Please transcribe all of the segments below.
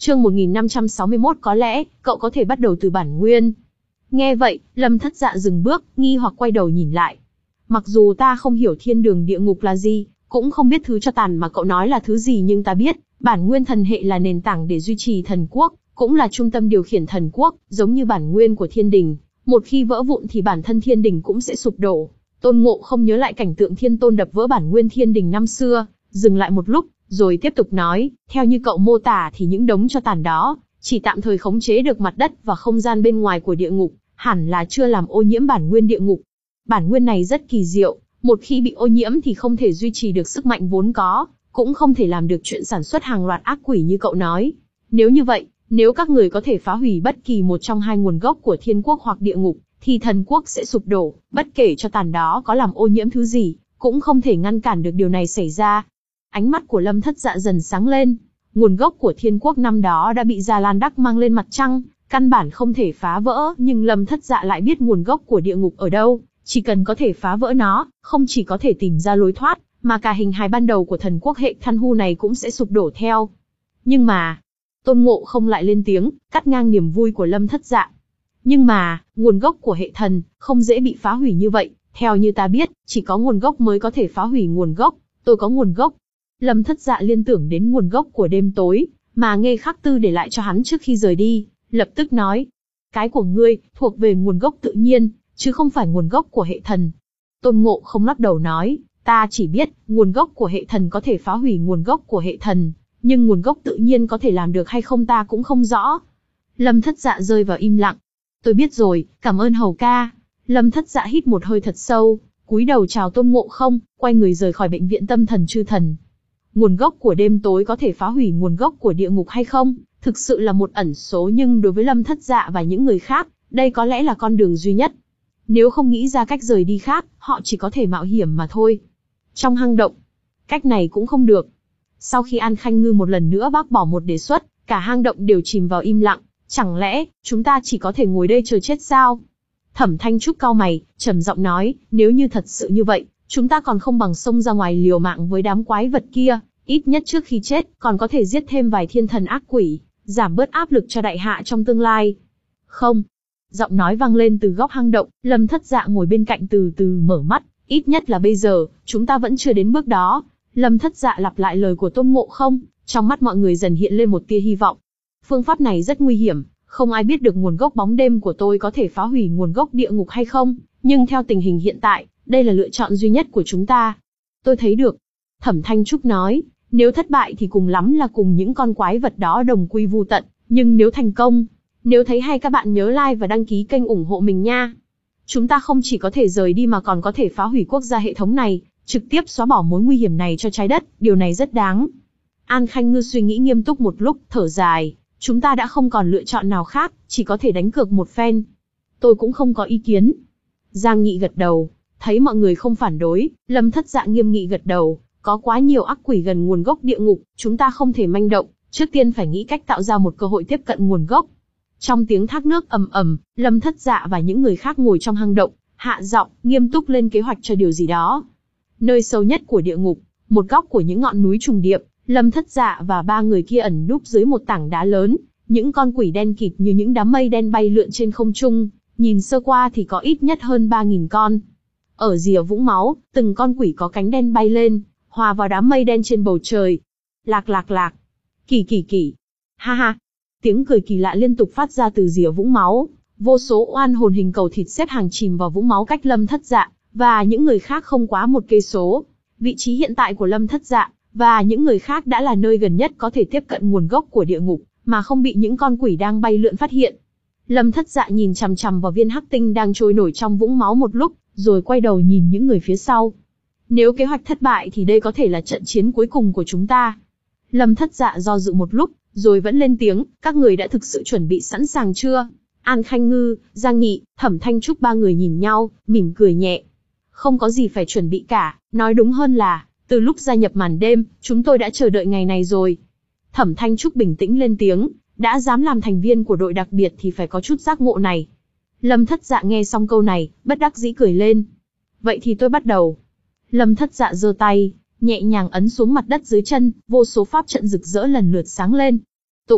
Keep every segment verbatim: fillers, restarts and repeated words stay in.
Chương một nghìn năm trăm sáu mươi mốt có lẽ, cậu có thể bắt đầu từ bản nguyên. Nghe vậy, Lâm Thất Dạ dừng bước, nghi hoặc quay đầu nhìn lại. Mặc dù ta không hiểu thiên đường địa ngục là gì, cũng không biết thứ cho tàn mà cậu nói là thứ gì, nhưng ta biết, bản nguyên thần hệ là nền tảng để duy trì thần quốc, cũng là trung tâm điều khiển thần quốc, giống như bản nguyên của thiên đình. Một khi vỡ vụn thì bản thân thiên đình cũng sẽ sụp đổ. Tôn Ngộ không nhớ lại cảnh tượng thiên tôn đập vỡ bản nguyên thiên đình năm xưa, dừng lại một lúc, rồi tiếp tục nói, theo như cậu mô tả thì những đống cho tàn đó, chỉ tạm thời khống chế được mặt đất và không gian bên ngoài của địa ngục, hẳn là chưa làm ô nhiễm bản nguyên địa ngục. Bản nguyên này rất kỳ diệu, một khi bị ô nhiễm thì không thể duy trì được sức mạnh vốn có, cũng không thể làm được chuyện sản xuất hàng loạt ác quỷ như cậu nói. Nếu như vậy, nếu các người có thể phá hủy bất kỳ một trong hai nguồn gốc của thiên quốc hoặc địa ngục, thì thần quốc sẽ sụp đổ, bất kể cho tàn đó có làm ô nhiễm thứ gì, cũng không thể ngăn cản được điều này xảy ra. Ánh mắt của Lâm Thất Dạ dần sáng lên. Nguồn gốc của thiên quốc năm đó đã bị Gia Lan Đắc mang lên mặt trăng, căn bản không thể phá vỡ, nhưng Lâm Thất Dạ lại biết nguồn gốc của địa ngục ở đâu, chỉ cần có thể phá vỡ nó, không chỉ có thể tìm ra lối thoát, mà cả hình hài ban đầu của thần quốc hệ Than Hu này cũng sẽ sụp đổ theo. Nhưng mà, Tôn Ngộ không lại lên tiếng, cắt ngang niềm vui của Lâm Thất Dạ. Nhưng mà, nguồn gốc của hệ thần, không dễ bị phá hủy như vậy, theo như ta biết, chỉ có nguồn gốc mới có thể phá hủy nguồn gốc, tôi có nguồn gốc. Lâm Thất Dạ liên tưởng đến nguồn gốc của đêm tối, mà Nghê Khắc Tư để lại cho hắn trước khi rời đi, lập tức nói, cái của ngươi, thuộc về nguồn gốc tự nhiên, chứ không phải nguồn gốc của hệ thần. Tôn Ngộ không lắc đầu nói, ta chỉ biết, nguồn gốc của hệ thần có thể phá hủy nguồn gốc của hệ thần, nhưng nguồn gốc tự nhiên có thể làm được hay không ta cũng không rõ. Lâm Thất Dạ rơi vào im lặng. Tôi biết rồi, cảm ơn hầu ca. Lâm Thất Dạ hít một hơi thật sâu, cúi đầu chào Tôn Ngộ không, quay người rời khỏi bệnh viện tâm thần chư thần. Nguồn gốc của đêm tối có thể phá hủy nguồn gốc của địa ngục hay không, thực sự là một ẩn số, nhưng đối với Lâm Thất Dạ và những người khác, đây có lẽ là con đường duy nhất. Nếu không nghĩ ra cách rời đi khác, họ chỉ có thể mạo hiểm mà thôi. Trong hang động, cách này cũng không được. Sau khi An Khanh Ngư một lần nữa bác bỏ một đề xuất, cả hang động đều chìm vào im lặng. Chẳng lẽ, chúng ta chỉ có thể ngồi đây chờ chết sao? Thẩm Thanh Trúc cau mày, trầm giọng nói, nếu như thật sự như vậy, chúng ta còn không bằng xông ra ngoài liều mạng với đám quái vật kia, ít nhất trước khi chết, còn có thể giết thêm vài thiên thần ác quỷ, giảm bớt áp lực cho đại hạ trong tương lai. Không. Giọng nói vang lên từ góc hang động, Lâm Thất Dạ ngồi bên cạnh từ từ mở mắt, ít nhất là bây giờ, chúng ta vẫn chưa đến bước đó. Lâm Thất Dạ lặp lại lời của Tôn Ngộ không, trong mắt mọi người dần hiện lên một tia hy vọng. Phương pháp này rất nguy hiểm, không ai biết được nguồn gốc bóng đêm của tôi có thể phá hủy nguồn gốc địa ngục hay không, nhưng theo tình hình hiện tại, đây là lựa chọn duy nhất của chúng ta. Tôi thấy được. Thẩm Thanh Trúc nói, nếu thất bại thì cùng lắm là cùng những con quái vật đó đồng quy vu tận, nhưng nếu thành công, nếu thấy hay các bạn nhớ like và đăng ký kênh ủng hộ mình nha. Chúng ta không chỉ có thể rời đi mà còn có thể phá hủy quốc gia hệ thống này, trực tiếp xóa bỏ mối nguy hiểm này cho trái đất, điều này rất đáng. An Khanh Ngư suy nghĩ nghiêm túc một lúc, thở dài, chúng ta đã không còn lựa chọn nào khác, chỉ có thể đánh cược một phen. Tôi cũng không có ý kiến. Giang Nghị gật đầu, thấy mọi người không phản đối, Lâm Thất Dạ nghiêm nghị gật đầu, có quá nhiều ác quỷ gần nguồn gốc địa ngục, chúng ta không thể manh động, trước tiên phải nghĩ cách tạo ra một cơ hội tiếp cận nguồn gốc. Trong tiếng thác nước ầm ầm, Lâm Thất Dạ và những người khác ngồi trong hang động, hạ giọng, nghiêm túc lên kế hoạch cho điều gì đó. Nơi sâu nhất của địa ngục, một góc của những ngọn núi trùng điệp, Lâm Thất Dạ và ba người kia ẩn núp dưới một tảng đá lớn, những con quỷ đen kịt như những đám mây đen bay lượn trên không trung, nhìn sơ qua thì có ít nhất hơn ba nghìn con. Ở rìa vũng máu, từng con quỷ có cánh đen bay lên, hòa vào đám mây đen trên bầu trời. Lạc lạc lạc, kỳ kỳ kỳ, ha ha. Tiếng cười kỳ lạ liên tục phát ra từ rìa vũng máu, vô số oan hồn hình cầu thịt xếp hàng chìm vào vũng máu cách Lâm Thất Dạ và những người khác không quá một cây số. Vị trí hiện tại của Lâm Thất Dạ và những người khác đã là nơi gần nhất có thể tiếp cận nguồn gốc của địa ngục, mà không bị những con quỷ đang bay lượn phát hiện. Lâm Thất Dạ nhìn chằm chằm vào viên hắc tinh đang trôi nổi trong vũng máu một lúc, rồi quay đầu nhìn những người phía sau. Nếu kế hoạch thất bại thì đây có thể là trận chiến cuối cùng của chúng ta. Lâm Thất Dạ do dự một lúc, rồi vẫn lên tiếng, các người đã thực sự chuẩn bị sẵn sàng chưa? An Khanh Ngư, Giang Nghị, Thẩm Thanh Trúc ba người nhìn nhau, mỉm cười nhẹ. Không có gì phải chuẩn bị cả, nói đúng hơn là, từ lúc gia nhập màn đêm, chúng tôi đã chờ đợi ngày này rồi. Thẩm Thanh Trúc bình tĩnh lên tiếng, đã dám làm thành viên của đội đặc biệt thì phải có chút giác ngộ này. Lâm Thất Dạ nghe xong câu này, bất đắc dĩ cười lên. Vậy thì tôi bắt đầu. Lâm Thất Dạ giơ tay, nhẹ nhàng ấn xuống mặt đất dưới chân, vô số pháp trận rực rỡ lần lượt sáng lên. Tụng,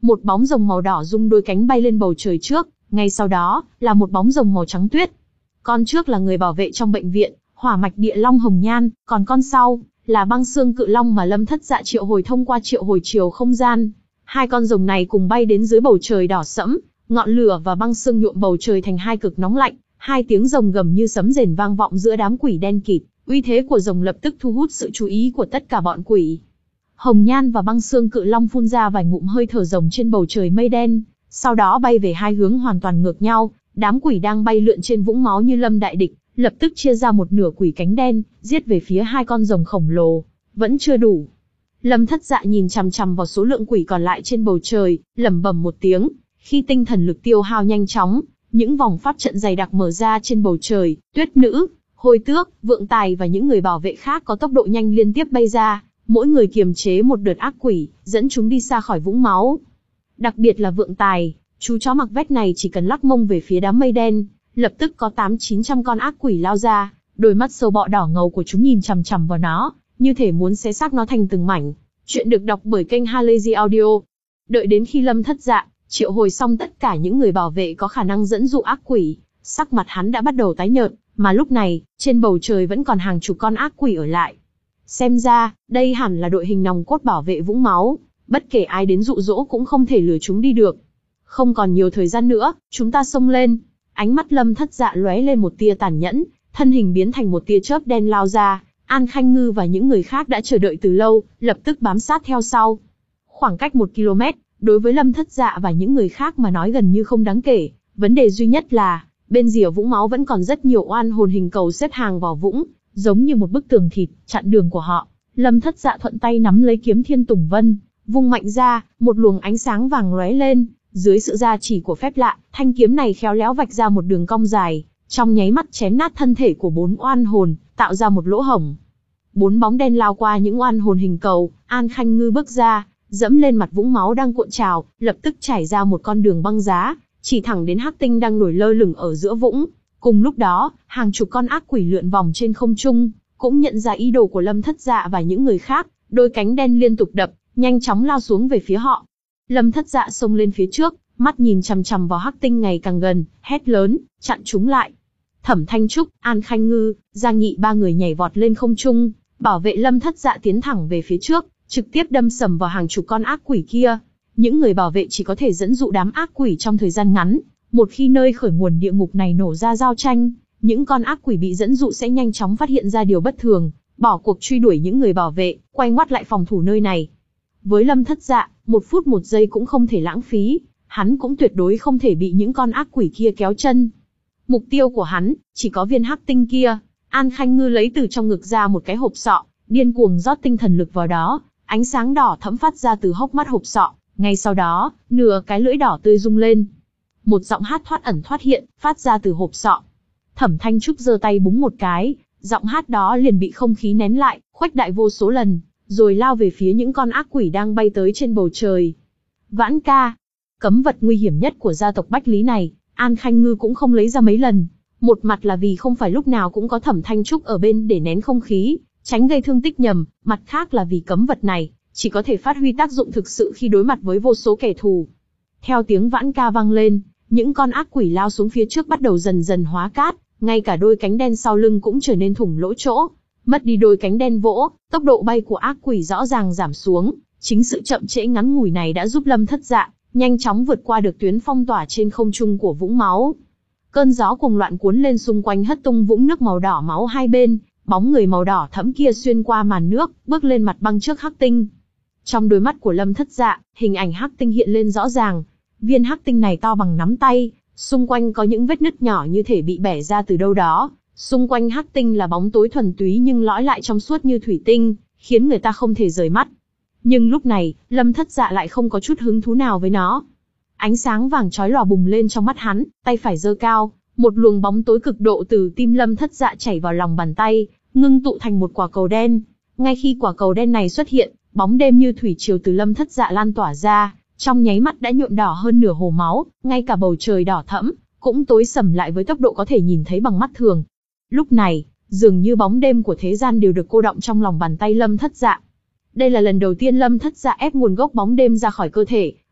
Một bóng rồng màu đỏ rung đôi cánh bay lên bầu trời trước, ngay sau đó là một bóng rồng màu trắng tuyết. Con trước là người bảo vệ trong bệnh viện, hỏa mạch địa long hồng nhan, còn con sau là băng xương cự long mà Lâm Thất Dạ triệu hồi thông qua triệu hồi chiều không gian. Hai con rồng này cùng bay đến dưới bầu trời đỏ sẫm, ngọn lửa và băng xương nhuộm bầu trời thành hai cực nóng lạnh, hai tiếng rồng gầm như sấm rền vang vọng giữa đám quỷ đen kịt, uy thế của rồng lập tức thu hút sự chú ý của tất cả bọn quỷ. Hồng nhan và băng xương cự long phun ra vài ngụm hơi thở rồng trên bầu trời mây đen, sau đó bay về hai hướng hoàn toàn ngược nhau. Đám quỷ đang bay lượn trên vũng máu như lâm đại địch, lập tức chia ra một nửa quỷ cánh đen, giết về phía hai con rồng khổng lồ. Vẫn chưa đủ. Lâm Thất Dạ nhìn chằm chằm vào số lượng quỷ còn lại trên bầu trời, lẩm bẩm một tiếng. Khi tinh thần lực tiêu hao nhanh chóng, những vòng pháp trận dày đặc mở ra trên bầu trời, Tuyết Nữ, Hôi Tước, Vượng Tài và những người bảo vệ khác có tốc độ nhanh liên tiếp bay ra, mỗi người kiềm chế một đợt ác quỷ, dẫn chúng đi xa khỏi vũng máu. Đặc biệt là Vượng Tài, chú chó mặc vest này chỉ cần lắc mông về phía đám mây đen, lập tức có tám chín trăm con ác quỷ lao ra, đôi mắt sâu bọ đỏ ngầu của chúng nhìn chằm chằm vào nó, như thể muốn xé xác nó thành từng mảnh. Chuyện được đọc bởi kênh Halazy Audio. Đợi đến khi Lâm Thất Dạ triệu hồi xong tất cả những người bảo vệ có khả năng dẫn dụ ác quỷ, sắc mặt hắn đã bắt đầu tái nhợt, mà lúc này, trên bầu trời vẫn còn hàng chục con ác quỷ ở lại. Xem ra, đây hẳn là đội hình nòng cốt bảo vệ vũng máu, bất kể ai đến dụ dỗ cũng không thể lừa chúng đi được. Không còn nhiều thời gian nữa, chúng ta xông lên. Ánh mắt Lâm Thất Dạ lóe lên một tia tàn nhẫn, thân hình biến thành một tia chớp đen lao ra. An Khanh Ngư và những người khác đã chờ đợi từ lâu, lập tức bám sát theo sau. Khoảng cách một ki lô mét, đối với Lâm Thất Dạ và những người khác mà nói gần như không đáng kể. Vấn đề duy nhất là, bên rìa vũng máu vẫn còn rất nhiều oan hồn hình cầu xếp hàng vào vũng, giống như một bức tường thịt, chặn đường của họ. Lâm Thất Dạ thuận tay nắm lấy kiếm Thiên Tùng Vân, vung mạnh ra, một luồng ánh sáng vàng lóe lên. Dưới sự gia trì của phép lạ, thanh kiếm này khéo léo vạch ra một đường cong dài, trong nháy mắt chém nát thân thể của bốn oan hồn, tạo ra một lỗ hổng. Bốn bóng đen lao qua những oan hồn hình cầu, An Khanh Ngư bước ra, dẫm lên mặt vũng máu đang cuộn trào, lập tức trải ra một con đường băng giá, chỉ thẳng đến Hắc Tinh đang nổi lơ lửng ở giữa vũng. Cùng lúc đó, hàng chục con ác quỷ lượn vòng trên không trung, cũng nhận ra ý đồ của Lâm Thất Dạ và những người khác, đôi cánh đen liên tục đập, nhanh chóng lao xuống về phía họ. Lâm Thất Dạ xông lên phía trước, mắt nhìn chằm chằm vào Hắc Tinh ngày càng gần, hét lớn, chặn chúng lại. Thẩm Thanh Trúc, An Khanh Ngư, Giang Nghị ba người nhảy vọt lên không trung, bảo vệ Lâm Thất Dạ tiến thẳng về phía trước, trực tiếp đâm sầm vào hàng chục con ác quỷ kia. Những người bảo vệ chỉ có thể dẫn dụ đám ác quỷ trong thời gian ngắn, một khi nơi khởi nguồn địa ngục này nổ ra giao tranh, những con ác quỷ bị dẫn dụ sẽ nhanh chóng phát hiện ra điều bất thường, bỏ cuộc truy đuổi những người bảo vệ, quay ngoắt lại phòng thủ nơi này. Với Lâm Thất Dạ, một phút một giây cũng không thể lãng phí, hắn cũng tuyệt đối không thể bị những con ác quỷ kia kéo chân. Mục tiêu của hắn, chỉ có viên hắc tinh kia. An Khanh Ngư lấy từ trong ngực ra một cái hộp sọ, điên cuồng rót tinh thần lực vào đó, ánh sáng đỏ thẫm phát ra từ hốc mắt hộp sọ, ngay sau đó, nửa cái lưỡi đỏ tươi rung lên. Một giọng hát thoát ẩn thoát hiện, phát ra từ hộp sọ. Thẩm Thanh Trúc giơ tay búng một cái, giọng hát đó liền bị không khí nén lại, khuếch đại vô số lần, rồi lao về phía những con ác quỷ đang bay tới trên bầu trời. Vãn ca, cấm vật nguy hiểm nhất của gia tộc Bách Lý này, An Khanh Ngư cũng không lấy ra mấy lần. Một mặt là vì không phải lúc nào cũng có Thẩm Thanh Trúc ở bên để nén không khí, tránh gây thương tích nhầm, mặt khác là vì cấm vật này chỉ có thể phát huy tác dụng thực sự khi đối mặt với vô số kẻ thù. Theo tiếng vãn ca vang lên, những con ác quỷ lao xuống phía trước bắt đầu dần dần hóa cát, ngay cả đôi cánh đen sau lưng cũng trở nên thủng lỗ chỗ. Mất đi đôi cánh đen vỗ, tốc độ bay của ác quỷ rõ ràng giảm xuống, chính sự chậm trễ ngắn ngủi này đã giúp Lâm Thất Dạ nhanh chóng vượt qua được tuyến phong tỏa trên không trung của vũng máu. Cơn gió cuồng loạn cuốn lên xung quanh hất tung vũng nước màu đỏ máu hai bên, bóng người màu đỏ thẫm kia xuyên qua màn nước, bước lên mặt băng trước Hắc Tinh. Trong đôi mắt của Lâm Thất Dạ, hình ảnh Hắc Tinh hiện lên rõ ràng. Viên Hắc Tinh này to bằng nắm tay, xung quanh có những vết nứt nhỏ như thể bị bẻ ra từ đâu đó. Xung quanh Hắc Tinh là bóng tối thuần túy nhưng lõi lại trong suốt như thủy tinh, khiến người ta không thể rời mắt. Nhưng lúc này, Lâm Thất Dạ lại không có chút hứng thú nào với nó. Ánh sáng vàng chói lòa bùng lên trong mắt hắn, tay phải giơ cao, một luồng bóng tối cực độ từ tim Lâm Thất Dạ chảy vào lòng bàn tay, ngưng tụ thành một quả cầu đen. Ngay khi quả cầu đen này xuất hiện, bóng đêm như thủy triều từ Lâm Thất Dạ lan tỏa ra, trong nháy mắt đã nhuộm đỏ hơn nửa hồ máu, ngay cả bầu trời đỏ thẫm cũng tối sầm lại với tốc độ có thể nhìn thấy bằng mắt thường. Lúc này, dường như bóng đêm của thế gian đều được cô đọng trong lòng bàn tay Lâm Thất Dạ. Đây là lần đầu tiên Lâm Thất Dạ ép nguồn gốc bóng đêm ra khỏi cơ thể,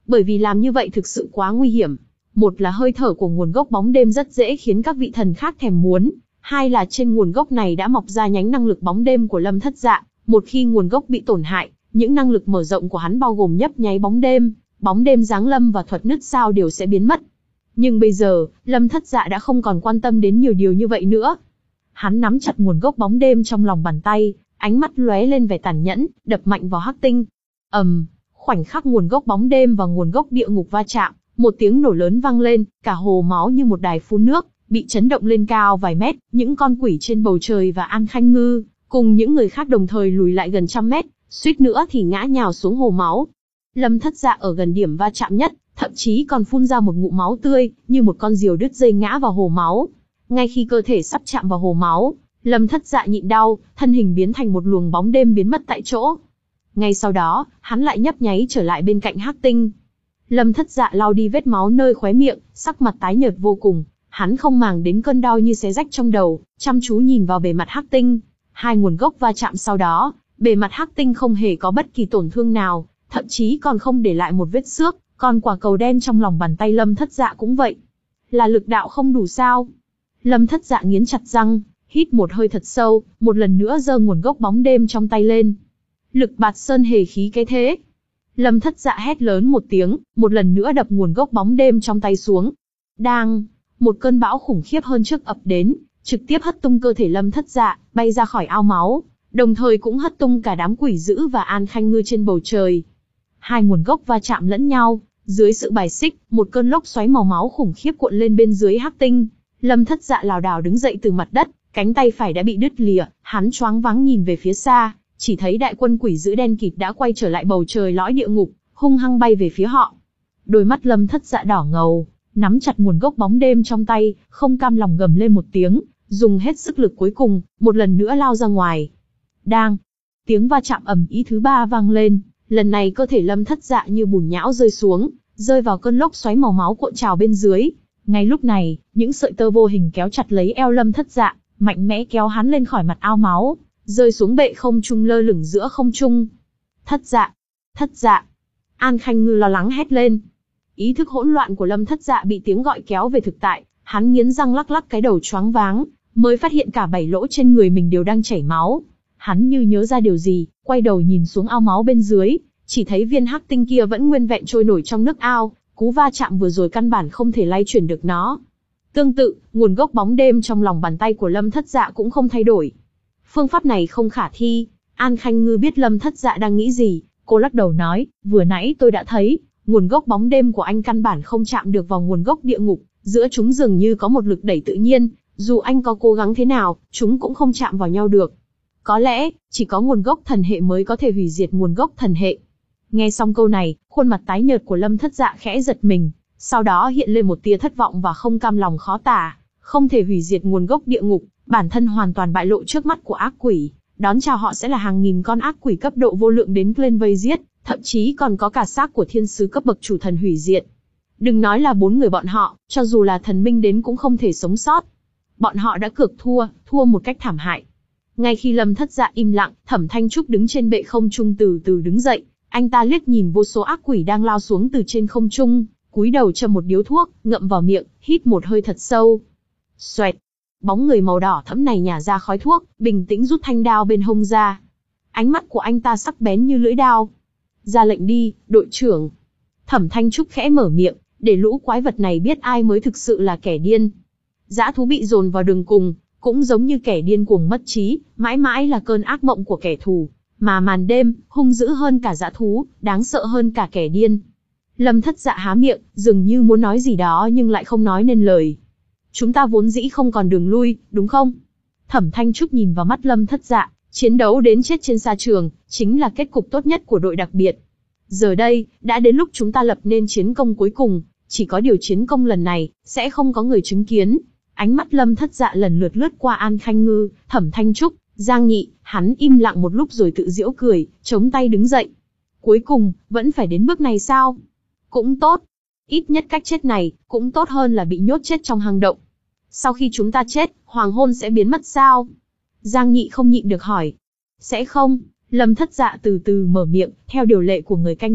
bởi vì làm như vậy thực sự quá nguy hiểm. Một là hơi thở của nguồn gốc bóng đêm rất dễ khiến các vị thần khác thèm muốn, hai là trên nguồn gốc này đã mọc ra nhánh năng lực bóng đêm của Lâm Thất Dạ, một khi nguồn gốc bị tổn hại, những năng lực mở rộng của hắn bao gồm nhấp nháy bóng đêm, bóng đêm giáng lâm và thuật nứt sao đều sẽ biến mất. Nhưng bây giờ, Lâm Thất Dạ đã không còn quan tâm đến nhiều điều như vậy nữa. Hắn nắm chặt nguồn gốc bóng đêm trong lòng bàn tay, ánh mắt lóe lên vẻ tàn nhẫn, đập mạnh vào hắc tinh. ầm, um, khoảnh khắc nguồn gốc bóng đêm và nguồn gốc địa ngục va chạm, một tiếng nổ lớn vang lên, cả hồ máu như một đài phun nước, bị chấn động lên cao vài mét, những con quỷ trên bầu trời và An Khanh Ngư, cùng những người khác đồng thời lùi lại gần trăm mét, suýt nữa thì ngã nhào xuống hồ máu. Lâm Thất Dạ ở gần điểm va chạm nhất, thậm chí còn phun ra một ngụm máu tươi, như một con diều đứt dây ngã vào hồ máu. Ngay khi cơ thể sắp chạm vào hồ máu, Lâm Thất Dạ nhịn đau, thân hình biến thành một luồng bóng đêm biến mất tại chỗ. Ngay sau đó, hắn lại nhấp nháy trở lại bên cạnh hắc tinh. Lâm Thất Dạ lau đi vết máu nơi khóe miệng, sắc mặt tái nhợt vô cùng. Hắn không màng đến cơn đau như xé rách trong đầu, chăm chú nhìn vào bề mặt hắc tinh. Hai nguồn gốc va chạm sau đó, bề mặt hắc tinh không hề có bất kỳ tổn thương nào, thậm chí còn không để lại một vết xước, còn quả cầu đen trong lòng bàn tay Lâm Thất Dạ cũng vậy. Là lực đạo không đủ sao? Lâm Thất Dạ nghiến chặt răng, hít một hơi thật sâu, một lần nữa giơ nguồn gốc bóng đêm trong tay lên. Lực bạt sơn hề khí cái thế. Lâm Thất Dạ hét lớn một tiếng, một lần nữa đập nguồn gốc bóng đêm trong tay xuống. Đang, một cơn bão khủng khiếp hơn trước ập đến, trực tiếp hất tung cơ thể Lâm Thất Dạ, bay ra khỏi ao máu, đồng thời cũng hất tung cả đám quỷ dữ và An Khanh Ngư trên bầu trời. Hai nguồn gốc va chạm lẫn nhau, dưới sự bài xích, một cơn lốc xoáy màu máu khủng khiếp cuộn lên bên dưới hắc tinh. Lâm Thất Dạ lảo đảo đứng dậy từ mặt đất, cánh tay phải đã bị đứt lìa, hắn choáng váng nhìn về phía xa, chỉ thấy đại quân quỷ dữ đen kịt đã quay trở lại bầu trời lõi địa ngục, hung hăng bay về phía họ. Đôi mắt Lâm Thất Dạ đỏ ngầu, nắm chặt nguồn gốc bóng đêm trong tay, không cam lòng gầm lên một tiếng, dùng hết sức lực cuối cùng, một lần nữa lao ra ngoài. Đang, tiếng va chạm ầm ĩ thứ ba vang lên, lần này cơ thể Lâm Thất Dạ như bùn nhão rơi xuống, rơi vào cơn lốc xoáy màu máu cuộn trào bên dưới. Ngay lúc này, những sợi tơ vô hình kéo chặt lấy eo Lâm Thất Dạ, mạnh mẽ kéo hắn lên khỏi mặt ao máu, rơi xuống bệ không trung lơ lửng giữa không trung. Thất Dạ, Thất Dạ. An Khanh Ngư lo lắng hét lên. Ý thức hỗn loạn của Lâm Thất Dạ bị tiếng gọi kéo về thực tại, hắn nghiến răng lắc lắc cái đầu choáng váng, mới phát hiện cả bảy lỗ trên người mình đều đang chảy máu. Hắn như nhớ ra điều gì, quay đầu nhìn xuống ao máu bên dưới, chỉ thấy viên hắc tinh kia vẫn nguyên vẹn trôi nổi trong nước ao, cú va chạm vừa rồi căn bản không thể lay chuyển được nó. Tương tự, nguồn gốc bóng đêm trong lòng bàn tay của Lâm Thất Dạ cũng không thay đổi. Phương pháp này không khả thi. An Khanh Ngư biết Lâm Thất Dạ đang nghĩ gì, cô lắc đầu nói, vừa nãy tôi đã thấy, nguồn gốc bóng đêm của anh căn bản không chạm được vào nguồn gốc địa ngục, giữa chúng dường như có một lực đẩy tự nhiên, dù anh có cố gắng thế nào, chúng cũng không chạm vào nhau được. Có lẽ, chỉ có nguồn gốc thần hệ mới có thể hủy diệt nguồn gốc thần hệ. Nghe xong câu này, khuôn mặt tái nhợt của Lâm Thất Dạ khẽ giật mình, sau đó hiện lên một tia thất vọng và không cam lòng khó tả. Không thể hủy diệt nguồn gốc địa ngục, bản thân hoàn toàn bại lộ trước mắt của ác quỷ, đón chào họ sẽ là hàng nghìn con ác quỷ cấp độ vô lượng đến lên vây giết, thậm chí còn có cả xác của thiên sứ cấp bậc chủ thần hủy diệt. Đừng nói là bốn người bọn họ, cho dù là thần minh đến cũng không thể sống sót. Bọn họ đã cược thua, thua một cách thảm hại. Ngay khi Lâm Thất Dạ im lặng, Thẩm Thanh Trúc đứng trên bệ không trung từ từ đứng dậy, anh ta liếc nhìn vô số ác quỷ đang lao xuống từ trên không trung, cúi đầu châm một điếu thuốc, ngậm vào miệng, hít một hơi thật sâu. Xoẹt, bóng người màu đỏ thẫm này nhả ra khói thuốc, bình tĩnh rút thanh đao bên hông ra. Ánh mắt của anh ta sắc bén như lưỡi đao. Ra lệnh đi, đội trưởng. Thẩm Thanh Trúc khẽ mở miệng, để lũ quái vật này biết ai mới thực sự là kẻ điên. Dã thú bị dồn vào đường cùng, cũng giống như kẻ điên cuồng mất trí, mãi mãi là cơn ác mộng của kẻ thù. Mà màn đêm, hung dữ hơn cả dã thú, đáng sợ hơn cả kẻ điên. Lâm Thất Dạ há miệng, dường như muốn nói gì đó nhưng lại không nói nên lời. Chúng ta vốn dĩ không còn đường lui, đúng không? Thẩm Thanh Trúc nhìn vào mắt Lâm Thất Dạ, chiến đấu đến chết trên sa trường, chính là kết cục tốt nhất của đội đặc biệt. Giờ đây, đã đến lúc chúng ta lập nên chiến công cuối cùng, chỉ có điều chiến công lần này, sẽ không có người chứng kiến. Ánh mắt Lâm Thất Dạ lần lượt lướt qua An Khanh Ngư, Thẩm Thanh Trúc, Giang Nhị, hắn im lặng một lúc rồi tự giễu cười, chống tay đứng dậy. Cuối cùng, vẫn phải đến bước này sao? Cũng tốt. Ít nhất cách chết này, cũng tốt hơn là bị nhốt chết trong hang động. Sau khi chúng ta chết, hoàng hôn sẽ biến mất sao? Giang Nhị không nhịn được hỏi. Sẽ không, Lâm Thất Dạ từ từ mở miệng, theo điều lệ của người canh gác,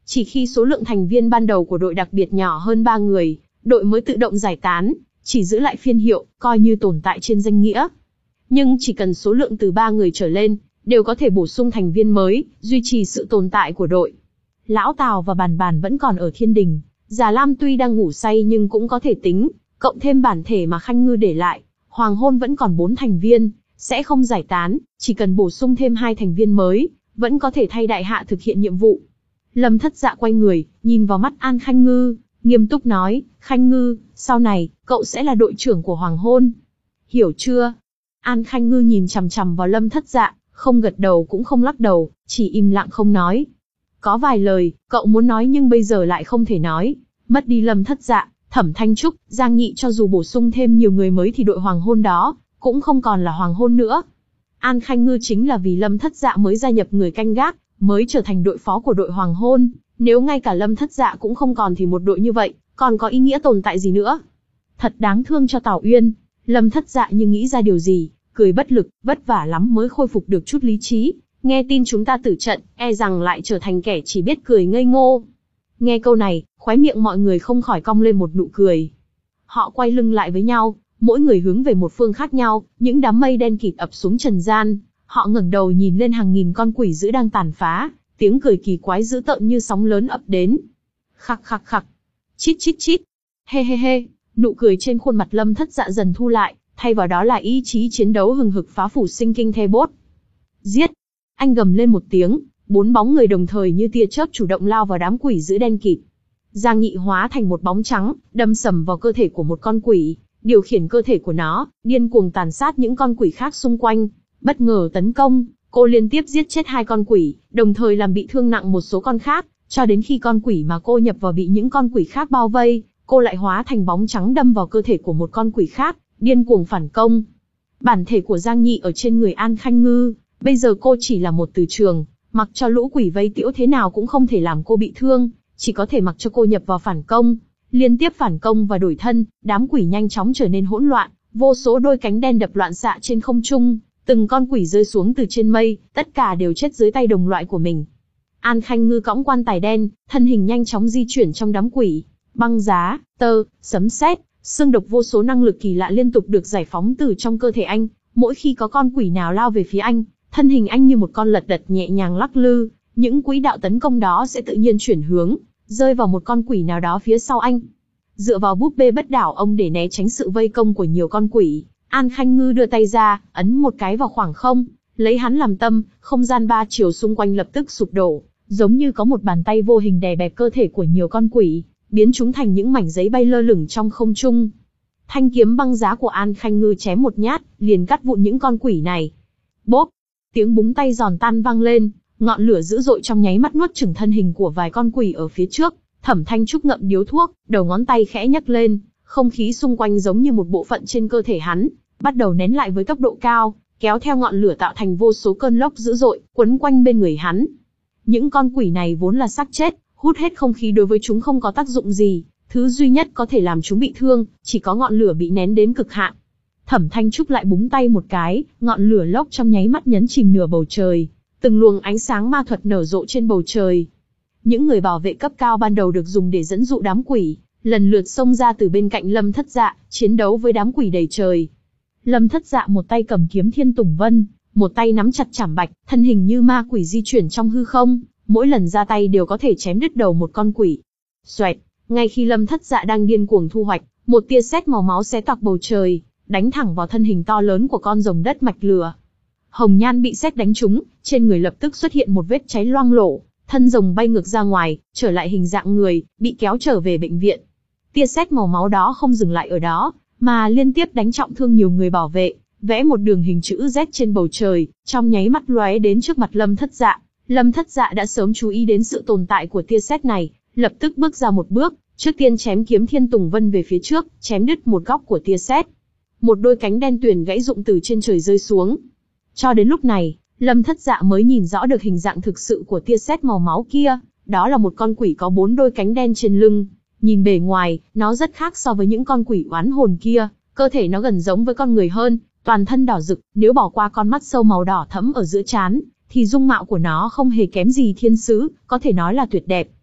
Chỉ khi số lượng thành viên ban đầu của đội đặc biệt nhỏ hơn ba người, đội mới tự động giải tán, chỉ giữ lại phiên hiệu, coi như tồn tại trên danh nghĩa. Nhưng chỉ cần số lượng từ ba người trở lên, đều có thể bổ sung thành viên mới, duy trì sự tồn tại của đội. Lão Tào và Bàn Bàn vẫn còn ở thiên đình, Già Lam tuy đang ngủ say nhưng cũng có thể tính, cộng thêm bản thể mà Khanh Ngư để lại, Hoàng Hôn vẫn còn bốn thành viên, sẽ không giải tán, chỉ cần bổ sung thêm hai thành viên mới, vẫn có thể thay đại hạ thực hiện nhiệm vụ. Lâm Thất Dạ quay người, nhìn vào mắt An Khanh Ngư, nghiêm túc nói, Khanh Ngư, sau này, cậu sẽ là đội trưởng của Hoàng Hôn. Hiểu chưa? An Khanh Ngư nhìn chằm chằm vào Lâm Thất Dạ, không gật đầu cũng không lắc đầu, chỉ im lặng không nói. Có vài lời, cậu muốn nói nhưng bây giờ lại không thể nói. Mất đi Lâm Thất Dạ, Thẩm Thanh Trúc, Giang Nghị cho dù bổ sung thêm nhiều người mới thì đội Hoàng Hôn đó, cũng không còn là Hoàng Hôn nữa. An Khanh Ngư chính là vì Lâm Thất Dạ mới gia nhập người canh gác, mới trở thành đội phó của đội Hoàng Hôn. Nếu ngay cả Lâm Thất Dạ cũng không còn thì một đội như vậy, còn có ý nghĩa tồn tại gì nữa? Thật đáng thương cho Tào Uyên. Lâm Thất Dạ như nghĩ ra điều gì, cười bất lực, vất vả lắm mới khôi phục được chút lý trí. Nghe tin chúng ta tử trận, e rằng lại trở thành kẻ chỉ biết cười ngây ngô. Nghe câu này, khóe miệng mọi người không khỏi cong lên một nụ cười. Họ quay lưng lại với nhau, mỗi người hướng về một phương khác nhau, những đám mây đen kịt ập xuống trần gian. Họ ngẩng đầu nhìn lên hàng nghìn con quỷ dữ đang tàn phá, tiếng cười kỳ quái dữ tợn như sóng lớn ập đến. Khặc khặc khặc, chít chít chít, he he he, nụ cười trên khuôn mặt Lâm Thất Dạ dần thu lại, thay vào đó là ý chí chiến đấu hừng hực phá phủ sinh kinh the bốt. Giết! Anh gầm lên một tiếng, bốn bóng người đồng thời như tia chớp chủ động lao vào đám quỷ dữ đen kịt. Giang Nghị hóa thành một bóng trắng, đâm sầm vào cơ thể của một con quỷ, điều khiển cơ thể của nó, điên cuồng tàn sát những con quỷ khác xung quanh. Bất ngờ tấn công, cô liên tiếp giết chết hai con quỷ, đồng thời làm bị thương nặng một số con khác, cho đến khi con quỷ mà cô nhập vào bị những con quỷ khác bao vây, cô lại hóa thành bóng trắng đâm vào cơ thể của một con quỷ khác, điên cuồng phản công. Bản thể của Giang Nghị ở trên người An Khanh Ngư, bây giờ cô chỉ là một từ trường, mặc cho lũ quỷ vây tiễu thế nào cũng không thể làm cô bị thương, chỉ có thể mặc cho cô nhập vào phản công. Liên tiếp phản công và đổi thân, đám quỷ nhanh chóng trở nên hỗn loạn, vô số đôi cánh đen đập loạn xạ trên không trung, từng con quỷ rơi xuống từ trên mây, tất cả đều chết dưới tay đồng loại của mình. An Khanh Ngư cõng quan tài đen, thân hình nhanh chóng di chuyển trong đám quỷ, băng giá, tơ, sấm sét, xương độc vô số năng lực kỳ lạ liên tục được giải phóng từ trong cơ thể anh. Mỗi khi có con quỷ nào lao về phía anh, thân hình anh như một con lật đật nhẹ nhàng lắc lư, những quỹ đạo tấn công đó sẽ tự nhiên chuyển hướng, rơi vào một con quỷ nào đó phía sau anh. Dựa vào búp bê bất đảo ông để né tránh sự vây công của nhiều con quỷ, An Khanh Ngư đưa tay ra, ấn một cái vào khoảng không, lấy hắn làm tâm, không gian ba chiều xung quanh lập tức sụp đổ, giống như có một bàn tay vô hình đè bẹp cơ thể của nhiều con quỷ, biến chúng thành những mảnh giấy bay lơ lửng trong không trung. Thanh kiếm băng giá của An Khanh Ngư chém một nhát, liền cắt vụn những con quỷ này. Bốp, tiếng búng tay giòn tan vang lên, ngọn lửa dữ dội trong nháy mắt nuốt chửng thân hình của vài con quỷ ở phía trước. Thẩm Thanh Trúc ngậm điếu thuốc, đầu ngón tay khẽ nhấc lên, không khí xung quanh giống như một bộ phận trên cơ thể hắn, bắt đầu nén lại với tốc độ cao, kéo theo ngọn lửa tạo thành vô số cơn lốc dữ dội, quấn quanh bên người hắn. Những con quỷ này vốn là xác chết, hút hết không khí đối với chúng không có tác dụng gì, thứ duy nhất có thể làm chúng bị thương, chỉ có ngọn lửa bị nén đến cực hạn. Thẩm Thanh Trúc lại búng tay một cái, ngọn lửa lốc trong nháy mắt nhấn chìm nửa bầu trời, từng luồng ánh sáng ma thuật nở rộ trên bầu trời. Những người bảo vệ cấp cao ban đầu được dùng để dẫn dụ đám quỷ, lần lượt xông ra từ bên cạnh Lâm Thất Dạ, chiến đấu với đám quỷ đầy trời. Lâm Thất Dạ một tay cầm kiếm Thiên Tùng Vân, một tay nắm chặt chảm bạch, thân hình như ma quỷ di chuyển trong hư không, mỗi lần ra tay đều có thể chém đứt đầu một con quỷ. Xoẹt, ngay khi Lâm Thất Dạ đang điên cuồng thu hoạch, một tia sét màu máu xé toạc bầu trời, đánh thẳng vào thân hình to lớn của con rồng đất mạch lửa. Hồng Nhan bị sét đánh trúng, trên người lập tức xuất hiện một vết cháy loang lổ, thân rồng bay ngược ra ngoài, trở lại hình dạng người, bị kéo trở về bệnh viện. Tia sét màu máu đó không dừng lại ở đó, mà liên tiếp đánh trọng thương nhiều người bảo vệ, vẽ một đường hình chữ Z trên bầu trời, trong nháy mắt lóe đến trước mặt Lâm Thất Dạ. Lâm Thất Dạ đã sớm chú ý đến sự tồn tại của tia sét này, lập tức bước ra một bước, trước tiên chém kiếm Thiên Tùng Vân về phía trước, chém đứt một góc của tia sét. Một đôi cánh đen tuyền gãy rụng từ trên trời rơi xuống. Cho đến lúc này, Lâm Thất Dạ mới nhìn rõ được hình dạng thực sự của tia sét màu máu kia, đó là một con quỷ có bốn đôi cánh đen trên lưng. Nhìn bề ngoài, nó rất khác so với những con quỷ oán hồn kia, cơ thể nó gần giống với con người hơn, toàn thân đỏ rực, nếu bỏ qua con mắt sâu màu đỏ thẫm ở giữa trán, thì dung mạo của nó không hề kém gì thiên sứ, có thể nói là tuyệt đẹp.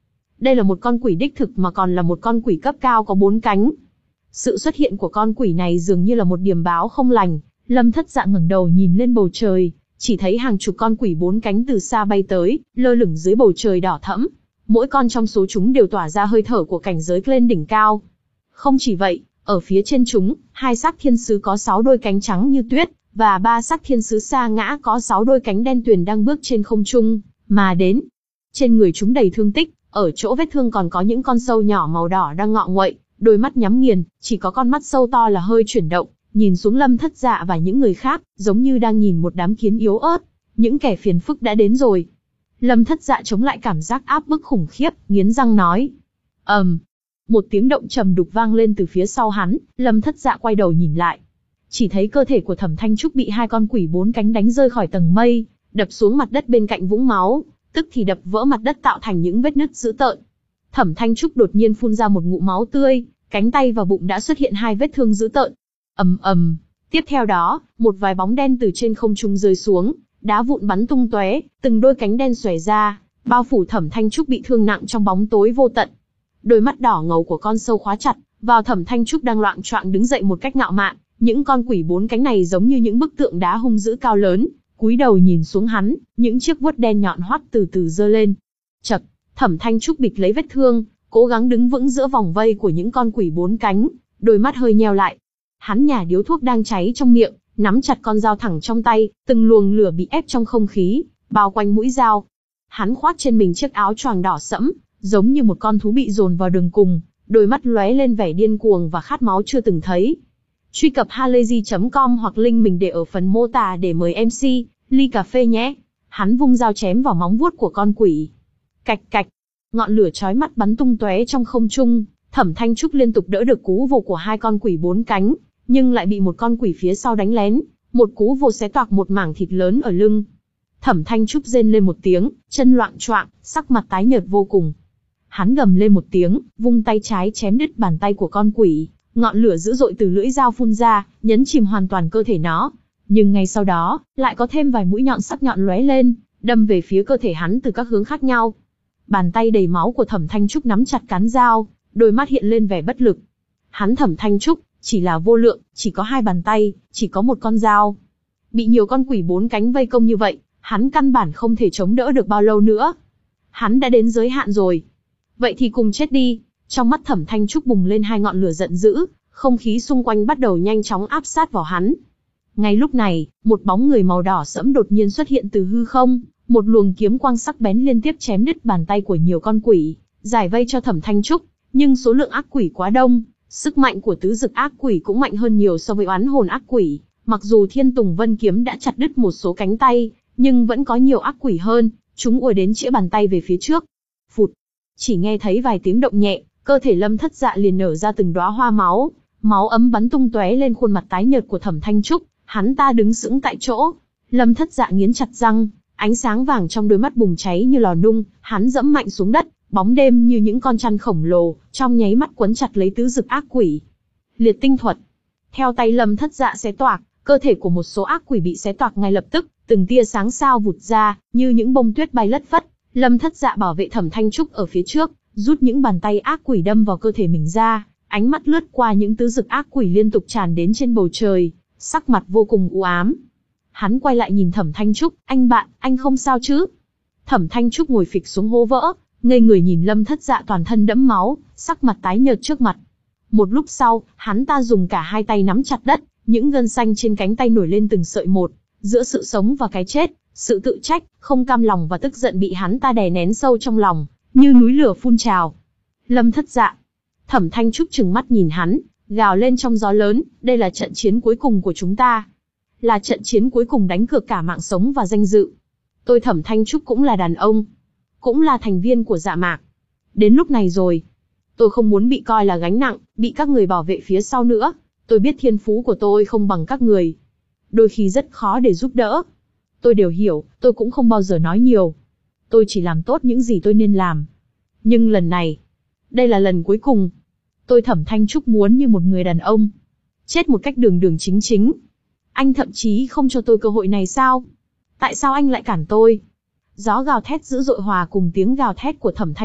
Đây là một con quỷ đích thực mà còn là một con quỷ cấp cao có bốn cánh. Sự xuất hiện của con quỷ này dường như là một điềm báo không lành. Lâm Thất Dạ ngẩng đầu nhìn lên bầu trời, chỉ thấy hàng chục con quỷ bốn cánh từ xa bay tới, lơ lửng dưới bầu trời đỏ thẫm. Mỗi con trong số chúng đều tỏa ra hơi thở của cảnh giới lên đỉnh cao. Không chỉ vậy, ở phía trên chúng, hai xác thiên sứ có sáu đôi cánh trắng như tuyết, và ba xác thiên sứ sa ngã có sáu đôi cánh đen tuyền đang bước trên không trung mà đến. Trên người chúng đầy thương tích, ở chỗ vết thương còn có những con sâu nhỏ màu đỏ đang ngọ nguậy, đôi mắt nhắm nghiền, chỉ có con mắt sâu to là hơi chuyển động, nhìn xuống Lâm Thất Dạ và những người khác, giống như đang nhìn một đám kiến yếu ớt. Những kẻ phiền phức đã đến rồi. Lâm Thất Dạ chống lại cảm giác áp bức khủng khiếp, nghiến răng nói. ầm, um, một tiếng động trầm đục vang lên từ phía sau hắn. Lâm Thất Dạ quay đầu nhìn lại, chỉ thấy cơ thể của Thẩm Thanh Trúc bị hai con quỷ bốn cánh đánh rơi khỏi tầng mây, đập xuống mặt đất bên cạnh vũng máu, tức thì đập vỡ mặt đất tạo thành những vết nứt dữ tợn. Thẩm Thanh Trúc đột nhiên phun ra một ngụm máu tươi, cánh tay và bụng đã xuất hiện hai vết thương dữ tợn. ầm ầm, tiếp theo đó, một vài bóng đen từ trên không trung rơi xuống, đá vụn bắn tung tóe, từng đôi cánh đen xòe ra, bao phủ Thẩm Thanh Trúc bị thương nặng trong bóng tối vô tận. Đôi mắt đỏ ngầu của con sâu khóa chặt vào Thẩm Thanh Trúc đang loạng choạng đứng dậy một cách ngạo mạn. Những con quỷ bốn cánh này giống như những bức tượng đá hung dữ cao lớn, cúi đầu nhìn xuống hắn, những chiếc vuốt đen nhọn hoắt từ từ giơ lên. Chậc, Thẩm Thanh Trúc bịt lấy vết thương, cố gắng đứng vững giữa vòng vây của những con quỷ bốn cánh, đôi mắt hơi nheo lại. Hắn nhả điếu thuốc đang cháy trong miệng, nắm chặt con dao thẳng trong tay, từng luồng lửa bị ép trong không khí, bao quanh mũi dao. Hắn khoác trên mình chiếc áo choàng đỏ sẫm, giống như một con thú bị dồn vào đường cùng, đôi mắt lóe lên vẻ điên cuồng và khát máu chưa từng thấy. Truy cập halayzi chấm com hoặc link mình để ở phần mô tả để mời em xê, ly cà phê nhé. Hắn vung dao chém vào móng vuốt của con quỷ. Cạch cạch, ngọn lửa chói mắt bắn tung tóe trong không trung. Thẩm Thanh Trúc liên tục đỡ được cú vồ của hai con quỷ bốn cánh, nhưng lại bị một con quỷ phía sau đánh lén, một cú vồ xé toạc một mảng thịt lớn ở lưng. Thẩm Thanh Trúc rên lên một tiếng, chân loạng choạng, sắc mặt tái nhợt vô cùng. Hắn gầm lên một tiếng, vung tay trái chém đứt bàn tay của con quỷ, ngọn lửa dữ dội từ lưỡi dao phun ra, nhấn chìm hoàn toàn cơ thể nó. Nhưng ngay sau đó, lại có thêm vài mũi nhọn sắc nhọn lóe lên, đâm về phía cơ thể hắn từ các hướng khác nhau. Bàn tay đầy máu của Thẩm Thanh Trúc nắm chặt cán dao, đôi mắt hiện lên vẻ bất lực. Hắn Thẩm Thanh Trúc, chỉ là vô lượng, chỉ có hai bàn tay, chỉ có một con dao. Bị nhiều con quỷ bốn cánh vây công như vậy, hắn căn bản không thể chống đỡ được bao lâu nữa. Hắn đã đến giới hạn rồi. Vậy thì cùng chết đi. Trong mắt Thẩm Thanh Trúc bùng lên hai ngọn lửa giận dữ, không khí xung quanh bắt đầu nhanh chóng áp sát vào hắn. Ngay lúc này, một bóng người màu đỏ sẫm đột nhiên xuất hiện từ hư không, một luồng kiếm quang sắc bén liên tiếp chém đứt bàn tay của nhiều con quỷ, giải vây cho Thẩm Thanh Trúc, nhưng số lượng ác quỷ quá đông, sức mạnh của tứ dực ác quỷ cũng mạnh hơn nhiều so với oán hồn ác quỷ, mặc dù Thiên Tùng Vân kiếm đã chặt đứt một số cánh tay, nhưng vẫn có nhiều ác quỷ hơn, chúng ùa đến chĩa bàn tay về phía trước. Phụt, chỉ nghe thấy vài tiếng động nhẹ, cơ thể Lâm Thất Dạ liền nở ra từng đóa hoa máu, máu ấm bắn tung tóe lên khuôn mặt tái nhợt của Thẩm Thanh Trúc, hắn ta đứng sững tại chỗ. Lâm Thất Dạ nghiến chặt răng, ánh sáng vàng trong đôi mắt bùng cháy như lò nung, hắn dẫm mạnh xuống đất, bóng đêm như những con chăn khổng lồ, trong nháy mắt quấn chặt lấy tứ dực ác quỷ. Liệt tinh thuật. Theo tay Lâm Thất Dạ xé toạc, cơ thể của một số ác quỷ bị xé toạc ngay lập tức, từng tia sáng sao vụt ra, như những bông tuyết bay lất phất. Lâm Thất Dạ bảo vệ Thẩm Thanh Trúc ở phía trước, rút những bàn tay ác quỷ đâm vào cơ thể mình ra, ánh mắt lướt qua những tứ dực ác quỷ liên tục tràn đến trên bầu trời, sắc mặt vô cùng u ám. Hắn quay lại nhìn Thẩm Thanh Trúc, anh bạn, anh không sao chứ? Thẩm Thanh Trúc ngồi phịch xuống hố vỡ, ngây người nhìn Lâm Thất Dạ toàn thân đẫm máu, sắc mặt tái nhợt trước mặt. Một lúc sau, hắn ta dùng cả hai tay nắm chặt đất, những gân xanh trên cánh tay nổi lên từng sợi một, giữa sự sống và cái chết, sự tự trách, không cam lòng và tức giận bị hắn ta đè nén sâu trong lòng, như núi lửa phun trào. Lâm Thất Dạ. Thẩm Thanh Trúc trừng mắt nhìn hắn, gào lên trong gió lớn, đây là trận chiến cuối cùng của chúng ta. Là trận chiến cuối cùng đánh cược cả mạng sống và danh dự. Tôi Thẩm Thanh Trúc cũng là đàn ông, cũng là thành viên của Dạ Mạc. Đến lúc này rồi, tôi không muốn bị coi là gánh nặng, bị các người bảo vệ phía sau nữa. Tôi biết thiên phú của tôi không bằng các người, đôi khi rất khó để giúp đỡ. Tôi đều hiểu, tôi cũng không bao giờ nói nhiều. Tôi chỉ làm tốt những gì tôi nên làm. Nhưng lần này, đây là lần cuối cùng. Tôi Thẩm Thanh Trúc muốn như một người đàn ông, chết một cách đường đường chính chính. Anh thậm chí không cho tôi cơ hội này sao? Tại sao anh lại cản tôi? Gió gào thét dữ dội hòa cùng tiếng gào thét của Thẩm Thanh Trúc,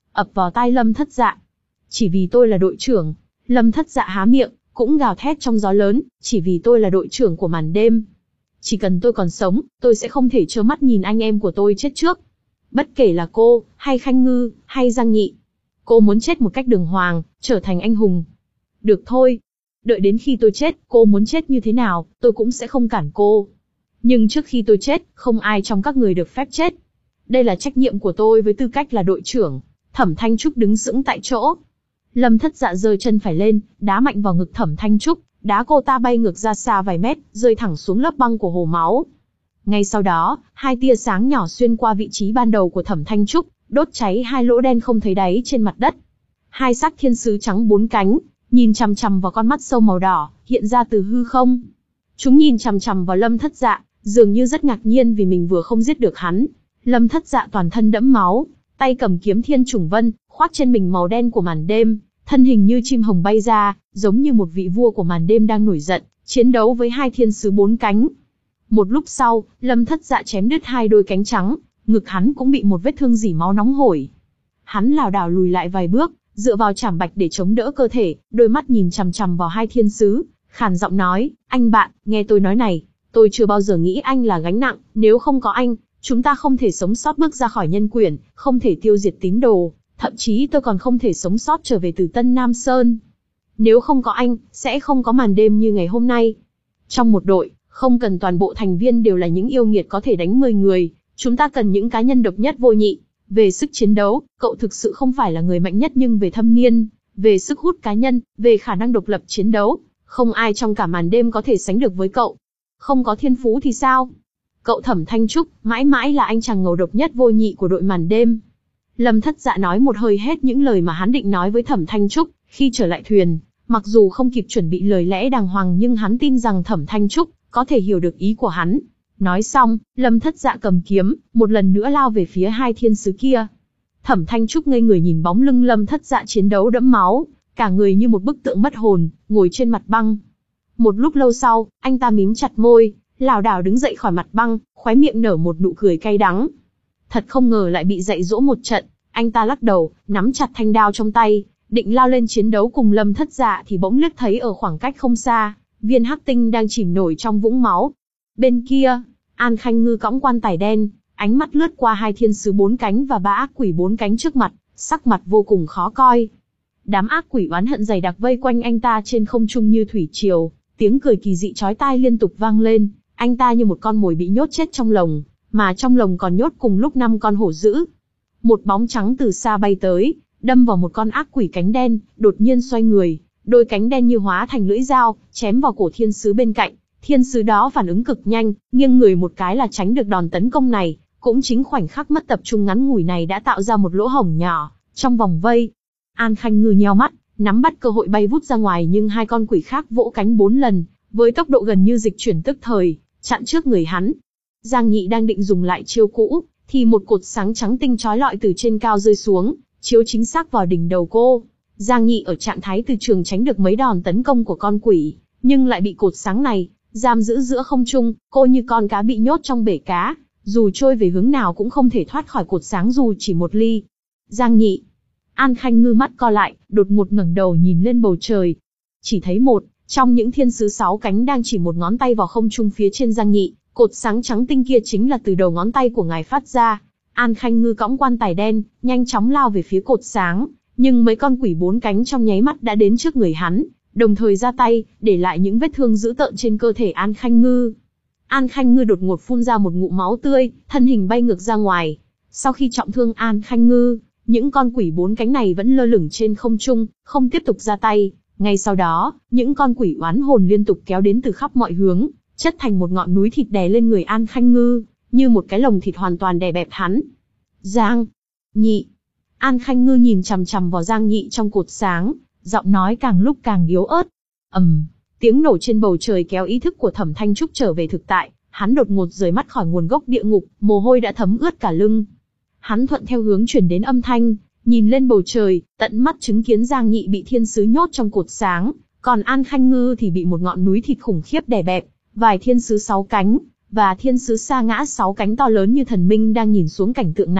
ập vào tai Lâm Thất Dạ. Chỉ vì tôi là đội trưởng. Lâm Thất Dạ há miệng, cũng gào thét trong gió lớn, chỉ vì tôi là đội trưởng của màn đêm. Chỉ cần tôi còn sống, tôi sẽ không thể trơ mắt nhìn anh em của tôi chết trước. Bất kể là cô, hay Khanh Ngư, hay Giang Nhị. Cô muốn chết một cách đường hoàng, trở thành anh hùng. Được thôi. Đợi đến khi tôi chết, cô muốn chết như thế nào, tôi cũng sẽ không cản cô. Nhưng trước khi tôi chết, không ai trong các người được phép chết. Đây là trách nhiệm của tôi với tư cách là đội trưởng. Thẩm Thanh Trúc đứng sững tại chỗ. Lâm Thất Dạ giơ chân phải lên, đá mạnh vào ngực Thẩm Thanh Trúc, đá cô ta bay ngược ra xa vài mét, rơi thẳng xuống lớp băng của hồ máu. Ngay sau đó, hai tia sáng nhỏ xuyên qua vị trí ban đầu của Thẩm Thanh Trúc, đốt cháy hai lỗ đen không thấy đáy trên mặt đất. Hai xác thiên sứ trắng bốn cánh, nhìn chằm chằm vào con mắt sâu màu đỏ, hiện ra từ hư không. Chúng nhìn chằm chằm vào Lâm Thất Dạ, dường như rất ngạc nhiên vì mình vừa không giết được hắn. Lâm Thất Dạ toàn thân đẫm máu, tay cầm kiếm Thiên Trùng Vân, khoác trên mình màu đen của màn đêm, thân hình như chim hồng bay ra, giống như một vị vua của màn đêm đang nổi giận, chiến đấu với hai thiên sứ bốn cánh. Một lúc sau, Lâm Thất Dạ chém đứt hai đôi cánh trắng, ngực hắn cũng bị một vết thương rỉ máu nóng hổi. Hắn lảo đảo lùi lại vài bước, dựa vào chảm bạch để chống đỡ cơ thể, đôi mắt nhìn chằm chằm vào hai thiên sứ, khàn giọng nói, anh bạn, nghe tôi nói này, tôi chưa bao giờ nghĩ anh là gánh nặng, nếu không có anh, chúng ta không thể sống sót bước ra khỏi nhân quyển, không thể tiêu diệt tín đồ, thậm chí tôi còn không thể sống sót trở về từ Tân Nam Sơn. Nếu không có anh, sẽ không có màn đêm như ngày hôm nay. Trong một đội, không cần toàn bộ thành viên đều là những yêu nghiệt có thể đánh mười người, chúng ta cần những cá nhân độc nhất vô nhị. Về sức chiến đấu, cậu thực sự không phải là người mạnh nhất, nhưng về thâm niên, về sức hút cá nhân, về khả năng độc lập chiến đấu, không ai trong cả màn đêm có thể sánh được với cậu. Không có thiên phú thì sao? Cậu Thẩm Thanh Trúc, mãi mãi là anh chàng ngầu độc nhất vô nhị của đội màn đêm. Lâm Thất Dạ nói một hơi hết những lời mà hắn định nói với Thẩm Thanh Trúc. Khi trở lại thuyền, mặc dù không kịp chuẩn bị lời lẽ đàng hoàng, nhưng hắn tin rằng Thẩm Thanh Trúc có thể hiểu được ý của hắn. Nói xong, Lâm Thất Dạ cầm kiếm, một lần nữa lao về phía hai thiên sứ kia. Thẩm Thanh Trúc ngây người nhìn bóng lưng Lâm Thất Dạ chiến đấu đẫm máu, cả người như một bức tượng mất hồn, ngồi trên mặt băng. Một lúc lâu sau, anh ta mím chặt môi, lảo đảo đứng dậy khỏi mặt băng, khóe miệng nở một nụ cười cay đắng. Thật không ngờ lại bị dạy dỗ một trận, anh ta lắc đầu, nắm chặt thanh đao trong tay, định lao lên chiến đấu cùng Lâm Thất Dạ thì bỗng liếc thấy ở khoảng cách không xa, viên hắc tinh đang chìm nổi trong vũng máu. Bên kia, An Khanh Ngư cõng quan tài đen, ánh mắt lướt qua hai thiên sứ bốn cánh và ba ác quỷ bốn cánh trước mặt, sắc mặt vô cùng khó coi. Đám ác quỷ oán hận dày đặc vây quanh anh ta trên không trung như thủy triều, tiếng cười kỳ dị chói tai liên tục vang lên, anh ta như một con mồi bị nhốt chết trong lồng, mà trong lồng còn nhốt cùng lúc năm con hổ dữ. Một bóng trắng từ xa bay tới, đâm vào một con ác quỷ cánh đen, đột nhiên xoay người, đôi cánh đen như hóa thành lưỡi dao, chém vào cổ thiên sứ bên cạnh. Thiên sứ đó phản ứng cực nhanh, nghiêng người một cái là tránh được đòn tấn công này, cũng chính khoảnh khắc mất tập trung ngắn ngủi này đã tạo ra một lỗ hổng nhỏ trong vòng vây. An Khanh Ngư nheo mắt, nắm bắt cơ hội bay vút ra ngoài, nhưng hai con quỷ khác vỗ cánh bốn lần, với tốc độ gần như dịch chuyển tức thời, chặn trước người hắn. Giang Nhị đang định dùng lại chiêu cũ, thì một cột sáng trắng tinh chói lọi từ trên cao rơi xuống, chiếu chính xác vào đỉnh đầu cô. Giang Nhị ở trạng thái từ trường tránh được mấy đòn tấn công của con quỷ, nhưng lại bị cột sáng này giam giữ giữa không trung, cô như con cá bị nhốt trong bể cá, dù trôi về hướng nào cũng không thể thoát khỏi cột sáng dù chỉ một ly. Giang Nhị. An Khanh Ngư mắt co lại, đột ngột ngẩng đầu nhìn lên bầu trời. Chỉ thấy một trong những thiên sứ sáu cánh đang chỉ một ngón tay vào không trung phía trên Giang Nhị, cột sáng trắng tinh kia chính là từ đầu ngón tay của ngài phát ra. An Khanh Ngư cõng quan tài đen, nhanh chóng lao về phía cột sáng, nhưng mấy con quỷ bốn cánh trong nháy mắt đã đến trước người hắn, đồng thời ra tay, để lại những vết thương dữ tợn trên cơ thể An Khanh Ngư. An Khanh Ngư đột ngột phun ra một ngụm máu tươi, thân hình bay ngược ra ngoài. Sau khi trọng thương An Khanh Ngư, những con quỷ bốn cánh này vẫn lơ lửng trên không trung, không tiếp tục ra tay. Ngay sau đó, những con quỷ oán hồn liên tục kéo đến từ khắp mọi hướng, chất thành một ngọn núi thịt đè lên người An Khanh Ngư, như một cái lồng thịt hoàn toàn đè bẹp hắn. Giang Nhị. An Khanh Ngư nhìn chằm chằm vào Giang Nhị trong cột sáng, giọng nói càng lúc càng yếu ớt. ầm, um, tiếng nổ trên bầu trời kéo ý thức của Thẩm Thanh Trúc trở về thực tại. Hắn đột ngột rời mắt khỏi nguồn gốc địa ngục, mồ hôi đã thấm ướt cả lưng. Hắn thuận theo hướng chuyển đến âm thanh, nhìn lên bầu trời, tận mắt chứng kiến Giang Nhị bị thiên sứ nhốt trong cột sáng, còn An Khanh Ngư thì bị một ngọn núi thịt khủng khiếp đè bẹp, vài thiên sứ sáu cánh và thiên sứ sa ngã sáu cánh to lớn như thần minh đang nhìn xuống cảnh tượng này,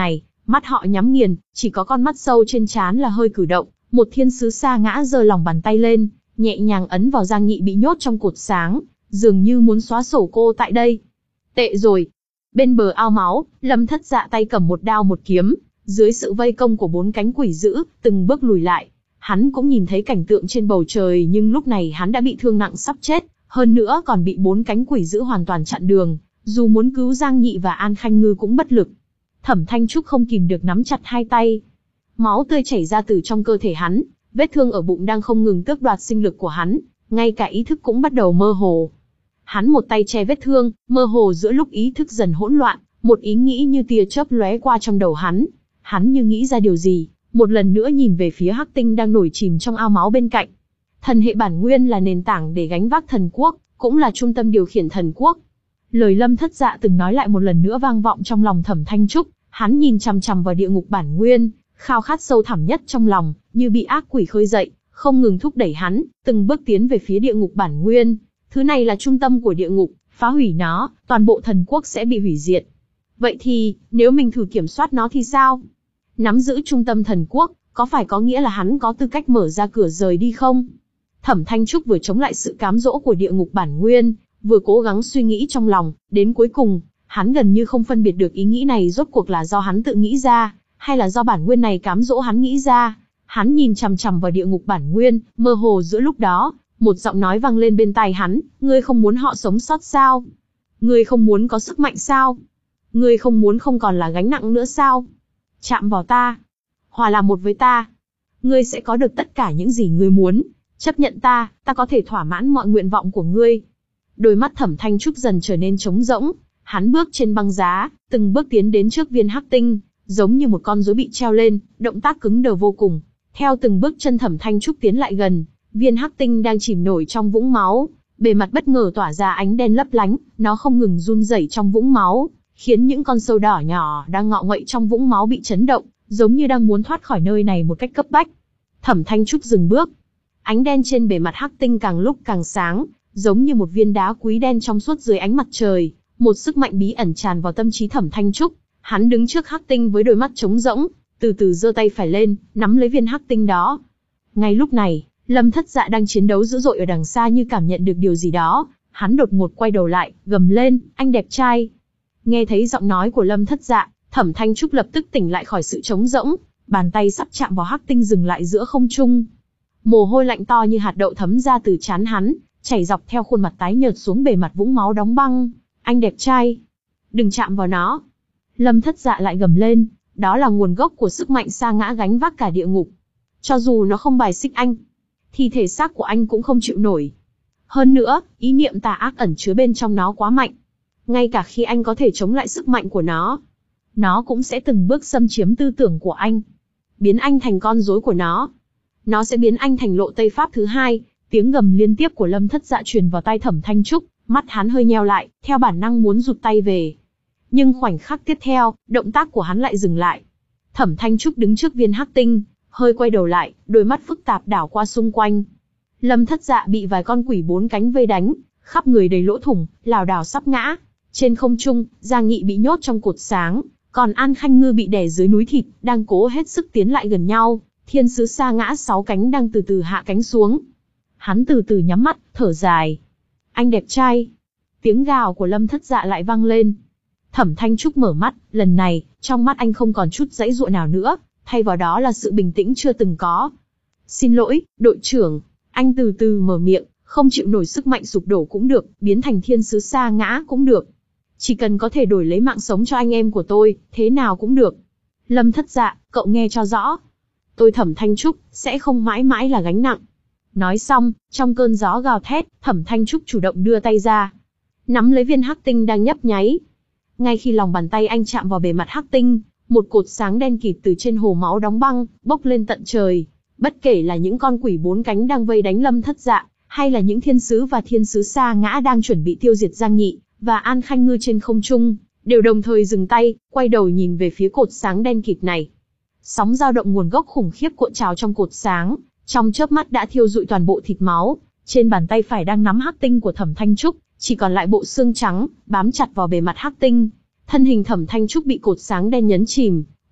mắt họ nhắm nghiền, chỉ có con mắt sâu trên trán là hơi cử động. Một thiên sứ sa ngã giơ lòng bàn tay lên, nhẹ nhàng ấn vào Giang Nghị bị nhốt trong cột sáng, dường như muốn xóa sổ cô tại đây. Tệ rồi. Bên bờ ao máu, Lâm Thất Dạ tay cầm một đao một kiếm, dưới sự vây công của bốn cánh quỷ dữ, từng bước lùi lại. Hắn cũng nhìn thấy cảnh tượng trên bầu trời, nhưng lúc này hắn đã bị thương nặng sắp chết, hơn nữa còn bị bốn cánh quỷ dữ hoàn toàn chặn đường, dù muốn cứu Giang Nghị và An Khanh Ngư cũng bất lực. Thẩm Thanh Trúc không kìm được nắm chặt hai tay. Máu tươi chảy ra từ trong cơ thể hắn, vết thương ở bụng đang không ngừng tước đoạt sinh lực của hắn, ngay cả ý thức cũng bắt đầu mơ hồ. Hắn một tay che vết thương, mơ hồ giữa lúc ý thức dần hỗn loạn, một ý nghĩ như tia chớp lóe qua trong đầu hắn. Hắn như nghĩ ra điều gì, một lần nữa nhìn về phía Hắc Tinh đang nổi chìm trong ao máu bên cạnh. Thần hệ bản nguyên là nền tảng để gánh vác thần quốc, cũng là trung tâm điều khiển thần quốc. Lời Lâm Thất Dạ từng nói lại một lần nữa vang vọng trong lòng Thẩm Thanh Trúc, hắn nhìn chằm chằm vào địa ngục bản nguyên, khao khát sâu thẳm nhất trong lòng, như bị ác quỷ khơi dậy, không ngừng thúc đẩy hắn, từng bước tiến về phía địa ngục bản nguyên. Thứ này là trung tâm của địa ngục, phá hủy nó, toàn bộ thần quốc sẽ bị hủy diệt. Vậy thì, nếu mình thử kiểm soát nó thì sao? Nắm giữ trung tâm thần quốc, có phải có nghĩa là hắn có tư cách mở ra cửa rời đi không? Thẩm Thanh Trúc vừa chống lại sự cám dỗ của địa ngục bản nguyên, vừa cố gắng suy nghĩ trong lòng, đến cuối cùng, hắn gần như không phân biệt được ý nghĩ này rốt cuộc là do hắn tự nghĩ ra, hay là do bản nguyên này cám dỗ hắn nghĩ ra. Hắn nhìn chằm chằm vào địa ngục bản nguyên, mơ hồ giữa lúc đó, một giọng nói vang lên bên tai hắn, ngươi không muốn họ sống sót sao? Ngươi không muốn có sức mạnh sao? Ngươi không muốn không còn là gánh nặng nữa sao? Chạm vào ta, hòa làm một với ta, ngươi sẽ có được tất cả những gì ngươi muốn. Chấp nhận ta, ta có thể thỏa mãn mọi nguyện vọng của ngươi. Đôi mắt Thẩm Thanh Trúc dần trở nên trống rỗng, hắn bước trên băng giá, từng bước tiến đến trước viên hắc tinh, giống như một con rối bị treo lên, động tác cứng đờ vô cùng. Theo từng bước chân Thẩm Thanh Trúc tiến lại gần, viên hắc tinh đang chìm nổi trong vũng máu, bề mặt bất ngờ tỏa ra ánh đen lấp lánh, nó không ngừng run rẩy trong vũng máu, khiến những con sâu đỏ nhỏ đang ngọ nguậy trong vũng máu bị chấn động, giống như đang muốn thoát khỏi nơi này một cách cấp bách. Thẩm Thanh Trúc dừng bước. Ánh đen trên bề mặt hắc tinh càng lúc càng sáng, giống như một viên đá quý đen trong suốt dưới ánh mặt trời, một sức mạnh bí ẩn tràn vào tâm trí Thẩm Thanh Trúc. Hắn đứng trước hắc tinh với đôi mắt trống rỗng, từ từ giơ tay phải lên, nắm lấy viên hắc tinh đó. Ngay lúc này, Lâm Thất Dạ đang chiến đấu dữ dội ở đằng xa như cảm nhận được điều gì đó, hắn đột ngột quay đầu lại, gầm lên, anh đẹp trai. Nghe thấy giọng nói của Lâm Thất Dạ, Thẩm Thanh Trúc lập tức tỉnh lại khỏi sự trống rỗng, bàn tay sắp chạm vào hắc tinh dừng lại giữa không trung. Mồ hôi lạnh to như hạt đậu thấm ra từ trán hắn, chảy dọc theo khuôn mặt tái nhợt xuống bề mặt vũng máu đóng băng. Anh đẹp trai, đừng chạm vào nó. Lâm Thất Dạ lại gầm lên, đó là nguồn gốc của sức mạnh sa ngã gánh vác cả địa ngục. Cho dù nó không bài xích anh, thì thể xác của anh cũng không chịu nổi. Hơn nữa, ý niệm tà ác ẩn chứa bên trong nó quá mạnh. Ngay cả khi anh có thể chống lại sức mạnh của nó, nó cũng sẽ từng bước xâm chiếm tư tưởng của anh, biến anh thành con rối của nó. Nó sẽ biến anh thành lộ Tây Pháp thứ hai. Tiếng gầm liên tiếp của Lâm Thất Dạ truyền vào tai Thẩm Thanh Trúc, mắt hắn hơi nheo lại, theo bản năng muốn rụt tay về. Nhưng khoảnh khắc tiếp theo, động tác của hắn lại dừng lại. Thẩm Thanh Trúc đứng trước viên hắc tinh, hơi quay đầu lại, đôi mắt phức tạp đảo qua xung quanh. Lâm Thất Dạ bị vài con quỷ bốn cánh vây đánh, khắp người đầy lỗ thủng, lảo đảo sắp ngã. Trên không trung, Giang Nghị bị nhốt trong cột sáng, còn An Khanh Ngư bị đè dưới núi thịt, đang cố hết sức tiến lại gần nhau. Thiên sứ sa ngã sáu cánh đang từ từ hạ cánh xuống. Hắn từ từ nhắm mắt, thở dài. Anh đẹp trai. Tiếng gào của Lâm Thất Dạ lại vang lên. Thẩm Thanh Trúc mở mắt, lần này, trong mắt anh không còn chút giãy giụa nào nữa, thay vào đó là sự bình tĩnh chưa từng có. Xin lỗi, đội trưởng. Anh từ từ mở miệng, không chịu nổi sức mạnh sụp đổ cũng được, biến thành thiên sứ sa ngã cũng được. Chỉ cần có thể đổi lấy mạng sống cho anh em của tôi, thế nào cũng được. Lâm Thất Dạ, cậu nghe cho rõ. Tôi Thẩm Thanh Trúc, sẽ không mãi mãi là gánh nặng. Nói xong, trong cơn gió gào thét, Thẩm Thanh Trúc chủ động đưa tay ra, nắm lấy viên hắc tinh đang nhấp nháy. Ngay khi lòng bàn tay anh chạm vào bề mặt hắc tinh, một cột sáng đen kịt từ trên hồ máu đóng băng, bốc lên tận trời. Bất kể là những con quỷ bốn cánh đang vây đánh Lâm Thất Dạ, hay là những thiên sứ và thiên sứ sa ngã đang chuẩn bị tiêu diệt Giang Nghị và An Khanh Ngư trên không trung, đều đồng thời dừng tay, quay đầu nhìn về phía cột sáng đen kịt này. Sóng dao động nguồn gốc khủng khiếp cuộn trào trong cột sáng, trong chớp mắt đã thiêu rụi toàn bộ thịt máu. Trên bàn tay phải đang nắm hắc tinh của Thẩm Thanh Trúc, chỉ còn lại bộ xương trắng, bám chặt vào bề mặt hắc tinh. Thân hình Thẩm Thanh Trúc bị cột sáng đen nhấn chìm,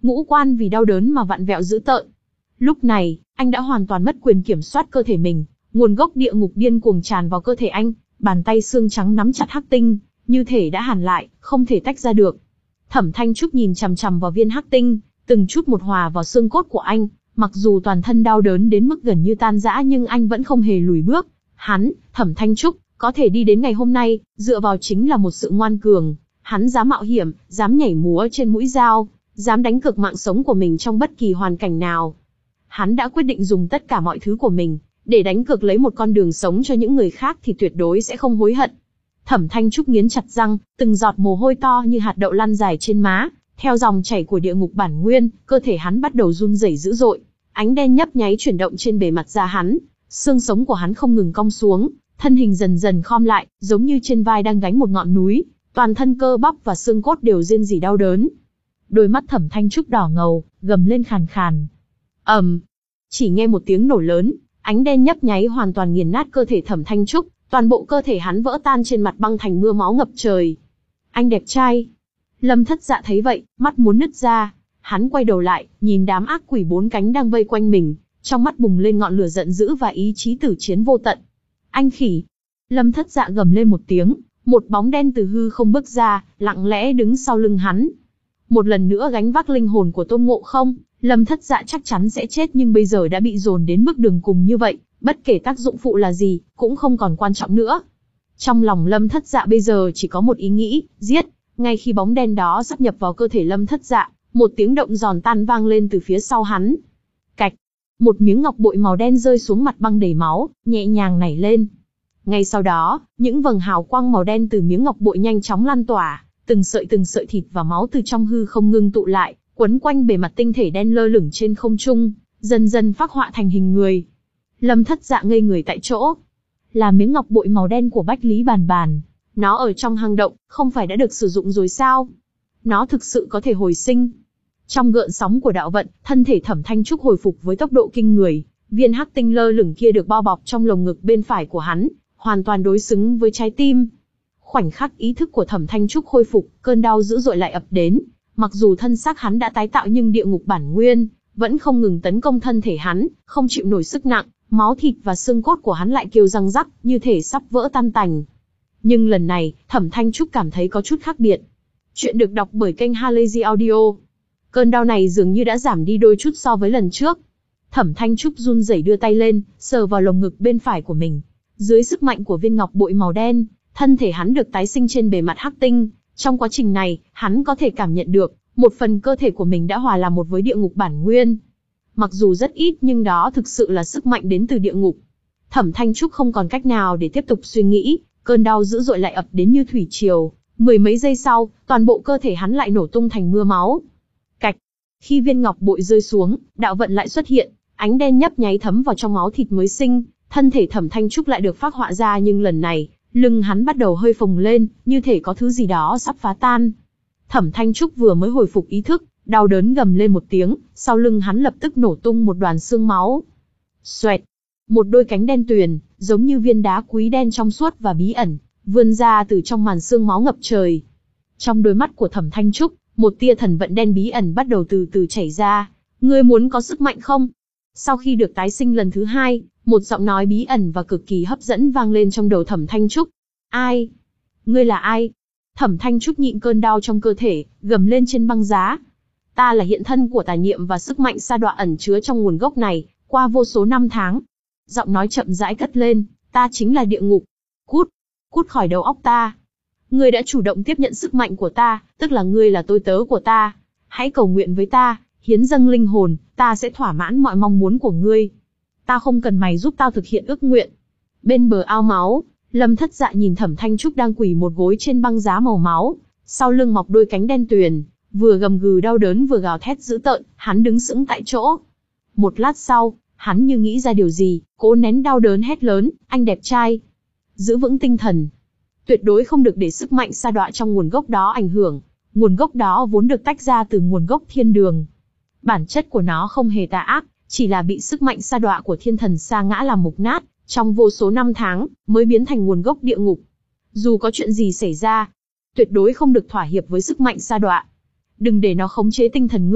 ngũ quan vì đau đớn mà vặn vẹo dữ tợn. Lúc này, anh đã hoàn toàn mất quyền kiểm soát cơ thể mình, nguồn gốc địa ngục điên cuồng tràn vào cơ thể anh, bàn tay xương trắng nắm chặt hắc tinh, như thể đã hàn lại, không thể tách ra được. Thẩm Thanh Trúc nhìn chằm chằm vào viên hắc tinh, từng chút một hòa vào xương cốt của anh, mặc dù toàn thân đau đớn đến mức gần như tan rã nhưng anh vẫn không hề lùi bước. Hắn, Thẩm Thanh Trúc, có thể đi đến ngày hôm nay, dựa vào chính là một sự ngoan cường. Hắn dám mạo hiểm, dám nhảy múa trên mũi dao, dám đánh cược mạng sống của mình trong bất kỳ hoàn cảnh nào. Hắn đã quyết định dùng tất cả mọi thứ của mình, để đánh cược lấy một con đường sống cho những người khác thì tuyệt đối sẽ không hối hận. Thẩm Thanh Trúc nghiến chặt răng, từng giọt mồ hôi to như hạt đậu lăn dài trên má, theo dòng chảy của địa ngục bản nguyên, cơ thể hắn bắt đầu run rẩy dữ dội, ánh đen nhấp nháy chuyển động trên bề mặt da hắn, xương sống của hắn không ngừng cong xuống, thân hình dần dần khom lại, giống như trên vai đang gánh một ngọn núi, toàn thân cơ bắp và xương cốt đều rên rỉ đau đớn. Đôi mắt Thẩm Thanh Trúc đỏ ngầu, gầm lên khàn khàn. ầm, um, chỉ nghe một tiếng nổ lớn, ánh đen nhấp nháy hoàn toàn nghiền nát cơ thể Thẩm Thanh Trúc, toàn bộ cơ thể hắn vỡ tan trên mặt băng thành mưa máu ngập trời. Anh đẹp trai. Lâm Thất Dạ thấy vậy, mắt muốn nứt ra. Hắn quay đầu lại, nhìn đám ác quỷ bốn cánh đang vây quanh mình, trong mắt bùng lên ngọn lửa giận dữ và ý chí tử chiến vô tận. Anh khỉ. Lâm Thất Dạ gầm lên một tiếng, một bóng đen từ hư không bước ra, lặng lẽ đứng sau lưng hắn. Một lần nữa gánh vác linh hồn của Tôn Ngộ Không, Lâm Thất Dạ chắc chắn sẽ chết nhưng bây giờ đã bị dồn đến bước đường cùng như vậy, bất kể tác dụng phụ là gì, cũng không còn quan trọng nữa. Trong lòng Lâm Thất Dạ bây giờ chỉ có một ý nghĩ, giết. Ngay khi bóng đen đó sắp nhập vào cơ thể Lâm Thất Dạ, một tiếng động giòn tan vang lên từ phía sau hắn. Cạch, một miếng ngọc bội màu đen rơi xuống mặt băng đầy máu, nhẹ nhàng nảy lên. Ngay sau đó, những vầng hào quang màu đen từ miếng ngọc bội nhanh chóng lan tỏa, từng sợi từng sợi thịt và máu từ trong hư không ngưng tụ lại, quấn quanh bề mặt tinh thể đen lơ lửng trên không trung, dần dần phác họa thành hình người. Lâm Thất Dạ ngây người tại chỗ. Là miếng ngọc bội màu đen của Bách Lý Bàn Bàn. Nó ở trong hang động, không phải đã được sử dụng rồi sao? Nó thực sự có thể hồi sinh. Trong gợn sóng của đạo vận, thân thể Thẩm Thanh Trúc hồi phục với tốc độ kinh người. Viên hắc tinh lơ lửng kia được bao bọc trong lồng ngực bên phải của hắn, hoàn toàn đối xứng với trái tim. Khoảnh khắc ý thức của Thẩm Thanh Trúc khôi phục, cơn đau dữ dội lại ập đến. Mặc dù thân xác hắn đã tái tạo nhưng địa ngục bản nguyên vẫn không ngừng tấn công thân thể hắn, không chịu nổi sức nặng, máu thịt và xương cốt của hắn lại kêu răng rắc, như thể sắp vỡ tan tành. Nhưng lần này, Thẩm Thanh Trúc cảm thấy có chút khác biệt. Chuyện được đọc bởi kênh Halazy Audio. Cơn đau này dường như đã giảm đi đôi chút so với lần trước. Thẩm Thanh Trúc run rẩy đưa tay lên, sờ vào lồng ngực bên phải của mình. Dưới sức mạnh của viên ngọc bội màu đen, thân thể hắn được tái sinh trên bề mặt hắc tinh. Trong quá trình này, hắn có thể cảm nhận được, một phần cơ thể của mình đã hòa làm một với địa ngục bản nguyên. Mặc dù rất ít nhưng đó thực sự là sức mạnh đến từ địa ngục. Thẩm Thanh Trúc không còn cách nào để tiếp tục suy nghĩ, cơn đau dữ dội lại ập đến như thủy triều. Mười mấy giây sau, toàn bộ cơ thể hắn lại nổ tung thành mưa máu. Cạch. Khi viên ngọc bội rơi xuống, đạo vận lại xuất hiện, ánh đen nhấp nháy thấm vào trong máu thịt mới sinh, thân thể Thẩm Thanh Trúc lại được phác họa ra nhưng lần này, lưng hắn bắt đầu hơi phồng lên, như thể có thứ gì đó sắp phá tan. Thẩm Thanh Trúc vừa mới hồi phục ý thức, đau đớn gầm lên một tiếng, sau lưng hắn lập tức nổ tung một đoàn xương máu. Xoẹt, một đôi cánh đen tuyền, giống như viên đá quý đen trong suốt và bí ẩn, vươn ra từ trong màn xương máu ngập trời. Trong đôi mắt của Thẩm Thanh Trúc, một tia thần vận đen bí ẩn bắt đầu từ từ chảy ra. Ngươi muốn có sức mạnh không? Sau khi được tái sinh lần thứ hai, một giọng nói bí ẩn và cực kỳ hấp dẫn vang lên trong đầu Thẩm Thanh Trúc. Ai? Ngươi là ai? Thẩm Thanh Trúc nhịn cơn đau trong cơ thể, gầm lên trên băng giá. Ta là hiện thân của tà niệm và sức mạnh sa đọa ẩn chứa trong nguồn gốc này, qua vô số năm tháng. Giọng nói chậm rãi cất lên, ta chính là địa ngục. Cút, cút khỏi đầu óc ta. Ngươi đã chủ động tiếp nhận sức mạnh của ta, tức là ngươi là tôi tớ của ta. Hãy cầu nguyện với ta, hiến dâng linh hồn, ta sẽ thỏa mãn mọi mong muốn của ngươi. Ta không cần mày giúp tao thực hiện ước nguyện. Bên bờ ao máu, Lâm Thất Dạ nhìn Thẩm Thanh Trúc đang quỳ một gối trên băng giá màu máu, sau lưng mọc đôi cánh đen tuyền, vừa gầm gừ đau đớn vừa gào thét dữ tợn, hắn đứng sững tại chỗ. Một lát sau, hắn như nghĩ ra điều gì, cố nén đau đớn hét lớn, anh đẹp trai, giữ vững tinh thần. Tuyệt đối không được để sức mạnh sa đọa trong nguồn gốc đó ảnh hưởng, nguồn gốc đó vốn được tách ra từ nguồn gốc thiên đường. Bản chất của nó không hề tà ác, chỉ là bị sức mạnh sa đọa của thiên thần sa ngã làm mục nát, trong vô số năm tháng, mới biến thành nguồn gốc địa ngục. Dù có chuyện gì xảy ra, tuyệt đối không được thỏa hiệp với sức mạnh sa đọa. Đừng để nó khống chế tinh thần ngươi,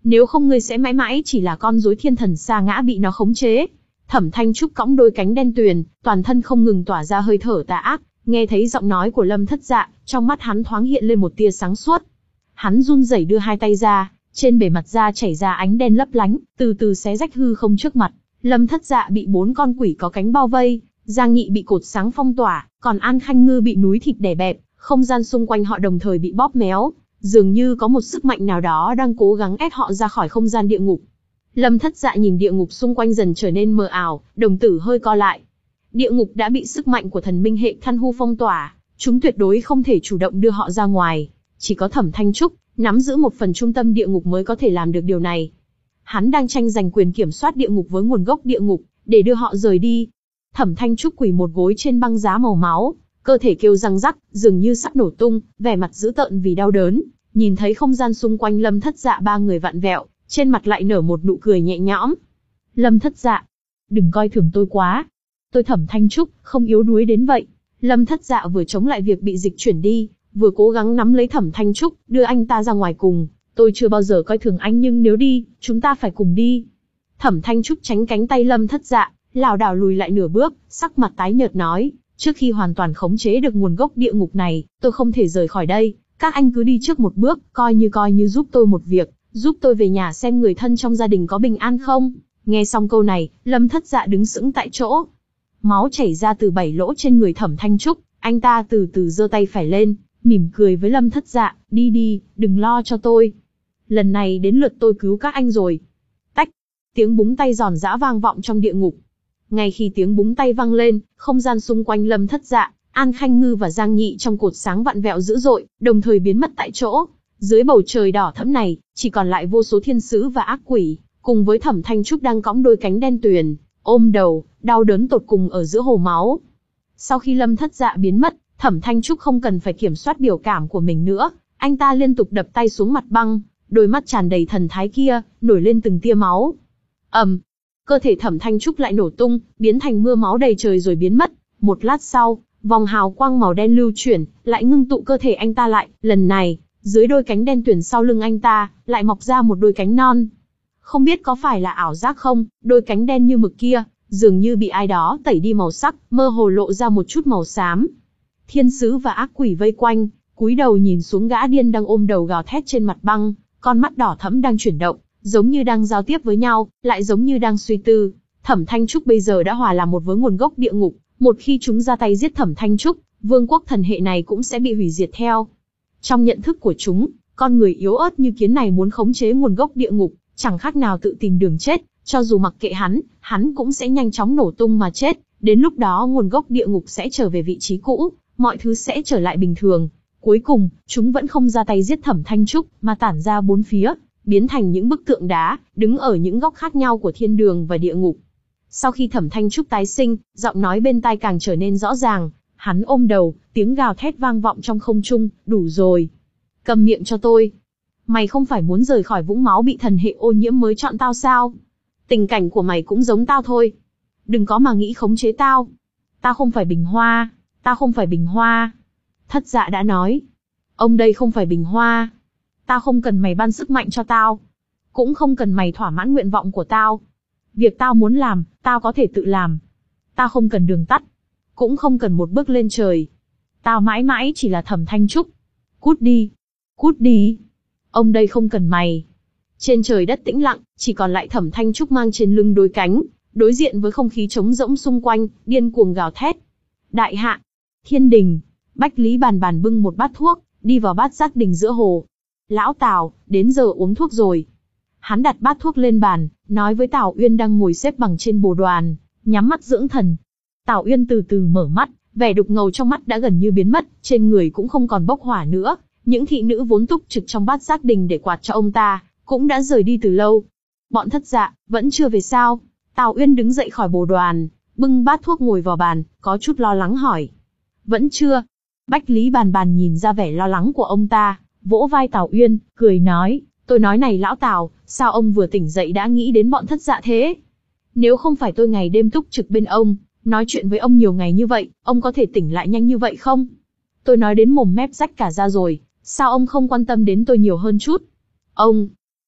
Nếu không ngươi sẽ mãi mãi chỉ là con rối thiên thần sa ngã bị nó khống chế. Thẩm Thanh Trúc cõng đôi cánh đen tuyền, toàn thân không ngừng tỏa ra hơi thở tà ác, nghe thấy giọng nói của Lâm Thất Dạ, trong mắt hắn thoáng hiện lên một tia sáng suốt. Hắn run rẩy đưa hai tay ra, trên bề mặt da chảy ra ánh đen lấp lánh, từ từ xé rách hư không trước mặt. Lâm Thất Dạ bị bốn con quỷ có cánh bao vây, Giang Nghị bị cột sáng phong tỏa, còn An Khanh Ngư bị núi thịt đè bẹp, không gian xung quanh họ đồng thời bị bóp méo, dường như có một sức mạnh nào đó đang cố gắng ép họ ra khỏi không gian địa ngục. Lâm Thất Dạ nhìn địa ngục xung quanh dần trở nên mờ ảo, đồng tử hơi co lại. Địa ngục đã bị sức mạnh của thần minh hệ Căn Hu phong tỏa, chúng tuyệt đối không thể chủ động đưa họ ra ngoài. Chỉ có Thẩm Thanh Trúc, nắm giữ một phần trung tâm địa ngục mới có thể làm được điều này. Hắn đang tranh giành quyền kiểm soát địa ngục với nguồn gốc địa ngục, để đưa họ rời đi. Thẩm Thanh Trúc quỳ một gối trên băng giá màu máu, cơ thể kêu răng rắc, dường như sắp nổ tung, vẻ mặt dữ tợn vì đau đớn. Nhìn thấy không gian xung quanh Lâm Thất Dạ ba người vặn vẹo, trên mặt lại nở một nụ cười nhẹ nhõm. Lâm Thất Dạ, đừng coi thường tôi quá. Tôi Thẩm Thanh Trúc, không yếu đuối đến vậy. Lâm Thất Dạ vừa chống lại việc bị dịch chuyển đi, vừa cố gắng nắm lấy Thẩm Thanh Trúc, đưa anh ta ra ngoài cùng. Tôi chưa bao giờ coi thường anh nhưng nếu đi, chúng ta phải cùng đi. Thẩm Thanh Trúc tránh cánh tay Lâm Thất Dạ, lảo đảo lùi lại nửa bước, sắc mặt tái nhợt nói, trước khi hoàn toàn khống chế được nguồn gốc địa ngục này, tôi không thể rời khỏi đây. Các anh cứ đi trước một bước, coi như coi như giúp tôi một việc, giúp tôi về nhà xem người thân trong gia đình có bình an không. Nghe xong câu này, Lâm Thất Dạ đứng sững tại chỗ. Máu chảy ra từ bảy lỗ trên người Thẩm Thanh Trúc, anh ta từ từ giơ tay phải lên, mỉm cười với Lâm Thất Dạ, đi đi, đừng lo cho tôi. Lần này đến lượt tôi cứu các anh rồi. Tách, tiếng búng tay giòn giã vang vọng trong địa ngục. Ngay khi tiếng búng tay vang lên, không gian xung quanh Lâm Thất Dạ, An Khanh Ngư và Giang Nghị trong cột sáng vặn vẹo dữ dội, đồng thời biến mất tại chỗ. Dưới bầu trời đỏ thẫm này, chỉ còn lại vô số thiên sứ và ác quỷ, cùng với Thẩm Thanh Trúc đang cõng đôi cánh đen tuyền, ôm đầu, đau đớn tột cùng ở giữa hồ máu. Sau khi Lâm Thất Dạ biến mất, Thẩm Thanh Trúc không cần phải kiểm soát biểu cảm của mình nữa, anh ta liên tục đập tay xuống mặt băng, đôi mắt tràn đầy thần thái kia, nổi lên từng tia máu. ầm, um, cơ thể Thẩm Thanh Trúc lại nổ tung, biến thành mưa máu đầy trời rồi biến mất. Một lát sau, vòng hào quang màu đen lưu chuyển, lại ngưng tụ cơ thể anh ta lại, lần này, dưới đôi cánh đen tuyền sau lưng anh ta, lại mọc ra một đôi cánh non. Không biết có phải là ảo giác không, đôi cánh đen như mực kia, dường như bị ai đó tẩy đi màu sắc, mơ hồ lộ ra một chút màu xám. Thiên sứ và ác quỷ vây quanh, cúi đầu nhìn xuống gã điên đang ôm đầu gào thét trên mặt băng, con mắt đỏ thẫm đang chuyển động, giống như đang giao tiếp với nhau, lại giống như đang suy tư. Thẩm Thanh Trúc bây giờ đã hòa làm một với nguồn gốc địa ngục, một khi chúng ra tay giết Thẩm Thanh Trúc, vương quốc thần hệ này cũng sẽ bị hủy diệt theo. Trong nhận thức của chúng, con người yếu ớt như kiến này muốn khống chế nguồn gốc địa ngục, chẳng khác nào tự tìm đường chết, cho dù mặc kệ hắn, hắn cũng sẽ nhanh chóng nổ tung mà chết, đến lúc đó nguồn gốc địa ngục sẽ trở về vị trí cũ, mọi thứ sẽ trở lại bình thường. Cuối cùng, chúng vẫn không ra tay giết Thẩm Thanh Trúc, mà tản ra bốn phía, biến thành những bức tượng đá, đứng ở những góc khác nhau của thiên đường và địa ngục. Sau khi Thẩm Thanh Trúc tái sinh, giọng nói bên tai càng trở nên rõ ràng, hắn ôm đầu, tiếng gào thét vang vọng trong không trung, đủ rồi. Cầm miệng cho tôi. Mày không phải muốn rời khỏi vũng máu bị thần hệ ô nhiễm mới chọn tao sao? Tình cảnh của mày cũng giống tao thôi. Đừng có mà nghĩ khống chế tao. Tao không phải Bình Hoa, tao không phải Bình Hoa. Thất Dạ đã nói. Ông đây không phải Bình Hoa. Tao không cần mày ban sức mạnh cho tao. Cũng không cần mày thỏa mãn nguyện vọng của tao. Việc tao muốn làm, tao có thể tự làm. Tao không cần đường tắt. Cũng không cần một bước lên trời. Tao mãi mãi chỉ là Thẩm Thanh Trúc. Cút đi. Cút đi. Ông đây không cần mày. Trên trời đất tĩnh lặng, chỉ còn lại Thẩm Thanh Trúc mang trên lưng đôi cánh, đối diện với không khí trống rỗng xung quanh, điên cuồng gào thét. Đại hạ, thiên đình, Bách Lý Bàn Bàn bưng một bát thuốc, đi vào bát giác đình giữa hồ. Lão Tào, đến giờ uống thuốc rồi. Hắn đặt bát thuốc lên bàn, nói với Tào Uyên đang ngồi xếp bằng trên bồ đoàn, nhắm mắt dưỡng thần. Tào Uyên từ từ mở mắt, vẻ đục ngầu trong mắt đã gần như biến mất, trên người cũng không còn bốc hỏa nữa. Những thị nữ vốn túc trực trong bát giác đình để quạt cho ông ta, cũng đã rời đi từ lâu. Bọn Thất Dạ, vẫn chưa về sao? Tào Uyên đứng dậy khỏi bồ đoàn, bưng bát thuốc ngồi vào bàn, có chút lo lắng hỏi. Vẫn chưa. Bách Lý Bàn Bàn nhìn ra vẻ lo lắng của ông ta, vỗ vai Tào Uyên, cười nói, tôi nói này lão Tào, sao ông vừa tỉnh dậy đã nghĩ đến bọn Thất Dạ thế? Nếu không phải tôi ngày đêm túc trực bên ông, nói chuyện với ông nhiều ngày như vậy, ông có thể tỉnh lại nhanh như vậy không? Tôi nói đến mồm mép rách cả ra rồi, sao ông không quan tâm đến tôi nhiều hơn chút? Ông,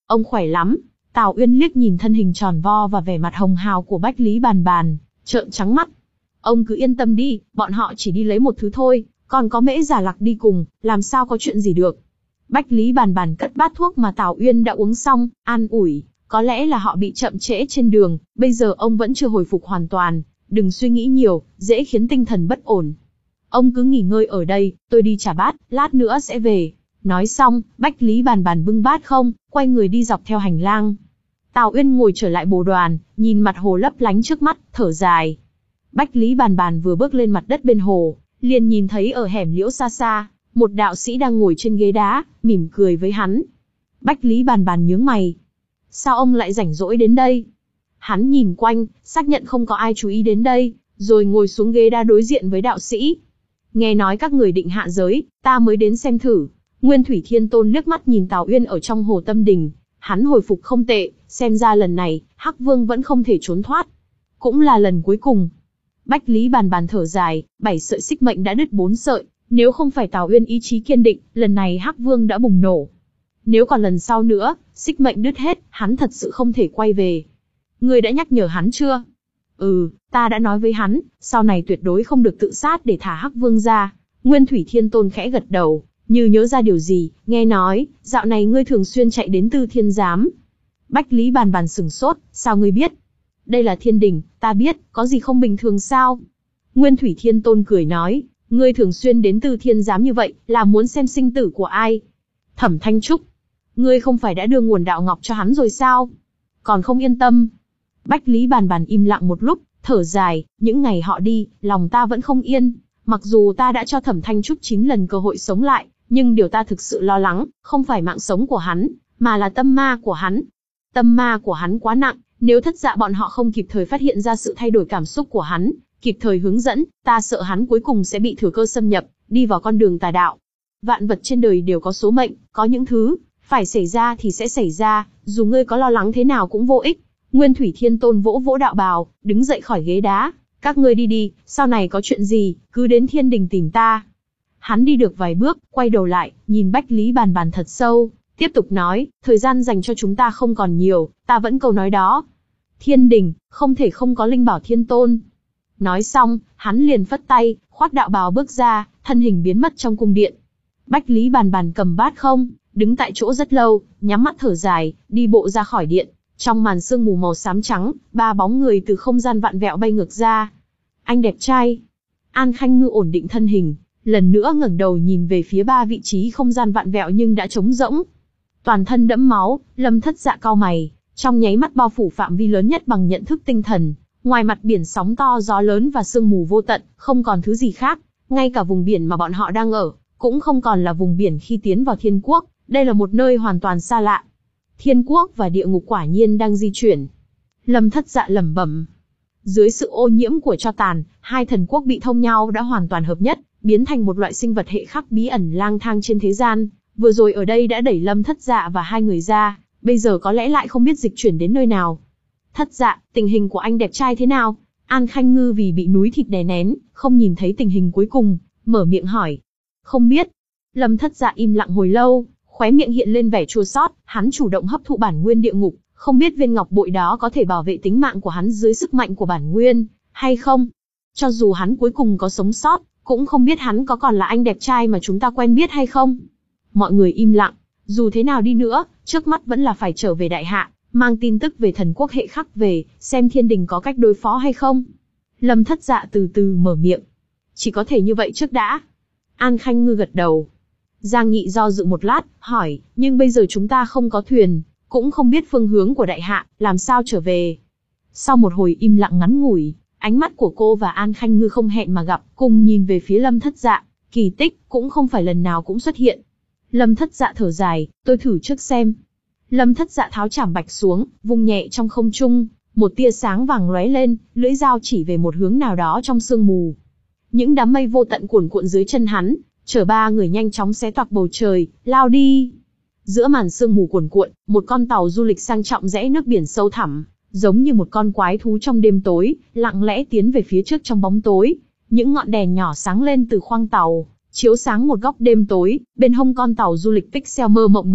Ông khỏe lắm. Tào Uyên liếc nhìn thân hình tròn vo và vẻ mặt hồng hào của Bách Lý Bàn Bàn, trợn trắng mắt. Ông cứ yên tâm đi, bọn họ chỉ đi lấy một thứ thôi, còn có Mễ Giả Lạc đi cùng, làm sao có chuyện gì được. Bách Lý Bàn Bàn cất bát thuốc mà Tào Uyên đã uống xong, an ủi, có lẽ là họ bị chậm trễ trên đường, bây giờ ông vẫn chưa hồi phục hoàn toàn, đừng suy nghĩ nhiều, dễ khiến tinh thần bất ổn. Ông cứ nghỉ ngơi ở đây, tôi đi trả bát, lát nữa sẽ về. Nói xong, Bách Lý Bàn Bàn bưng bát không, quay người đi dọc theo hành lang. Tào Uyên ngồi trở lại bồ đoàn, nhìn mặt hồ lấp lánh trước mắt, thở dài. Bách Lý Bàn Bàn vừa bước lên mặt đất bên hồ, liền nhìn thấy ở hẻm liễu xa xa, một đạo sĩ đang ngồi trên ghế đá, mỉm cười với hắn. Bách Lý Bàn Bàn nhướng mày. Sao ông lại rảnh rỗi đến đây? Hắn nhìn quanh, xác nhận không có ai chú ý đến đây, rồi ngồi xuống ghế đá đối diện với đạo sĩ. Nghe nói các người định hạ giới, ta mới đến xem thử. Nguyên Thủy Thiên Tôn liếc mắt nhìn Tào Uyên ở trong hồ tâm đình, hắn hồi phục không tệ, xem ra lần này, Hắc Vương vẫn không thể trốn thoát. Cũng là lần cuối cùng. Bách Lý Bàn Bàn thở dài, bảy sợi xích mệnh đã đứt bốn sợi, nếu không phải Tào Uyên ý chí kiên định, lần này Hắc Vương đã bùng nổ. Nếu còn lần sau nữa, xích mệnh đứt hết, hắn thật sự không thể quay về. Ngươi đã nhắc nhở hắn chưa? Ừ, ta đã nói với hắn, sau này tuyệt đối không được tự sát để thả Hắc Vương ra. Nguyên Thủy Thiên Tôn khẽ gật đầu, như nhớ ra điều gì, nghe nói, dạo này ngươi thường xuyên chạy đến Tư Thiên Giám. Bách Lý Bàn Bàn sửng sốt, sao ngươi biết? Đây là thiên đình, ta biết, có gì không bình thường sao? Nguyên Thủy Thiên Tôn cười nói, ngươi thường xuyên đến Tư Thiên Giám như vậy, là muốn xem sinh tử của ai? Thẩm Thanh Trúc, ngươi không phải đã đưa nguồn đạo ngọc cho hắn rồi sao? Còn không yên tâm. Bách Lý Bàn Bàn im lặng một lúc, thở dài, những ngày họ đi, lòng ta vẫn không yên. Mặc dù ta đã cho Thẩm Thanh Trúc chín lần cơ hội sống lại, nhưng điều ta thực sự lo lắng, không phải mạng sống của hắn, mà là tâm ma của hắn. Tâm ma của hắn quá nặng, nếu Thất Dạ bọn họ không kịp thời phát hiện ra sự thay đổi cảm xúc của hắn, kịp thời hướng dẫn, ta sợ hắn cuối cùng sẽ bị thừa cơ xâm nhập, đi vào con đường tà đạo. Vạn vật trên đời đều có số mệnh, có những thứ phải xảy ra thì sẽ xảy ra, dù ngươi có lo lắng thế nào cũng vô ích. Nguyên Thủy Thiên Tôn vỗ vỗ đạo bào, đứng dậy khỏi ghế đá. Các ngươi đi đi, sau này có chuyện gì, cứ đến thiên đình tìm ta. Hắn đi được vài bước, quay đầu lại, nhìn Bách Lý Bàn Bàn thật sâu, tiếp tục nói, thời gian dành cho chúng ta không còn nhiều, ta vẫn câu nói đó. Thiên đình, không thể không có Linh Bảo Thiên Tôn. Nói xong, hắn liền phất tay, khoác đạo bào bước ra, thân hình biến mất trong cung điện. Bách Lý Bàn Bàn cầm bát không, đứng tại chỗ rất lâu, nhắm mắt thở dài, đi bộ ra khỏi điện. Trong màn sương mù màu xám trắng, ba bóng người từ không gian vạn vẹo bay ngược ra. Anh đẹp trai. An Khanh Ngư ổn định thân hình, lần nữa ngẩng đầu nhìn về phía ba vị trí không gian vạn vẹo nhưng đã trống rỗng. Toàn thân đẫm máu, Lâm Thất Dạ cau mày, trong nháy mắt bao phủ phạm vi lớn nhất bằng nhận thức tinh thần. Ngoài mặt biển sóng to gió lớn và sương mù vô tận, không còn thứ gì khác. Ngay cả vùng biển mà bọn họ đang ở, cũng không còn là vùng biển khi tiến vào Thiên Quốc. Đây là một nơi hoàn toàn xa lạ. Thiên Quốc và địa ngục quả nhiên đang di chuyển. Lâm Thất Dạ lẩm bẩm. Dưới sự ô nhiễm của tro tàn, hai thần quốc bị thông nhau đã hoàn toàn hợp nhất, biến thành một loại sinh vật hệ khắc bí ẩn lang thang trên thế gian. Vừa rồi ở đây đã đẩy Lâm Thất Dạ và hai người ra, bây giờ có lẽ lại không biết dịch chuyển đến nơi nào. Thất Dạ, tình hình của anh đẹp trai thế nào? An Khanh Ngư vì bị núi thịt đè nén, không nhìn thấy tình hình cuối cùng, mở miệng hỏi. Không biết. Lâm Thất Dạ im lặng hồi lâu, khóe miệng hiện lên vẻ chua xót, hắn chủ động hấp thụ bản nguyên địa ngục, không biết viên ngọc bội đó có thể bảo vệ tính mạng của hắn dưới sức mạnh của bản nguyên, hay không? Cho dù hắn cuối cùng có sống sót, cũng không biết hắn có còn là anh đẹp trai mà chúng ta quen biết hay không? Mọi người im lặng, dù thế nào đi nữa, trước mắt vẫn là phải trở về đại hạ, mang tin tức về thần quốc hệ khắc về, xem thiên đình có cách đối phó hay không. Lâm Thất Dạ từ từ mở miệng. Chỉ có thể như vậy trước đã. An Khanh Ngư gật đầu. Giang Nghị do dự một lát, hỏi, nhưng bây giờ chúng ta không có thuyền, cũng không biết phương hướng của đại hạ, làm sao trở về. Sau một hồi im lặng ngắn ngủi, ánh mắt của cô và An Khanh Ngư không hẹn mà gặp, cùng nhìn về phía Lâm Thất Dạ, kỳ tích cũng không phải lần nào cũng xuất hiện. Lâm Thất Dạ thở dài, tôi thử trước xem. Lâm Thất Dạ tháo chảm bạch xuống, vung nhẹ trong không trung, một tia sáng vàng lóe lên, lưỡi dao chỉ về một hướng nào đó trong sương mù. Những đám mây vô tận cuồn cuộn dưới chân hắn, chở ba người nhanh chóng xé toạc bầu trời, lao đi. Giữa màn sương mù cuồn cuộn, một con tàu du lịch sang trọng rẽ nước biển sâu thẳm, giống như một con quái thú trong đêm tối, lặng lẽ tiến về phía trước trong bóng tối. Những ngọn đèn nhỏ sáng lên từ khoang tàu, chiếu sáng một góc đêm tối, bên hông con tàu du lịch pixel mơ mộng này,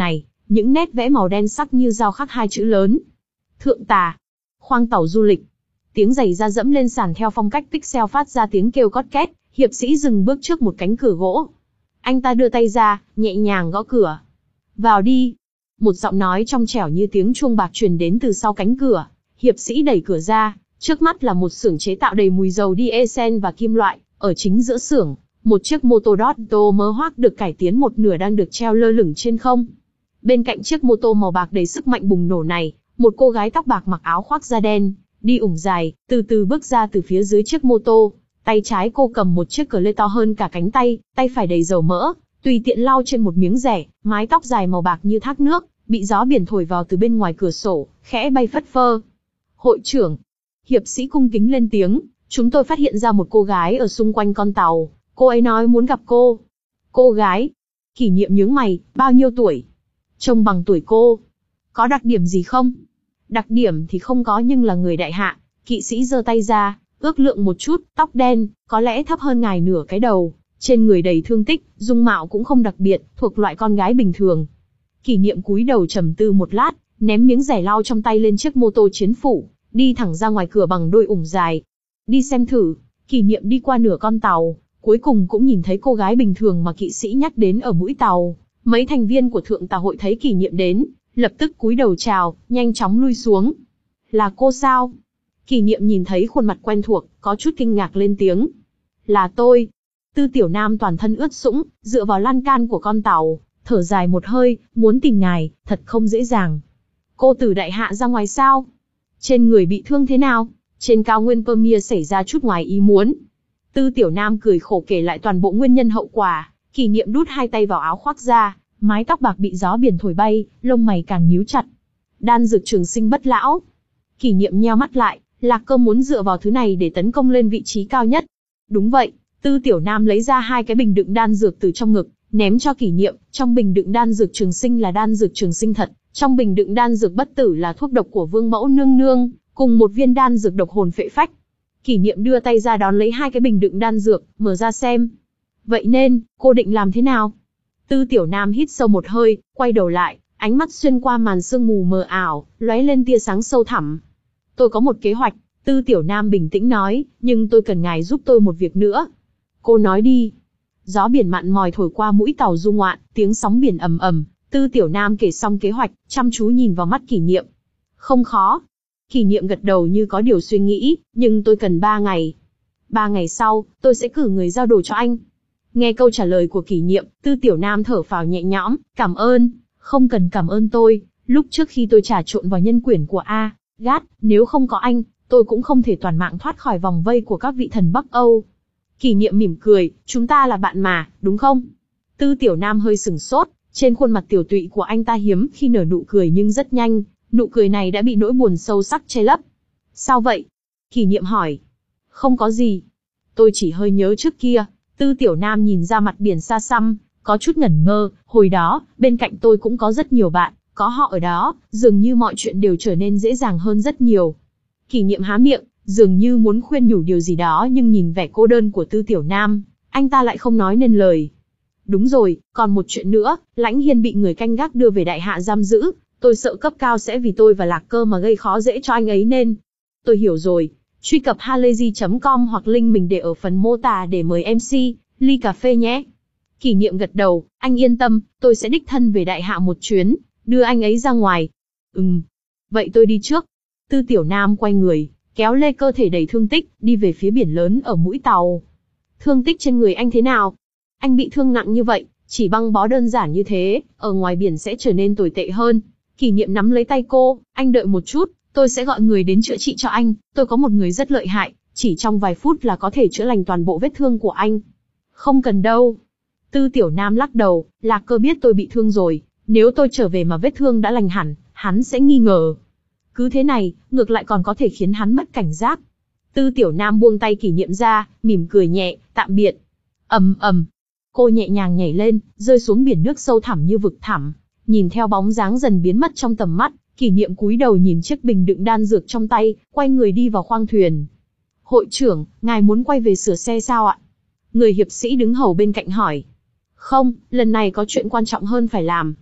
những nét vẽ màu đen sắc như dao khắc hai chữ lớn. Thượng tà. Khoang tàu du lịch. Tiếng giày da dẫm lên sàn theo phong cách pixel phát ra tiếng kêu cót két, hiệp sĩ dừng bước trước một cánh cửa gỗ. Anh ta đưa tay ra, nhẹ nhàng gõ cửa. Vào đi. Một giọng nói trong trẻo như tiếng chuông bạc truyền đến từ sau cánh cửa. Hiệp sĩ đẩy cửa ra, trước mắt là một xưởng chế tạo đầy mùi dầu diesel và kim loại. Ở chính giữa xưởng, một chiếc mô tô Dodge mơ hoác được cải tiến một nửa đang được treo lơ lửng trên không. Bên cạnh chiếc mô tô màu bạc đầy sức mạnh bùng nổ này, một cô gái tóc bạc mặc áo khoác da đen, đi ủng dài, từ từ bước ra từ phía dưới chiếc mô tô. Tay trái cô cầm một chiếc cờ lê to hơn cả cánh tay, tay phải đầy dầu mỡ, tùy tiện lau trên một miếng rẻ, mái tóc dài màu bạc như thác nước, bị gió biển thổi vào từ bên ngoài cửa sổ, khẽ bay phất phơ. Hội trưởng. Hiệp sĩ cung kính lên tiếng, chúng tôi phát hiện ra một cô gái ở xung quanh con tàu, cô ấy nói muốn gặp cô. Cô gái? Kỷ Niệm nhướng mày, bao nhiêu tuổi? Trông bằng tuổi cô. Có đặc điểm gì không? Đặc điểm thì không có nhưng là người đại hạ. Kỵ sĩ giơ tay ra, ước lượng một chút, tóc đen, có lẽ thấp hơn ngài nửa cái đầu, trên người đầy thương tích, dung mạo cũng không đặc biệt, thuộc loại con gái bình thường. Kỷ Niệm cúi đầu trầm tư một lát, ném miếng rẻ lau trong tay lên chiếc mô tô chiến phủ, đi thẳng ra ngoài cửa bằng đôi ủng dài. Đi xem thử. Kỷ Niệm đi qua nửa con tàu, cuối cùng cũng nhìn thấy cô gái bình thường mà kỵ sĩ nhắc đến ở mũi tàu. Mấy thành viên của thượng tà hội thấy Kỷ Niệm đến, lập tức cúi đầu chào, nhanh chóng lui xuống. Là cô sao? Kỷ Niệm nhìn thấy khuôn mặt quen thuộc, có chút kinh ngạc lên tiếng. Là tôi. Tư Tiểu Nam toàn thân ướt sũng, dựa vào lan can của con tàu, thở dài một hơi, muốn tìm ngài, thật không dễ dàng. Cô từ đại hạ ra ngoài sao? Trên người bị thương thế nào? Trên cao nguyên Pamir xảy ra chút ngoài ý muốn. Tư Tiểu Nam cười khổ kể lại toàn bộ nguyên nhân hậu quả. Kỷ Niệm đút hai tay vào áo khoác ra, mái tóc bạc bị gió biển thổi bay, lông mày càng nhíu chặt. Đan dược trường sinh bất lão. Kỷ Niệm nheo mắt lại, Lạc Cơ muốn dựa vào thứ này để tấn công lên vị trí cao nhất. Đúng vậy. Tư Tiểu Nam lấy ra hai cái bình đựng đan dược từ trong ngực, ném cho Kỷ Niệm. Trong bình đựng đan dược trường sinh là đan dược trường sinh thật, trong bình đựng đan dược bất tử là thuốc độc của Vương Mẫu nương nương, cùng một viên đan dược độc hồn phệ phách. Kỷ Niệm đưa tay ra đón lấy hai cái bình đựng đan dược, mở ra xem. Vậy nên, cô định làm thế nào? Tư Tiểu Nam hít sâu một hơi, quay đầu lại, ánh mắt xuyên qua màn sương mù mờ ảo, lóe lên tia sáng sâu thẳm. Tôi có một kế hoạch, Tư Tiểu Nam bình tĩnh nói, nhưng tôi cần ngài giúp tôi một việc nữa. Cô nói đi. Gió biển mặn mòi thổi qua mũi tàu du ngoạn, tiếng sóng biển ầm ầm. Tư Tiểu Nam kể xong kế hoạch, chăm chú nhìn vào mắt Kỷ Niệm. Không khó. Kỷ Niệm gật đầu như có điều suy nghĩ, nhưng tôi cần ba ngày. Ba ngày sau, tôi sẽ cử người giao đồ cho anh. Nghe câu trả lời của Kỷ Niệm, Tư Tiểu Nam thở phào nhẹ nhõm, cảm ơn, không cần cảm ơn tôi. Lúc trước khi tôi trà trộn vào nhân quyển của A, Gát, nếu không có anh, tôi cũng không thể toàn mạng thoát khỏi vòng vây của các vị thần Bắc Âu. Kỷ Niệm mỉm cười, chúng ta là bạn mà, đúng không? Tư Tiểu Nam hơi sừng sốt, trên khuôn mặt tiểu tụy của anh ta hiếm khi nở nụ cười nhưng rất nhanh, nụ cười này đã bị nỗi buồn sâu sắc che lấp. Sao vậy? Kỷ Niệm hỏi. Không có gì. Tôi chỉ hơi nhớ trước kia. Tư Tiểu Nam nhìn ra mặt biển xa xăm, có chút ngẩn ngơ, hồi đó, bên cạnh tôi cũng có rất nhiều bạn, có họ ở đó, dường như mọi chuyện đều trở nên dễ dàng hơn rất nhiều. Kỷ Niệm há miệng, dường như muốn khuyên nhủ điều gì đó nhưng nhìn vẻ cô đơn của Tư Tiểu Nam, anh ta lại không nói nên lời. Đúng rồi, còn một chuyện nữa, Lãnh Hiên bị người canh gác đưa về đại hạ giam giữ, tôi sợ cấp cao sẽ vì tôi và Lạc Cơ mà gây khó dễ cho anh ấy nên. Tôi hiểu rồi, truy cập halayzi chấm com hoặc link mình để ở phần mô tả để mời em xê, ly cà phê nhé. Kỷ Niệm gật đầu, anh yên tâm, tôi sẽ đích thân về đại hạ một chuyến, đưa anh ấy ra ngoài. Ừm, vậy tôi đi trước. Tư Tiểu Nam quay người, kéo lê cơ thể đầy thương tích, đi về phía biển lớn ở mũi tàu. Thương tích trên người anh thế nào? Anh bị thương nặng như vậy, chỉ băng bó đơn giản như thế, ở ngoài biển sẽ trở nên tồi tệ hơn. Kỷ Niệm nắm lấy tay cô, anh đợi một chút, tôi sẽ gọi người đến chữa trị cho anh, tôi có một người rất lợi hại, chỉ trong vài phút là có thể chữa lành toàn bộ vết thương của anh. Không cần đâu. Tư Tiểu Nam lắc đầu, Lạc Cơ biết tôi bị thương rồi, nếu tôi trở về mà vết thương đã lành hẳn, hắn sẽ nghi ngờ. Cứ thế này, ngược lại còn có thể khiến hắn mất cảnh giác. Tư Tiểu Nam buông tay Kỷ Niệm ra, mỉm cười nhẹ, tạm biệt. Ầm ầm. Cô nhẹ nhàng nhảy lên, rơi xuống biển nước sâu thẳm như vực thẳm. Nhìn theo bóng dáng dần biến mất trong tầm mắt, Kỷ Niệm cúi đầu nhìn chiếc bình đựng đan dược trong tay, quay người đi vào khoang thuyền. Hội trưởng, ngài muốn quay về sửa xe sao ạ? Người hiệp sĩ đứng hầu bên cạnh hỏi. Không, lần này có chuyện quan trọng hơn phải làm.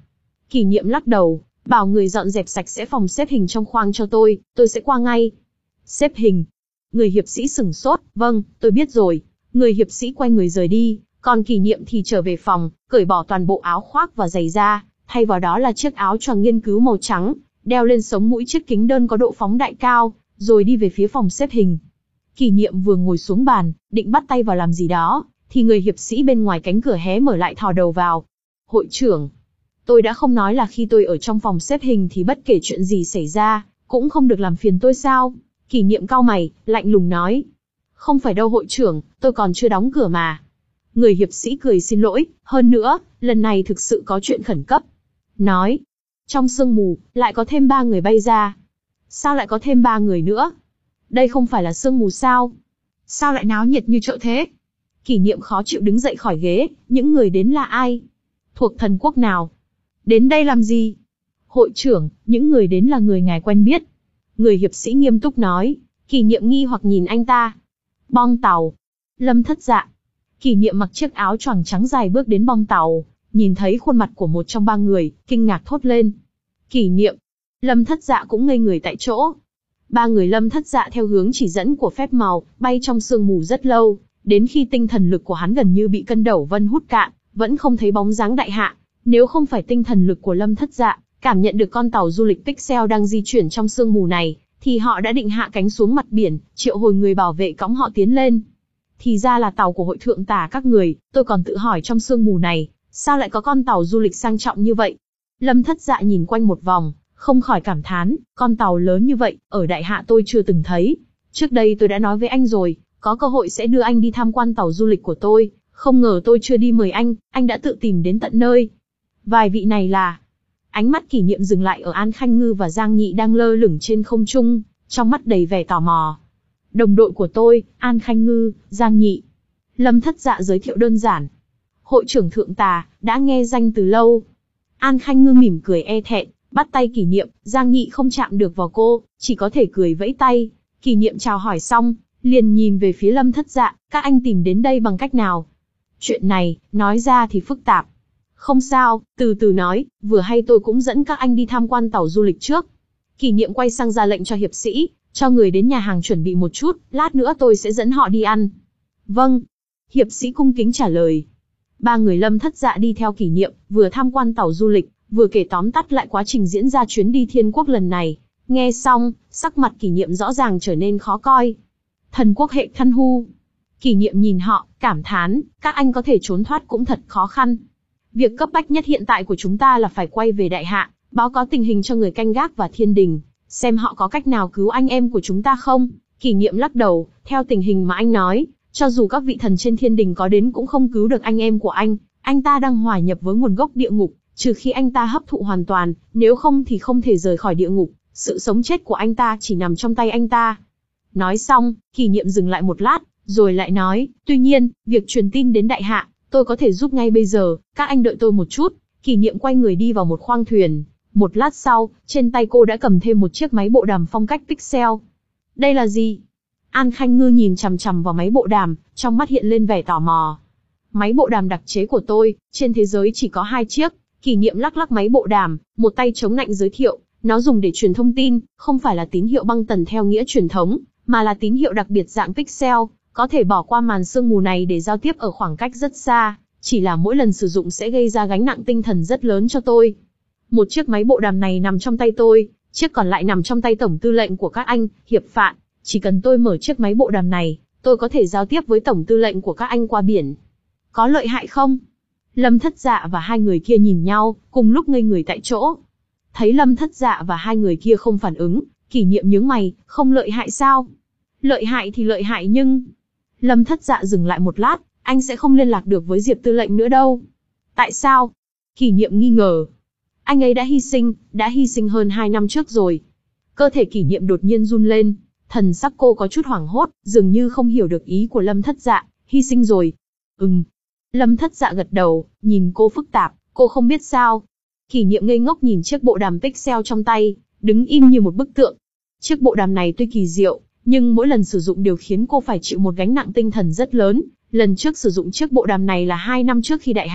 Kỷ niệm lắc đầu, bảo người dọn dẹp sạch sẽ phòng xếp hình trong khoang cho tôi, tôi sẽ qua ngay. Xếp hình. Người hiệp sĩ sửng sốt, vâng, tôi biết rồi. Người hiệp sĩ quay người rời đi, còn Kỷ niệm thì trở về phòng, cởi bỏ toàn bộ áo khoác và giày ra, thay vào đó là chiếc áo choàng nghiên cứu màu trắng, đeo lên sống mũi chiếc kính đơn có độ phóng đại cao, rồi đi về phía phòng xếp hình. Kỷ niệm vừa ngồi xuống bàn, định bắt tay vào làm gì đó, thì người hiệp sĩ bên ngoài cánh cửa hé mở lại thò đầu vào. Hội trưởng, tôi đã không nói là khi tôi ở trong phòng xếp hình thì bất kể chuyện gì xảy ra, cũng không được làm phiền tôi sao? Kỷ niệm cau mày, lạnh lùng nói. Không phải đâu hội trưởng, tôi còn chưa đóng cửa mà. Người hiệp sĩ cười xin lỗi, hơn nữa, lần này thực sự có chuyện khẩn cấp. Nói, trong sương mù, lại có thêm ba người bay ra. Sao lại có thêm ba người nữa? Đây không phải là sương mù sao? Sao lại náo nhiệt như chợ thế? Kỷ niệm khó chịu đứng dậy khỏi ghế, những người đến là ai? Thuộc thần quốc nào? Đến đây làm gì? Hội trưởng, những người đến là người ngài quen biết. Người hiệp sĩ nghiêm túc nói, Kỷ niệm nghi hoặc nhìn anh ta. Bong tàu. Lâm Thất Dạ. Kỷ niệm mặc chiếc áo choàng trắng dài bước đến bong tàu, nhìn thấy khuôn mặt của một trong ba người, kinh ngạc thốt lên. Kỷ niệm. Lâm Thất Dạ cũng ngây người tại chỗ. Ba người Lâm Thất Dạ theo hướng chỉ dẫn của phép màu, bay trong sương mù rất lâu, đến khi tinh thần lực của hắn gần như bị cân đẩu vân hút cạn, vẫn không thấy bóng dáng đại hạ. Nếu không phải tinh thần lực của Lâm Thất Dạ cảm nhận được con tàu du lịch Pixel đang di chuyển trong sương mù này, thì họ đã định hạ cánh xuống mặt biển, triệu hồi người bảo vệ cõng họ tiến lên. Thì ra là tàu của hội thượng tả các người, tôi còn tự hỏi trong sương mù này, sao lại có con tàu du lịch sang trọng như vậy? Lâm Thất Dạ nhìn quanh một vòng, không khỏi cảm thán, con tàu lớn như vậy, ở đại hạ tôi chưa từng thấy. Trước đây tôi đã nói với anh rồi, có cơ hội sẽ đưa anh đi tham quan tàu du lịch của tôi, không ngờ tôi chưa đi mời anh, anh đã tự tìm đến tận nơi. Vài vị này là... Ánh mắt Kỷ niệm dừng lại ở An Khanh Ngư và Giang Nhị đang lơ lửng trên không trung, trong mắt đầy vẻ tò mò. Đồng đội của tôi, An Khanh Ngư, Giang Nhị. Lâm Thất Dạ giới thiệu đơn giản. Hội trưởng thượng tà, đã nghe danh từ lâu. An Khanh Ngư mỉm cười e thẹn, bắt tay Kỷ niệm, Giang Nhị không chạm được vào cô, chỉ có thể cười vẫy tay. Kỷ niệm chào hỏi xong, liền nhìn về phía Lâm Thất Dạ, các anh tìm đến đây bằng cách nào? Chuyện này, nói ra thì phức tạp. Không sao, từ từ nói, vừa hay tôi cũng dẫn các anh đi tham quan tàu du lịch trước. Kỷ niệm quay sang ra lệnh cho hiệp sĩ, cho người đến nhà hàng chuẩn bị một chút, lát nữa tôi sẽ dẫn họ đi ăn. Vâng. Hiệp sĩ cung kính trả lời. Ba người Lâm Thất Dạ đi theo Kỷ niệm, vừa tham quan tàu du lịch, vừa kể tóm tắt lại quá trình diễn ra chuyến đi thiên quốc lần này. Nghe xong, sắc mặt Kỷ niệm rõ ràng trở nên khó coi. Thần quốc hệ Thân Hu. Kỷ niệm nhìn họ, cảm thán, các anh có thể trốn thoát cũng thật khó khăn. Việc cấp bách nhất hiện tại của chúng ta là phải quay về đại hạ, báo cáo tình hình cho người canh gác và thiên đình, xem họ có cách nào cứu anh em của chúng ta không. Kỷ niệm lắc đầu, theo tình hình mà anh nói, cho dù các vị thần trên thiên đình có đến cũng không cứu được anh em của anh, anh ta đang hòa nhập với nguồn gốc địa ngục, trừ khi anh ta hấp thụ hoàn toàn, nếu không thì không thể rời khỏi địa ngục, sự sống chết của anh ta chỉ nằm trong tay anh ta. Nói xong, Kỷ niệm dừng lại một lát, rồi lại nói, tuy nhiên, việc truyền tin đến đại hạ, tôi có thể giúp ngay bây giờ, các anh đợi tôi một chút. Kỷ niệm quay người đi vào một khoang thuyền. Một lát sau, trên tay cô đã cầm thêm một chiếc máy bộ đàm phong cách Pixel. Đây là gì? An Khanh Ngư nhìn chằm chằm vào máy bộ đàm, trong mắt hiện lên vẻ tò mò. Máy bộ đàm đặc chế của tôi, trên thế giới chỉ có hai chiếc. Kỷ niệm lắc lắc máy bộ đàm, một tay chống nạnh giới thiệu, nó dùng để truyền thông tin, không phải là tín hiệu băng tần theo nghĩa truyền thống, mà là tín hiệu đặc biệt dạng Pixel, có thể bỏ qua màn sương mù này để giao tiếp ở khoảng cách rất xa, chỉ là mỗi lần sử dụng sẽ gây ra gánh nặng tinh thần rất lớn cho tôi. Một chiếc máy bộ đàm này nằm trong tay tôi, chiếc còn lại nằm trong tay tổng tư lệnh của các anh, Hiệp Phạn. Chỉ cần tôi mở chiếc máy bộ đàm này, tôi có thể giao tiếp với tổng tư lệnh của các anh qua biển. Có lợi hại không? Lâm Thất Dạ và hai người kia nhìn nhau, cùng lúc ngây người tại chỗ. Thấy Lâm Thất Dạ và hai người kia không phản ứng, Kỷ niệm nhướng mày, không lợi hại sao? Lợi hại thì lợi hại nhưng... Lâm Thất Dạ dừng lại một lát, anh sẽ không liên lạc được với Diệp tư lệnh nữa đâu. Tại sao? Kỷ niệm nghi ngờ. Anh ấy đã hy sinh, đã hy sinh hơn hai năm trước rồi. Cơ thể Kỷ niệm đột nhiên run lên, thần sắc cô có chút hoảng hốt, dường như không hiểu được ý của Lâm Thất Dạ, hy sinh rồi. Ừm. Lâm Thất Dạ gật đầu, nhìn cô phức tạp, cô không biết sao. Kỷ niệm ngây ngốc nhìn chiếc bộ đàm Pixel trong tay, đứng im như một bức tượng. Chiếc bộ đàm này tuy kỳ diệu, nhưng mỗi lần sử dụng đều khiến cô phải chịu một gánh nặng tinh thần rất lớn. Lần trước sử dụng chiếc bộ đàm này là hai năm trước khi đại hạ,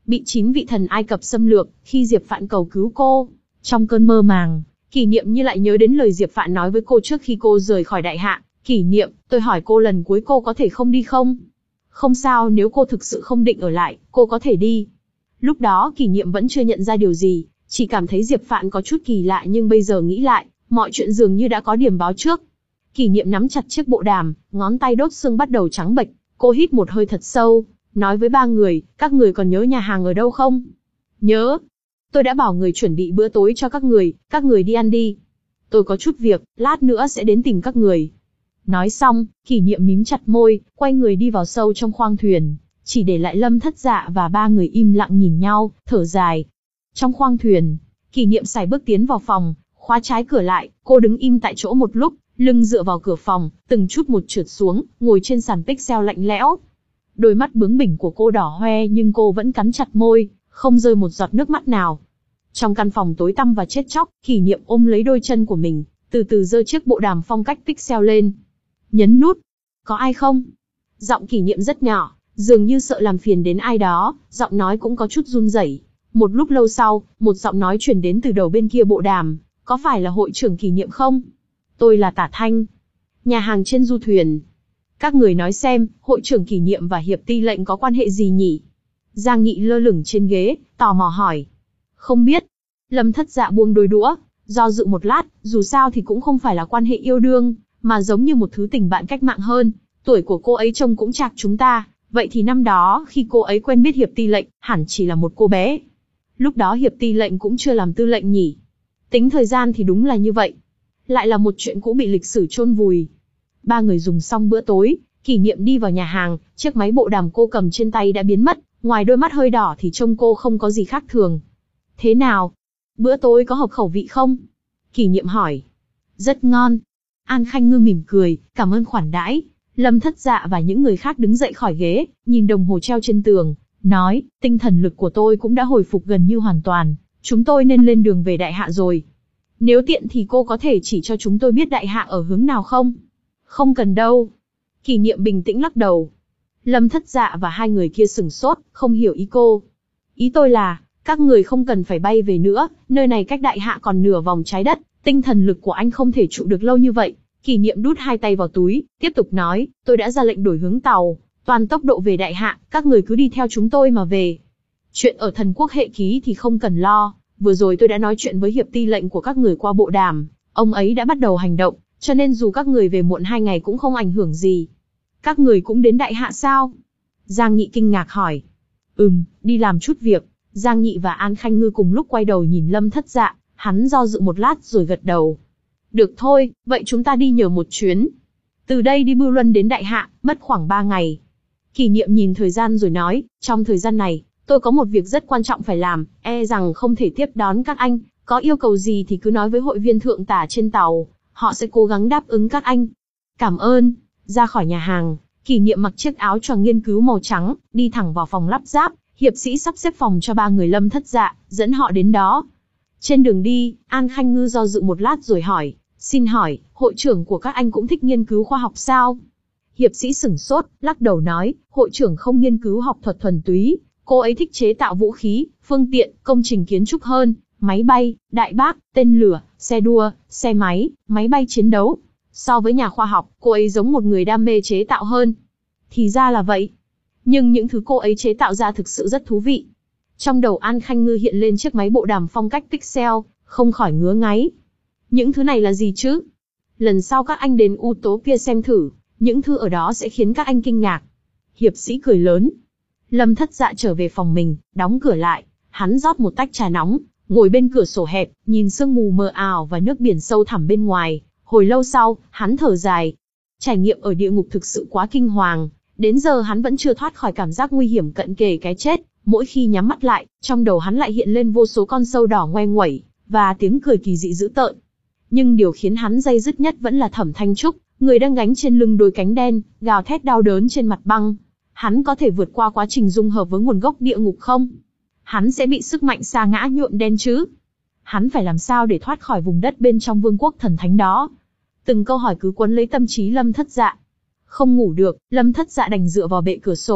bị chín vị thần Ai Cập xâm lược, khi Diệp Phạn cầu cứu cô. Trong cơn mơ màng, Kỷ Niệm như lại nhớ đến lời Diệp Phạn nói với cô trước khi cô rời khỏi đại hạ. Kỷ Niệm, tôi hỏi cô lần cuối cô có thể không đi không? Không sao, nếu cô thực sự không định ở lại, cô có thể đi. Lúc đó Kỷ Niệm vẫn chưa nhận ra điều gì, chỉ cảm thấy Diệp Phạn có chút kỳ lạ, nhưng bây giờ nghĩ lại, mọi chuyện dường như đã có điểm báo trước. Kỷ Niệm nắm chặt chiếc bộ đàm, ngón tay đốt xương bắt đầu trắng bệch. Cô hít một hơi thật sâu, nói với ba người, các người còn nhớ nhà hàng ở đâu không? Nhớ. Tôi đã bảo người chuẩn bị bữa tối cho các người, các người đi ăn đi. Tôi có chút việc, lát nữa sẽ đến tìm các người. Nói xong, Kỷ Niệm mím chặt môi, quay người đi vào sâu trong khoang thuyền, chỉ để lại Lâm Thất Dạ và ba người im lặng nhìn nhau, thở dài. Trong khoang thuyền, Kỷ Niệm sải bước tiến vào phòng, khóa trái cửa lại, cô đứng im tại chỗ một lúc, lưng dựa vào cửa phòng, từng chút một trượt xuống, ngồi trên sàn pixel lạnh lẽo. Đôi mắt bướng bỉnh của cô đỏ hoe nhưng cô vẫn cắn chặt môi, không rơi một giọt nước mắt nào. Trong căn phòng tối tăm và chết chóc, Kỷ Niệm ôm lấy đôi chân của mình, từ từ giơ chiếc bộ đàm phong cách pixel lên. Nhấn nút. Có ai không? Giọng Kỷ Niệm rất nhỏ, dường như sợ làm phiền đến ai đó, giọng nói cũng có chút run rẩy. Một lúc lâu sau, một giọng nói truyền đến từ đầu bên kia bộ đàm. Có phải là hội trưởng Kỷ Niệm không? Tôi là Tả Thanh. Nhà hàng trên du thuyền. Các người nói xem, hội trưởng Kỷ Niệm và Hiệp Ti lệnh có quan hệ gì nhỉ? Giang Nghị lơ lửng trên ghế, tò mò hỏi. Không biết. Lâm Thất Dạ buông đôi đũa, do dự một lát, dù sao thì cũng không phải là quan hệ yêu đương, mà giống như một thứ tình bạn cách mạng hơn. Tuổi của cô ấy trông cũng chạc chúng ta, vậy thì năm đó khi cô ấy quen biết Hiệp Ti lệnh, hẳn chỉ là một cô bé. Lúc đó Hiệp Ti lệnh cũng chưa làm tư lệnh nhỉ? Tính thời gian thì đúng là như vậy. Lại là một chuyện cũ bị lịch sử chôn vùi. Ba người dùng xong bữa tối, Kỷ Niệm đi vào nhà hàng, chiếc máy bộ đàm cô cầm trên tay đã biến mất, ngoài đôi mắt hơi đỏ thì trông cô không có gì khác thường. Thế nào? Bữa tối có hợp khẩu vị không? Kỷ Niệm hỏi. Rất ngon. An Khanh Ngư mỉm cười, cảm ơn khoản đãi. Lâm Thất Dạ và những người khác đứng dậy khỏi ghế, nhìn đồng hồ treo trên tường, nói, tinh thần lực của tôi cũng đã hồi phục gần như hoàn toàn, chúng tôi nên lên đường về đại hạ rồi. Nếu tiện thì cô có thể chỉ cho chúng tôi biết đại hạ ở hướng nào không? Không cần đâu. Kỷ Niệm bình tĩnh lắc đầu. Lâm Thất Dạ và hai người kia sửng sốt, không hiểu ý cô. Ý tôi là, các người không cần phải bay về nữa, nơi này cách đại hạ còn nửa vòng trái đất, tinh thần lực của anh không thể trụ được lâu như vậy. Kỷ Niệm đút hai tay vào túi, tiếp tục nói, tôi đã ra lệnh đổi hướng tàu, toàn tốc độ về đại hạ, các người cứ đi theo chúng tôi mà về. Chuyện ở thần quốc hệ ký thì không cần lo, vừa rồi tôi đã nói chuyện với Hiệp Ti lệnh của các người qua bộ đàm, ông ấy đã bắt đầu hành động, cho nên dù các người về muộn hai ngày cũng không ảnh hưởng gì. Các người cũng đến đại hạ sao? Giang Nghị kinh ngạc hỏi. Ừm, đi làm chút việc. Giang Nghị và An Khanh Ngư cùng lúc quay đầu nhìn Lâm Thất Dạ, hắn do dự một lát rồi gật đầu. Được thôi, vậy chúng ta đi nhờ một chuyến. Từ đây đi Bưu Luân đến đại hạ, mất khoảng ba ngày. Kỷ Niệm nhìn thời gian rồi nói, trong thời gian này, tôi có một việc rất quan trọng phải làm, e rằng không thể tiếp đón các anh, có yêu cầu gì thì cứ nói với hội viên thượng tả trên tàu, họ sẽ cố gắng đáp ứng các anh. Cảm ơn. Ra khỏi nhà hàng, Kỷ Niệm mặc chiếc áo choàng nghiên cứu màu trắng, đi thẳng vào phòng lắp ráp, hiệp sĩ sắp xếp phòng cho ba người Lâm Thất Dạ, dẫn họ đến đó. Trên đường đi, An Khanh Ngư do dự một lát rồi hỏi, xin hỏi, hội trưởng của các anh cũng thích nghiên cứu khoa học sao? Hiệp sĩ sửng sốt, lắc đầu nói, hội trưởng không nghiên cứu học thuật thuần túy, cô ấy thích chế tạo vũ khí, phương tiện, công trình kiến trúc hơn, máy bay, đại bác, tên lửa, xe đua, xe máy, máy bay chiến đấu. So với nhà khoa học, cô ấy giống một người đam mê chế tạo hơn. Thì ra là vậy. Nhưng những thứ cô ấy chế tạo ra thực sự rất thú vị. Trong đầu An Khanh Ngư hiện lên chiếc máy bộ đàm phong cách pixel, không khỏi ngứa ngáy. Những thứ này là gì chứ? Lần sau các anh đến Utopia xem thử, những thứ ở đó sẽ khiến các anh kinh ngạc. Hiệp sĩ cười lớn. Lâm Thất Dạ trở về phòng mình, đóng cửa lại. Hắn rót một tách trà nóng, ngồi bên cửa sổ hẹp, nhìn sương mù mờ ảo và nước biển sâu thẳm bên ngoài. Hồi lâu sau, hắn thở dài. Trải nghiệm ở địa ngục thực sự quá kinh hoàng. Đến giờ hắn vẫn chưa thoát khỏi cảm giác nguy hiểm cận kề cái chết. Mỗi khi nhắm mắt lại, trong đầu hắn lại hiện lên vô số con sâu đỏ ngoe nguẩy, và tiếng cười kỳ dị dữ tợn. Nhưng điều khiến hắn day dứt nhất vẫn là Thẩm Thanh Trúc, người đang gánh trên lưng đôi cánh đen, gào thét đau đớn trên mặt băng. Hắn có thể vượt qua quá trình dung hợp với nguồn gốc địa ngục không? Hắn sẽ bị sức mạnh sa ngã nhuộm đen chứ? Hắn phải làm sao để thoát khỏi vùng đất bên trong vương quốc thần thánh đó? Từng câu hỏi cứ quấn lấy tâm trí Lâm Thất Dạ. Không ngủ được, Lâm Thất Dạ đành dựa vào bệ cửa sổ,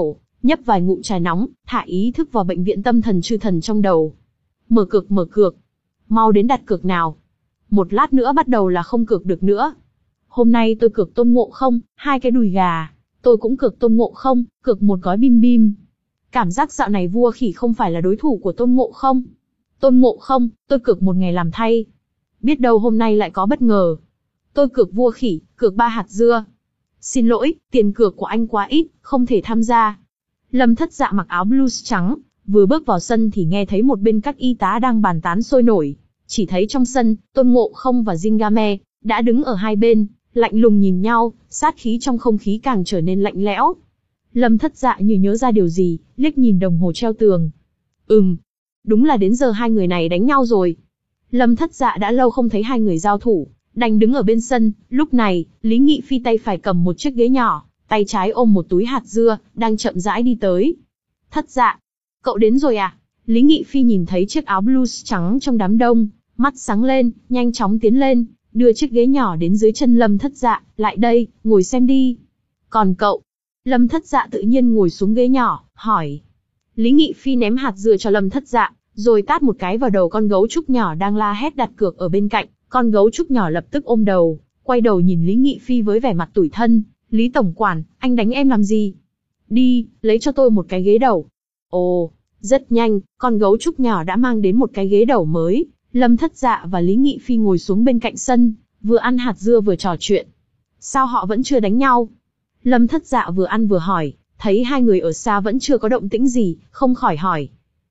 nhấp vài ngụm trà nóng, thả ý thức vào bệnh viện tâm thần chư thần trong đầu. Mở cược mở cược. Mau đến đặt cược nào. Một lát nữa bắt đầu là không cược được nữa. Hôm nay tôi cược Tôn Ngộ Không, hai cái đùi gà. Tôi cũng cược Tôn Ngộ Không, cược một gói bim bim. Cảm giác dạo này vua khỉ không phải là đối thủ của Tôn Ngộ Không. Tôn Ngộ Không, tôi cược một ngày làm thay. Biết đâu hôm nay lại có bất ngờ. Tôi cược vua khỉ, cược ba hạt dưa. Xin lỗi, tiền cược của anh quá ít, không thể tham gia. Lâm Thất Dạ mặc áo blues trắng, vừa bước vào sân thì nghe thấy một bên các y tá đang bàn tán sôi nổi. Chỉ thấy trong sân, Tôn Ngộ Không và Zingame đã đứng ở hai bên, lạnh lùng nhìn nhau, sát khí trong không khí càng trở nên lạnh lẽo. Lâm Thất Dạ như nhớ ra điều gì, liếc nhìn đồng hồ treo tường. Ừm, đúng là đến giờ hai người này đánh nhau rồi. Lâm Thất Dạ đã lâu không thấy hai người giao thủ, đành đứng ở bên sân. Lúc này, Lý Nghị Phi tay phải cầm một chiếc ghế nhỏ, tay trái ôm một túi hạt dưa, đang chậm rãi đi tới. Thất Dạ, cậu đến rồi à? Lý Nghị Phi nhìn thấy chiếc áo blues trắng trong đám đông, mắt sáng lên, nhanh chóng tiến lên, đưa chiếc ghế nhỏ đến dưới chân Lâm Thất Dạ. Lại đây, ngồi xem đi. Còn cậu? Lâm Thất Dạ tự nhiên ngồi xuống ghế nhỏ, hỏi. Lý Nghị Phi ném hạt dưa cho Lâm Thất Dạ, rồi tát một cái vào đầu con gấu trúc nhỏ đang la hét đặt cược ở bên cạnh. Con gấu trúc nhỏ lập tức ôm đầu, quay đầu nhìn Lý Nghị Phi với vẻ mặt tủi thân. Lý tổng quản, anh đánh em làm gì? Đi, lấy cho tôi một cái ghế đầu. Ồ, rất nhanh, con gấu trúc nhỏ đã mang đến một cái ghế đầu mới. Lâm Thất Dạ và Lý Nghị Phi ngồi xuống bên cạnh sân, vừa ăn hạt dưa vừa trò chuyện. Sao họ vẫn chưa đánh nhau? Lâm Thất Dạ vừa ăn vừa hỏi, thấy hai người ở xa vẫn chưa có động tĩnh gì, không khỏi hỏi.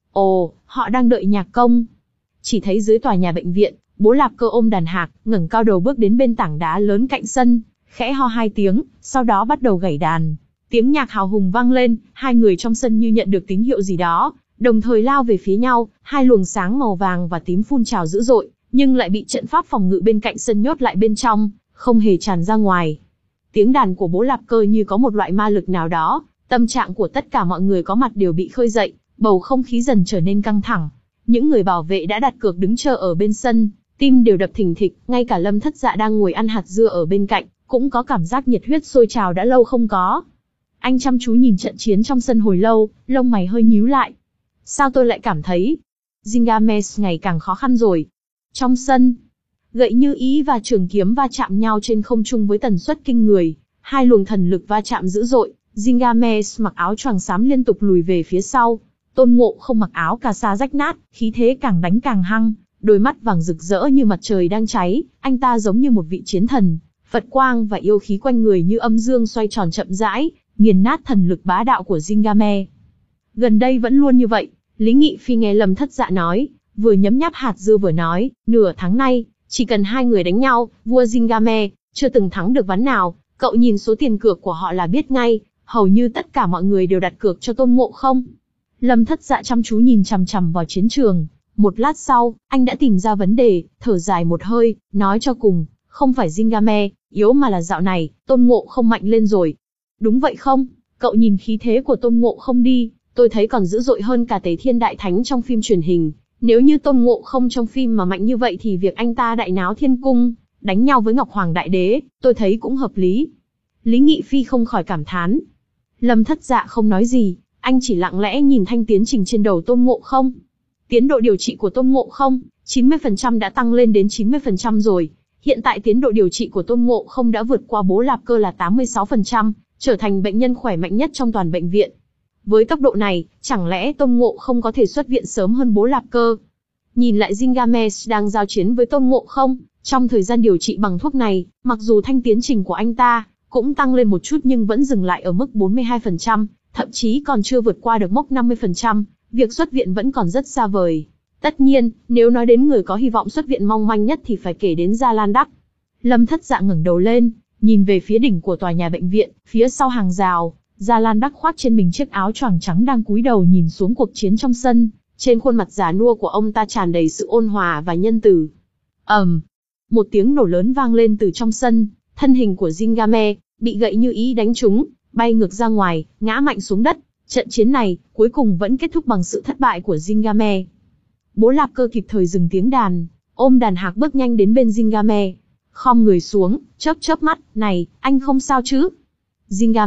Ồ, họ đang đợi nhạc công. Chỉ thấy dưới tòa nhà bệnh viện, Bố Lạp Cơ ôm đàn hạc, ngẩng cao đầu bước đến bên tảng đá lớn cạnh sân, khẽ ho hai tiếng, sau đó bắt đầu gảy đàn. Tiếng nhạc hào hùng vang lên, hai người trong sân như nhận được tín hiệu gì đó, đồng thời lao về phía nhau, hai luồng sáng màu vàng và tím phun trào dữ dội, nhưng lại bị trận pháp phòng ngự bên cạnh sân nhốt lại bên trong, không hề tràn ra ngoài. Tiếng đàn của Bố Lạp Cơ như có một loại ma lực nào đó, tâm trạng của tất cả mọi người có mặt đều bị khơi dậy, bầu không khí dần trở nên căng thẳng. Những người bảo vệ đã đặt cược đứng chờ ở bên sân, tim đều đập thình thịch, ngay cả Lâm Thất Dạ đang ngồi ăn hạt dưa ở bên cạnh, cũng có cảm giác nhiệt huyết sôi trào đã lâu không có. Anh chăm chú nhìn trận chiến trong sân hồi lâu, lông mày hơi nhíu lại. Sao tôi lại cảm thấy Zingames ngày càng khó khăn rồi? Trong sân, gậy như ý và trường kiếm va chạm nhau trên không trung với tần suất kinh người, hai luồng thần lực va chạm dữ dội. Zingames mặc áo choàng xám liên tục lùi về phía sau. Tôn Ngộ Không mặc áo cà sa rách nát, khí thế càng đánh càng hăng, đôi mắt vàng rực rỡ như mặt trời đang cháy. Anh ta giống như một vị chiến thần, Phật quang và yêu khí quanh người như âm dương xoay tròn chậm rãi, nghiền nát thần lực bá đạo của Zingame. Gần đây vẫn luôn như vậy, Lý Nghị Phi nghe Lâm Thất Dạ nói, vừa nhấm nháp hạt dưa vừa nói, nửa tháng nay, chỉ cần hai người đánh nhau, vua Zingame chưa từng thắng được ván nào. Cậu nhìn số tiền cược của họ là biết ngay, hầu như tất cả mọi người đều đặt cược cho Tôn Ngộ Không. Lâm Thất Dạ chăm chú nhìn chằm chằm vào chiến trường. Một lát sau, anh đã tìm ra vấn đề, thở dài một hơi, nói cho cùng, không phải Zingame yếu mà là dạo này, Tôn Ngộ Không mạnh lên rồi. Đúng vậy không? Cậu nhìn khí thế của Tôn Ngộ Không đi, tôi thấy còn dữ dội hơn cả Tề Thiên Đại Thánh trong phim truyền hình. Nếu như Tôn Ngộ Không trong phim mà mạnh như vậy thì việc anh ta đại náo thiên cung, đánh nhau với Ngọc Hoàng Đại Đế, tôi thấy cũng hợp lý. Lý Nghị Phi không khỏi cảm thán. Lâm Thất Dạ không nói gì, anh chỉ lặng lẽ nhìn thanh tiến trình trên đầu Tôn Ngộ Không. Tiến độ điều trị của Tôn Ngộ Không, chín mươi phần trăm đã tăng lên đến chín mươi phần trăm rồi. Hiện tại tiến độ điều trị của Tôn Ngộ Không đã vượt qua Bố Lạp Cơ là tám mươi sáu phần trăm, trở thành bệnh nhân khỏe mạnh nhất trong toàn bệnh viện. Với tốc độ này, chẳng lẽ Tôn Ngộ Không có thể xuất viện sớm hơn Bố Lạp Cơ? Nhìn lại Zingames đang giao chiến với Tôn Ngộ Không, trong thời gian điều trị bằng thuốc này, mặc dù thanh tiến trình của anh ta cũng tăng lên một chút nhưng vẫn dừng lại ở mức bốn mươi hai phần trăm, thậm chí còn chưa vượt qua được mốc năm mươi phần trăm, việc xuất viện vẫn còn rất xa vời. Tất nhiên, nếu nói đến người có hy vọng xuất viện mong manh nhất thì phải kể đến Gia Lan Đắc. Lâm Thất Dạ ngẩng đầu lên, nhìn về phía đỉnh của tòa nhà bệnh viện, phía sau hàng rào, Gia Lan Đắc khoác trên mình chiếc áo choàng trắng đang cúi đầu nhìn xuống cuộc chiến trong sân, trên khuôn mặt già nua của ông ta tràn đầy sự ôn hòa và nhân từ. ầm, um, một tiếng nổ lớn vang lên từ trong sân, thân hình của Zingame bị gậy như ý đánh trúng, bay ngược ra ngoài, ngã mạnh xuống đất. Trận chiến này cuối cùng vẫn kết thúc bằng sự thất bại của Zingame. Bố Lạp Cơ kịp thời dừng tiếng đàn, ôm đàn hạc bước nhanh đến bên Zingame, khom người xuống, chớp chớp mắt, này, anh không sao chứ? Zingame,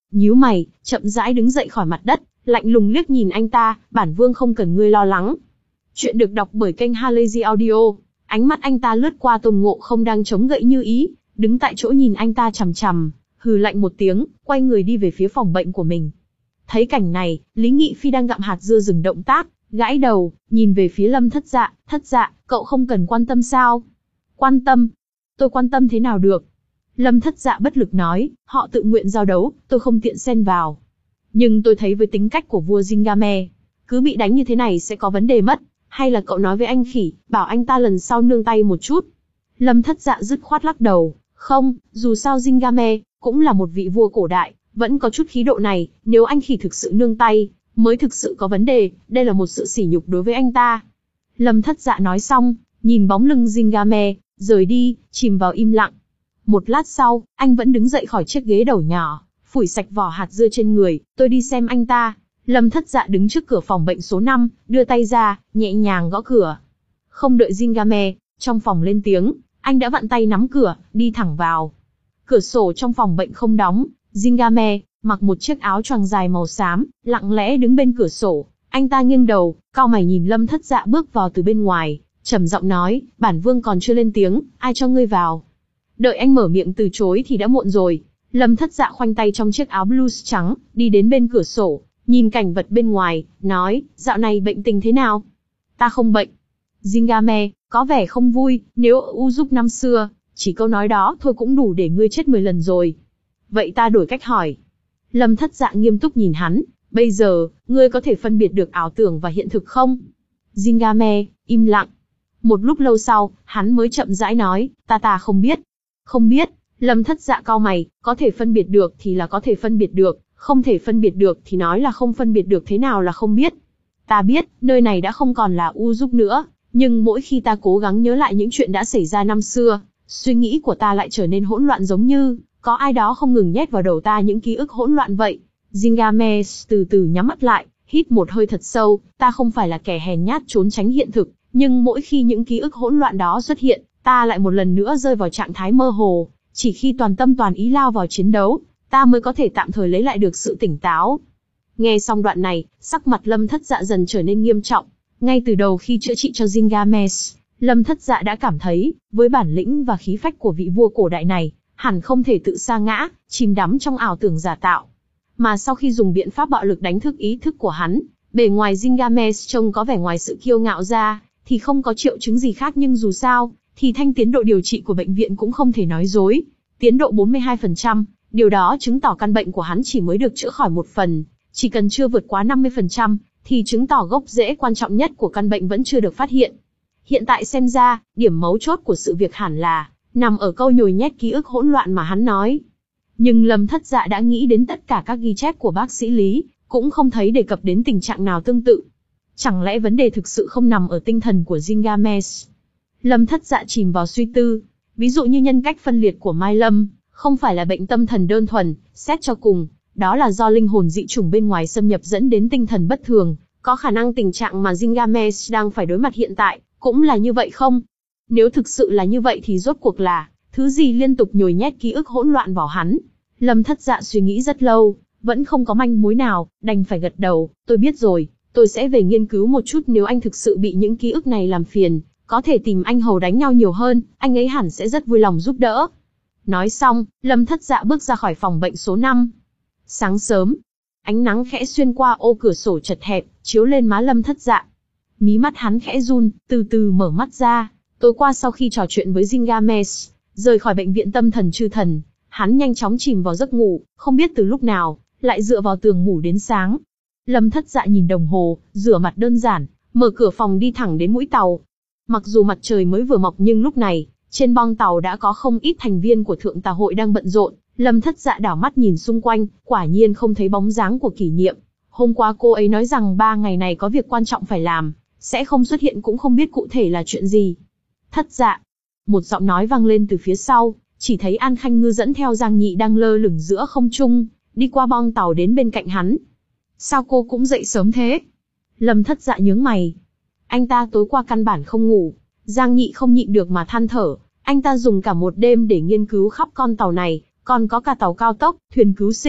nhíu mày, chậm rãi đứng dậy khỏi mặt đất, lạnh lùng liếc nhìn anh ta, bản vương không cần ngươi lo lắng. Chuyện được đọc bởi kênh Halazy Audio. Ánh mắt anh ta lướt qua Tôn Ngộ Không đang chống gậy như ý, đứng tại chỗ nhìn anh ta chằm chằm, hừ lạnh một tiếng, quay người đi về phía phòng bệnh của mình. Thấy cảnh này, Lý Nghị Phi đang gặm hạt dưa dừng động tác, gãi đầu, nhìn về phía Lâm Thất Dạ, Thất Dạ, cậu không cần quan tâm sao? Quan tâm? Tôi quan tâm thế nào được? Lâm Thất Dạ bất lực nói, họ tự nguyện giao đấu, tôi không tiện xen vào. Nhưng tôi thấy với tính cách của vua Zingame, cứ bị đánh như thế này sẽ có vấn đề mất. Hay là cậu nói với anh khỉ, bảo anh ta lần sau nương tay một chút. Lâm Thất Dạ dứt khoát lắc đầu, không, dù sao Zingame cũng là một vị vua cổ đại, vẫn có chút khí độ này, nếu anh khỉ thực sự nương tay, mới thực sự có vấn đề, đây là một sự sỉ nhục đối với anh ta. Lâm Thất Dạ nói xong, nhìn bóng lưng Zingame, rời đi, chìm vào im lặng. Một lát sau, anh vẫn đứng dậy khỏi chiếc ghế đầu nhỏ, phủi sạch vỏ hạt dưa trên người, tôi đi xem anh ta. Lâm Thất Dạ đứng trước cửa phòng bệnh số năm, đưa tay ra, nhẹ nhàng gõ cửa. Không đợi Zingame trong phòng lên tiếng, anh đã vặn tay nắm cửa, đi thẳng vào. Cửa sổ trong phòng bệnh không đóng, Zingame mặc một chiếc áo choàng dài màu xám, lặng lẽ đứng bên cửa sổ. Anh ta nghiêng đầu, cau mày nhìn Lâm Thất Dạ bước vào từ bên ngoài, trầm giọng nói, bản vương còn chưa lên tiếng, ai cho ngươi vào? Đợi anh mở miệng từ chối thì đã muộn rồi. Lâm Thất Dạ khoanh tay trong chiếc áo blues trắng, đi đến bên cửa sổ, nhìn cảnh vật bên ngoài, nói, dạo này bệnh tình thế nào? Ta không bệnh. Zingame có vẻ không vui, nếu ở U Dục năm xưa, chỉ câu nói đó thôi cũng đủ để ngươi chết mười lần rồi. Vậy ta đổi cách hỏi. Lâm Thất Dạ nghiêm túc nhìn hắn, bây giờ, ngươi có thể phân biệt được ảo tưởng và hiện thực không? Zingame im lặng. Một lúc lâu sau, hắn mới chậm rãi nói, ta ta không biết. Không biết. Lâm Thất Dạ cau mày, có thể phân biệt được thì là có thể phân biệt được, không thể phân biệt được thì nói là không phân biệt được, thế nào là không biết. Ta biết, nơi này đã không còn là U Dục nữa, nhưng mỗi khi ta cố gắng nhớ lại những chuyện đã xảy ra năm xưa, suy nghĩ của ta lại trở nên hỗn loạn, giống như có ai đó không ngừng nhét vào đầu ta những ký ức hỗn loạn vậy. Zingame từ từ nhắm mắt lại, hít một hơi thật sâu, ta không phải là kẻ hèn nhát trốn tránh hiện thực, nhưng mỗi khi những ký ức hỗn loạn đó xuất hiện, ta lại một lần nữa rơi vào trạng thái mơ hồ, chỉ khi toàn tâm toàn ý lao vào chiến đấu, ta mới có thể tạm thời lấy lại được sự tỉnh táo. Nghe xong đoạn này, sắc mặt Lâm Thất Dạ dần trở nên nghiêm trọng. Ngay từ đầu khi chữa trị cho Zingame, Lâm Thất Dạ đã cảm thấy, với bản lĩnh và khí phách của vị vua cổ đại này, hẳn không thể tự sa ngã, chìm đắm trong ảo tưởng giả tạo. Mà sau khi dùng biện pháp bạo lực đánh thức ý thức của hắn, bề ngoài Zingame trông có vẻ ngoài sự kiêu ngạo ra, thì không có triệu chứng gì khác, nhưng dù sao, thì thanh tiến độ điều trị của bệnh viện cũng không thể nói dối. Tiến độ bốn mươi hai phần trăm, điều đó chứng tỏ căn bệnh của hắn chỉ mới được chữa khỏi một phần, chỉ cần chưa vượt quá năm mươi phần trăm, thì chứng tỏ gốc rễ quan trọng nhất của căn bệnh vẫn chưa được phát hiện. Hiện tại xem ra, điểm mấu chốt của sự việc hẳn là nằm ở câu nhồi nhét ký ức hỗn loạn mà hắn nói. Nhưng Lâm Thất Dạ đã nghĩ đến tất cả các ghi chép của bác sĩ Lý, cũng không thấy đề cập đến tình trạng nào tương tự. Chẳng lẽ vấn đề thực sự không nằm ở tinh thần của Zingame? Lâm Thất Dạ chìm vào suy tư. Ví dụ như nhân cách phân liệt của Mai Lâm, không phải là bệnh tâm thần đơn thuần, xét cho cùng, đó là do linh hồn dị chủng bên ngoài xâm nhập dẫn đến tinh thần bất thường. Có khả năng tình trạng mà Zingame đang phải đối mặt hiện tại, cũng là như vậy không? Nếu thực sự là như vậy thì rốt cuộc là thứ gì liên tục nhồi nhét ký ức hỗn loạn vào hắn? Lâm Thất Dạ suy nghĩ rất lâu, vẫn không có manh mối nào, đành phải gật đầu, tôi biết rồi, tôi sẽ về nghiên cứu một chút, nếu anh thực sự bị những ký ức này làm phiền, có thể tìm anh Hầu đánh nhau nhiều hơn, anh ấy hẳn sẽ rất vui lòng giúp đỡ. Nói xong, Lâm Thất Dạ bước ra khỏi phòng bệnh số năm. Sáng sớm, ánh nắng khẽ xuyên qua ô cửa sổ chật hẹp, chiếu lên má Lâm Thất Dạ. Mí mắt hắn khẽ run, từ từ mở mắt ra. Tối qua sau khi trò chuyện với Zingame, rời khỏi bệnh viện tâm thần Chư Thần, hắn nhanh chóng chìm vào giấc ngủ, không biết từ lúc nào, lại dựa vào tường ngủ đến sáng. Lâm Thất Dạ nhìn đồng hồ, rửa mặt đơn giản, mở cửa phòng đi thẳng đến mũi tàu. Mặc dù mặt trời mới vừa mọc nhưng lúc này, trên bong tàu đã có không ít thành viên của Thượng Tà Hội đang bận rộn. Lâm Thất Dạ đảo mắt nhìn xung quanh, quả nhiên không thấy bóng dáng của Kỷ Niệm. Hôm qua cô ấy nói rằng ba ngày này có việc quan trọng phải làm, sẽ không xuất hiện, cũng không biết cụ thể là chuyện gì. Thất Dạ, một giọng nói vang lên từ phía sau, chỉ thấy An Khanh Ngư dẫn theo Giang Nhị đang lơ lửng giữa không trung, đi qua bong tàu đến bên cạnh hắn. Sao cô cũng dậy sớm thế? Lâm Thất Dạ nhướng mày. Anh ta tối qua căn bản không ngủ. Giang Nhị không nhịn được mà than thở. Anh ta dùng cả một đêm để nghiên cứu khắp con tàu này, còn có cả tàu cao tốc, thuyền cứu sinh,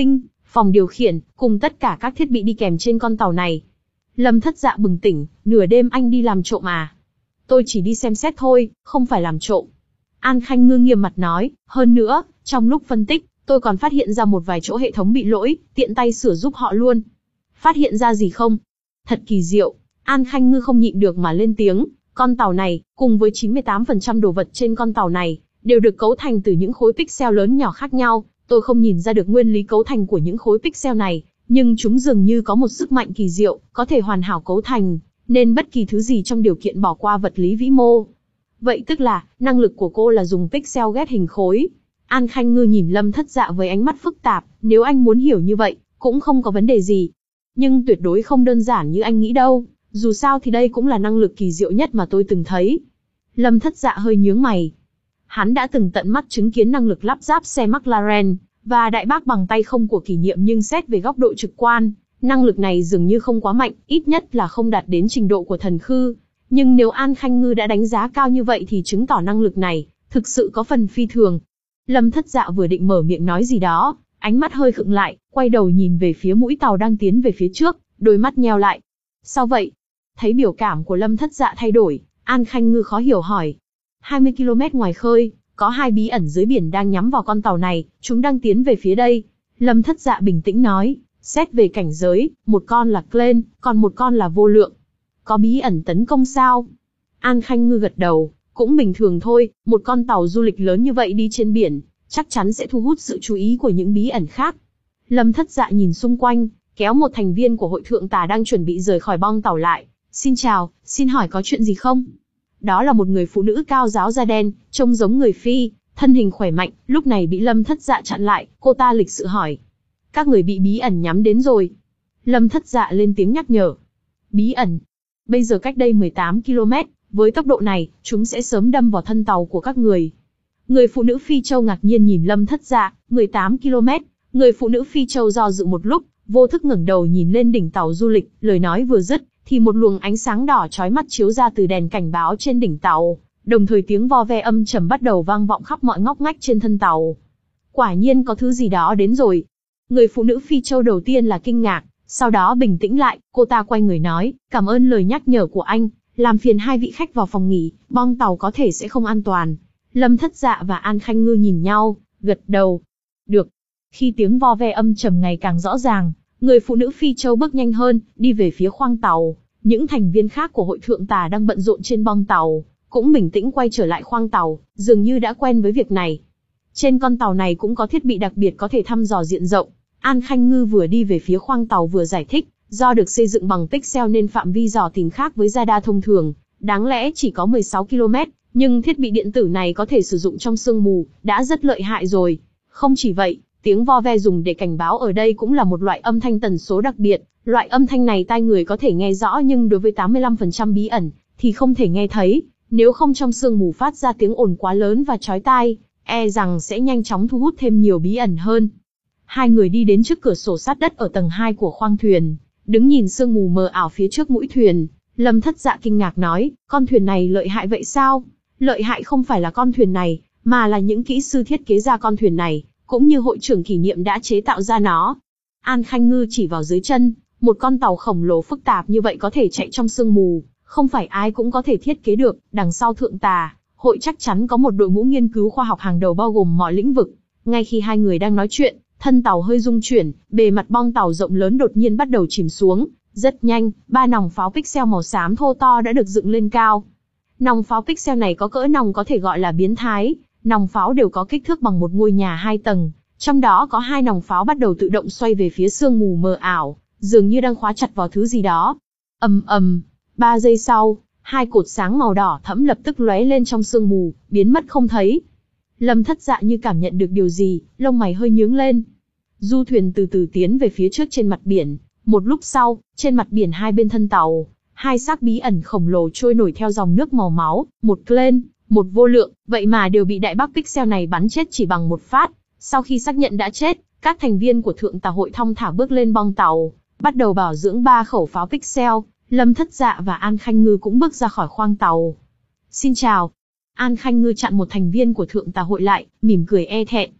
phòng điều khiển, cùng tất cả các thiết bị đi kèm trên con tàu này. Lâm Thất Dạ bừng tỉnh, nửa đêm anh đi làm trộm à? Tôi chỉ đi xem xét thôi, không phải làm trộm. An Khanh Ngư nghiêm mặt nói, hơn nữa, trong lúc phân tích, tôi còn phát hiện ra một vài chỗ hệ thống bị lỗi, tiện tay sửa giúp họ luôn. Phát hiện ra gì không? Thật kỳ diệu. An Khanh Ngư không nhịn được mà lên tiếng, con tàu này, cùng với chín mươi tám phần trăm đồ vật trên con tàu này, đều được cấu thành từ những khối pixel lớn nhỏ khác nhau. Tôi không nhìn ra được nguyên lý cấu thành của những khối pixel này, nhưng chúng dường như có một sức mạnh kỳ diệu, có thể hoàn hảo cấu thành, nên bất kỳ thứ gì trong điều kiện bỏ qua vật lý vĩ mô. Vậy tức là, năng lực của cô là dùng pixel ghép hình khối. An Khanh Ngư nhìn Lâm Thất Dạ với ánh mắt phức tạp, nếu anh muốn hiểu như vậy, cũng không có vấn đề gì. Nhưng tuyệt đối không đơn giản như anh nghĩ đâu, dù sao thì đây cũng là năng lực kỳ diệu nhất mà tôi từng thấy. Lâm Thất Dạ hơi nhướng mày. Hắn đã từng tận mắt chứng kiến năng lực lắp ráp xe McLaren, và đại bác bằng tay không của kỷ niệm, nhưng xét về góc độ trực quan, năng lực này dường như không quá mạnh, ít nhất là không đạt đến trình độ của thần khư. Nhưng nếu An Khanh Ngư đã đánh giá cao như vậy thì chứng tỏ năng lực này, thực sự có phần phi thường. Lâm Thất Dạ vừa định mở miệng nói gì đó, ánh mắt hơi khựng lại, quay đầu nhìn về phía mũi tàu đang tiến về phía trước, đôi mắt nheo lại. Sao vậy? Thấy biểu cảm của Lâm Thất Dạ thay đổi, An Khanh Ngư khó hiểu hỏi. hai mươi ki lô mét ngoài khơi, có hai bí ẩn dưới biển đang nhắm vào con tàu này, chúng đang tiến về phía đây. Lâm Thất Dạ bình tĩnh nói, xét về cảnh giới, một con là Clen, còn một con là vô lượng. Có bí ẩn tấn công sao? An Khanh Ngư gật đầu, cũng bình thường thôi, một con tàu du lịch lớn như vậy đi trên biển, chắc chắn sẽ thu hút sự chú ý của những bí ẩn khác. Lâm Thất Dạ nhìn xung quanh, kéo một thành viên của hội thượng tà đang chuẩn bị rời khỏi bong tàu lại. Xin chào, xin hỏi có chuyện gì không? Đó là một người phụ nữ cao ráo da đen, trông giống người Phi, thân hình khỏe mạnh, lúc này bị Lâm Thất Dạ chặn lại, cô ta lịch sự hỏi. Các người bị bí ẩn nhắm đến rồi. Lâm Thất Dạ lên tiếng nhắc nhở. Bí ẩn? Bây giờ cách đây mười tám ki lô mét, với tốc độ này, chúng sẽ sớm đâm vào thân tàu của các người. Người phụ nữ Phi Châu ngạc nhiên nhìn Lâm Thất Dạ, mười tám ki lô mét, người phụ nữ Phi Châu do dự một lúc, vô thức ngẩng đầu nhìn lên đỉnh tàu du lịch, lời nói vừa dứt, thì một luồng ánh sáng đỏ chói mắt chiếu ra từ đèn cảnh báo trên đỉnh tàu, đồng thời tiếng vo ve âm trầm bắt đầu vang vọng khắp mọi ngóc ngách trên thân tàu. Quả nhiên có thứ gì đó đến rồi. Người phụ nữ Phi Châu đầu tiên là kinh ngạc, sau đó bình tĩnh lại, cô ta quay người nói, cảm ơn lời nhắc nhở của anh, làm phiền hai vị khách vào phòng nghỉ, bong tàu có thể sẽ không an toàn. Lâm Thất Dạ và An Khanh Ngư nhìn nhau, gật đầu. Được. Khi tiếng vo ve âm trầm ngày càng rõ ràng, người phụ nữ Phi Châu bước nhanh hơn, đi về phía khoang tàu. Những thành viên khác của hội thượng tà đang bận rộn trên bong tàu, cũng bình tĩnh quay trở lại khoang tàu, dường như đã quen với việc này. Trên con tàu này cũng có thiết bị đặc biệt có thể thăm dò diện rộng. An Khanh Ngư vừa đi về phía khoang tàu vừa giải thích, do được xây dựng bằng pixel nên phạm vi dò tìm khác với radar thông thường, đáng lẽ chỉ có mười sáu ki lô mét, nhưng thiết bị điện tử này có thể sử dụng trong sương mù, đã rất lợi hại rồi. Không chỉ vậy, tiếng vo ve dùng để cảnh báo ở đây cũng là một loại âm thanh tần số đặc biệt, loại âm thanh này tai người có thể nghe rõ nhưng đối với tám mươi lăm phần trăm bí ẩn thì không thể nghe thấy, nếu không trong sương mù phát ra tiếng ồn quá lớn và chói tai, e rằng sẽ nhanh chóng thu hút thêm nhiều bí ẩn hơn. Hai người đi đến trước cửa sổ sát đất ở tầng hai của khoang thuyền, đứng nhìn sương mù mờ ảo phía trước mũi thuyền. Lâm Thất Dạ kinh ngạc nói, con thuyền này lợi hại vậy sao? Lợi hại không phải là con thuyền này, mà là những kỹ sư thiết kế ra con thuyền này, cũng như hội trưởng kỷ niệm đã chế tạo ra nó. An Khanh Ngư chỉ vào dưới chân, một con tàu khổng lồ phức tạp như vậy có thể chạy trong sương mù, không phải ai cũng có thể thiết kế được. Đằng sau thượng tà, hội chắc chắn có một đội ngũ nghiên cứu khoa học hàng đầu bao gồm mọi lĩnh vực. Ngay khi hai người đang nói chuyện, thân tàu hơi rung chuyển, bề mặt bong tàu rộng lớn đột nhiên bắt đầu chìm xuống. Rất nhanh, ba nòng pháo pixel màu xám thô to đã được dựng lên cao. Nòng pháo pixel này có cỡ nòng có thể gọi là biến thái, nòng pháo đều có kích thước bằng một ngôi nhà hai tầng, trong đó có hai nòng pháo bắt đầu tự động xoay về phía sương mù mờ ảo, dường như đang khóa chặt vào thứ gì đó. Ầm ầm, ba giây sau, hai cột sáng màu đỏ thẫm lập tức lóe lên trong sương mù, biến mất không thấy. Lâm Thất Dạ như cảm nhận được điều gì, lông mày hơi nhướng lên. Du thuyền từ từ tiến về phía trước trên mặt biển. Một lúc sau, trên mặt biển hai bên thân tàu, hai xác bí ẩn khổng lồ trôi nổi theo dòng nước màu máu, một Clen, một vô lượng, vậy mà đều bị đại bác pixel này bắn chết chỉ bằng một phát. Sau khi xác nhận đã chết, các thành viên của thượng tà hội thong thả bước lên bong tàu, bắt đầu bảo dưỡng ba khẩu pháo pixel. Lâm Thất Dạ và An Khanh Ngư cũng bước ra khỏi khoang tàu. Xin chào. An Khanh Ngư chặn một thành viên của thượng tà hội lại, mỉm cười e thẹn.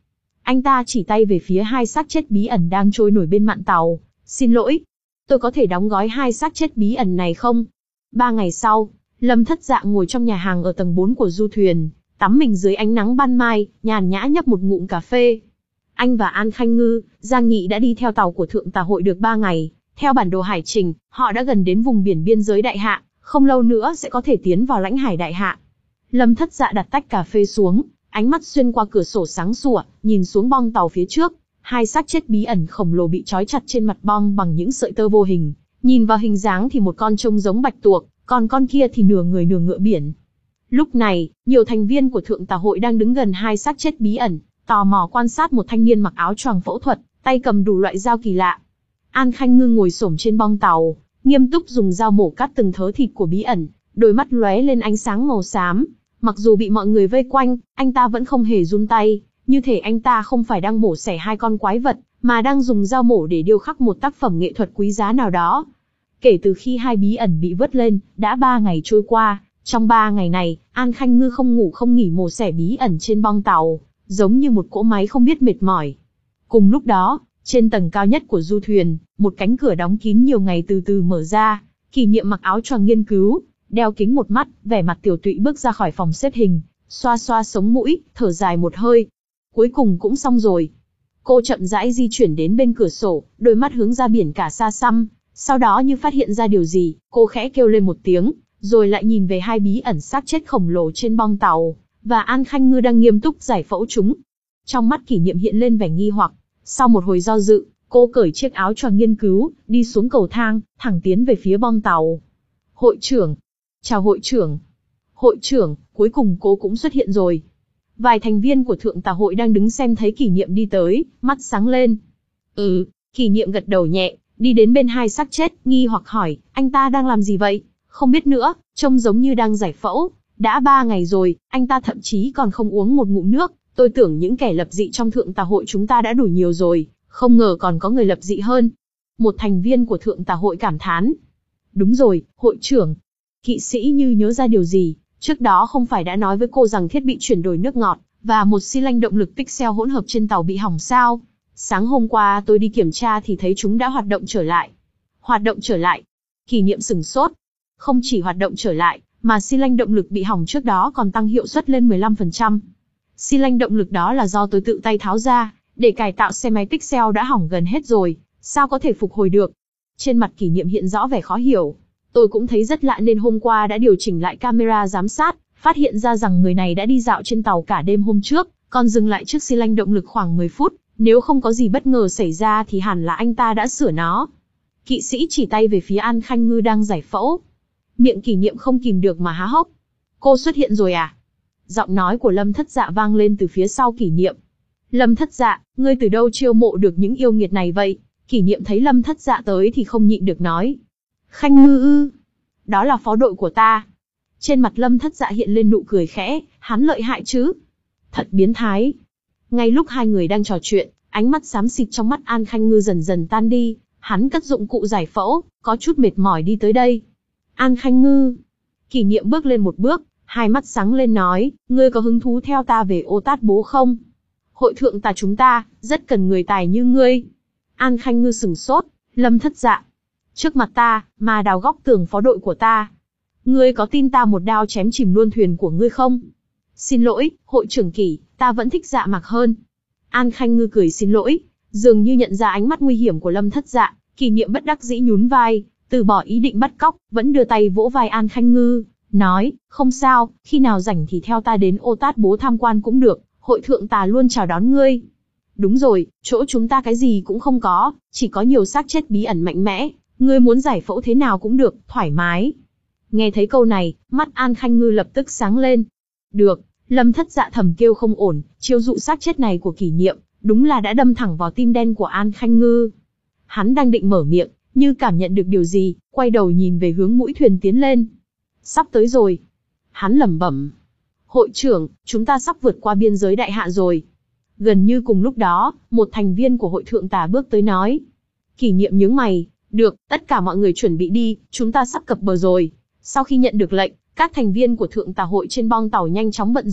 Anh ta chỉ tay về phía hai xác chết bí ẩn đang trôi nổi bên mạn tàu. Xin lỗi, tôi có thể đóng gói hai xác chết bí ẩn này không? Ba ngày sau, Lâm Thất Dạ ngồi trong nhà hàng ở tầng bốn của du thuyền, tắm mình dưới ánh nắng ban mai, nhàn nhã nhấp một ngụm cà phê. Anh và An Khanh Ngư, Giang Nghị đã đi theo tàu của Thượng Tà Hội được ba ngày. Theo bản đồ hải trình, họ đã gần đến vùng biển biên giới Đại Hạ, không lâu nữa sẽ có thể tiến vào lãnh hải Đại Hạ. Lâm Thất Dạ đặt tách cà phê xuống, ánh mắt xuyên qua cửa sổ sáng sủa, nhìn xuống bong tàu phía trước. Hai xác chết bí ẩn khổng lồ bị trói chặt trên mặt bong bằng những sợi tơ vô hình. Nhìn vào hình dáng thì một con trông giống bạch tuộc, còn con kia thì nửa người nửa ngựa biển. Lúc này, nhiều thành viên của Thượng Tà Hội đang đứng gần hai xác chết bí ẩn, tò mò quan sát một thanh niên mặc áo choàng phẫu thuật, tay cầm đủ loại dao kỳ lạ. An Khanh Ngư ngồi xổm trên bong tàu, nghiêm túc dùng dao mổ cắt từng thớ thịt của bí ẩn, đôi mắt lóe lên ánh sáng màu xám. Mặc dù bị mọi người vây quanh, anh ta vẫn không hề run tay, như thể anh ta không phải đang mổ xẻ hai con quái vật, mà đang dùng dao mổ để điêu khắc một tác phẩm nghệ thuật quý giá nào đó. Kể từ khi hai bí ẩn bị vớt lên, đã ba ngày trôi qua. Trong ba ngày này, An Khanh Ngư không ngủ không nghỉ mổ xẻ bí ẩn trên bong tàu, giống như một cỗ máy không biết mệt mỏi. Cùng lúc đó, trên tầng cao nhất của du thuyền, một cánh cửa đóng kín nhiều ngày từ từ mở ra. Kỷ Niệm mặc áo choàng nghiên cứu, đeo kính một mắt, vẻ mặt tiểu tụy bước ra khỏi phòng xếp hình, xoa xoa sống mũi, thở dài một hơi. Cuối cùng cũng xong rồi. Cô chậm rãi di chuyển đến bên cửa sổ, đôi mắt hướng ra biển cả xa xăm. Sau đó như phát hiện ra điều gì, cô khẽ kêu lên một tiếng, rồi lại nhìn về hai bí ẩn xác chết khổng lồ trên bong tàu, và An Khanh Ngư đang nghiêm túc giải phẫu chúng. Trong mắt Kỷ Niệm hiện lên vẻ nghi hoặc. Sau một hồi do dự, cô cởi chiếc áo choàng nghiên cứu, đi xuống cầu thang, thẳng tiến về phía bong tàu. Hội trưởng. Chào hội trưởng. Hội trưởng, cuối cùng cô cũng xuất hiện rồi. Vài thành viên của Thượng Tà Hội đang đứng xem thấy Kỷ Niệm đi tới, mắt sáng lên. Ừ, Kỷ Niệm gật đầu nhẹ, đi đến bên hai xác chết, nghi hoặc hỏi, anh ta đang làm gì vậy? Không biết nữa, trông giống như đang giải phẫu. Đã ba ngày rồi, anh ta thậm chí còn không uống một ngụm nước. Tôi tưởng những kẻ lập dị trong Thượng Tà Hội chúng ta đã đủ nhiều rồi, không ngờ còn có người lập dị hơn. Một thành viên của Thượng Tà Hội cảm thán. Đúng rồi, hội trưởng. Kỵ sĩ như nhớ ra điều gì, trước đó không phải đã nói với cô rằng thiết bị chuyển đổi nước ngọt và một xi lanh động lực pixel hỗn hợp trên tàu bị hỏng sao? Sáng hôm qua tôi đi kiểm tra thì thấy chúng đã hoạt động trở lại. Hoạt động trở lại? Kỷ Niệm sửng sốt. Không chỉ hoạt động trở lại, mà xi lanh động lực bị hỏng trước đó còn tăng hiệu suất lên mười lăm phần trăm. Xi lanh động lực đó là do tôi tự tay tháo ra, để cải tạo xe máy pixel đã hỏng gần hết rồi, sao có thể phục hồi được? Trên mặt Kỷ Niệm hiện rõ vẻ khó hiểu. Tôi cũng thấy rất lạ nên hôm qua đã điều chỉnh lại camera giám sát, phát hiện ra rằng người này đã đi dạo trên tàu cả đêm hôm trước, còn dừng lại trước xi lanh động lực khoảng mười phút, nếu không có gì bất ngờ xảy ra thì hẳn là anh ta đã sửa nó. Kỵ sĩ chỉ tay về phía An Khanh Ngư đang giải phẫu. Miệng Kỷ Niệm không kìm được mà há hốc. Cô xuất hiện rồi à? Giọng nói của Lâm Thất Dạ vang lên từ phía sau Kỷ Niệm. Lâm Thất Dạ, ngươi từ đâu chiêu mộ được những yêu nghiệt này vậy? Kỷ Niệm thấy Lâm Thất Dạ tới thì không nhịn được nói. Khanh Ngư ư? Đó là phó đội của ta. Trên mặt Lâm Thất Dạ hiện lên nụ cười khẽ, hắn lợi hại chứ? Thật biến thái. Ngay lúc hai người đang trò chuyện, ánh mắt xám xịt trong mắt An Khanh Ngư dần dần tan đi, hắn cất dụng cụ giải phẫu, có chút mệt mỏi đi tới đây. An Khanh Ngư. Kỷ Niệm bước lên một bước, hai mắt sáng lên nói, ngươi có hứng thú theo ta về Ô Tát Bố không? Hội Thượng Tà chúng ta, rất cần người tài như ngươi. An Khanh Ngư sửng sốt, Lâm Thất Dạ. Trước mặt ta, mà đào góc tường phó đội của ta. Ngươi có tin ta một đao chém chìm luôn thuyền của ngươi không? Xin lỗi, hội trưởng Kỷ, ta vẫn thích Dạ Mạc hơn. An Khanh Ngư cười xin lỗi, dường như nhận ra ánh mắt nguy hiểm của Lâm Thất Dạ, Kỷ Niệm bất đắc dĩ nhún vai, từ bỏ ý định bắt cóc, vẫn đưa tay vỗ vai An Khanh Ngư, nói, không sao, khi nào rảnh thì theo ta đến Ô Tát Bố tham quan cũng được, Hội Thượng Tà luôn chào đón ngươi. Đúng rồi, chỗ chúng ta cái gì cũng không có, chỉ có nhiều xác chết bí ẩn mạnh mẽ, ngươi muốn giải phẫu thế nào cũng được, thoải mái. Nghe thấy câu này, mắt An Khanh Ngư lập tức sáng lên. Được, Lâm Thất Dạ thầm kêu không ổn, chiêu dụ xác chết này của Kỷ Niệm, đúng là đã đâm thẳng vào tim đen của An Khanh Ngư. Hắn đang định mở miệng, như cảm nhận được điều gì, quay đầu nhìn về hướng mũi thuyền tiến lên. Sắp tới rồi. Hắn lẩm bẩm. Hội trưởng, chúng ta sắp vượt qua biên giới Đại Hạ rồi. Gần như cùng lúc đó, một thành viên của Hội Thượng Tà bước tới nói. Kỷ Niệm nhướng mày. Được, tất cả mọi người chuẩn bị đi, chúng ta sắp cập bờ rồi. Sau khi nhận được lệnh, các thành viên của Thượng Tà Hội trên bong tàu nhanh chóng bận rộn,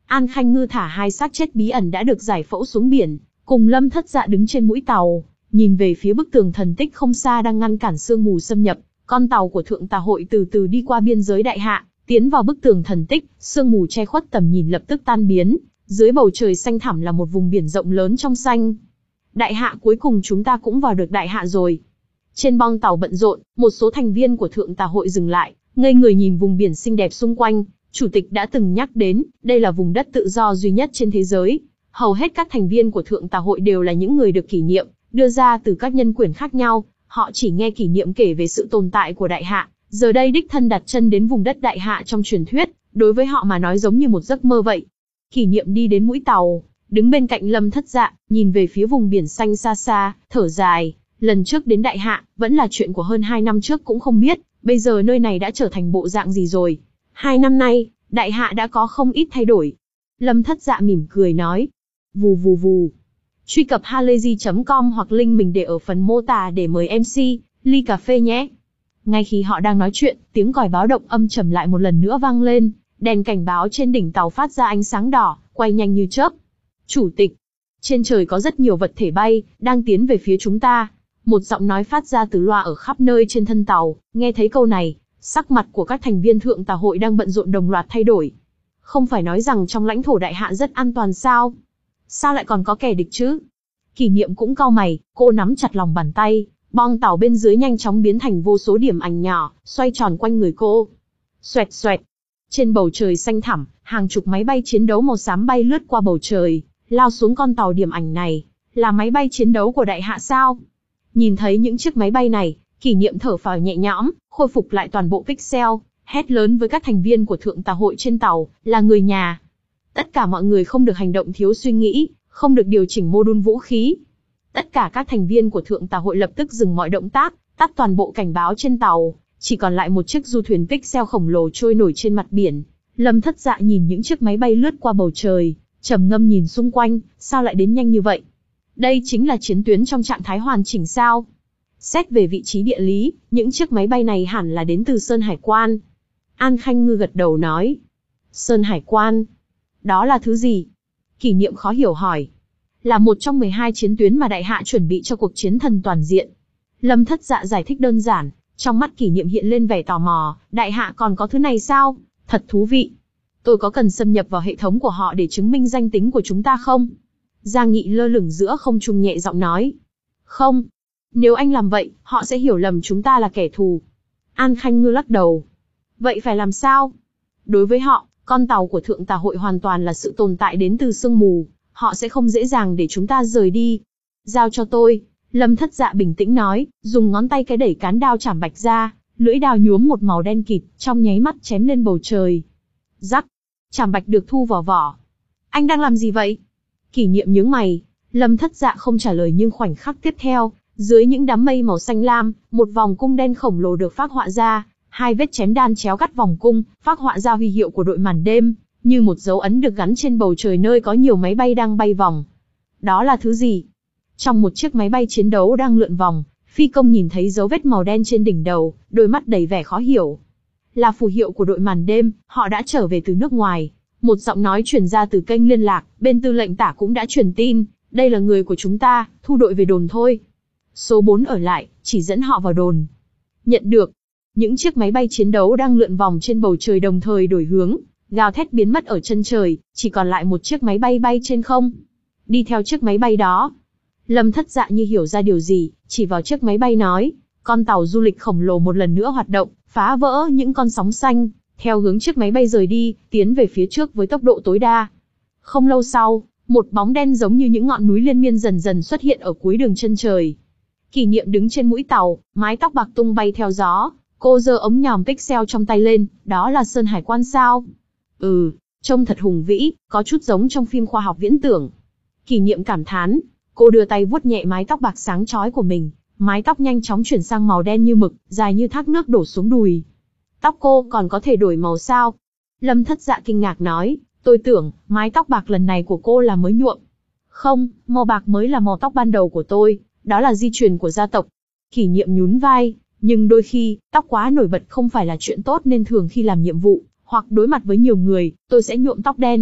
An Khanh Ngư thả hai xác chết bí ẩn đã được giải phẫu xuống biển, cùng Lâm Thất Dạ đứng trên mũi tàu, nhìn về phía bức tường thần tích không xa đang ngăn cản sương mù xâm nhập. Con tàu của Thượng Tà Hội từ từ đi qua biên giới đại hạ, tiến vào bức tường thần tích, sương mù che khuất tầm nhìn lập tức tan biến, dưới bầu trời xanh thẳm là một vùng biển rộng lớn trong xanh. Đại hạ, cuối cùng chúng ta cũng vào được đại hạ rồi. Trên bong tàu bận rộn, một số thành viên của Thượng Tà Hội dừng lại, ngây người nhìn vùng biển xinh đẹp xung quanh. Chủ tịch đã từng nhắc đến, đây là vùng đất tự do duy nhất trên thế giới. Hầu hết các thành viên của Thượng Tà Hội đều là những người được kỷ niệm đưa ra từ các nhân quyển khác nhau. Họ chỉ nghe kỷ niệm kể về sự tồn tại của đại hạ, giờ đây đích thân đặt chân đến vùng đất đại hạ trong truyền thuyết, đối với họ mà nói giống như một giấc mơ vậy. Kỷ niệm đi đến mũi tàu, đứng bên cạnh Lâm Thất Dạ, nhìn về phía vùng biển xanh xa xa, thở dài. Lần trước đến đại hạ, vẫn là chuyện của hơn hai năm trước cũng không biết, bây giờ nơi này đã trở thành bộ dạng gì rồi. Hai năm nay, đại hạ đã có không ít thay đổi. Lâm Thất Dạ mỉm cười nói. Vù vù vù. Truy cập halayzi chấm com hoặc link mình để ở phần mô tả để mời em xê, ly cà phê nhé. Ngay khi họ đang nói chuyện, tiếng còi báo động âm trầm lại một lần nữa vang lên, đèn cảnh báo trên đỉnh tàu phát ra ánh sáng đỏ, quay nhanh như chớp. Chủ tịch, trên trời có rất nhiều vật thể bay, đang tiến về phía chúng ta. Một giọng nói phát ra từ loa ở khắp nơi trên thân tàu, nghe thấy câu này, sắc mặt của các thành viên Thượng Tà Hội đang bận rộn đồng loạt thay đổi. Không phải nói rằng trong lãnh thổ đại hạ rất an toàn sao? Sao lại còn có kẻ địch chứ? Kỷ niệm cũng cau mày, cô nắm chặt lòng bàn tay, bong tàu bên dưới nhanh chóng biến thành vô số điểm ảnh nhỏ, xoay tròn quanh người cô. Xoẹt xoẹt. Trên bầu trời xanh thẳm, hàng chục máy bay chiến đấu màu xám bay lướt qua bầu trời, lao xuống con tàu điểm ảnh này. Là máy bay chiến đấu của đại hạ sao? Nhìn thấy những chiếc máy bay này, Kỷ niệm thở phào nhẹ nhõm, khôi phục lại toàn bộ pixel, hét lớn với các thành viên của Thượng Tà Hội trên tàu, là người nhà. Tất cả mọi người không được hành động thiếu suy nghĩ, không được điều chỉnh mô đun vũ khí. Tất cả các thành viên của Thượng Tà Hội lập tức dừng mọi động tác, tắt toàn bộ cảnh báo trên tàu, chỉ còn lại một chiếc du thuyền pixel khổng lồ trôi nổi trên mặt biển. Lâm Thất Dạ nhìn những chiếc máy bay lướt qua bầu trời, trầm ngâm nhìn xung quanh, sao lại đến nhanh như vậy? Đây chính là chiến tuyến trong trạng thái hoàn chỉnh sao? Xét về vị trí địa lý, những chiếc máy bay này hẳn là đến từ Sơn Hải Quan. An Khanh Ngư gật đầu nói. Sơn Hải Quan? Đó là thứ gì? Kỷ niệm khó hiểu hỏi. Là một trong mười hai chiến tuyến mà đại hạ chuẩn bị cho cuộc chiến thần toàn diện. Lâm Thất Dạ giải thích đơn giản, trong mắt Kỷ niệm hiện lên vẻ tò mò, đại hạ còn có thứ này sao? Thật thú vị. Tôi có cần xâm nhập vào hệ thống của họ để chứng minh danh tính của chúng ta không? Giang Nghị lơ lửng giữa không trung nhẹ giọng nói. Không. Nếu anh làm vậy, họ sẽ hiểu lầm chúng ta là kẻ thù. An Khanh Ngư lắc đầu. Vậy phải làm sao? Đối với họ, con tàu của Thượng Tà Hội hoàn toàn là sự tồn tại đến từ sương mù. Họ sẽ không dễ dàng để chúng ta rời đi. Giao cho tôi. Lâm Thất Dạ bình tĩnh nói, dùng ngón tay cái đẩy cán đao chảm bạch ra, lưỡi đao nhuốm một màu đen kịt, trong nháy mắt chém lên bầu trời. Rắc. Chảm bạch được thu vào vỏ. Anh đang làm gì vậy? Kỷ niệm nhướng mày. Lâm Thất Dạ không trả lời nhưng khoảnh khắc tiếp theo, dưới những đám mây màu xanh lam, một vòng cung đen khổng lồ được phác họa ra, hai vết chém đan chéo cắt vòng cung, phác họa ra huy hiệu của đội màn đêm, như một dấu ấn được gắn trên bầu trời nơi có nhiều máy bay đang bay vòng. Đó là thứ gì? Trong một chiếc máy bay chiến đấu đang lượn vòng, phi công nhìn thấy dấu vết màu đen trên đỉnh đầu, đôi mắt đầy vẻ khó hiểu. Là phù hiệu của đội màn đêm, họ đã trở về từ nước ngoài. Một giọng nói truyền ra từ kênh liên lạc, bên tư lệnh tả cũng đã truyền tin, đây là người của chúng ta, thu đội về đồn thôi. Số bốn ở lại, chỉ dẫn họ vào đồn. Nhận được. Những chiếc máy bay chiến đấu đang lượn vòng trên bầu trời đồng thời đổi hướng, gào thét biến mất ở chân trời, chỉ còn lại một chiếc máy bay bay trên không. Đi theo chiếc máy bay đó. Lâm Thất Dạ như hiểu ra điều gì, chỉ vào chiếc máy bay nói, con tàu du lịch khổng lồ một lần nữa hoạt động, phá vỡ những con sóng xanh, theo hướng chiếc máy bay rời đi, tiến về phía trước với tốc độ tối đa. Không lâu sau, một bóng đen giống như những ngọn núi liên miên dần dần xuất hiện ở cuối đường chân trời. Kỷ niệm đứng trên mũi tàu, mái tóc bạc tung bay theo gió, cô giơ ống nhòm pixel trong tay lên, đó là Sơn Hải Quan sao? Ừ, trông thật hùng vĩ, có chút giống trong phim khoa học viễn tưởng. Kỷ niệm cảm thán, cô đưa tay vuốt nhẹ mái tóc bạc sáng chói của mình, mái tóc nhanh chóng chuyển sang màu đen như mực, dài như thác nước đổ xuống đùi. Tóc cô còn có thể đổi màu sao? Lâm Thất Dạ kinh ngạc nói, tôi tưởng, mái tóc bạc lần này của cô là mới nhuộm. Không, màu bạc mới là màu tóc ban đầu của tôi, đó là di truyền của gia tộc. Kỷ niệm nhún vai, nhưng đôi khi, tóc quá nổi bật không phải là chuyện tốt nên thường khi làm nhiệm vụ, hoặc đối mặt với nhiều người, tôi sẽ nhuộm tóc đen.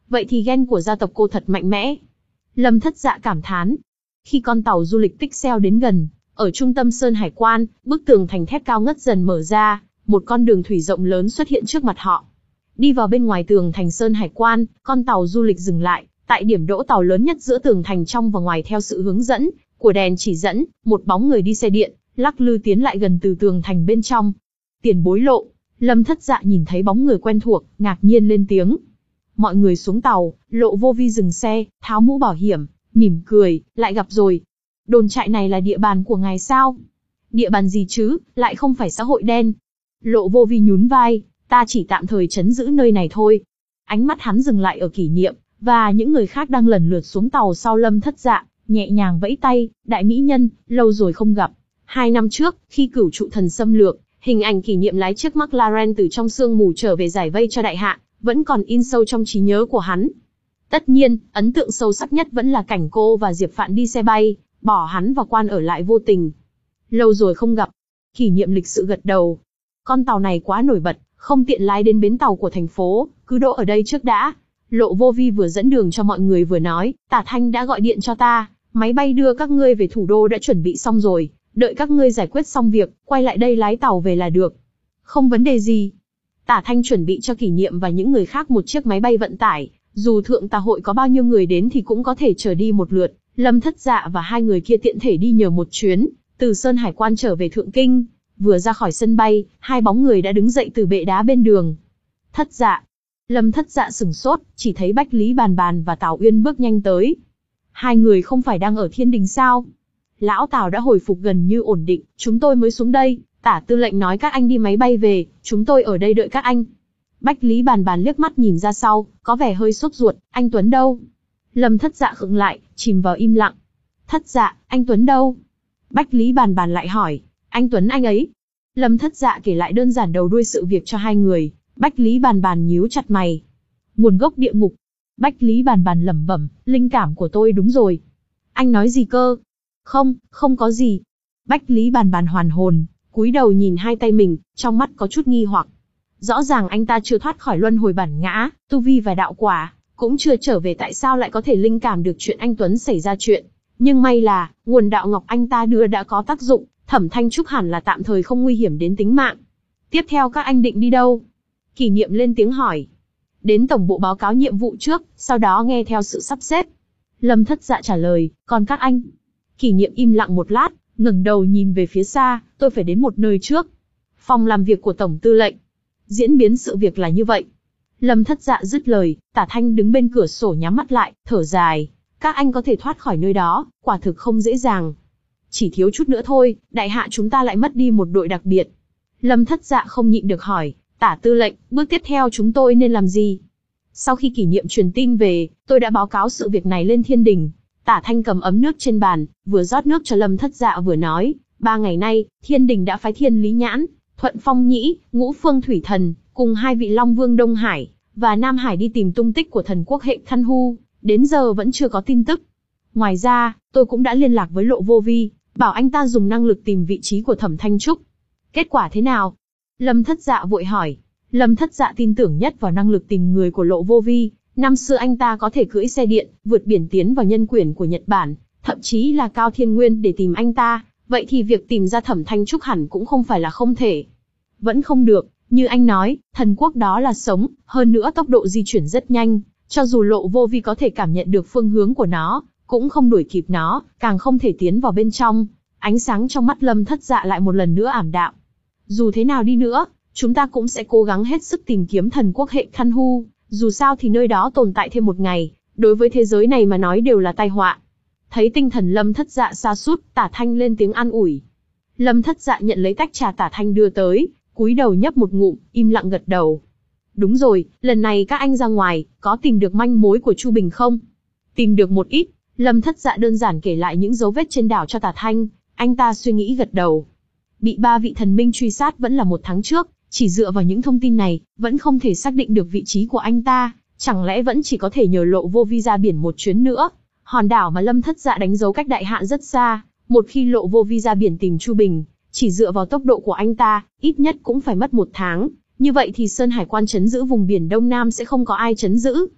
vậy thì gen của gia tộc cô thật mạnh mẽ. Lâm Thất Dạ cảm thán. Khi con tàu du lịch Pixel đến gần, ở trung tâm Sơn Hải Quan, bức tường thành thép cao ngất dần mở ra, một con đường thủy rộng lớn xuất hiện trước mặt họ. Đi vào bên ngoài tường thành Sơn Hải Quan, con tàu du lịch dừng lại, tại điểm đỗ tàu lớn nhất giữa tường thành trong và ngoài theo sự hướng dẫn của đèn chỉ dẫn, một bóng người đi xe điện, lắc lư tiến lại gần từ tường thành bên trong. Tiền bối Lộ. Lâm Thất Dạ nhìn thấy bóng người quen thuộc, ngạc nhiên lên tiếng. Mọi người xuống tàu, Lộ Vô Vi dừng xe, tháo mũ bảo hiểm, mỉm cười, lại gặp rồi. Đồn trại này là địa bàn của ngài sao? Địa bàn gì chứ, lại không phải xã hội đen. Lộ Vô Vi nhún vai, ta chỉ tạm thời trấn giữ nơi này thôi. Ánh mắt hắn dừng lại ở Kỷ Niệm, và những người khác đang lần lượt xuống tàu sau Lâm Thất Dạ, nhẹ nhàng vẫy tay, đại mỹ nhân, lâu rồi không gặp. Hai năm trước, khi Cửu Trụ Thần xâm lược, hình ảnh Kỷ Niệm lái chiếc McLaren từ trong sương mù trở về giải vây cho đại hạ, vẫn còn in sâu trong trí nhớ của hắn. Tất nhiên, ấn tượng sâu sắc nhất vẫn là cảnh cô và Diệp Phạn đi xe bay, bỏ hắn và Quan ở lại vô tình. Lâu rồi không gặp. Kỷ Niệm lịch sự gật đầu. Con tàu này quá nổi bật, không tiện lái đến bến tàu của thành phố, cứ đỗ ở đây trước đã. Lộ Vô Vi vừa dẫn đường cho mọi người vừa nói, Tả Thanh đã gọi điện cho ta, máy bay đưa các ngươi về thủ đô đã chuẩn bị xong rồi, đợi các ngươi giải quyết xong việc, quay lại đây lái tàu về là được. Không vấn đề gì. Tả Thanh chuẩn bị cho Kỷ Niệm và những người khác một chiếc máy bay vận tải, dù thượng tà hội có bao nhiêu người đến thì cũng có thể chở đi một lượt. Lâm Thất Dạ và hai người kia tiện thể đi nhờ một chuyến, từ Sơn Hải Quan trở về Thượng Kinh. Vừa ra khỏi sân bay, hai bóng người đã đứng dậy từ bệ đá bên đường. Thất Dạ. Lâm Thất Dạ sửng sốt, chỉ thấy Bách Lý Bàn Bàn và Tào Uyên bước nhanh tới. Hai người không phải đang ở Thiên Đình sao? Lão Tào đã hồi phục gần như ổn định, chúng tôi mới xuống đây, Tả Tư lệnh nói các anh đi máy bay về, chúng tôi ở đây đợi các anh. Bách Lý Bàn Bàn liếc mắt nhìn ra sau, có vẻ hơi sốt ruột, anh Tuấn đâu? Lâm Thất Dạ khựng lại, chìm vào im lặng. Thất Dạ, anh Tuấn đâu? Bách Lý Bàn Bàn lại hỏi, anh Tuấn anh ấy. Lâm Thất Dạ kể lại đơn giản đầu đuôi sự việc cho hai người. Bách Lý Bàn Bàn nhíu chặt mày. Nguồn gốc địa ngục. Bách Lý Bàn Bàn lẩm bẩm, linh cảm của tôi đúng rồi. Anh nói gì cơ? Không, không có gì. Bách Lý Bàn Bàn hoàn hồn, cúi đầu nhìn hai tay mình, trong mắt có chút nghi hoặc. Rõ ràng anh ta chưa thoát khỏi luân hồi bản ngã, tu vi và đạo quả, cũng chưa trở về, tại sao lại có thể linh cảm được chuyện anh Tuấn xảy ra chuyện. Nhưng may là, nguồn đạo ngọc anh ta đưa đã có tác dụng, Thẩm Thanh Trúc hẳn là tạm thời không nguy hiểm đến tính mạng. Tiếp theo các anh định đi đâu? Kỷ Niệm lên tiếng hỏi. Đến tổng bộ báo cáo nhiệm vụ trước, sau đó nghe theo sự sắp xếp. Lâm Thất Dạ trả lời, còn các anh? Kỷ Niệm im lặng một lát, ngẩng đầu nhìn về phía xa, tôi phải đến một nơi trước. Phòng làm việc của Tổng Tư lệnh. Diễn biến sự việc là như vậy. Lâm Thất Dạ dứt lời, Tả Thanh đứng bên cửa sổ nhắm mắt lại, thở dài. Các anh có thể thoát khỏi nơi đó, quả thực không dễ dàng. Chỉ thiếu chút nữa thôi, đại hạ chúng ta lại mất đi một đội đặc biệt. Lâm Thất Dạ không nhịn được hỏi, Tả Tư lệnh, bước tiếp theo chúng tôi nên làm gì? Sau khi Kỷ Niệm truyền tin về, tôi đã báo cáo sự việc này lên Thiên Đình. Tả Thanh cầm ấm nước trên bàn, vừa rót nước cho Lâm Thất Dạ vừa nói, ba ngày nay, Thiên Đình đã phái Thiên Lý Nhãn, Thuận Phong Nhĩ, Ngũ Phương Thủy Thần, cùng hai vị Long Vương Đông Hải và Nam Hải đi tìm tung tích của thần quốc hệ Khăn Hu, đến giờ vẫn chưa có tin tức. Ngoài ra, tôi cũng đã liên lạc với Lộ Vô Vi, bảo anh ta dùng năng lực tìm vị trí của Thẩm Thanh Trúc. Kết quả thế nào? Lâm Thất Dạ vội hỏi. Lâm Thất Dạ tin tưởng nhất vào năng lực tìm người của Lộ Vô Vi. Năm xưa anh ta có thể cưỡi xe điện, vượt biển tiến vào nhân quyển của Nhật Bản, thậm chí là Cao Thiên Nguyên để tìm anh ta. Vậy thì việc tìm ra Thẩm Thanh Trúc hẳn cũng không phải là không thể. Vẫn không được, như anh nói, thần quốc đó là sống, hơn nữa tốc độ di chuyển rất nhanh. Cho dù Lộ Vô Vi có thể cảm nhận được phương hướng của nó, cũng không đuổi kịp nó, càng không thể tiến vào bên trong. Ánh sáng trong mắt Lâm Thất Dạ lại một lần nữa ảm đạm. Dù thế nào đi nữa, chúng ta cũng sẽ cố gắng hết sức tìm kiếm thần quốc hệ Khăn Hu. Dù sao thì nơi đó tồn tại thêm một ngày, đối với thế giới này mà nói đều là tai họa. Thấy tinh thần Lâm Thất Dạ sa sút, Tả Thanh lên tiếng an ủi. Lâm Thất Dạ nhận lấy tách trà Tả Thanh đưa tới, cúi đầu nhấp một ngụm, im lặng gật đầu. Đúng rồi, lần này các anh ra ngoài, có tìm được manh mối của Chu Bình không? Tìm được một ít. Lâm Thất Dạ đơn giản kể lại những dấu vết trên đảo cho Tả Thanh, anh ta suy nghĩ gật đầu. Bị ba vị thần minh truy sát vẫn là một tháng trước, chỉ dựa vào những thông tin này, vẫn không thể xác định được vị trí của anh ta, chẳng lẽ vẫn chỉ có thể nhờ Lộ Vô Vi ra biển một chuyến nữa? Hòn đảo mà Lâm Thất Dạ đánh dấu cách đại hạn rất xa, một khi Lộ Vô Vi ra biển tìm Chu Bình, chỉ dựa vào tốc độ của anh ta, ít nhất cũng phải mất một tháng, như vậy thì Sơn Hải Quan trấn giữ vùng biển Đông Nam sẽ không có ai trấn giữ.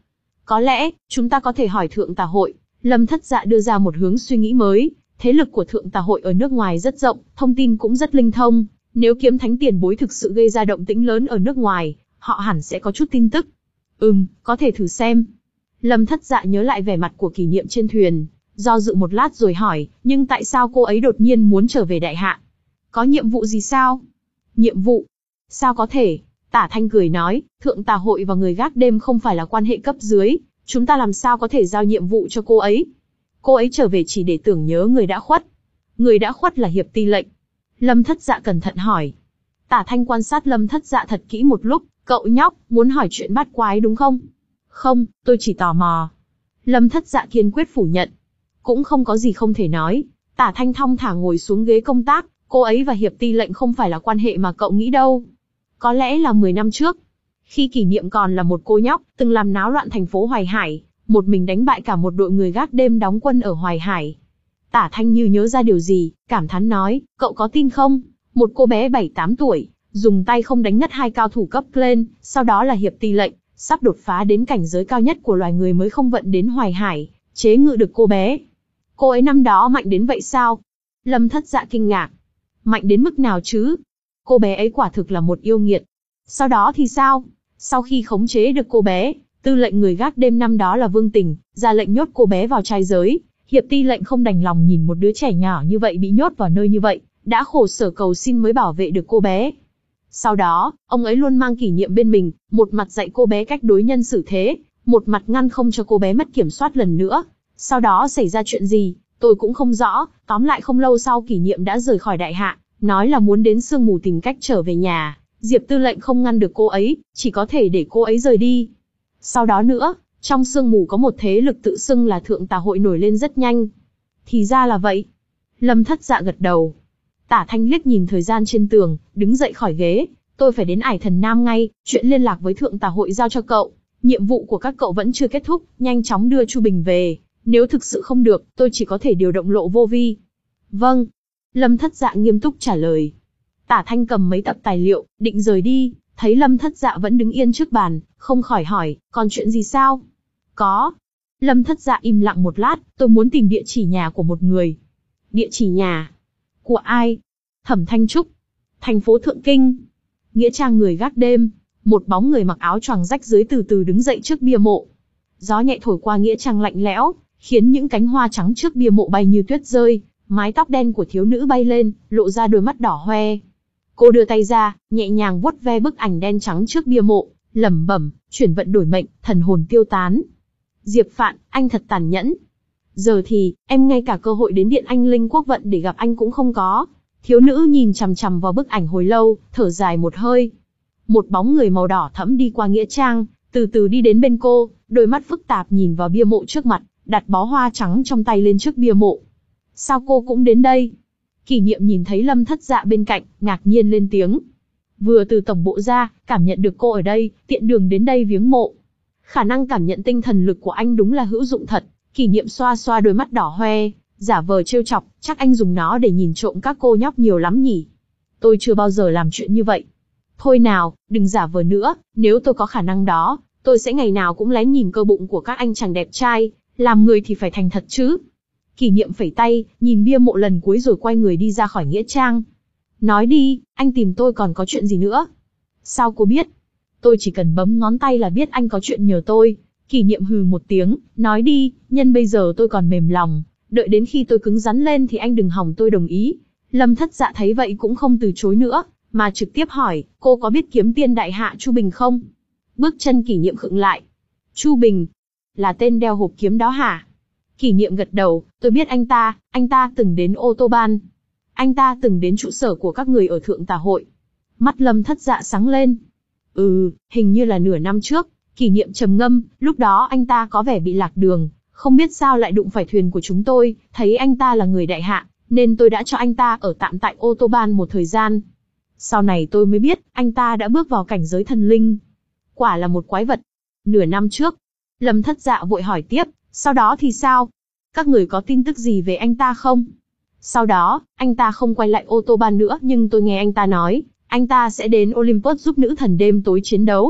Có lẽ, chúng ta có thể hỏi Thượng Tà Hội. Lâm Thất Dạ đưa ra một hướng suy nghĩ mới. Thế lực của Thượng Tà Hội ở nước ngoài rất rộng, thông tin cũng rất linh thông. Nếu Kiếm Thánh tiền bối thực sự gây ra động tĩnh lớn ở nước ngoài, họ hẳn sẽ có chút tin tức. Ừm, có thể thử xem. Lâm Thất Dạ nhớ lại vẻ mặt của Kỷ Niệm trên thuyền, do dự một lát rồi hỏi, nhưng tại sao cô ấy đột nhiên muốn trở về Đại Hạ? Có nhiệm vụ gì sao? Nhiệm vụ? Sao có thể? Tả Thanh cười nói, Thượng Tà Hội và người gác đêm không phải là quan hệ cấp dưới, chúng ta làm sao có thể giao nhiệm vụ cho cô ấy? Cô ấy trở về chỉ để tưởng nhớ người đã khuất. Người đã khuất là Hiệp Ti Lệnh. Lâm Thất Dạ cẩn thận hỏi. Tả Thanh quan sát Lâm Thất Dạ thật kỹ một lúc, cậu nhóc, muốn hỏi chuyện bát quái đúng không? Không, tôi chỉ tò mò. Lâm Thất Dạ kiên quyết phủ nhận. Cũng không có gì không thể nói. Tả Thanh thong thả ngồi xuống ghế công tác, cô ấy và Hiệp Ti Lệnh không phải là quan hệ mà cậu nghĩ đâu. Có lẽ là mười năm trước, khi Kỷ Niệm còn là một cô nhóc, từng làm náo loạn thành phố Hoài Hải, một mình đánh bại cả một đội người gác đêm đóng quân ở Hoài Hải. Tả Thanh như nhớ ra điều gì, cảm thán nói, cậu có tin không? Một cô bé bảy tám tuổi, dùng tay không đánh ngất hai cao thủ cấp lên, sau đó là Hiệp Ti Lệnh, sắp đột phá đến cảnh giới cao nhất của loài người mới không vận đến Hoài Hải, chế ngự được cô bé. Cô ấy năm đó mạnh đến vậy sao? Lâm Thất Dạ kinh ngạc. Mạnh đến mức nào chứ? Cô bé ấy quả thực là một yêu nghiệt. Sau đó thì sao? Sau khi khống chế được cô bé, tư lệnh người gác đêm năm đó là Vương Tình, ra lệnh nhốt cô bé vào trai giới. Hiệp Ti Lệnh không đành lòng nhìn một đứa trẻ nhỏ như vậy bị nhốt vào nơi như vậy, đã khổ sở cầu xin mới bảo vệ được cô bé. Sau đó, ông ấy luôn mang Kỷ Niệm bên mình, một mặt dạy cô bé cách đối nhân xử thế, một mặt ngăn không cho cô bé mất kiểm soát lần nữa. Sau đó xảy ra chuyện gì, tôi cũng không rõ, tóm lại không lâu sau Kỷ Niệm đã rời khỏi Đại Hạ, nói là muốn đến sương mù tìm cách trở về nhà. Diệp Tư lệnh không ngăn được cô ấy, chỉ có thể để cô ấy rời đi. Sau đó nữa, trong sương mù có một thế lực tự xưng là Thượng Tà Hội nổi lên rất nhanh. Thì ra là vậy. Lâm Thất Dạ gật đầu. Tả Thanh liếc nhìn thời gian trên tường, đứng dậy khỏi ghế. Tôi phải đến Ải Thần Nam ngay, chuyện liên lạc với Thượng Tà Hội giao cho cậu. Nhiệm vụ của các cậu vẫn chưa kết thúc, nhanh chóng đưa Chu Bình về. Nếu thực sự không được, tôi chỉ có thể điều động Lộ Vô Vi. Vâng. Lâm Thất Dạ nghiêm túc trả lời. Tả Thanh cầm mấy tập tài liệu, định rời đi, thấy Lâm Thất Dạ vẫn đứng yên trước bàn, không khỏi hỏi, còn chuyện gì sao? Có. Lâm Thất Dạ im lặng một lát, tôi muốn tìm địa chỉ nhà của một người. Địa chỉ nhà? Của ai? Thẩm Thanh Trúc. Thành phố Thượng Kinh. Nghĩa trang người gác đêm. Một bóng người mặc áo choàng rách dưới từ từ đứng dậy trước bia mộ. Gió nhẹ thổi qua nghĩa trang lạnh lẽo, khiến những cánh hoa trắng trước bia mộ bay như tuyết rơi. Mái tóc đen của thiếu nữ bay lên, lộ ra đôi mắt đỏ hoe. Cô đưa tay ra, nhẹ nhàng vuốt ve bức ảnh đen trắng trước bia mộ, lẩm bẩm, chuyển vận đổi mệnh, thần hồn tiêu tán. Diệp Phạn, anh thật tàn nhẫn. Giờ thì, em ngay cả cơ hội đến Điện Anh Linh Quốc vận để gặp anh cũng không có. Thiếu nữ nhìn chằm chằm vào bức ảnh hồi lâu, thở dài một hơi. Một bóng người màu đỏ thẫm đi qua nghĩa trang, từ từ đi đến bên cô, đôi mắt phức tạp nhìn vào bia mộ trước mặt, đặt bó hoa trắng trong tay lên trước bia mộ. Sao cô cũng đến đây? Kỷ Niệm nhìn thấy Lâm Thất Dạ bên cạnh, ngạc nhiên lên tiếng. Vừa từ tổng bộ ra, cảm nhận được cô ở đây, tiện đường đến đây viếng mộ. Khả năng cảm nhận tinh thần lực của anh đúng là hữu dụng thật. Kỷ Niệm xoa xoa đôi mắt đỏ hoe, giả vờ trêu chọc, chắc anh dùng nó để nhìn trộm các cô nhóc nhiều lắm nhỉ. Tôi chưa bao giờ làm chuyện như vậy. Thôi nào, đừng giả vờ nữa, nếu tôi có khả năng đó, tôi sẽ ngày nào cũng lén nhìn cơ bụng của các anh chàng đẹp trai, làm người thì phải thành thật chứ. Kỷ Niệm phẩy tay, nhìn bia mộ lần cuối rồi quay người đi ra khỏi nghĩa trang. Nói đi, anh tìm tôi còn có chuyện gì nữa? Sao cô biết? Tôi chỉ cần bấm ngón tay là biết anh có chuyện nhờ tôi. Kỷ Niệm hừ một tiếng, nói đi, nhân bây giờ tôi còn mềm lòng, đợi đến khi tôi cứng rắn lên thì anh đừng hòng tôi đồng ý. Lâm Thất Dạ thấy vậy cũng không từ chối nữa, mà trực tiếp hỏi, cô có biết kiếm tiên đại hạ Chu Bình không? Bước chân Kỷ Niệm khựng lại. Chu Bình? Là tên đeo hộp kiếm đó hả? Kỷ Niệm gật đầu, tôi biết anh ta, anh ta từng đến ô tô ban. Anh ta từng đến trụ sở của các người ở Thượng Tà Hội. Mắt Lâm Thất Dạ sáng lên. Ừ, hình như là nửa năm trước. Kỷ Niệm trầm ngâm, lúc đó anh ta có vẻ bị lạc đường, không biết sao lại đụng phải thuyền của chúng tôi, thấy anh ta là người đại hạ, nên tôi đã cho anh ta ở tạm tại ô tô ban một thời gian. Sau này tôi mới biết, anh ta đã bước vào cảnh giới thần linh. Quả là một quái vật. Nửa năm trước. Lâm Thất Dạ vội hỏi tiếp, sau đó thì sao? Các người có tin tức gì về anh ta không? Sau đó, anh ta không quay lại ô tô ban nữa, nhưng tôi nghe anh ta nói, anh ta sẽ đến Olympus giúp nữ thần đêm tối chiến đấu.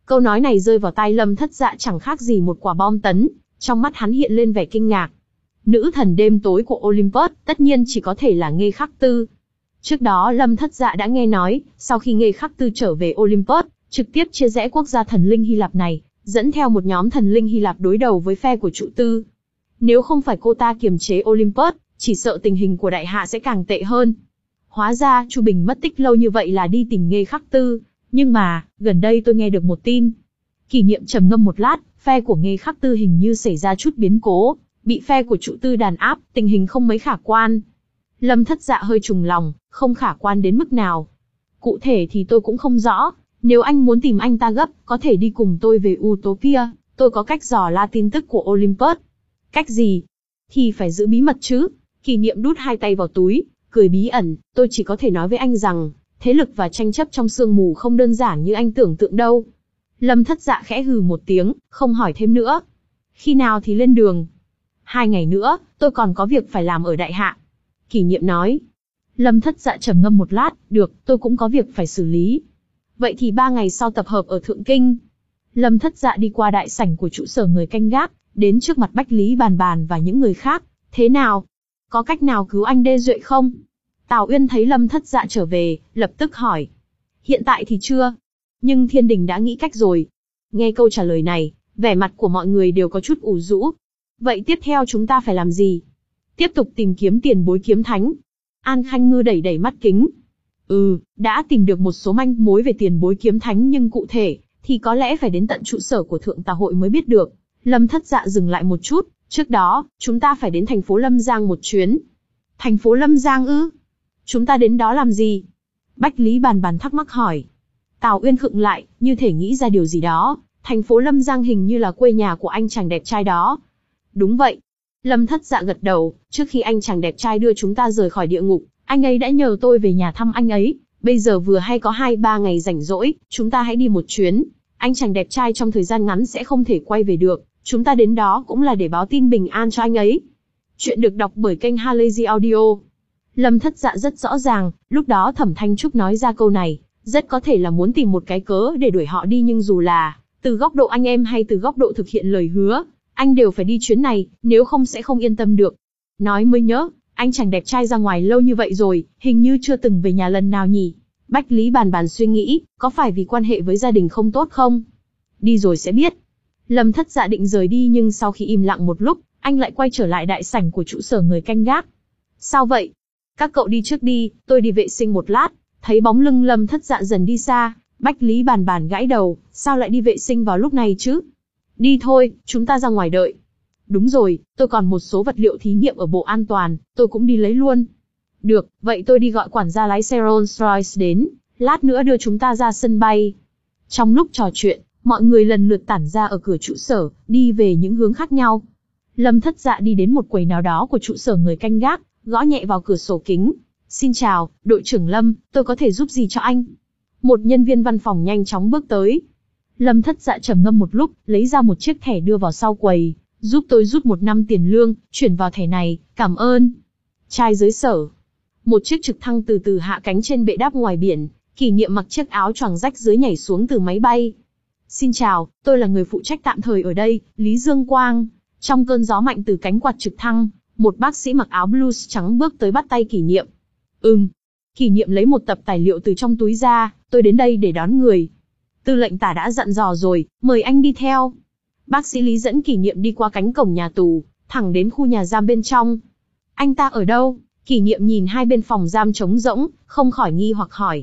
Câu nói này rơi vào tai Lâm Thất Dạ chẳng khác gì một quả bom tấn, trong mắt hắn hiện lên vẻ kinh ngạc. Nữ thần đêm tối của Olympus, tất nhiên chỉ có thể là Nghê Khắc Tư. Trước đó Lâm Thất Dạ đã nghe nói, sau khi Nghê Khắc Tư trở về Olympus, trực tiếp chia rẽ quốc gia thần linh Hy Lạp này, dẫn theo một nhóm thần linh Hy Lạp đối đầu với phe của trụ tư. Nếu không phải cô ta kiềm chế Olympus, chỉ sợ tình hình của đại hạ sẽ càng tệ hơn. Hóa ra, Chu Bình mất tích lâu như vậy là đi tìm Nghê Khắc Tư, nhưng mà, gần đây tôi nghe được một tin. Kỷ Niệm trầm ngâm một lát, phe của Nghê Khắc Tư hình như xảy ra chút biến cố, bị phe của trụ tư đàn áp, tình hình không mấy khả quan. Lâm Thất Dạ hơi trùng lòng, không khả quan đến mức nào. Cụ thể thì tôi cũng không rõ, nếu anh muốn tìm anh ta gấp, có thể đi cùng tôi về Utopia, tôi có cách dò la tin tức của Olympus. Cách gì? Thì phải giữ bí mật chứ. Kỷ Niệm đút hai tay vào túi, cười bí ẩn, tôi chỉ có thể nói với anh rằng, thế lực và tranh chấp trong sương mù không đơn giản như anh tưởng tượng đâu. Lâm Thất Dạ khẽ hừ một tiếng, không hỏi thêm nữa. Khi nào thì lên đường? Hai ngày nữa, tôi còn có việc phải làm ở Đại Hạ. Kỷ Niệm nói. Lâm Thất Dạ trầm ngâm một lát, được, tôi cũng có việc phải xử lý. Vậy thì ba ngày sau tập hợp ở Thượng Kinh. Lâm Thất Dạ đi qua đại sảnh của trụ sở người canh gác, đến trước mặt Bách Lý Bàn Bàn và những người khác. Thế nào? Có cách nào cứu anh Đê Duệ không? Tào Uyên thấy Lâm Thất Dạ trở về, lập tức hỏi. Hiện tại thì chưa. Nhưng Thiên Đình đã nghĩ cách rồi. Nghe câu trả lời này, vẻ mặt của mọi người đều có chút ủ rũ. Vậy tiếp theo chúng ta phải làm gì? Tiếp tục tìm kiếm tiền bối kiếm thánh. An Khanh Ngư đẩy đẩy mắt kính. Ừ, đã tìm được một số manh mối về tiền bối kiếm thánh nhưng cụ thể, thì có lẽ phải đến tận trụ sở của Thượng Tà Hội mới biết được. Lâm Thất Dạ dừng lại một chút, trước đó, chúng ta phải đến thành phố Lâm Giang một chuyến. Thành phố Lâm Giang ư? Chúng ta đến đó làm gì? Bách Lý Bàn Bàn thắc mắc hỏi. Tào Uyên khựng lại, như thể nghĩ ra điều gì đó. Thành phố Lâm Giang hình như là quê nhà của anh chàng đẹp trai đó. Đúng vậy. Lâm Thất Dạ gật đầu, trước khi anh chàng đẹp trai đưa chúng ta rời khỏi địa ngục, anh ấy đã nhờ tôi về nhà thăm anh ấy. Bây giờ vừa hay có hai ba ngày rảnh rỗi, chúng ta hãy đi một chuyến. Anh chàng đẹp trai trong thời gian ngắn sẽ không thể quay về được, chúng ta đến đó cũng là để báo tin bình an cho anh ấy. Chuyện được đọc bởi kênh Halazy Audio. Lâm Thất Dạ rất rõ ràng, lúc đó Thẩm Thanh Trúc nói ra câu này, rất có thể là muốn tìm một cái cớ để đuổi họ đi, nhưng dù là từ góc độ anh em hay từ góc độ thực hiện lời hứa, anh đều phải đi chuyến này, nếu không sẽ không yên tâm được. Nói mới nhớ, anh chàng đẹp trai ra ngoài lâu như vậy rồi, hình như chưa từng về nhà lần nào nhỉ? Bách Lý Bàn Bàn suy nghĩ, có phải vì quan hệ với gia đình không tốt không? Đi rồi sẽ biết. Lâm Thất Dạ định rời đi nhưng sau khi im lặng một lúc, anh lại quay trở lại đại sảnh của trụ sở người canh gác. Sao vậy? Các cậu đi trước đi, tôi đi vệ sinh một lát. Thấy bóng lưng Lâm Thất Dạ dần đi xa, Bách Lý Bàn Bàn gãi đầu, sao lại đi vệ sinh vào lúc này chứ? Đi thôi, chúng ta ra ngoài đợi. Đúng rồi, tôi còn một số vật liệu thí nghiệm ở bộ an toàn, tôi cũng đi lấy luôn. Được, vậy tôi đi gọi quản gia lái xe Rolls-Royce đến, lát nữa đưa chúng ta ra sân bay. Trong lúc trò chuyện, mọi người lần lượt tản ra ở cửa trụ sở, đi về những hướng khác nhau. Lâm Thất Dạ đi đến một quầy nào đó của trụ sở người canh gác, gõ nhẹ vào cửa sổ kính. Xin chào, đội trưởng Lâm, tôi có thể giúp gì cho anh? Một nhân viên văn phòng nhanh chóng bước tới. Lâm Thất Dạ trầm ngâm một lúc, lấy ra một chiếc thẻ đưa vào sau quầy. Giúp tôi rút một năm tiền lương, chuyển vào thẻ này, cảm ơn. Trai dưới sở. Một chiếc trực thăng từ từ hạ cánh trên bệ đáp ngoài biển, Kỷ Niệm mặc chiếc áo choàng rách dưới nhảy xuống từ máy bay. Xin chào, tôi là người phụ trách tạm thời ở đây, Lý Dương Quang. Trong cơn gió mạnh từ cánh quạt trực thăng, một bác sĩ mặc áo blues trắng bước tới bắt tay Kỷ Niệm. Ừm. Kỷ Niệm lấy một tập tài liệu từ trong túi ra, tôi đến đây để đón người. Tư lệnh tả đã dặn dò rồi, mời anh đi theo. Bác sĩ Lý dẫn Kỷ Niệm đi qua cánh cổng nhà tù, thẳng đến khu nhà giam bên trong. Anh ta ở đâu? Kỷ Niệm nhìn hai bên phòng giam trống rỗng, không khỏi nghi hoặc hỏi.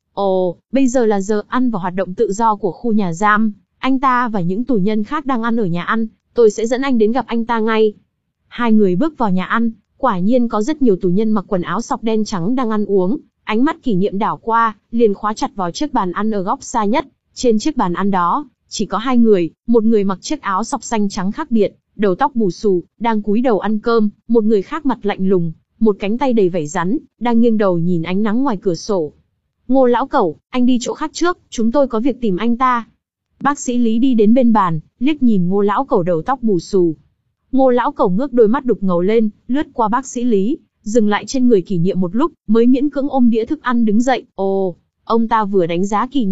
Ồ, bây giờ là giờ ăn và hoạt động tự do của khu nhà giam, anh ta và những tù nhân khác đang ăn ở nhà ăn, tôi sẽ dẫn anh đến gặp anh ta ngay. Hai người bước vào nhà ăn, quả nhiên có rất nhiều tù nhân mặc quần áo sọc đen trắng đang ăn uống, ánh mắt Kỷ Niệm đảo qua, liền khóa chặt vào chiếc bàn ăn ở góc xa nhất. Trên chiếc bàn ăn đó, chỉ có hai người, một người mặc chiếc áo sọc xanh trắng khác biệt, đầu tóc bù xù, đang cúi đầu ăn cơm, một người khác mặt lạnh lùng, một cánh tay đầy vảy rắn, đang nghiêng đầu nhìn ánh nắng ngoài cửa sổ. Ngô lão cẩu, anh đi chỗ khác trước, chúng tôi có việc tìm anh ta. Bác sĩ Lý đi đến bên bàn, liếc nhìn Ngô lão cẩu đầu tóc bù xù. Ngô lão cẩu ngước đôi mắt đục ngầu lên, lướt qua bác sĩ Lý, dừng lại trên người Kỷ Niệm một lúc, mới miễn cưỡng ôm đĩa thức ăn đứng dậy. Ồ, ông ta vừa đánh giá Kỷ Niệm,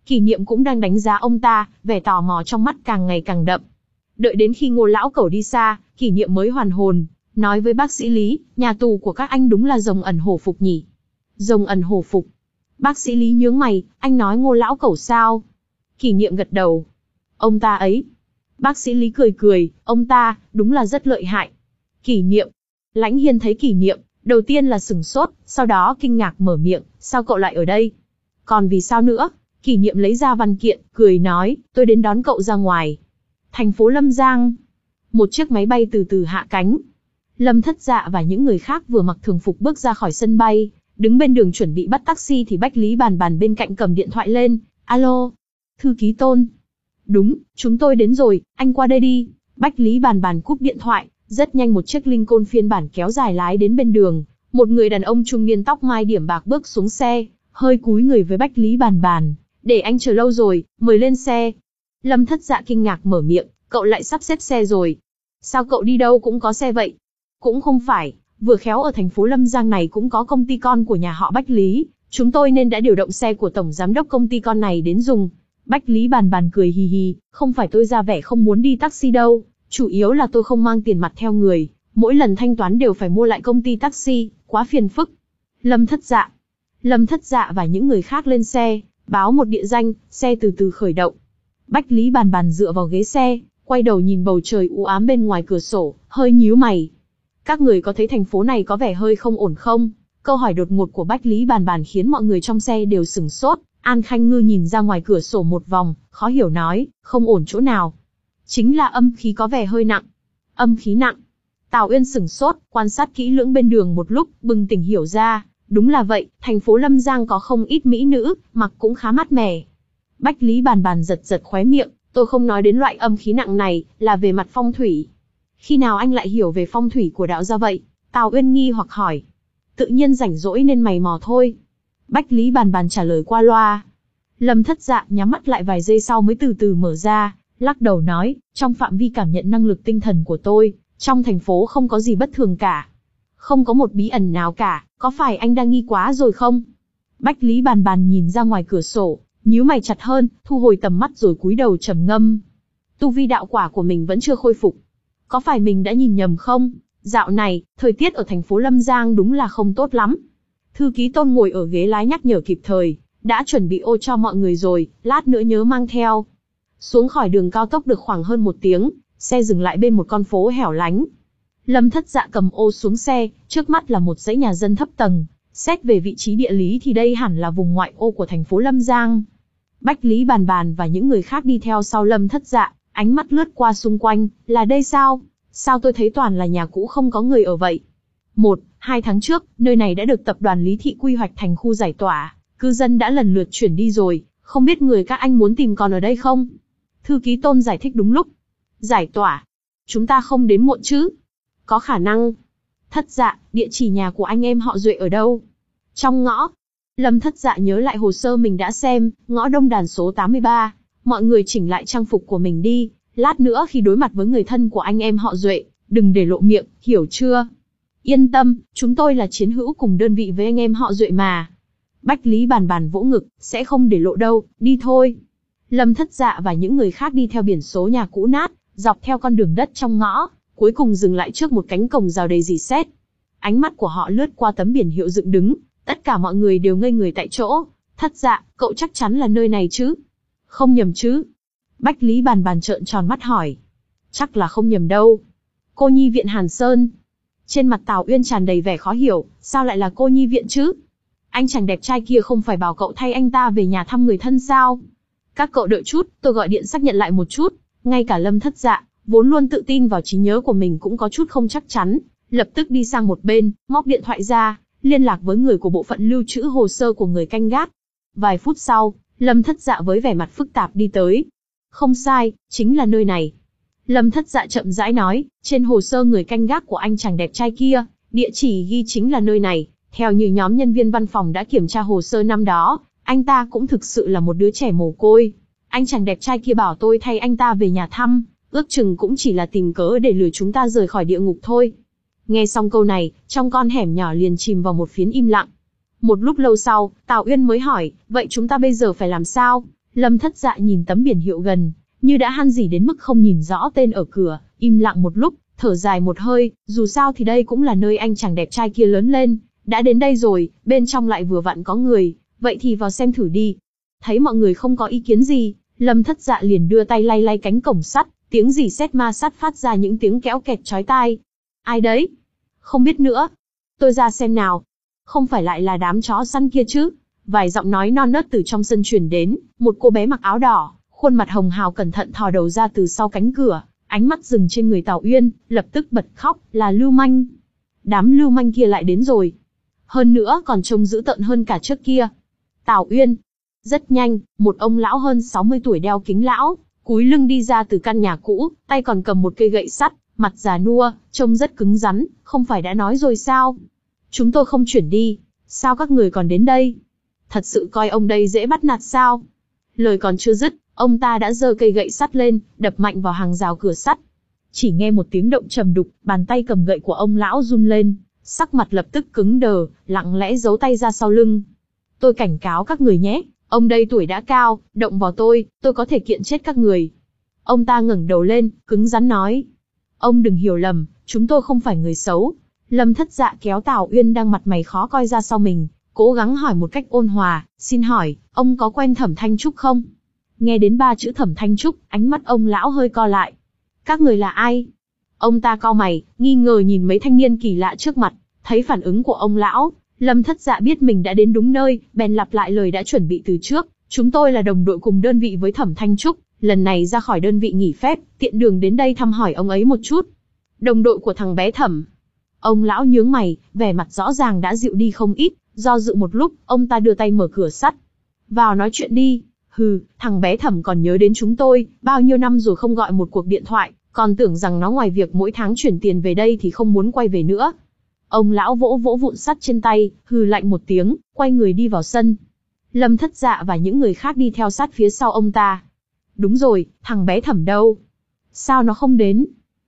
Kỷ Niệm cũng đang đánh giá ông ta, vẻ tò mò trong mắt càng ngày càng đậm. Đợi đến khi Ngô lão cẩu đi xa, Kỷ Niệm mới hoàn hồn, nói với bác sĩ Lý, nhà tù của các anh đúng là rồng ẩn hổ phục nhỉ? Rồng ẩn hổ phục. Bác sĩ Lý nhướng mày, anh nói Ngô lão cẩu sao? Kỷ Niệm gật đầu. Ông ta ấy. Bác sĩ Lý cười cười, ông ta, đúng là rất lợi hại. Kỷ Niệm. Lãnh Hiên thấy Kỷ Niệm, đầu tiên là sửng sốt, sau đó kinh ngạc mở miệng, sao cậu lại ở đây? Còn vì sao nữa? Kỷ Niệm lấy ra văn kiện, cười nói, tôi đến đón cậu ra ngoài. Thành phố Lâm Giang. Một chiếc máy bay từ từ hạ cánh. Lâm Thất Dạ và những người khác vừa mặc thường phục bước ra khỏi sân bay, đứng bên đường chuẩn bị bắt taxi thì Bách Lý Bàn Bàn bên cạnh cầm điện thoại lên, alo, thư ký Tôn. Đúng, chúng tôi đến rồi, anh qua đây đi. Bách Lý Bàn Bàn cúp điện thoại, rất nhanh một chiếc Lincoln phiên bản kéo dài lái đến bên đường. Một người đàn ông trung niên tóc mai điểm bạc bước xuống xe, hơi cúi người với Bách Lý Bàn Bàn. Để anh chờ lâu rồi, mời lên xe. Lâm Thất Dạ kinh ngạc mở miệng, cậu lại sắp xếp xe rồi. Sao cậu đi đâu cũng có xe vậy? Cũng không phải, vừa khéo ở thành phố Lâm Giang này cũng có công ty con của nhà họ Bách Lý, chúng tôi nên đã điều động xe của tổng giám đốc công ty con này đến dùng. Bách Lý Bàn Bàn cười hì hì, không phải tôi ra vẻ không muốn đi taxi đâu, chủ yếu là tôi không mang tiền mặt theo người, mỗi lần thanh toán đều phải mua lại công ty taxi, quá phiền phức. Lâm Thất Dạ. Lâm Thất Dạ và những người khác lên xe, báo một địa danh, xe từ từ khởi động. Bách Lý Bàn Bàn dựa vào ghế xe, quay đầu nhìn bầu trời u ám bên ngoài cửa sổ, hơi nhíu mày. Các người có thấy thành phố này có vẻ hơi không ổn không? Câu hỏi đột ngột của Bách Lý Bàn Bàn khiến mọi người trong xe đều sửng sốt. An Khanh Ngư nhìn ra ngoài cửa sổ một vòng, khó hiểu nói, không ổn chỗ nào. Chính là âm khí có vẻ hơi nặng. Âm khí nặng. Tào Uyên sửng sốt, quan sát kỹ lưỡng bên đường một lúc, bừng tỉnh hiểu ra. Đúng là vậy, thành phố Lâm Giang có không ít mỹ nữ, mặc cũng khá mát mẻ. Bách Lý Bàn Bàn giật giật khóe miệng, tôi không nói đến loại âm khí nặng này, là về mặt phong thủy. Khi nào anh lại hiểu về phong thủy của đạo gia vậy? Tào Uyên nghi hoặc hỏi. Tự nhiên rảnh rỗi nên mày mò thôi. Bách Lý Bàn Bàn trả lời qua loa. Lâm Thất Dạ nhắm mắt lại vài giây sau mới từ từ mở ra, lắc đầu nói, trong phạm vi cảm nhận năng lực tinh thần của tôi, trong thành phố không có gì bất thường cả. Không có một bí ẩn nào cả, có phải anh đang nghi quá rồi không? Bách Lý Bàn Bàn nhìn ra ngoài cửa sổ, nhíu mày chặt hơn, thu hồi tầm mắt rồi cúi đầu trầm ngâm. Tu vi đạo quả của mình vẫn chưa khôi phục. Có phải mình đã nhìn nhầm không? Dạo này, thời tiết ở thành phố Lâm Giang đúng là không tốt lắm. Thư ký Tôn ngồi ở ghế lái nhắc nhở kịp thời, đã chuẩn bị ô cho mọi người rồi, lát nữa nhớ mang theo. Xuống khỏi đường cao tốc được khoảng hơn một tiếng, xe dừng lại bên một con phố hẻo lánh. Lâm Thất Dạ cầm ô xuống xe, trước mắt là một dãy nhà dân thấp tầng, xét về vị trí địa lý thì đây hẳn là vùng ngoại ô của thành phố Lâm Giang. Bách Lý Bàn Bàn và những người khác đi theo sau Lâm Thất Dạ, ánh mắt lướt qua xung quanh, là đây sao? Sao tôi thấy toàn là nhà cũ không có người ở vậy? Một, hai tháng trước, nơi này đã được tập đoàn Lý Thị quy hoạch thành khu giải tỏa, cư dân đã lần lượt chuyển đi rồi, không biết người các anh muốn tìm còn ở đây không? Thư ký Tôn giải thích đúng lúc. Giải tỏa? Chúng ta không đến muộn chứ? Có khả năng. Thất Dạ, địa chỉ nhà của anh em họ Duệ ở đâu? Trong ngõ. Lâm Thất Dạ nhớ lại hồ sơ mình đã xem, ngõ Đông Đàn số tám mươi ba. Mọi người chỉnh lại trang phục của mình đi, lát nữa khi đối mặt với người thân của anh em họ Duệ, đừng để lộ miệng, hiểu chưa? Yên tâm, chúng tôi là chiến hữu cùng đơn vị với anh em họ Duệ mà. Bách Lý Bàn Bàn vỗ ngực, sẽ không để lộ đâu, đi thôi. Lâm Thất Dạ và những người khác đi theo biển số nhà cũ nát, dọc theo con đường đất trong ngõ, cuối cùng dừng lại trước một cánh cổng rào đầy rỉ sét. Ánh mắt của họ lướt qua tấm biển hiệu dựng đứng, tất cả mọi người đều ngây người tại chỗ. Thất Dạ, cậu chắc chắn là nơi này chứ? Không nhầm chứ? Bách Lý Bàn Bàn trợn tròn mắt hỏi. Chắc là không nhầm đâu. Cô nhi viện Hàn Sơn. Trên mặt Tào Uyên tràn đầy vẻ khó hiểu, sao lại là cô nhi viện chứ? Anh chàng đẹp trai kia không phải bảo cậu thay anh ta về nhà thăm người thân sao? Các cậu đợi chút, tôi gọi điện xác nhận lại một chút. Ngay cả Lâm Thất Dạ, vốn luôn tự tin vào trí nhớ của mình cũng có chút không chắc chắn, lập tức đi sang một bên, móc điện thoại ra, liên lạc với người của bộ phận lưu trữ hồ sơ của người canh gác. Vài phút sau, Lâm Thất Dạ với vẻ mặt phức tạp đi tới. Không sai, chính là nơi này. Lâm Thất Dạ chậm rãi nói, trên hồ sơ người canh gác của anh chàng đẹp trai kia, địa chỉ ghi chính là nơi này. Theo như nhóm nhân viên văn phòng đã kiểm tra hồ sơ năm đó, anh ta cũng thực sự là một đứa trẻ mồ côi. Anh chàng đẹp trai kia bảo tôi thay anh ta về nhà thăm, ước chừng cũng chỉ là tìm cớ để lừa chúng ta rời khỏi địa ngục thôi. Nghe xong câu này, trong con hẻm nhỏ liền chìm vào một phiến im lặng. Một lúc lâu sau, Tào Uyên mới hỏi, vậy chúng ta bây giờ phải làm sao? Lâm Thất Dạ nhìn tấm biển hiệu gần, như đã han dỉ đến mức không nhìn rõ tên ở cửa, im lặng một lúc, thở dài một hơi, dù sao thì đây cũng là nơi anh chàng đẹp trai kia lớn lên, đã đến đây rồi, bên trong lại vừa vặn có người, vậy thì vào xem thử đi. Thấy mọi người không có ý kiến gì, Lâm Thất Dạ liền đưa tay lay lay cánh cổng sắt, tiếng rỉ sét ma sắt phát ra những tiếng kéo kẹt chói tai. Ai đấy? Không biết nữa. Tôi ra xem nào. Không phải lại là đám chó săn kia chứ? Vài giọng nói non nớt từ trong sân truyền đến, một cô bé mặc áo đỏ, khuôn mặt hồng hào cẩn thận thò đầu ra từ sau cánh cửa, ánh mắt dừng trên người Tào Uyên, lập tức bật khóc, là lưu manh. Đám lưu manh kia lại đến rồi. Hơn nữa còn trông dữ tợn hơn cả trước kia. Tào Uyên. Rất nhanh, một ông lão hơn sáu mươi tuổi đeo kính lão, cúi lưng đi ra từ căn nhà cũ, tay còn cầm một cây gậy sắt, mặt già nua, trông rất cứng rắn, không phải đã nói rồi sao? Chúng tôi không chuyển đi, sao các người còn đến đây? Thật sự coi ông đây dễ bắt nạt sao? Lời còn chưa dứt, ông ta đã giơ cây gậy sắt lên, đập mạnh vào hàng rào cửa sắt. Chỉ nghe một tiếng động trầm đục, bàn tay cầm gậy của ông lão run lên, sắc mặt lập tức cứng đờ, lặng lẽ giấu tay ra sau lưng. Tôi cảnh cáo các người nhé, ông đây tuổi đã cao, động vào tôi, tôi có thể kiện chết các người. Ông ta ngẩng đầu lên, cứng rắn nói. Ông đừng hiểu lầm, chúng tôi không phải người xấu. Lâm Thất Dạ kéo Tào Uyên đang mặt mày khó coi ra sau mình, cố gắng hỏi một cách ôn hòa, xin hỏi, ông có quen Thẩm Thanh Trúc không? Nghe đến ba chữ Thẩm Thanh Trúc, ánh mắt ông lão hơi co lại. Các người là ai? Ông ta cau mày, nghi ngờ nhìn mấy thanh niên kỳ lạ trước mặt, thấy phản ứng của ông lão, Lâm Thất Dạ biết mình đã đến đúng nơi, bèn lặp lại lời đã chuẩn bị từ trước. Chúng tôi là đồng đội cùng đơn vị với Thẩm Thanh Trúc, lần này ra khỏi đơn vị nghỉ phép, tiện đường đến đây thăm hỏi ông ấy một chút. Đồng đội của thằng bé Thẩm. Ông lão nhướng mày, vẻ mặt rõ ràng đã dịu đi không ít, do dự một lúc, ông ta đưa tay mở cửa sắt. Vào nói chuyện đi. Hừ, thằng bé Thẩm còn nhớ đến chúng tôi, bao nhiêu năm rồi không gọi một cuộc điện thoại, còn tưởng rằng nó ngoài việc mỗi tháng chuyển tiền về đây thì không muốn quay về nữa. Ông lão vỗ vỗ vụn sắt trên tay, hừ lạnh một tiếng, quay người đi vào sân. Lâm Thất Dạ và những người khác đi theo sát phía sau ông ta. Đúng rồi, thằng bé Thẩm đâu? Sao nó không đến?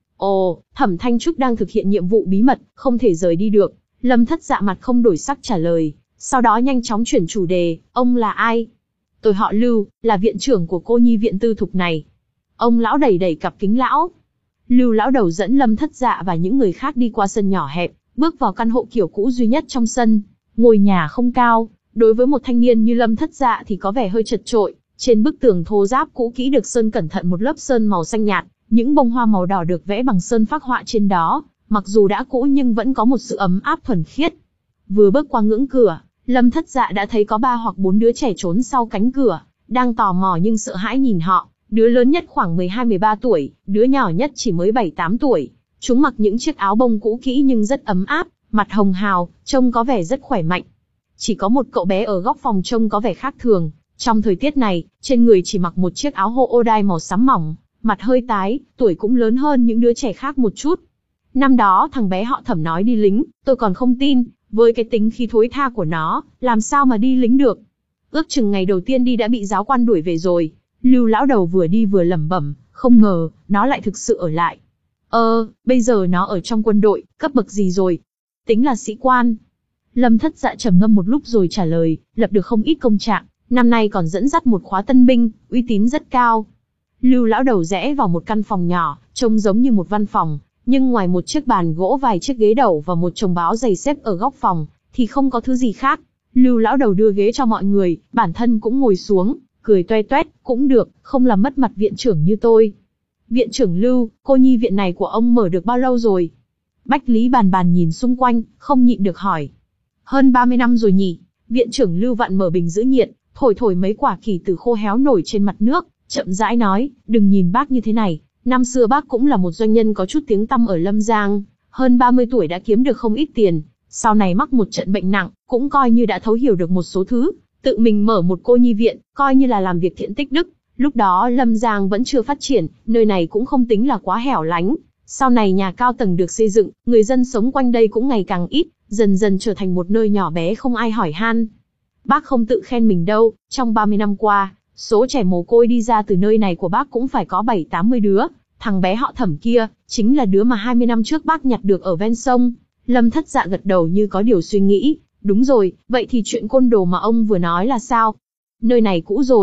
Ồ, Thẩm Thanh Trúc đang thực hiện nhiệm vụ bí mật, không thể rời đi được. Lâm Thất Dạ mặt không đổi sắc trả lời, sau đó nhanh chóng chuyển chủ đề, ông là ai? Tôi họ Lưu, là viện trưởng của cô nhi viện tư thục này. Ông lão đẩy đẩy cặp kính lão. Lưu lão đầu dẫn Lâm Thất Dạ và những người khác đi qua sân nhỏ hẹp, bước vào căn hộ kiểu cũ duy nhất trong sân. Ngôi nhà không cao, đối với một thanh niên như Lâm Thất Dạ thì có vẻ hơi chật chội. Trên bức tường thô ráp cũ kỹ được sơn cẩn thận một lớp sơn màu xanh nhạt, những bông hoa màu đỏ được vẽ bằng sơn phác họa trên đó, mặc dù đã cũ nhưng vẫn có một sự ấm áp thuần khiết. Vừa bước qua ngưỡng cửa, Lâm Thất Dạ đã thấy có ba hoặc bốn đứa trẻ trốn sau cánh cửa, đang tò mò nhưng sợ hãi nhìn họ. Đứa lớn nhất khoảng mười hai mười ba tuổi, đứa nhỏ nhất chỉ mới bảy tám tuổi. Chúng mặc những chiếc áo bông cũ kỹ nhưng rất ấm áp, mặt hồng hào, trông có vẻ rất khỏe mạnh. Chỉ có một cậu bé ở góc phòng trông có vẻ khác thường. Trong thời tiết này, trên người chỉ mặc một chiếc áo hộ ô đai màu xám mỏng, mặt hơi tái, tuổi cũng lớn hơn những đứa trẻ khác một chút. Năm đó thằng bé họ Thẩm nói đi lính, tôi còn không tin, với cái tính khí thối tha của nó, làm sao mà đi lính được. Ước chừng ngày đầu tiên đi đã bị giáo quan đuổi về rồi. Lưu lão đầu vừa đi vừa lẩm bẩm, không ngờ, nó lại thực sự ở lại. Ờ, bây giờ nó ở trong quân đội, cấp bậc gì rồi? Tính là sĩ quan. Lâm Thất Dạ trầm ngâm một lúc rồi trả lời, lập được không ít công trạng, năm nay còn dẫn dắt một khóa tân binh, uy tín rất cao. Lưu lão đầu rẽ vào một căn phòng nhỏ, trông giống như một văn phòng, nhưng ngoài một chiếc bàn gỗ vài chiếc ghế đầu và một chồng báo giày xếp ở góc phòng, thì không có thứ gì khác. Lưu lão đầu đưa ghế cho mọi người, bản thân cũng ngồi xuống, cười toe toét, cũng được, không làm mất mặt viện trưởng như tôi. Viện trưởng Lưu, cô nhi viện này của ông mở được bao lâu rồi? Bách Lý bàn bàn nhìn xung quanh, không nhịn được hỏi. Hơn ba mươi năm rồi nhỉ? Viện trưởng Lưu vặn mở bình giữ nhiệt, thổi thổi mấy quả kỳ tử khô héo nổi trên mặt nước, chậm rãi nói, đừng nhìn bác như thế này, năm xưa bác cũng là một doanh nhân có chút tiếng tăm ở Lâm Giang, hơn ba mươi tuổi đã kiếm được không ít tiền, sau này mắc một trận bệnh nặng, cũng coi như đã thấu hiểu được một số thứ, tự mình mở một cô nhi viện, coi như là làm việc thiện tích đức. Lúc đó Lâm Giang vẫn chưa phát triển, nơi này cũng không tính là quá hẻo lánh. Sau này nhà cao tầng được xây dựng, người dân sống quanh đây cũng ngày càng ít, dần dần trở thành một nơi nhỏ bé không ai hỏi han. Bác không tự khen mình đâu, trong ba mươi năm qua, số trẻ mồ côi đi ra từ nơi này của bác cũng phải có bảy tám mươi đứa. Thằng bé họ Thẩm kia, chính là đứa mà hai mươi năm trước bác nhặt được ở ven sông. Lâm Thất Dạ gật đầu như có điều suy nghĩ. Đúng rồi, vậy thì chuyện côn đồ mà ông vừa nói là sao? Nơi này cũ rồi,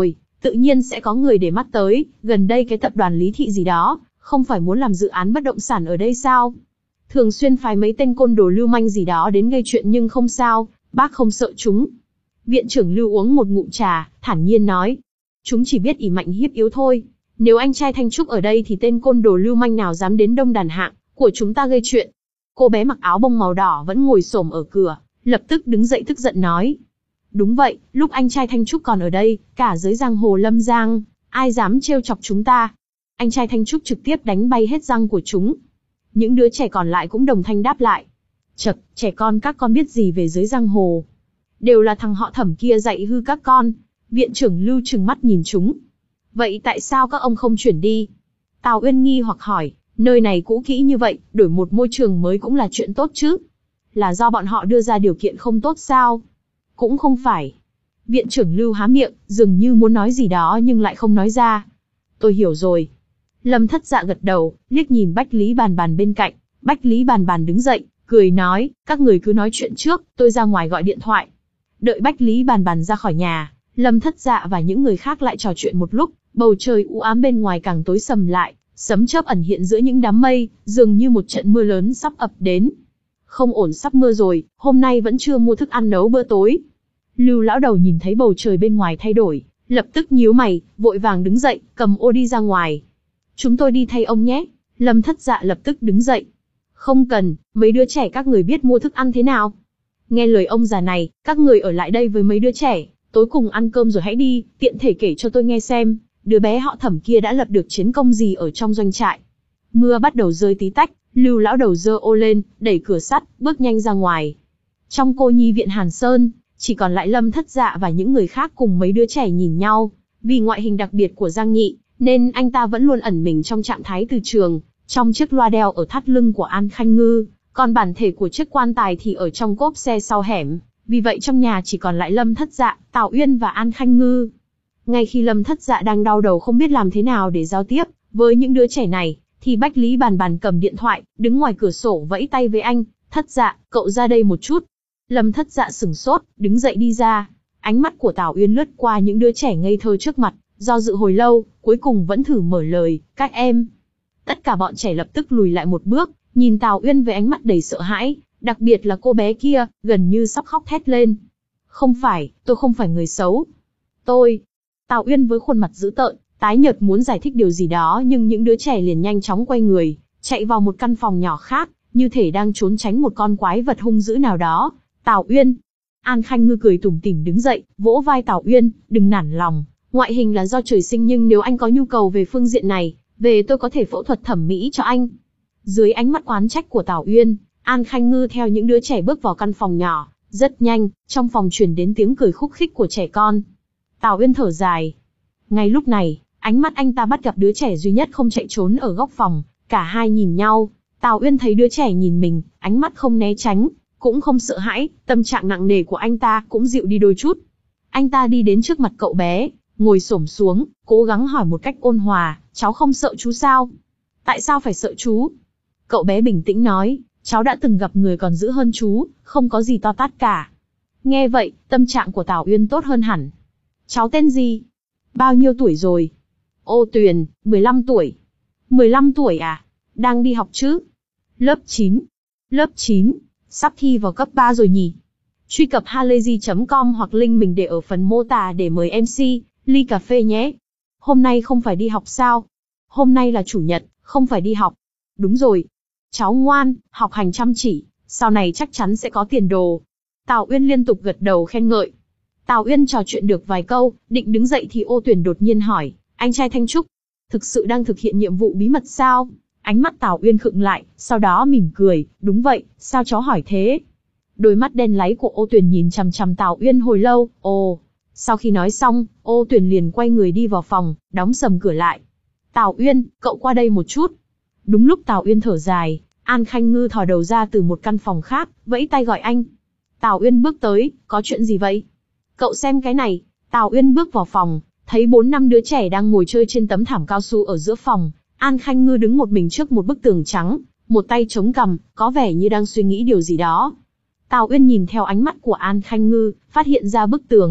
tự nhiên sẽ có người để mắt tới, gần đây cái tập đoàn Lý Thị gì đó, không phải muốn làm dự án bất động sản ở đây sao? Thường xuyên phái mấy tên côn đồ lưu manh gì đó đến gây chuyện nhưng không sao, bác không sợ chúng. Viện trưởng Lưu uống một ngụm trà, thản nhiên nói. Chúng chỉ biết ỷ mạnh hiếp yếu thôi. Nếu anh trai Thanh Trúc ở đây thì tên côn đồ lưu manh nào dám đến đông đàn hạng của chúng ta gây chuyện. Cô bé mặc áo bông màu đỏ vẫn ngồi xổm ở cửa, lập tức đứng dậy tức giận nói. Đúng vậy, lúc anh trai Thanh Trúc còn ở đây, cả giới giang hồ Lâm Giang, ai dám trêu chọc chúng ta. Anh trai Thanh Trúc trực tiếp đánh bay hết răng của chúng. Những đứa trẻ còn lại cũng đồng thanh đáp lại. Chậc, trẻ con các con biết gì về giới giang hồ. Đều là thằng họ Thẩm kia dạy hư các con. Viện trưởng Lưu trừng mắt nhìn chúng. Vậy tại sao các ông không chuyển đi? Tào Uyên nghi hoặc hỏi, nơi này cũ kỹ như vậy, đổi một môi trường mới cũng là chuyện tốt chứ. Là do bọn họ đưa ra điều kiện không tốt sao? Cũng không phải. Viện trưởng Lưu há miệng, dường như muốn nói gì đó nhưng lại không nói ra. Tôi hiểu rồi. Lâm Thất Dạ gật đầu, liếc nhìn Bách Lý Bàn Bàn bên cạnh. Bách Lý Bàn Bàn đứng dậy, cười nói, các người cứ nói chuyện trước, tôi ra ngoài gọi điện thoại. Đợi Bách Lý Bàn Bàn ra khỏi nhà, Lâm Thất Dạ và những người khác lại trò chuyện một lúc, bầu trời u ám bên ngoài càng tối sầm lại, sấm chớp ẩn hiện giữa những đám mây, dường như một trận mưa lớn sắp ập đến. Không ổn, sắp mưa rồi, hôm nay vẫn chưa mua thức ăn nấu bữa tối. Lưu lão đầu nhìn thấy bầu trời bên ngoài thay đổi, lập tức nhíu mày, vội vàng đứng dậy, cầm ô đi ra ngoài. Chúng tôi đi thay ông nhé. Lâm Thất Dạ lập tức đứng dậy. Không cần, mấy đứa trẻ các người biết mua thức ăn thế nào? Nghe lời ông già này, các người ở lại đây với mấy đứa trẻ, tối cùng ăn cơm rồi hãy đi, tiện thể kể cho tôi nghe xem, đứa bé họ Thẩm kia đã lập được chiến công gì ở trong doanh trại. Mưa bắt đầu rơi tí tách, Lưu lão đầu giơ ô lên, đẩy cửa sắt, bước nhanh ra ngoài. Trong cô nhi viện Hàn Sơn, chỉ còn lại Lâm Thất Dạ và những người khác cùng mấy đứa trẻ nhìn nhau. Vì ngoại hình đặc biệt của Giang Nhị, nên anh ta vẫn luôn ẩn mình trong trạng thái từ trường, trong chiếc loa đeo ở thắt lưng của An Khanh Ngư, còn bản thể của chiếc quan tài thì ở trong cốp xe sau hẻm. Vì vậy trong nhà chỉ còn lại Lâm Thất Dạ, Tào Uyên và An Khanh Ngư. Ngay khi Lâm Thất Dạ đang đau đầu không biết làm thế nào để giao tiếp với những đứa trẻ này, thì Bách Lý Bàn Bàn cầm điện thoại, đứng ngoài cửa sổ vẫy tay với anh. Thất Dạ, cậu ra đây một chút. Lâm Thất Dạ sửng sốt, đứng dậy đi ra. Ánh mắt của Tào Uyên lướt qua những đứa trẻ ngây thơ trước mặt, do dự hồi lâu, cuối cùng vẫn thử mở lời, các em. Tất cả bọn trẻ lập tức lùi lại một bước, nhìn Tào Uyên với ánh mắt đầy sợ hãi, đặc biệt là cô bé kia, gần như sắp khóc thét lên. Không phải, tôi không phải người xấu. Tôi... Tào Uyên với khuôn mặt dữ tợn, tái nhợt muốn giải thích điều gì đó nhưng những đứa trẻ liền nhanh chóng quay người, chạy vào một căn phòng nhỏ khác, như thể đang trốn tránh một con quái vật hung dữ nào đó. Tào Uyên. An Khanh Ngư cười tủm tỉm đứng dậy, vỗ vai Tào Uyên, đừng nản lòng, ngoại hình là do trời sinh nhưng nếu anh có nhu cầu về phương diện này, về tôi có thể phẫu thuật thẩm mỹ cho anh. Dưới ánh mắt oán trách của Tào Uyên, An Khanh Ngư theo những đứa trẻ bước vào căn phòng nhỏ, rất nhanh, trong phòng truyền đến tiếng cười khúc khích của trẻ con. Tào Uyên thở dài. Ngay lúc này, ánh mắt anh ta bắt gặp đứa trẻ duy nhất không chạy trốn ở góc phòng, cả hai nhìn nhau. Tào Uyên thấy đứa trẻ nhìn mình, ánh mắt không né tránh, cũng không sợ hãi, tâm trạng nặng nề của anh ta cũng dịu đi đôi chút. Anh ta đi đến trước mặt cậu bé, ngồi xổm xuống, cố gắng hỏi một cách ôn hòa, cháu không sợ chú sao? Tại sao phải sợ chú? Cậu bé bình tĩnh nói, cháu đã từng gặp người còn dữ hơn chú, không có gì to tát cả. Nghe vậy, tâm trạng của Tào Uyên tốt hơn hẳn. Cháu tên gì? Bao nhiêu tuổi rồi? Ô Tuyền, mười lăm tuổi. mười lăm tuổi à? Đang đi học chứ? Lớp chín. Lớp chín, sắp thi vào cấp ba rồi nhỉ? Truy cập halayzi chấm com hoặc link mình để ở phần mô tả để mời em xê, ly cà phê nhé. Hôm nay không phải đi học sao? Hôm nay là chủ nhật, không phải đi học. Đúng rồi. Cháu ngoan, học hành chăm chỉ, sau này chắc chắn sẽ có tiền đồ. Tào Uyên liên tục gật đầu khen ngợi. Tào Uyên trò chuyện được vài câu, định đứng dậy thì Ô Tuyền đột nhiên hỏi, anh trai Thanh Trúc, thực sự đang thực hiện nhiệm vụ bí mật sao? Ánh mắt Tào Uyên khựng lại, sau đó mỉm cười, đúng vậy, sao cháu hỏi thế? Đôi mắt đen láy của Ô Tuyền nhìn chằm chằm Tào Uyên hồi lâu, ồ. Sau khi nói xong, Ô Tuyền liền quay người đi vào phòng, đóng sầm cửa lại. Tào Uyên, cậu qua đây một chút. Đúng lúc Tào Uyên thở dài, An Khanh Ngư thò đầu ra từ một căn phòng khác, vẫy tay gọi anh. Tào Uyên bước tới, có chuyện gì vậy? Cậu xem cái này. Tào Uyên bước vào phòng, thấy bốn năm đứa trẻ đang ngồi chơi trên tấm thảm cao su ở giữa phòng. An Khanh Ngư đứng một mình trước một bức tường trắng, một tay chống cằm, có vẻ như đang suy nghĩ điều gì đó. Tào Uyên nhìn theo ánh mắt của An Khanh Ngư, phát hiện ra bức tường,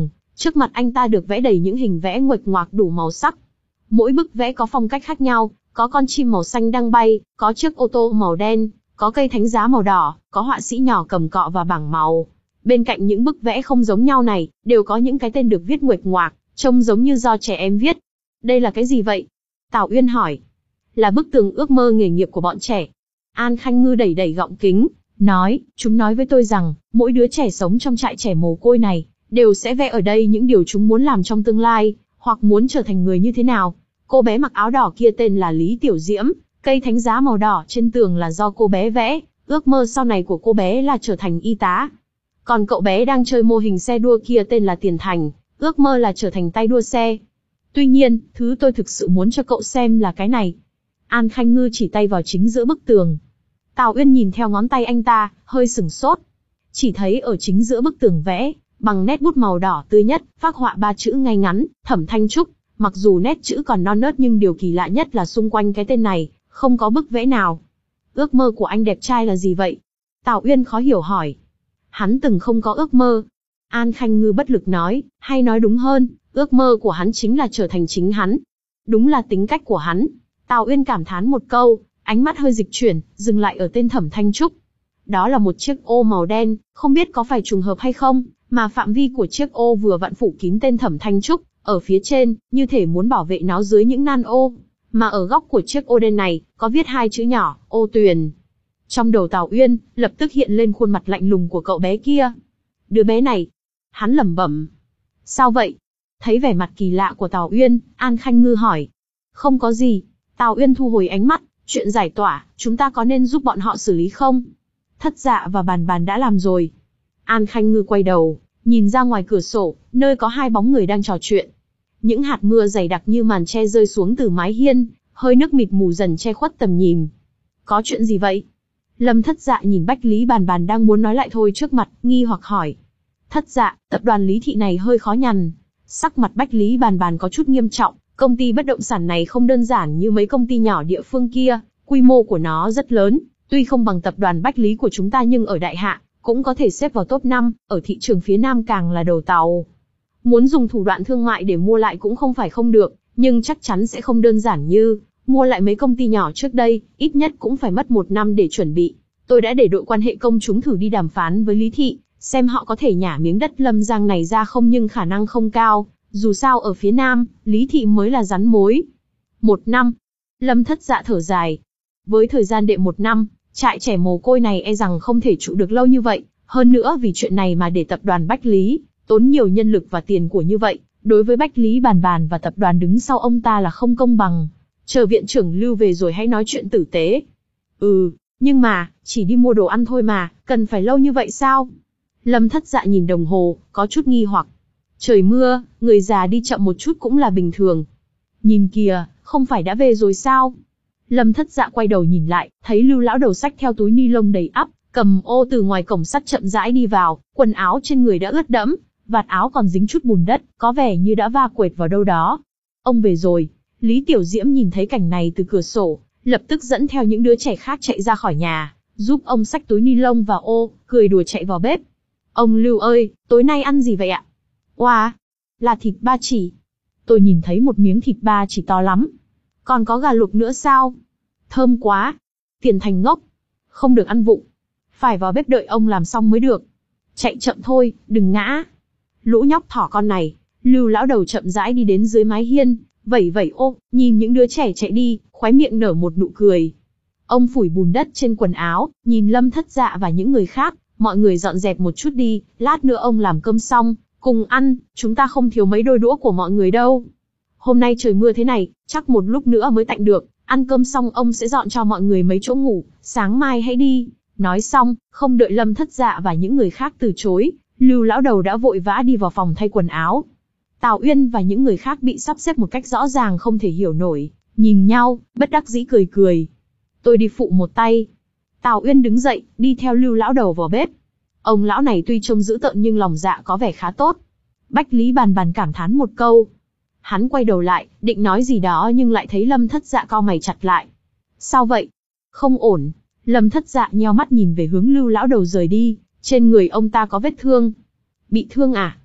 Trước mặt anh ta được vẽ đầy những hình vẽ nguệch ngoạc đủ màu sắc. Mỗi bức vẽ có phong cách khác nhau, có con chim màu xanh đang bay, có chiếc ô tô màu đen, có cây thánh giá màu đỏ, có họa sĩ nhỏ cầm cọ và bảng màu. Bên cạnh những bức vẽ không giống nhau này, đều có những cái tên được viết nguệch ngoạc, trông giống như do trẻ em viết. Đây là cái gì vậy? Tào Uyên hỏi. Là bức tường ước mơ nghề nghiệp của bọn trẻ. An Khanh Ngư đẩy đẩy gọng kính, nói, chúng nói với tôi rằng, mỗi đứa trẻ sống trong trại trẻ mồ côi này, đều sẽ vẽ ở đây những điều chúng muốn làm trong tương lai, hoặc muốn trở thành người như thế nào. Cô bé mặc áo đỏ kia tên là Lý Tiểu Diễm, cây thánh giá màu đỏ trên tường là do cô bé vẽ, ước mơ sau này của cô bé là trở thành y tá. Còn cậu bé đang chơi mô hình xe đua kia tên là Tiền Thành, ước mơ là trở thành tay đua xe. Tuy nhiên, thứ tôi thực sự muốn cho cậu xem là cái này. An Khanh Ngư chỉ tay vào chính giữa bức tường. Tào Uyên nhìn theo ngón tay anh ta, hơi sửng sốt. Chỉ thấy ở chính giữa bức tường vẽ, bằng nét bút màu đỏ tươi nhất, phác họa ba chữ ngay ngắn, Thẩm Thanh Trúc. Mặc dù nét chữ còn non nớt nhưng điều kỳ lạ nhất là xung quanh cái tên này, không có bức vẽ nào. Ước mơ của anh đẹp trai là gì vậy? Tào Uyên khó hiểu hỏi. Hắn từng không có ước mơ. An Khanh Ngư bất lực nói, hay nói đúng hơn, ước mơ của hắn chính là trở thành chính hắn. Đúng là tính cách của hắn. Tào Uyên cảm thán một câu, ánh mắt hơi dịch chuyển, dừng lại ở tên Thẩm Thanh Trúc. Đó là một chiếc ô màu đen, không biết có phải trùng hợp hay không, mà phạm vi của chiếc ô vừa vặn phủ kín tên Thẩm Thanh Trúc, ở phía trên, như thể muốn bảo vệ nó dưới những nan ô. Mà ở góc của chiếc ô đen này, có viết hai chữ nhỏ, Ô Tuyền. Trong đầu Tào Uyên, lập tức hiện lên khuôn mặt lạnh lùng của cậu bé kia. Đứa bé này. Hắn lẩm bẩm. Sao vậy? Thấy vẻ mặt kỳ lạ của Tào Uyên, An Khanh Ngư hỏi. Không có gì. Tào Uyên thu hồi ánh mắt, chuyện giải tỏa, chúng ta có nên giúp bọn họ xử lý không? Thất Dạ và Bàn Bàn đã làm rồi. An Khanh Ngư quay đầu, nhìn ra ngoài cửa sổ, nơi có hai bóng người đang trò chuyện. Những hạt mưa dày đặc như màn che rơi xuống từ mái hiên, hơi nước mịt mù dần che khuất tầm nhìn. Có chuyện gì vậy? Lâm Thất Dạ nhìn Bách Lý Bàn Bàn đang muốn nói lại thôi trước mặt, nghi hoặc hỏi. Thất Dạ, tập đoàn Lý Thị này hơi khó nhằn. Sắc mặt Bách Lý Bàn Bàn có chút nghiêm trọng, công ty bất động sản này không đơn giản như mấy công ty nhỏ địa phương kia, quy mô của nó rất lớn, tuy không bằng tập đoàn Bách Lý của chúng ta nhưng ở Đại Hạ, cũng có thể xếp vào top năm, ở thị trường phía Nam càng là đầu tàu. Muốn dùng thủ đoạn thương mại để mua lại cũng không phải không được, nhưng chắc chắn sẽ không đơn giản như mua lại mấy công ty nhỏ trước đây, ít nhất cũng phải mất một năm để chuẩn bị. Tôi đã để đội quan hệ công chúng thử đi đàm phán với Lý Thị, xem họ có thể nhả miếng đất Lâm Giang này ra không, nhưng khả năng không cao, dù sao ở phía Nam, Lý Thị mới là rắn mối. Một năm. Lâm Thất Dạ thở dài. Với thời gian đệm một năm, trại trẻ mồ côi này e rằng không thể trụ được lâu như vậy, hơn nữa vì chuyện này mà để tập đoàn Bách Lý tốn nhiều nhân lực và tiền của như vậy, đối với Bách Lý Bàn Bàn và tập đoàn đứng sau ông ta là không công bằng. Chờ viện trưởng Lưu về rồi hãy nói chuyện tử tế. Ừ, nhưng mà, chỉ đi mua đồ ăn thôi mà, cần phải lâu như vậy sao? Lâm Thất Dạ nhìn đồng hồ, có chút nghi hoặc. Trời mưa, người già đi chậm một chút cũng là bình thường. Nhìn kìa, không phải đã về rồi sao? Lâm Thất Dạ quay đầu nhìn lại, thấy Lưu lão đầu xách theo túi ni lông đầy ắp, cầm ô từ ngoài cổng sắt chậm rãi đi vào, quần áo trên người đã ướt đẫm, vạt áo còn dính chút bùn đất, có vẻ như đã va quệt vào đâu đó. Ông về rồi. Lý Tiểu Diễm nhìn thấy cảnh này từ cửa sổ, lập tức dẫn theo những đứa trẻ khác chạy ra khỏi nhà, giúp ông xách túi ni lông và ô, cười đùa chạy vào bếp. Ông Lưu ơi, tối nay ăn gì vậy ạ? Wow, là thịt ba chỉ. Tôi nhìn thấy một miếng thịt ba chỉ to lắm. Còn có gà luộc nữa sao? Thơm quá. Tiền Thành ngốc. Không được ăn vụng. Phải vào bếp đợi ông làm xong mới được. Chạy chậm thôi, đừng ngã. Lũ nhóc thỏ con này. Lưu lão đầu chậm rãi đi đến dưới mái hiên, vẩy vẩy ô, nhìn những đứa trẻ chạy đi, khóe miệng nở một nụ cười. Ông phủi bùn đất trên quần áo, nhìn Lâm Thất Dạ và những người khác, mọi người dọn dẹp một chút đi, lát nữa ông làm cơm xong, cùng ăn, chúng ta không thiếu mấy đôi đũa của mọi người đâu. Hôm nay trời mưa thế này, chắc một lúc nữa mới tạnh được, ăn cơm xong ông sẽ dọn cho mọi người mấy chỗ ngủ, sáng mai hãy đi. Nói xong, không đợi Lâm Thất Dạ và những người khác từ chối, Lưu lão đầu đã vội vã đi vào phòng thay quần áo. Tào Uyên và những người khác bị sắp xếp một cách rõ ràng không thể hiểu nổi, nhìn nhau, bất đắc dĩ cười cười. Tôi đi phụ một tay. Tào Uyên đứng dậy, đi theo Lưu lão đầu vào bếp. Ông lão này tuy trông dữ tợn nhưng lòng dạ có vẻ khá tốt. Bách Lý Bàn Bàn cảm thán một câu. Hắn quay đầu lại, định nói gì đó nhưng lại thấy Lâm Thất Dạ cau mày chặt lại. Sao vậy? Không ổn. Lâm Thất Dạ nheo mắt nhìn về hướng Lưu lão đầu rời đi, trên người ông ta có vết thương. Bị thương à?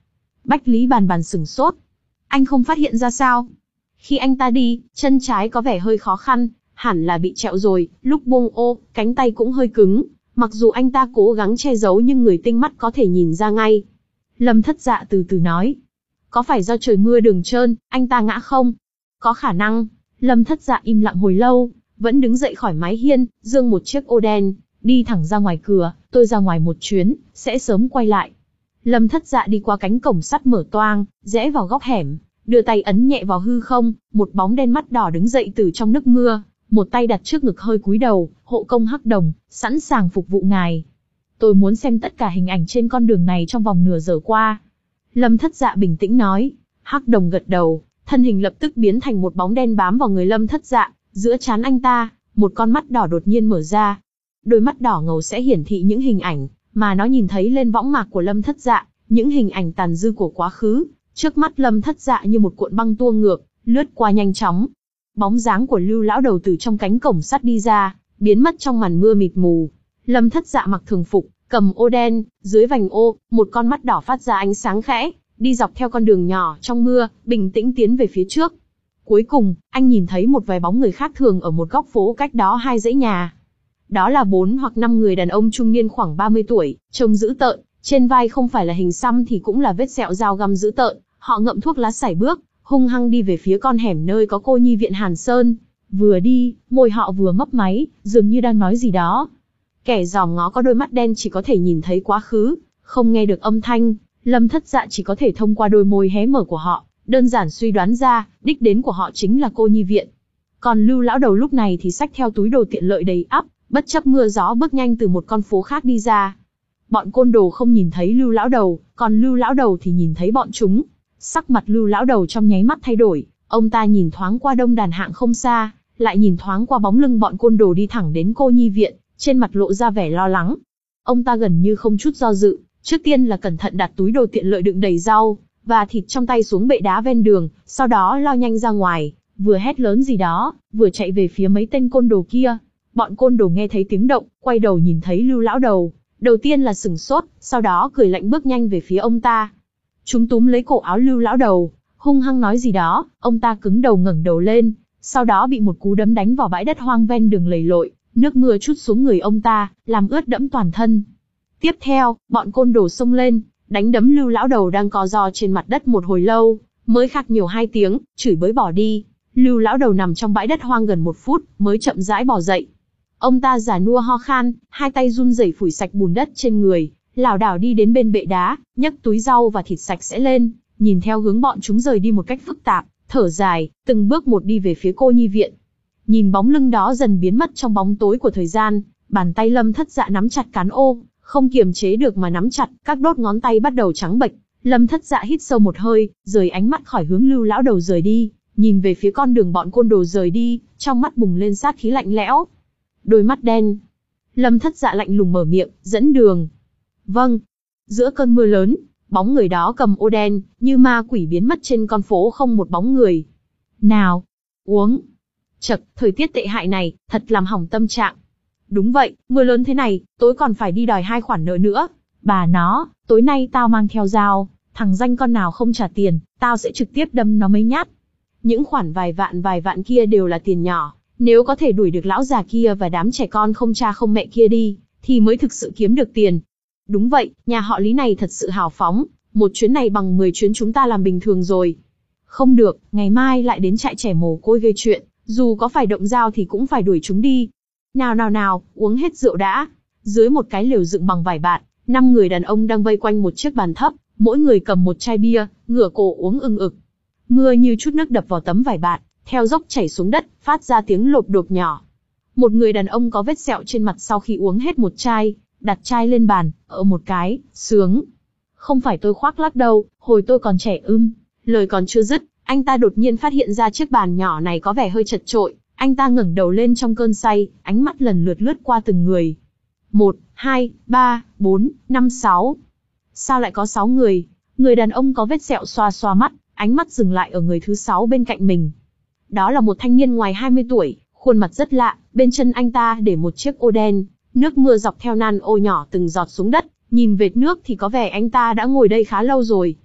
Bách Lý Bàn Bàn sửng sốt. Anh không phát hiện ra sao? Khi anh ta đi, chân trái có vẻ hơi khó khăn, hẳn là bị trẹo rồi, lúc buông ô, cánh tay cũng hơi cứng. Mặc dù anh ta cố gắng che giấu nhưng người tinh mắt có thể nhìn ra ngay. Lâm Thất Dạ từ từ nói. Có phải do trời mưa đường trơn, anh ta ngã không? Có khả năng. Lâm Thất Dạ im lặng hồi lâu, vẫn đứng dậy khỏi mái hiên, giương một chiếc ô đen, đi thẳng ra ngoài cửa, tôi ra ngoài một chuyến, sẽ sớm quay lại. Lâm Thất Dạ đi qua cánh cổng sắt mở toang, rẽ vào góc hẻm, đưa tay ấn nhẹ vào hư không, một bóng đen mắt đỏ đứng dậy từ trong nước mưa, một tay đặt trước ngực hơi cúi đầu, hộ công Hắc Đồng, sẵn sàng phục vụ ngài. Tôi muốn xem tất cả hình ảnh trên con đường này trong vòng nửa giờ qua. Lâm Thất Dạ bình tĩnh nói. Hắc Đồng gật đầu, thân hình lập tức biến thành một bóng đen bám vào người Lâm Thất Dạ, giữa trán anh ta, một con mắt đỏ đột nhiên mở ra. Đôi mắt đỏ ngầu sẽ hiển thị những hình ảnh mà nó nhìn thấy lên võng mạc của Lâm Thất Dạ, những hình ảnh tàn dư của quá khứ. Trước mắt Lâm Thất Dạ như một cuộn băng tua ngược, lướt qua nhanh chóng. Bóng dáng của Lưu lão đầu từ trong cánh cổng sắt đi ra, biến mất trong màn mưa mịt mù. Lâm Thất Dạ mặc thường phục, cầm ô đen, dưới vành ô, một con mắt đỏ phát ra ánh sáng khẽ, đi dọc theo con đường nhỏ trong mưa, bình tĩnh tiến về phía trước. Cuối cùng, anh nhìn thấy một vài bóng người khác thường ở một góc phố cách đó hai dãy nhà. Đó là bốn hoặc năm người đàn ông trung niên khoảng ba mươi tuổi, trông dữ tợn, trên vai không phải là hình xăm thì cũng là vết sẹo dao găm dữ tợn, họ ngậm thuốc lá sải bước, hung hăng đi về phía con hẻm nơi có cô nhi viện Hàn Sơn. Vừa đi, môi họ vừa mấp máy, dường như đang nói gì đó. Kẻ dòm ngó có đôi mắt đen chỉ có thể nhìn thấy quá khứ, không nghe được âm thanh. Lâm Thất Dạ chỉ có thể thông qua đôi môi hé mở của họ, đơn giản suy đoán ra, đích đến của họ chính là cô nhi viện. Còn Lưu lão đầu lúc này thì xách theo túi đồ tiện lợi đầy ắp, bất chấp mưa gió bước nhanh từ một con phố khác đi ra. Bọn côn đồ không nhìn thấy Lưu lão đầu, còn Lưu lão đầu thì nhìn thấy bọn chúng. Sắc mặt Lưu lão đầu trong nháy mắt thay đổi, ông ta nhìn thoáng qua đông đàn hạng không xa, lại nhìn thoáng qua bóng lưng bọn côn đồ đi thẳng đến cô nhi viện, trên mặt lộ ra vẻ lo lắng. Ông ta gần như không chút do dự, trước tiên là cẩn thận đặt túi đồ tiện lợi đựng đầy rau và thịt trong tay xuống bệ đá ven đường, sau đó lao nhanh ra ngoài, vừa hét lớn gì đó, vừa chạy về phía mấy tên côn đồ kia. Bọn côn đồ nghe thấy tiếng động, quay đầu nhìn thấy Lưu lão đầu, đầu tiên là sừng sốt, sau đó cười lạnh bước nhanh về phía ông ta. Chúng túm lấy cổ áo Lưu lão đầu, hung hăng nói gì đó, ông ta cứng đầu ngẩng đầu lên, sau đó bị một cú đấm đánh vào bãi đất hoang ven đường lầy lội, nước mưa trút xuống người ông ta, làm ướt đẫm toàn thân. Tiếp theo, bọn côn đồ xông lên, đánh đấm Lưu lão đầu đang co ro trên mặt đất một hồi lâu, mới khạc nhiều hai tiếng, chửi bới bỏ đi. Lưu lão đầu nằm trong bãi đất hoang gần một phút, mới chậm rãi bò dậy. Ông ta già nua ho khan, hai tay run rẩy phủi sạch bùn đất trên người, lảo đảo đi đến bên bệ đá, nhấc túi rau và thịt sạch sẽ lên, nhìn theo hướng bọn chúng rời đi một cách phức tạp, thở dài, từng bước một đi về phía cô nhi viện. Nhìn bóng lưng đó dần biến mất trong bóng tối của thời gian, bàn tay Lâm Thất Dạ nắm chặt cán ô, không kiềm chế được mà nắm chặt, các đốt ngón tay bắt đầu trắng bệch. Lâm Thất Dạ hít sâu một hơi, rời ánh mắt khỏi hướng Lưu lão đầu rời đi, nhìn về phía con đường bọn côn đồ rời đi, trong mắt bùng lên sát khí lạnh lẽo. Đôi mắt đen. Lâm Thất Dạ lạnh lùng mở miệng, dẫn đường. Vâng. Giữa cơn mưa lớn, bóng người đó cầm ô đen, như ma quỷ biến mất trên con phố không một bóng người. Nào, uống. Chậc, thời tiết tệ hại này, thật làm hỏng tâm trạng. Đúng vậy, mưa lớn thế này, tối còn phải đi đòi hai khoản nợ nữa. Bà nó, tối nay tao mang theo dao, thằng danh con nào không trả tiền, tao sẽ trực tiếp đâm nó mấy nhát. Những khoản vài vạn vài vạn kia đều là tiền nhỏ, nếu có thể đuổi được lão già kia và đám trẻ con không cha không mẹ kia đi, thì mới thực sự kiếm được tiền. Đúng vậy, nhà họ Lý này thật sự hào phóng, một chuyến này bằng mười chuyến chúng ta làm bình thường rồi. Không được, ngày mai lại đến trại trẻ mồ côi gây chuyện, dù có phải động dao thì cũng phải đuổi chúng đi. Nào nào nào, uống hết rượu đã. Dưới một cái lều dựng bằng vải bạt, năm người đàn ông đang vây quanh một chiếc bàn thấp, mỗi người cầm một chai bia, ngửa cổ uống ừng ực. Mưa như chút nước đập vào tấm vải bạt, theo dốc chảy xuống đất, phát ra tiếng lộp đột nhỏ. Một người đàn ông có vết sẹo trên mặt sau khi uống hết một chai, đặt chai lên bàn, ở một cái, sướng. Không phải tôi khoác lác đâu, hồi tôi còn trẻ ưm. Lời còn chưa dứt, anh ta đột nhiên phát hiện ra chiếc bàn nhỏ này có vẻ hơi chật chội. Anh ta ngẩng đầu lên trong cơn say, ánh mắt lần lượt lướt qua từng người. Một, hai, ba, bốn, năm, sáu. Sao lại có sáu người? Người đàn ông có vết sẹo xoa xoa mắt, ánh mắt dừng lại ở người thứ sáu bên cạnh mình. Đó là một thanh niên ngoài hai mươi tuổi, khuôn mặt rất lạ, bên chân anh ta để một chiếc ô đen, nước mưa dọc theo nan ô nhỏ từng giọt xuống đất, nhìn vệt nước thì có vẻ anh ta đã ngồi đây khá lâu rồi.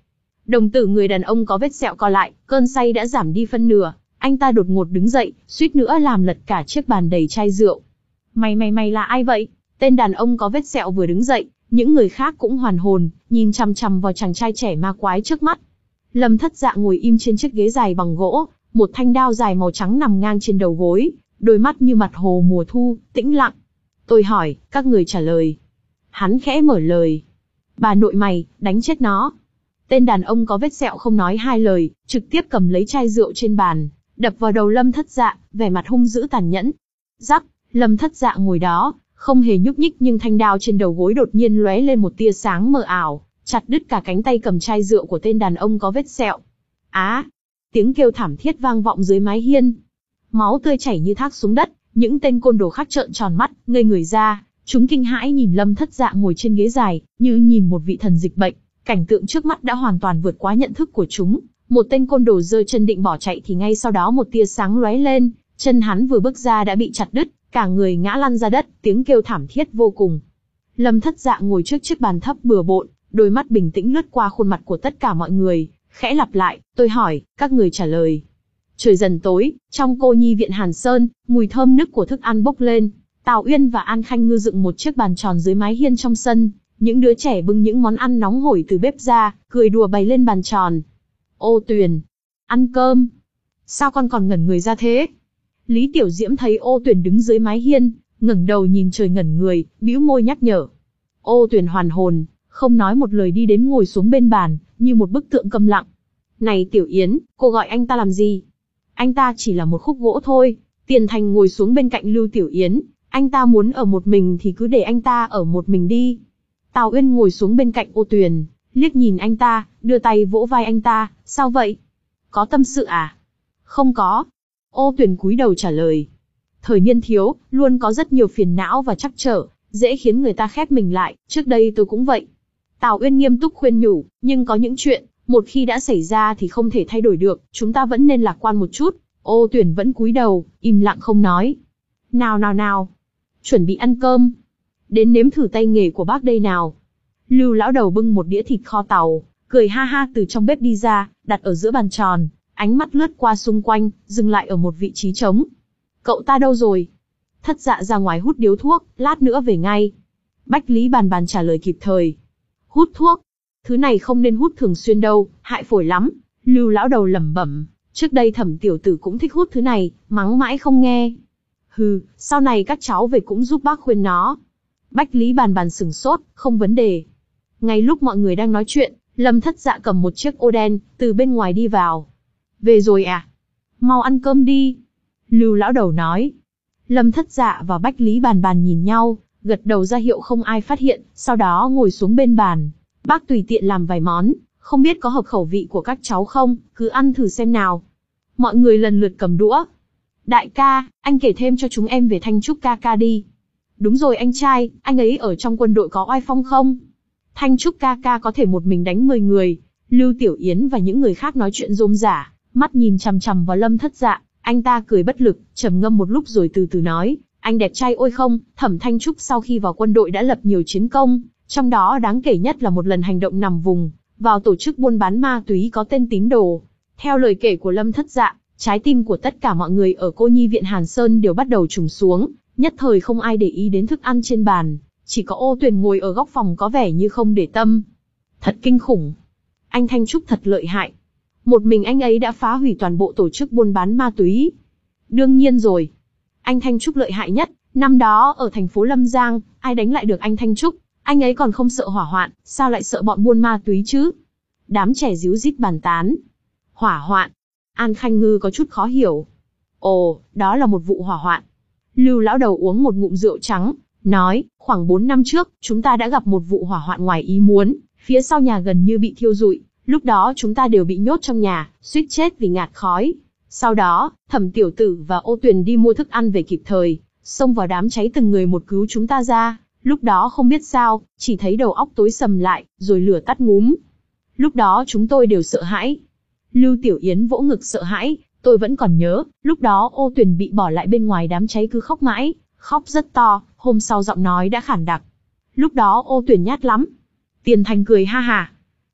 Đồng tử người đàn ông có vết sẹo co lại, cơn say đã giảm đi phân nửa. Anh ta đột ngột đứng dậy, suýt nữa làm lật cả chiếc bàn đầy chai rượu. Mày mày mày là ai vậy? Tên đàn ông có vết sẹo vừa đứng dậy, những người khác cũng hoàn hồn, nhìn chằm chằm vào chàng trai trẻ ma quái trước mắt. Lâm Thất Dạ ngồi im trên chiếc ghế dài bằng gỗ, một thanh đao dài màu trắng nằm ngang trên đầu gối, đôi mắt như mặt hồ mùa thu, tĩnh lặng. Tôi hỏi, các người trả lời. Hắn khẽ mở lời. Bà nội mày, đánh chết nó. Tên đàn ông có vết sẹo không nói hai lời, trực tiếp cầm lấy chai rượu trên bàn, đập vào đầu Lâm Thất Dạ, vẻ mặt hung dữ tàn nhẫn. Rắc, Lâm Thất Dạ ngồi đó, không hề nhúc nhích nhưng thanh đao trên đầu gối đột nhiên lóe lên một tia sáng mờ ảo, chặt đứt cả cánh tay cầm chai rượu của tên đàn ông có vết sẹo. Á! Tiếng kêu thảm thiết vang vọng dưới mái hiên. Máu tươi chảy như thác xuống đất, những tên côn đồ khác trợn tròn mắt, ngây người ra, chúng kinh hãi nhìn Lâm Thất Dạ ngồi trên ghế dài, như nhìn một vị thần dịch bệnh. Cảnh tượng trước mắt đã hoàn toàn vượt quá nhận thức của chúng. Một tên côn đồ giơ chân định bỏ chạy thì ngay sau đó một tia sáng lóe lên, chân hắn vừa bước ra đã bị chặt đứt, cả người ngã lăn ra đất, tiếng kêu thảm thiết vô cùng. Lâm Thất Dạ ngồi trước chiếc bàn thấp bừa bộn, đôi mắt bình tĩnh lướt qua khuôn mặt của tất cả mọi người, khẽ lặp lại, tôi hỏi, các người trả lời. Trời dần tối, trong cô nhi viện Hàn Sơn, mùi thơm nức của thức ăn bốc lên. Tào Uyên và An Khanh Ngư dựng một chiếc bàn tròn dưới mái hiên trong sân, những đứa trẻ bưng những món ăn nóng hổi từ bếp ra, cười đùa bày lên bàn tròn. Ô Tuyền, ăn cơm. Sao con còn ngẩn người ra thế? Lý Tiểu Diễm thấy Ô Tuyền đứng dưới mái hiên, ngẩng đầu nhìn trời ngẩn người, bĩu môi nhắc nhở. Ô Tuyền hoàn hồn, không nói một lời đi đến ngồi xuống bên bàn, như một bức tượng câm lặng. Này Tiểu Yến, cô gọi anh ta làm gì? Anh ta chỉ là một khúc gỗ thôi. Tiền Thành ngồi xuống bên cạnh Lưu Tiểu Yến, anh ta muốn ở một mình thì cứ để anh ta ở một mình đi. Tào Uyên ngồi xuống bên cạnh Ô Tuyền, liếc nhìn anh ta, đưa tay vỗ vai anh ta, sao vậy? Có tâm sự à? Không có. Ô Tuyền cúi đầu trả lời. Thời niên thiếu, luôn có rất nhiều phiền não và trắc trở, dễ khiến người ta khép mình lại, trước đây tôi cũng vậy. Tào Uyên nghiêm túc khuyên nhủ, nhưng có những chuyện, một khi đã xảy ra thì không thể thay đổi được, chúng ta vẫn nên lạc quan một chút. Ô Tuyền vẫn cúi đầu, im lặng không nói. Nào nào nào, chuẩn bị ăn cơm. Đến nếm thử tay nghề của bác đây nào. Lưu lão đầu bưng một đĩa thịt kho tàu, cười ha ha từ trong bếp đi ra, đặt ở giữa bàn tròn, ánh mắt lướt qua xung quanh, dừng lại ở một vị trí trống. Cậu ta đâu rồi? Thất Dạ ra ngoài hút điếu thuốc, lát nữa về ngay. Bách Lý Bàn Bàn trả lời kịp thời. Hút thuốc? Thứ này không nên hút thường xuyên đâu, hại phổi lắm. Lưu lão đầu lẩm bẩm, trước đây Thẩm tiểu tử cũng thích hút thứ này, mắng mãi không nghe. Hừ, sau này các cháu về cũng giúp bác khuyên nó. Bách Lý Bàn Bàn sửng sốt, không vấn đề. Ngay lúc mọi người đang nói chuyện, Lâm Thất Dạ cầm một chiếc ô đen, từ bên ngoài đi vào. Về rồi à? Mau ăn cơm đi. Lưu lão đầu nói. Lâm Thất Dạ và Bách Lý Bàn Bàn nhìn nhau, gật đầu ra hiệu không ai phát hiện, sau đó ngồi xuống bên bàn. Bác tùy tiện làm vài món, không biết có hợp khẩu vị của các cháu không, cứ ăn thử xem nào. Mọi người lần lượt cầm đũa. Đại ca, anh kể thêm cho chúng em về Thanh Trúc ca ca đi. Đúng rồi anh trai, anh ấy ở trong quân đội có oai phong không? Thanh Trúc ca ca có thể một mình đánh mười người. Lưu Tiểu Yến và những người khác nói chuyện rôm rả, mắt nhìn chằm chằm vào Lâm Thất Dạ. Anh ta cười bất lực, trầm ngâm một lúc rồi từ từ nói, anh đẹp trai ôi không, Thẩm Thanh Trúc sau khi vào quân đội đã lập nhiều chiến công, trong đó đáng kể nhất là một lần hành động nằm vùng, vào tổ chức buôn bán ma túy có tên Tín Đồ. Theo lời kể của Lâm Thất Dạ, trái tim của tất cả mọi người ở cô nhi viện Hàn Sơn đều bắt đầu trùng xuống, nhất thời không ai để ý đến thức ăn trên bàn, chỉ có Ô Tuyền ngồi ở góc phòng có vẻ như không để tâm. Thật kinh khủng. Anh Thanh Trúc thật lợi hại. Một mình anh ấy đã phá hủy toàn bộ tổ chức buôn bán ma túy. Đương nhiên rồi. Anh Thanh Trúc lợi hại nhất, năm đó ở thành phố Lâm Giang, ai đánh lại được anh Thanh Trúc, anh ấy còn không sợ hỏa hoạn, sao lại sợ bọn buôn ma túy chứ? Đám trẻ díu dít bàn tán. Hỏa hoạn? An Khanh Ngư có chút khó hiểu. Ồ, đó là một vụ hỏa hoạn. Lưu lão đầu uống một ngụm rượu trắng, nói, khoảng bốn năm trước, chúng ta đã gặp một vụ hỏa hoạn ngoài ý muốn, phía sau nhà gần như bị thiêu rụi, lúc đó chúng ta đều bị nhốt trong nhà, suýt chết vì ngạt khói. Sau đó, Thẩm tiểu tử và Ô Tuyền đi mua thức ăn về kịp thời, xông vào đám cháy từng người một cứu chúng ta ra, lúc đó không biết sao, chỉ thấy đầu óc tối sầm lại, rồi lửa tắt ngúm. Lúc đó chúng tôi đều sợ hãi. Lưu Tiểu Yến vỗ ngực sợ hãi, tôi vẫn còn nhớ, lúc đó Ô Tuyền bị bỏ lại bên ngoài đám cháy cứ khóc mãi, khóc rất to, hôm sau giọng nói đã khản đặc. Lúc đó Ô Tuyền nhát lắm. Tiền Thành cười ha ha.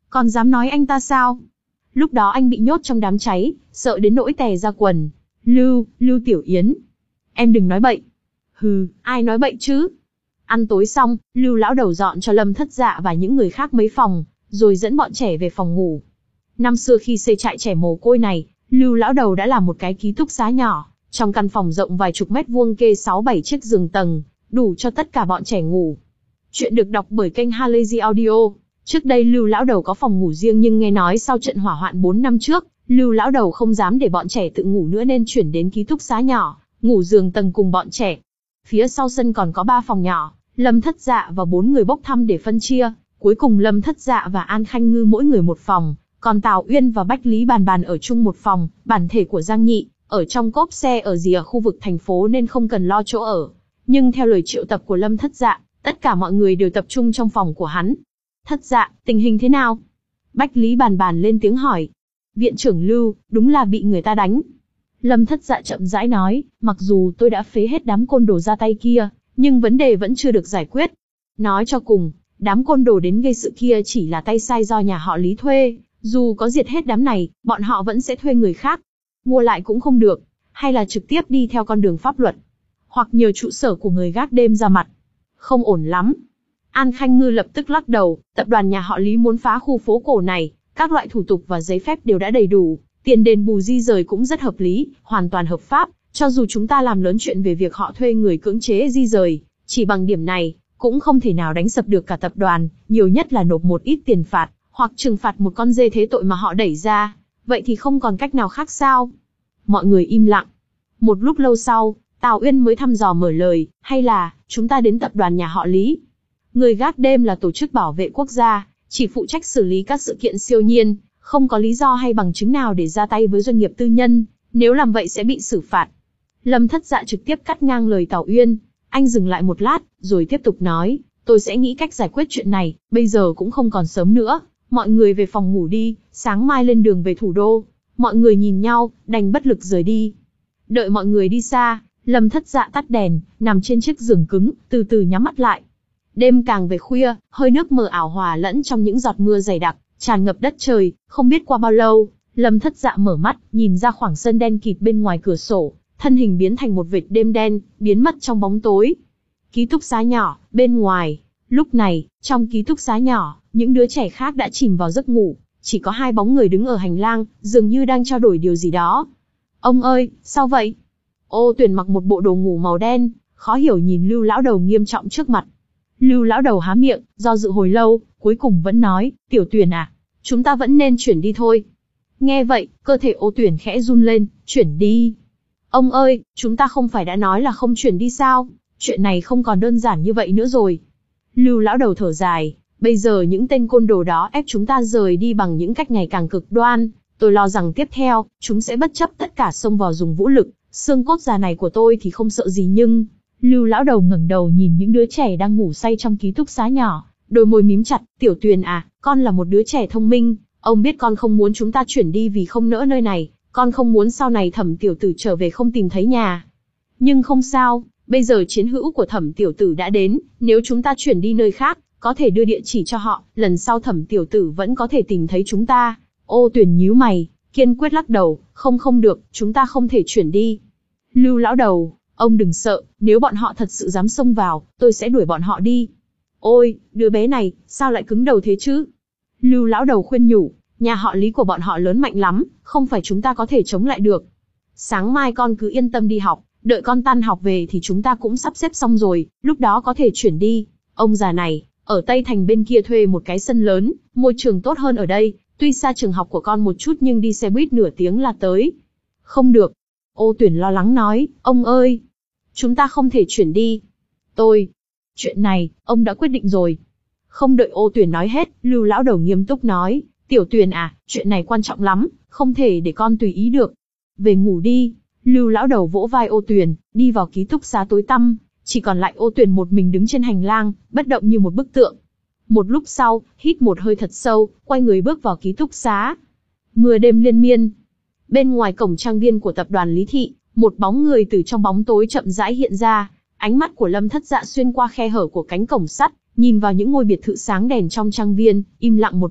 Còn dám nói anh ta sao? Lúc đó anh bị nhốt trong đám cháy, sợ đến nỗi tè ra quần. Lưu, Lưu Tiểu Yến. Em đừng nói bậy. Hừ, ai nói bậy chứ? Ăn tối xong, Lưu lão đầu dọn cho Lâm Thất Dạ và những người khác mấy phòng, rồi dẫn bọn trẻ về phòng ngủ. Năm xưa khi xây trại trẻ mồ côi này, Lưu lão đầu đã làm một cái ký túc xá nhỏ, trong căn phòng rộng vài chục mét vuông kê sáu bảy chiếc giường tầng, đủ cho tất cả bọn trẻ ngủ. Chuyện được đọc bởi kênh Halazy Audio. Trước đây Lưu lão đầu có phòng ngủ riêng nhưng nghe nói sau trận hỏa hoạn bốn năm trước, Lưu lão đầu không dám để bọn trẻ tự ngủ nữa nên chuyển đến ký túc xá nhỏ, ngủ giường tầng cùng bọn trẻ. Phía sau sân còn có ba phòng nhỏ, Lâm Thất Dạ và bốn người bốc thăm để phân chia, cuối cùng Lâm Thất Dạ và An Khanh Ngư mỗi người một phòng, còn Tào Uyên và Bách Lý Bàn Bàn ở chung một phòng. Bản thể của Giang Nhị ở trong cốp xe ở rìa khu vực thành phố nên không cần lo chỗ ở, nhưng theo lời triệu tập của Lâm Thất Dạ, tất cả mọi người đều tập trung trong phòng của hắn. Thất Dạ, tình hình thế nào? Bách Lý Bàn Bàn lên tiếng hỏi. Viện trưởng Lưu, đúng là bị người ta đánh. Lâm Thất Dạ chậm rãi nói, mặc dù tôi đã phế hết đám côn đồ ra tay kia, nhưng vấn đề vẫn chưa được giải quyết. Nói cho cùng, đám côn đồ đến gây sự kia chỉ là tay sai do nhà họ Lý thuê, dù có diệt hết đám này, bọn họ vẫn sẽ thuê người khác. Mua lại cũng không được, hay là trực tiếp đi theo con đường pháp luật, hoặc nhờ trụ sở của người gác đêm ra mặt. Không ổn lắm. An Khanh Ngư lập tức lắc đầu, tập đoàn nhà họ Lý muốn phá khu phố cổ này, các loại thủ tục và giấy phép đều đã đầy đủ, tiền đền bù di rời cũng rất hợp lý, hoàn toàn hợp pháp, cho dù chúng ta làm lớn chuyện về việc họ thuê người cưỡng chế di rời, chỉ bằng điểm này, cũng không thể nào đánh sập được cả tập đoàn, nhiều nhất là nộp một ít tiền phạt, hoặc trừng phạt một con dê thế tội mà họ đẩy ra, vậy thì không còn cách nào khác sao? Mọi người im lặng. Một lúc lâu sau, Tào Uyên mới thăm dò mở lời, hay là, chúng ta đến tập đoàn nhà họ Lý. Người gác đêm là tổ chức bảo vệ quốc gia, chỉ phụ trách xử lý các sự kiện siêu nhiên, không có lý do hay bằng chứng nào để ra tay với doanh nghiệp tư nhân, nếu làm vậy sẽ bị xử phạt. Lâm Thất Dạ trực tiếp cắt ngang lời Tào Uyên, anh dừng lại một lát, rồi tiếp tục nói, tôi sẽ nghĩ cách giải quyết chuyện này, bây giờ cũng không còn sớm nữa, mọi người về phòng ngủ đi, sáng mai lên đường về thủ đô. Mọi người nhìn nhau, đành bất lực rời đi. Đợi mọi người đi xa, Lâm Thất Dạ tắt đèn, nằm trên chiếc giường cứng, từ từ nhắm mắt lại. Đêm càng về khuya, hơi nước mờ ảo hòa lẫn trong những giọt mưa dày đặc, tràn ngập đất trời. Không biết qua bao lâu, Lâm Thất Dạ mở mắt, nhìn ra khoảng sân đen kịt bên ngoài cửa sổ, thân hình biến thành một vệt đêm đen, biến mất trong bóng tối. Ký túc xá nhỏ, bên ngoài. Lúc này, trong ký túc xá nhỏ, những đứa trẻ khác đã chìm vào giấc ngủ, chỉ có hai bóng người đứng ở hành lang, dường như đang trao đổi điều gì đó. Ông ơi, sao vậy? Ô Tuyển mặc một bộ đồ ngủ màu đen, khó hiểu nhìn Lưu lão đầu nghiêm trọng trước mặt. Lưu lão đầu há miệng, do dự hồi lâu, cuối cùng vẫn nói, Tiểu Tuyển à, chúng ta vẫn nên chuyển đi thôi. Nghe vậy, cơ thể Ô Tuyển khẽ run lên, chuyển đi. Ông ơi, chúng ta không phải đã nói là không chuyển đi sao? Chuyện này không còn đơn giản như vậy nữa rồi. Lưu lão đầu thở dài, bây giờ những tên côn đồ đó ép chúng ta rời đi bằng những cách ngày càng cực đoan. Tôi lo rằng tiếp theo, chúng sẽ bất chấp tất cả xông vào dùng vũ lực. Xương cốt già này của tôi thì không sợ gì nhưng... Lưu lão đầu ngẩng đầu nhìn những đứa trẻ đang ngủ say trong ký túc xá nhỏ, đôi môi mím chặt. Tiểu Tuyền à, con là một đứa trẻ thông minh. Ông biết con không muốn chúng ta chuyển đi vì không nỡ nơi này. Con không muốn sau này Thẩm tiểu tử trở về không tìm thấy nhà. Nhưng không sao, bây giờ chiến hữu của Thẩm tiểu tử đã đến. Nếu chúng ta chuyển đi nơi khác, có thể đưa địa chỉ cho họ. Lần sau Thẩm tiểu tử vẫn có thể tìm thấy chúng ta. Ô Tuyền nhíu mày, kiên quyết lắc đầu, không không được, chúng ta không thể chuyển đi. Lưu lão đầu, ông đừng sợ, nếu bọn họ thật sự dám xông vào, tôi sẽ đuổi bọn họ đi. Ôi, đứa bé này, sao lại cứng đầu thế chứ? Lưu lão đầu khuyên nhủ, nhà họ Lý của bọn họ lớn mạnh lắm, không phải chúng ta có thể chống lại được. Sáng mai con cứ yên tâm đi học, đợi con tan học về thì chúng ta cũng sắp xếp xong rồi, lúc đó có thể chuyển đi. Ông già này, ở Tây Thành bên kia thuê một cái sân lớn, môi trường tốt hơn ở đây. Tuy xa trường học của con một chút nhưng đi xe buýt nửa tiếng là tới. Không được. Ô Tuyển lo lắng nói, ông ơi, chúng ta không thể chuyển đi. Tôi, chuyện này, ông đã quyết định rồi. Không đợi Ô Tuyển nói hết, Lưu lão đầu nghiêm túc nói, Tiểu Tuyền à, chuyện này quan trọng lắm, không thể để con tùy ý được. Về ngủ đi. Lưu lão đầu vỗ vai Ô Tuyển, đi vào ký túc xá tối tăm, chỉ còn lại Ô Tuyển một mình đứng trên hành lang, bất động như một bức tượng. Một lúc sau, hít một hơi thật sâu, quay người bước vào ký túc xá. Mưa đêm liên miên. Bên ngoài cổng trang viên của tập đoàn Lý Thị, một bóng người từ trong bóng tối chậm rãi hiện ra. Ánh mắt của Lâm Thất Dạ xuyên qua khe hở của cánh cổng sắt, nhìn vào những ngôi biệt thự sáng đèn trong trang viên, im lặng một lúc,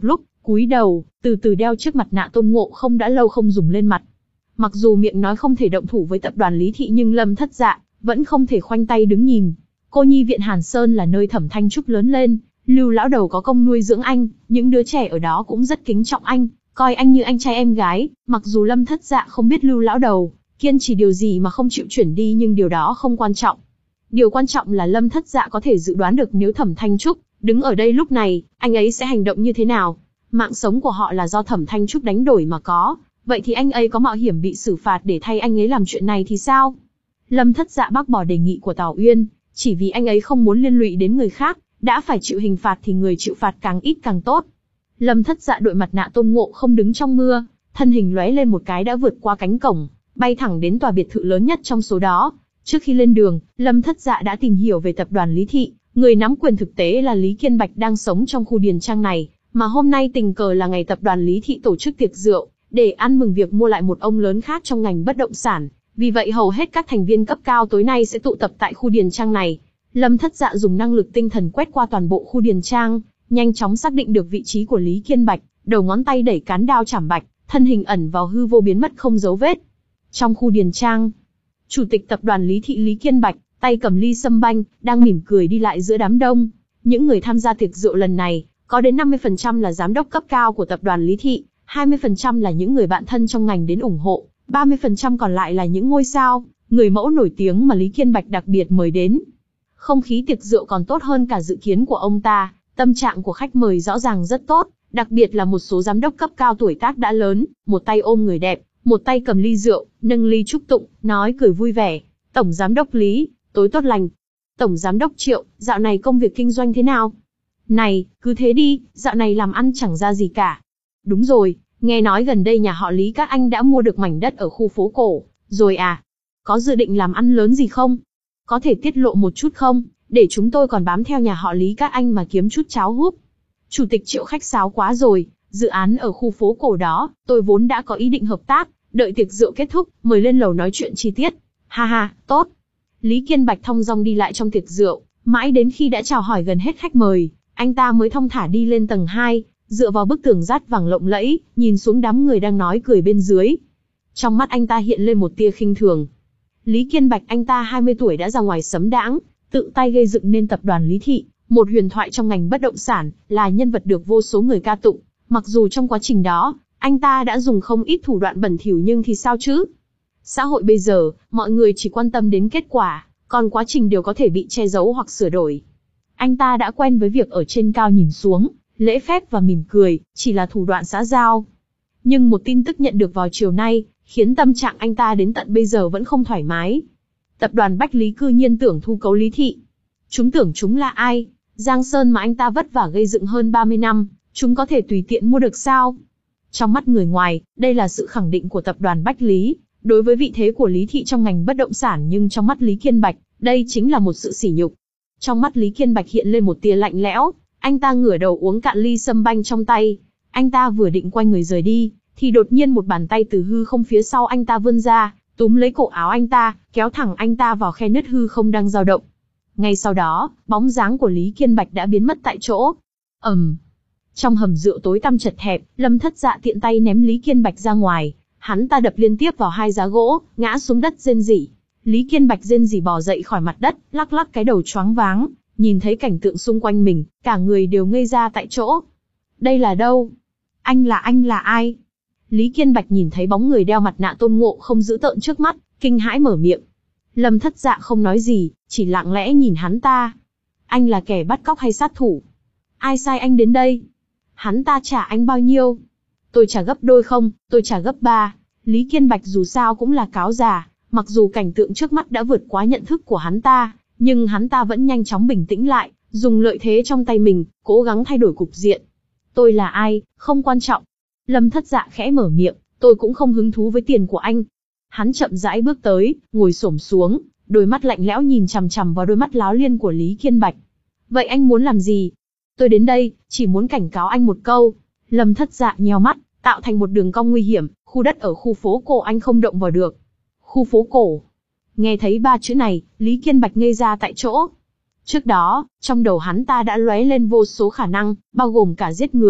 cúi đầu, từ từ đeo chiếc mặt nạ Tôn Ngộ Không đã lâu không dùng lên mặt. Mặc dù miệng nói không thể động thủ với tập đoàn Lý Thị nhưng Lâm Thất Dạ vẫn không thể khoanh tay đứng nhìn. Cô nhi viện Hàn Sơn là nơi Thẩm Thanh Trúc lớn lên, Lưu lão đầu có công nuôi dưỡng anh, những đứa trẻ ở đó cũng rất kính trọng anh, coi anh như anh trai em gái. Mặc dù Lâm Thất Dạ không biết Lưu lão đầu kiên trì điều gì mà không chịu chuyển đi nhưng điều đó không quan trọng. Điều quan trọng là Lâm Thất Dạ có thể dự đoán được nếu Thẩm Thanh Trúc đứng ở đây lúc này, anh ấy sẽ hành động như thế nào. Mạng sống của họ là do Thẩm Thanh Trúc đánh đổi mà có, vậy thì anh ấy có mạo hiểm bị xử phạt để thay anh ấy làm chuyện này thì sao? Lâm Thất Dạ bác bỏ đề nghị của Tào Uyên, chỉ vì anh ấy không muốn liên lụy đến người khác, đã phải chịu hình phạt thì người chịu phạt càng ít càng tốt. Lâm Thất Dạ đội mặt nạ Tôn Ngộ Không đứng trong mưa, thân hình lóe lên một cái đã vượt qua cánh cổng, bay thẳng đến tòa biệt thự lớn nhất trong số đó. Trước khi lên đường, Lâm Thất Dạ đã tìm hiểu về tập đoàn Lý Thị, người nắm quyền thực tế là Lý Kiên Bạch đang sống trong khu điền trang này, mà hôm nay tình cờ là ngày tập đoàn Lý Thị tổ chức tiệc rượu, để ăn mừng việc mua lại một ông lớn khác trong ngành bất động sản. Vì vậy hầu hết các thành viên cấp cao tối nay sẽ tụ tập tại khu điền trang này. Lâm Thất Dạ dùng năng lực tinh thần quét qua toàn bộ khu điền trang, nhanh chóng xác định được vị trí của Lý Kiên Bạch, đầu ngón tay đẩy cán đao chảm bạch, thân hình ẩn vào hư vô biến mất không dấu vết. Trong khu điền trang, chủ tịch tập đoàn Lý Thị Lý Kiên Bạch, tay cầm ly sâm banh, đang mỉm cười đi lại giữa đám đông. Những người tham gia tiệc rượu lần này, có đến năm mươi phần trăm là giám đốc cấp cao của tập đoàn Lý Thị, hai mươi phần trăm là những người bạn thân trong ngành đến ủng hộ, ba mươi phần trăm còn lại là những ngôi sao, người mẫu nổi tiếng mà Lý Kiên Bạch đặc biệt mời đến. Không khí tiệc rượu còn tốt hơn cả dự kiến của ông ta, tâm trạng của khách mời rõ ràng rất tốt, đặc biệt là một số giám đốc cấp cao tuổi tác đã lớn, một tay ôm người đẹp, một tay cầm ly rượu, nâng ly chúc tụng, nói cười vui vẻ. Tổng giám đốc Lý, tối tốt lành. Tổng giám đốc Triệu, dạo này công việc kinh doanh thế nào? Này, cứ thế đi, dạo này làm ăn chẳng ra gì cả. Đúng rồi, nghe nói gần đây nhà họ Lý các anh đã mua được mảnh đất ở khu phố cổ, rồi à? Có dự định làm ăn lớn gì không? Có thể tiết lộ một chút không, để chúng tôi còn bám theo nhà họ Lý các anh mà kiếm chút cháo húp. Chủ tịch Triệu khách sáo quá rồi, dự án ở khu phố cổ đó, tôi vốn đã có ý định hợp tác, đợi tiệc rượu kết thúc, mời lên lầu nói chuyện chi tiết. Ha ha, tốt. Lý Kiên Bạch thong dong đi lại trong tiệc rượu, mãi đến khi đã chào hỏi gần hết khách mời, anh ta mới thong thả đi lên tầng hai, dựa vào bức tường dát vàng lộng lẫy, nhìn xuống đám người đang nói cười bên dưới. Trong mắt anh ta hiện lên một tia khinh thường. Lý Kiên Bạch anh ta hai mươi tuổi đã ra ngoài sấm đãng, tự tay gây dựng nên tập đoàn Lý Thị, một huyền thoại trong ngành bất động sản, là nhân vật được vô số người ca tụng. Mặc dù trong quá trình đó, anh ta đã dùng không ít thủ đoạn bẩn thỉu nhưng thì sao chứ? Xã hội bây giờ, mọi người chỉ quan tâm đến kết quả, còn quá trình đều có thể bị che giấu hoặc sửa đổi. Anh ta đã quen với việc ở trên cao nhìn xuống, lễ phép và mỉm cười, chỉ là thủ đoạn xã giao. Nhưng một tin tức nhận được vào chiều nay, khiến tâm trạng anh ta đến tận bây giờ vẫn không thoải mái. Tập đoàn Bách Lý cư nhiên tưởng thu cấu Lý Thị. Chúng tưởng chúng là ai? Giang Sơn mà anh ta vất vả gây dựng hơn ba mươi năm, chúng có thể tùy tiện mua được sao? Trong mắt người ngoài, đây là sự khẳng định của tập đoàn Bách Lý, đối với vị thế của Lý Thị trong ngành bất động sản, nhưng trong mắt Lý Kiên Bạch, đây chính là một sự sỉ nhục. Trong mắt Lý Kiên Bạch hiện lên một tia lạnh lẽo, anh ta ngửa đầu uống cạn ly sâm banh trong tay. Anh ta vừa định quay người rời đi, thì đột nhiên một bàn tay từ hư không phía sau anh ta vươn ra, túm lấy cổ áo anh ta, kéo thẳng anh ta vào khe nứt hư không đang dao động. Ngay sau đó, bóng dáng của Lý Kiên Bạch đã biến mất tại chỗ. ầm, um. Trong hầm rượu tối tăm chật hẹp, Lâm Thất Dạ tiện tay ném Lý Kiên Bạch ra ngoài, hắn ta đập liên tiếp vào hai giá gỗ, ngã xuống đất rên rỉ. Lý Kiên Bạch rên rỉ bò dậy khỏi mặt đất, lắc lắc cái đầu choáng váng, nhìn thấy cảnh tượng xung quanh mình, cả người đều ngây ra tại chỗ. Đây là đâu? Anh là anh là ai? Lý Kiên Bạch nhìn thấy bóng người đeo mặt nạ Tôn Ngộ Không dữ tợn trước mắt, kinh hãi mở miệng. Lâm Thất Dạ không nói gì, chỉ lặng lẽ nhìn hắn ta. Anh là kẻ bắt cóc hay sát thủ? Ai sai anh đến đây? Hắn ta trả anh bao nhiêu? Tôi trả gấp đôi không, tôi trả gấp ba. Lý Kiên Bạch dù sao cũng là cáo già, mặc dù cảnh tượng trước mắt đã vượt quá nhận thức của hắn ta, nhưng hắn ta vẫn nhanh chóng bình tĩnh lại, dùng lợi thế trong tay mình, cố gắng thay đổi cục diện. Tôi là ai, không quan trọng. Lâm Thất Dạ khẽ mở miệng, tôi cũng không hứng thú với tiền của anh. Hắn chậm rãi bước tới, ngồi xổm xuống, đôi mắt lạnh lẽo nhìn chằm chằm vào đôi mắt láo liên của Lý Kiên Bạch. Vậy anh muốn làm gì? Tôi đến đây, chỉ muốn cảnh cáo anh một câu. Lâm Thất Dạ nheo mắt, tạo thành một đường cong nguy hiểm, khu đất ở khu phố cổ anh không động vào được. Khu phố cổ. Nghe thấy ba chữ này, Lý Kiên Bạch ngây ra tại chỗ. Trước đó, trong đầu hắn ta đã lóe lên vô số khả năng, bao gồm cả giết người,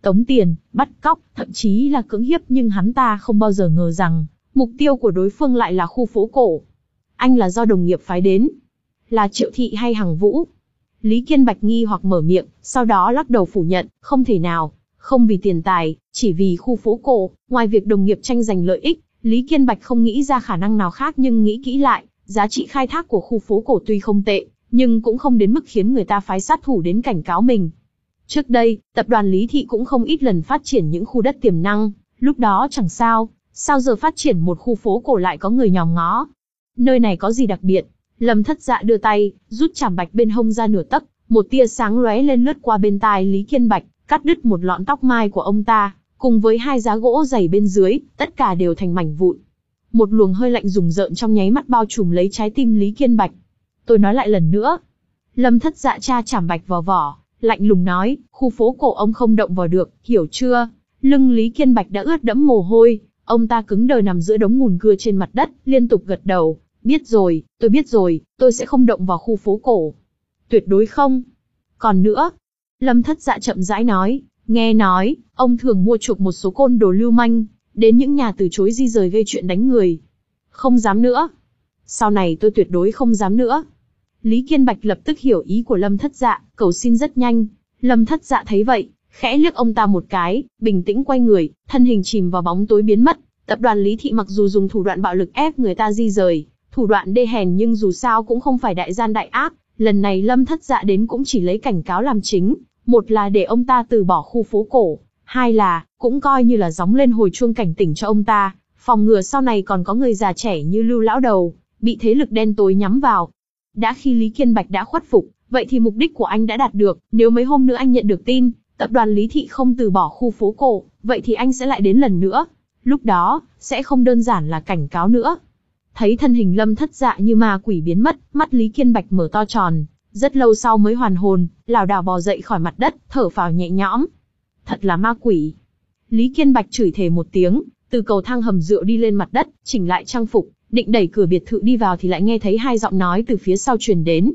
tống tiền, bắt cóc, thậm chí là cưỡng hiếp, nhưng hắn ta không bao giờ ngờ rằng, mục tiêu của đối phương lại là khu phố cổ. Anh là do đồng nghiệp phái đến. Là Triệu Thị hay Hằng Vũ? Lý Kiên Bạch nghi hoặc mở miệng, sau đó lắc đầu phủ nhận, không thể nào, không vì tiền tài, chỉ vì khu phố cổ, ngoài việc đồng nghiệp tranh giành lợi ích, Lý Kiên Bạch không nghĩ ra khả năng nào khác, nhưng nghĩ kỹ lại, giá trị khai thác của khu phố cổ tuy không tệ, nhưng cũng không đến mức khiến người ta phái sát thủ đến cảnh cáo mình. Trước đây, tập đoàn Lý Thị cũng không ít lần phát triển những khu đất tiềm năng, lúc đó chẳng sao, sao giờ phát triển một khu phố cổ lại có người nhòm ngó. Nơi này có gì đặc biệt? Lâm Thất Dạ đưa tay, rút chảm bạch bên hông ra nửa tấc, một tia sáng lóe lên lướt qua bên tai Lý Kiên Bạch, cắt đứt một lọn tóc mai của ông ta, cùng với hai giá gỗ dày bên dưới, tất cả đều thành mảnh vụn. Một luồng hơi lạnh rùng rợn trong nháy mắt bao trùm lấy trái tim Lý Kiên Bạch. Tôi nói lại lần nữa. Lâm Thất Dạ tra chảm bạch vào vỏ, lạnh lùng nói, khu phố cổ ông không động vào được, hiểu chưa? Lưng Lý Kiên Bạch đã ướt đẫm mồ hôi, ông ta cứng đờ nằm giữa đống mùn cưa trên mặt đất, liên tục gật đầu. Biết rồi, tôi biết rồi, tôi sẽ không động vào khu phố cổ. Tuyệt đối không. Còn nữa, Lâm Thất Dạ chậm rãi nói, nghe nói, ông thường mua chuộc một số côn đồ lưu manh, đến những nhà từ chối di rời gây chuyện đánh người. Không dám nữa. Sau này tôi tuyệt đối không dám nữa. Lý Kiên Bạch lập tức hiểu ý của Lâm Thất Dạ, cầu xin rất nhanh. Lâm Thất Dạ thấy vậy, khẽ liếc ông ta một cái, bình tĩnh quay người, thân hình chìm vào bóng tối biến mất. Tập đoàn Lý Thị mặc dù dùng thủ đoạn bạo lực ép người ta di rời, thủ đoạn đê hèn, nhưng dù sao cũng không phải đại gian đại ác. Lần này Lâm Thất Dạ đến cũng chỉ lấy cảnh cáo làm chính, một là để ông ta từ bỏ khu phố cổ, hai là, cũng coi như là gióng lên hồi chuông cảnh tỉnh cho ông ta, phòng ngừa sau này còn có người già trẻ như Lưu lão đầu, bị thế lực đen tối nhắm vào. Đã khi Lý Kiên Bạch đã khuất phục, vậy thì mục đích của anh đã đạt được, nếu mấy hôm nữa anh nhận được tin, tập đoàn Lý Thị không từ bỏ khu phố cổ, vậy thì anh sẽ lại đến lần nữa. Lúc đó, sẽ không đơn giản là cảnh cáo nữa. Thấy thân hình Lâm Thất Dạ như ma quỷ biến mất, mắt Lý Kiên Bạch mở to tròn, rất lâu sau mới hoàn hồn, lảo đảo bò dậy khỏi mặt đất, thở phào nhẹ nhõm. Thật là ma quỷ. Lý Kiên Bạch chửi thề một tiếng, từ cầu thang hầm rượu đi lên mặt đất, chỉnh lại trang phục, định đẩy cửa biệt thự đi vào thì lại nghe thấy hai giọng nói từ phía sau truyền đến.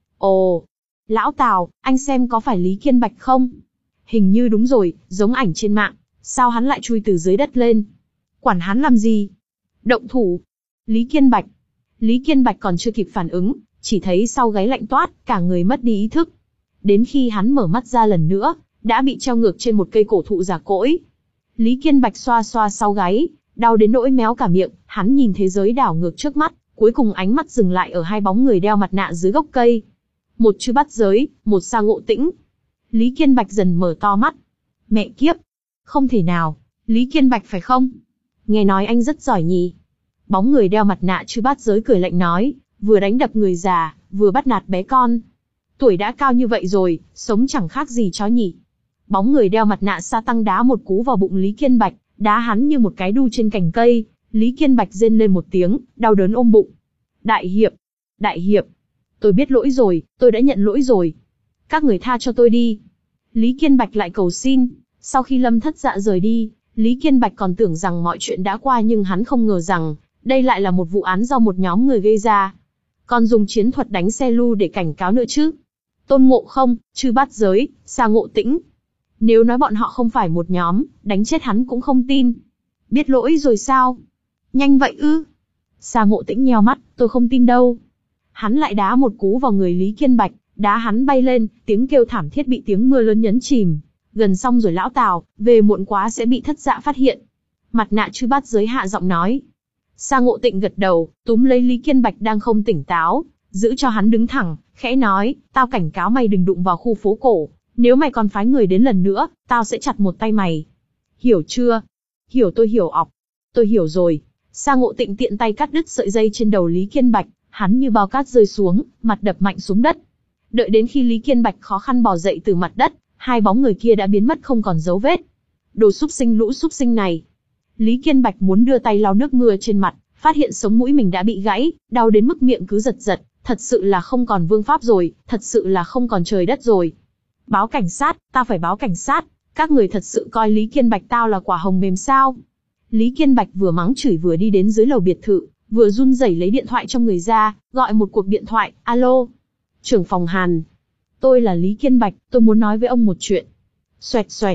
Ồ, lão Tào, anh xem có phải Lý Kiên Bạch không? Hình như đúng rồi, giống ảnh trên mạng, sao hắn lại chui từ dưới đất lên? Quản hắn làm gì? Động thủ. Lý Kiên Bạch. Lý Kiên Bạch còn chưa kịp phản ứng, chỉ thấy sau gáy lạnh toát, cả người mất đi ý thức. Đến khi hắn mở mắt ra lần nữa, đã bị treo ngược trên một cây cổ thụ già cỗi. Lý Kiên Bạch xoa xoa sau gáy, đau đến nỗi méo cả miệng, hắn nhìn thế giới đảo ngược trước mắt, cuối cùng ánh mắt dừng lại ở hai bóng người đeo mặt nạ dưới gốc cây. Một chư bắt giới, một Sa Ngộ Tĩnh. Lý Kiên Bạch dần mở to mắt. Mẹ kiếp! Không thể nào, Lý Kiên Bạch phải không? Nghe nói anh rất giỏi nhỉ? Bóng người đeo mặt nạ chư bát giới cười lạnh nói, vừa đánh đập người già, vừa bắt nạt bé con. Tuổi đã cao như vậy rồi, sống chẳng khác gì chó nhỉ. Bóng người đeo mặt nạ sa tăng đá một cú vào bụng Lý Kiên Bạch, đá hắn như một cái đu trên cành cây. Lý Kiên Bạch rên lên một tiếng, đau đớn ôm bụng. Đại hiệp! Đại hiệp! Tôi biết lỗi rồi, tôi đã nhận lỗi rồi. Các người tha cho tôi đi. Lý Kiên Bạch lại cầu xin. Sau khi Lâm Thất Dạ rời đi, Lý Kiên Bạch còn tưởng rằng mọi chuyện đã qua, nhưng hắn không ngờ rằng, đây lại là một vụ án do một nhóm người gây ra. Còn dùng chiến thuật đánh xe lu để cảnh cáo nữa chứ. Tôn Ngộ Không, Chư Bát Giới, Sa Ngộ Tĩnh. Nếu nói bọn họ không phải một nhóm, đánh chết hắn cũng không tin. Biết lỗi rồi sao? Nhanh vậy ư? Sa Ngộ Tĩnh nheo mắt, tôi không tin đâu. Hắn lại đá một cú vào người Lý Kiên Bạch, đá hắn bay lên, tiếng kêu thảm thiết bị tiếng mưa lớn nhấn chìm. Gần xong rồi lão Tào, về muộn quá sẽ bị Thất Dạ phát hiện. Mặt nạ Chư Bát Giới hạ giọng nói. Sa Ngộ Tịnh gật đầu, túm lấy Lý Kiên Bạch đang không tỉnh táo, giữ cho hắn đứng thẳng, khẽ nói, tao cảnh cáo mày đừng đụng vào khu phố cổ, nếu mày còn phái người đến lần nữa, tao sẽ chặt một tay mày. Hiểu chưa? Hiểu, tôi hiểu ọc. Tôi hiểu rồi. Sa Ngộ Tịnh tiện tay cắt đứt sợi dây trên đầu Lý Kiên Bạch, hắn như bao cát rơi xuống, mặt đập mạnh xuống đất. Đợi đến khi Lý Kiên Bạch khó khăn bò dậy từ mặt đất, hai bóng người kia đã biến mất không còn dấu vết. Đồ súc sinh, lũ súc sinh này. Lý Kiên Bạch muốn đưa tay lau nước mưa trên mặt, phát hiện sống mũi mình đã bị gãy, đau đến mức miệng cứ giật giật, thật sự là không còn vương pháp rồi, thật sự là không còn trời đất rồi. Báo cảnh sát, ta phải báo cảnh sát, các người thật sự coi Lý Kiên Bạch tao là quả hồng mềm sao? Lý Kiên Bạch vừa mắng chửi vừa đi đến dưới lầu biệt thự, vừa run rẩy lấy điện thoại trong người ra, gọi một cuộc điện thoại, alo. Trưởng phòng Hàn. Tôi là Lý Kiên Bạch, tôi muốn nói với ông một chuyện. Xoẹt xoẹt.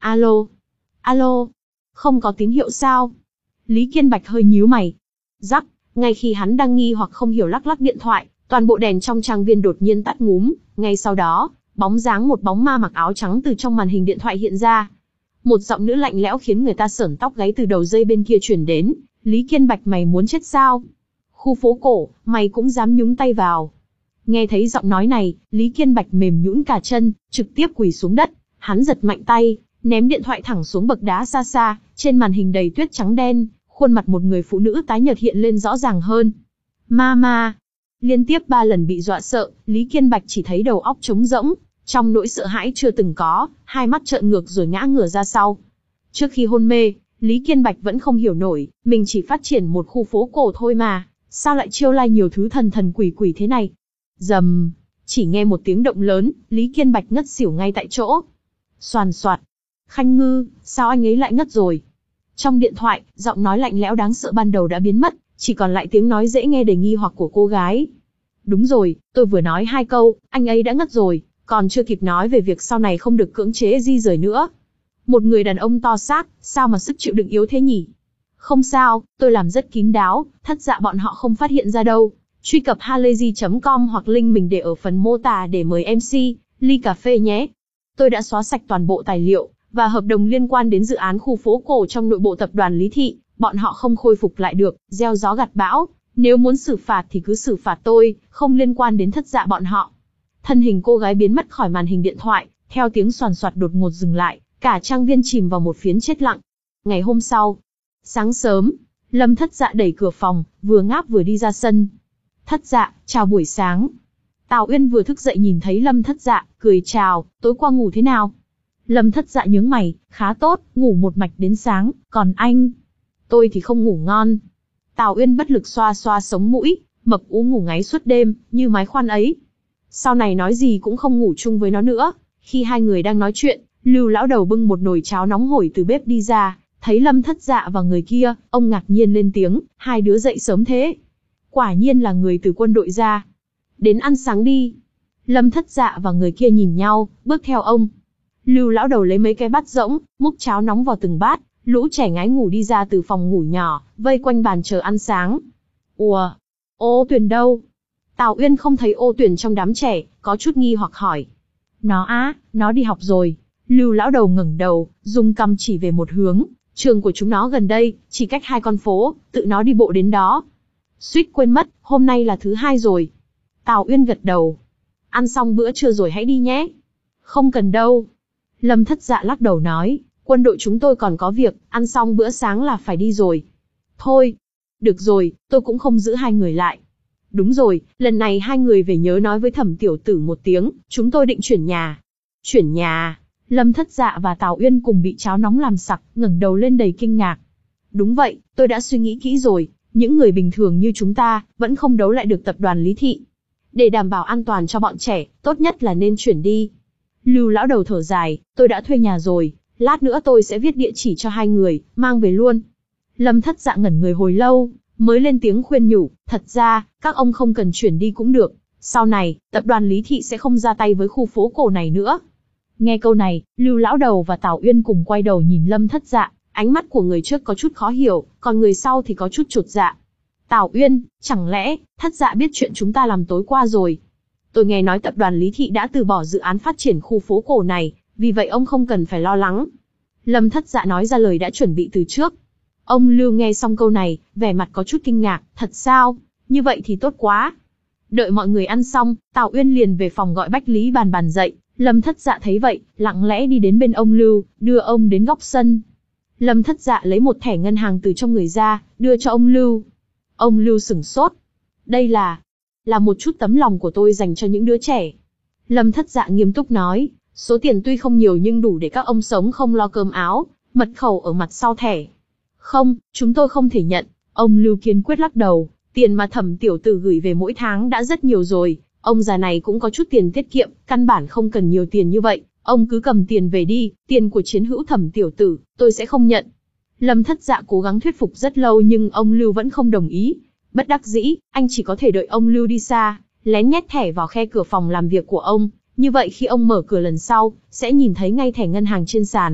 Alo? Alo? Không có tín hiệu sao? Lý Kiên Bạch hơi nhíu mày. Rắc, ngay khi hắn đang nghi hoặc không hiểu lắc lắc điện thoại, toàn bộ đèn trong trang viên đột nhiên tắt ngúm, ngay sau đó, bóng dáng một bóng ma mặc áo trắng từ trong màn hình điện thoại hiện ra. Một giọng nữ lạnh lẽo khiến người ta sởn tóc gáy từ đầu dây bên kia truyền đến, Lý Kiên Bạch mày muốn chết sao? Khu phố cổ, mày cũng dám nhúng tay vào. Nghe thấy giọng nói này, Lý Kiên Bạch mềm nhũn cả chân, trực tiếp quỳ xuống đất, hắn giật mạnh tay, ném điện thoại thẳng xuống bậc đá xa xa, trên màn hình đầy tuyết trắng đen, khuôn mặt một người phụ nữ tái nhợt hiện lên rõ ràng hơn. Mama! Liên tiếp ba lần bị dọa sợ, Lý Kiên Bạch chỉ thấy đầu óc trống rỗng, trong nỗi sợ hãi chưa từng có, hai mắt trợn ngược rồi ngã ngửa ra sau. Trước khi hôn mê, Lý Kiên Bạch vẫn không hiểu nổi, mình chỉ phát triển một khu phố cổ thôi mà, sao lại chiêu lai nhiều thứ thần thần quỷ quỷ thế này. Rầm, chỉ nghe một tiếng động lớn, Lý Kiên Bạch ngất xỉu ngay tại chỗ. Xoàn xoạt. Khanh Ngư, sao anh ấy lại ngất rồi? Trong điện thoại, giọng nói lạnh lẽo đáng sợ ban đầu đã biến mất, chỉ còn lại tiếng nói dễ nghe đầy nghi hoặc của cô gái. Đúng rồi, tôi vừa nói hai câu, anh ấy đã ngất rồi, còn chưa kịp nói về việc sau này không được cưỡng chế di rời nữa. Một người đàn ông to xác, sao mà sức chịu đựng yếu thế nhỉ? Không sao, tôi làm rất kín đáo, Thất Dạ bọn họ không phát hiện ra đâu. Truy cập halayzi chấm com hoặc link mình để ở phần mô tả để mời em xê, ly cà phê nhé. Tôi đã xóa sạch toàn bộ tài liệu và hợp đồng liên quan đến dự án khu phố cổ trong nội bộ tập đoàn Lý Thị, bọn họ không khôi phục lại được, gieo gió gặt bão. Nếu muốn xử phạt thì cứ xử phạt tôi, không liên quan đến Thất Dạ bọn họ. Thân hình cô gái biến mất khỏi màn hình điện thoại, theo tiếng xoàn xoạt đột ngột dừng lại, cả trang viên chìm vào một phiến chết lặng. Ngày hôm sau, sáng sớm, Lâm Thất Dạ đẩy cửa phòng, vừa ngáp vừa đi ra sân. Thất Dạ, chào buổi sáng. Tào Uyên vừa thức dậy nhìn thấy Lâm Thất Dạ, cười chào, tối qua ngủ thế nào? Lâm Thất Dạ nhướng mày, khá tốt, ngủ một mạch đến sáng, còn anh? Tôi thì không ngủ ngon. Tào Uyên bất lực xoa xoa sống mũi, mập ú ngủ ngáy suốt đêm, như mái khoan ấy. Sau này nói gì cũng không ngủ chung với nó nữa. Khi hai người đang nói chuyện, Lưu lão đầu bưng một nồi cháo nóng hổi từ bếp đi ra, thấy Lâm Thất Dạ và người kia, ông ngạc nhiên lên tiếng, hai đứa dậy sớm thế. Quả nhiên là người từ quân đội ra. Đến ăn sáng đi. Lâm Thất Dạ và người kia nhìn nhau, bước theo ông. Lưu lão đầu lấy mấy cái bát rỗng, múc cháo nóng vào từng bát, lũ trẻ ngái ngủ đi ra từ phòng ngủ nhỏ, vây quanh bàn chờ ăn sáng. Ủa, Ô Tuyền đâu? Tào Uyên không thấy Ô Tuyền trong đám trẻ, có chút nghi hoặc hỏi. Nó á, nó đi học rồi. Lưu lão đầu ngẩng đầu, dùng cằm chỉ về một hướng, trường của chúng nó gần đây, chỉ cách hai con phố, tự nó đi bộ đến đó. Suýt quên mất, hôm nay là thứ hai rồi. Tào Uyên gật đầu. Ăn xong bữa trưa rồi hãy đi nhé. Không cần đâu. Lâm Thất Dạ lắc đầu nói, quân đội chúng tôi còn có việc, ăn xong bữa sáng là phải đi rồi. Thôi, được rồi, tôi cũng không giữ hai người lại. Đúng rồi, lần này hai người về nhớ nói với Thẩm tiểu tử một tiếng, chúng tôi định chuyển nhà. Chuyển nhà? Lâm Thất Dạ và Tào Uyên cùng bị cháo nóng làm sặc, ngẩng đầu lên đầy kinh ngạc. Đúng vậy, tôi đã suy nghĩ kỹ rồi, những người bình thường như chúng ta, vẫn không đấu lại được tập đoàn Lý Thị. Để đảm bảo an toàn cho bọn trẻ, tốt nhất là nên chuyển đi. Lưu lão đầu thở dài, tôi đã thuê nhà rồi, lát nữa tôi sẽ viết địa chỉ cho hai người, mang về luôn. Lâm Thất Dạ ngẩn người hồi lâu, mới lên tiếng khuyên nhủ, thật ra, các ông không cần chuyển đi cũng được. Sau này, tập đoàn Lý Thị sẽ không ra tay với khu phố cổ này nữa. Nghe câu này, Lưu lão đầu và Tào Uyên cùng quay đầu nhìn Lâm Thất Dạ, ánh mắt của người trước có chút khó hiểu, còn người sau thì có chút chột dạ. Tào Uyên, chẳng lẽ, Thất Dạ biết chuyện chúng ta làm tối qua rồi? Tôi nghe nói tập đoàn Lý Thị đã từ bỏ dự án phát triển khu phố cổ này, vì vậy ông không cần phải lo lắng. Lâm Thất Dạ nói ra lời đã chuẩn bị từ trước. Ông Lưu nghe xong câu này, vẻ mặt có chút kinh ngạc, thật sao? Như vậy thì tốt quá. Đợi mọi người ăn xong, Tào Uyên liền về phòng gọi Bách Lý Bàn Bàn dậy. Lâm Thất Dạ thấy vậy, lặng lẽ đi đến bên ông Lưu, đưa ông đến góc sân. Lâm Thất Dạ lấy một thẻ ngân hàng từ trong người ra, đưa cho ông Lưu. Ông Lưu sửng sốt. Đây là, là một chút tấm lòng của tôi dành cho những đứa trẻ. Lâm Thất Dạ nghiêm túc nói, số tiền tuy không nhiều nhưng đủ để các ông sống không lo cơm áo, mật khẩu ở mặt sau thẻ. Không, chúng tôi không thể nhận. Ông Lưu kiên quyết lắc đầu, tiền mà Thẩm tiểu tử gửi về mỗi tháng đã rất nhiều rồi. Ông già này cũng có chút tiền tiết kiệm, căn bản không cần nhiều tiền như vậy. Ông cứ cầm tiền về đi, tiền của chiến hữu Thẩm tiểu tử, tôi sẽ không nhận. Lâm Thất Dạ cố gắng thuyết phục rất lâu nhưng ông Lưu vẫn không đồng ý. Bất đắc dĩ, anh chỉ có thể đợi ông Lưu đi xa, lén nhét thẻ vào khe cửa phòng làm việc của ông. Như vậy khi ông mở cửa lần sau, sẽ nhìn thấy ngay thẻ ngân hàng trên sàn.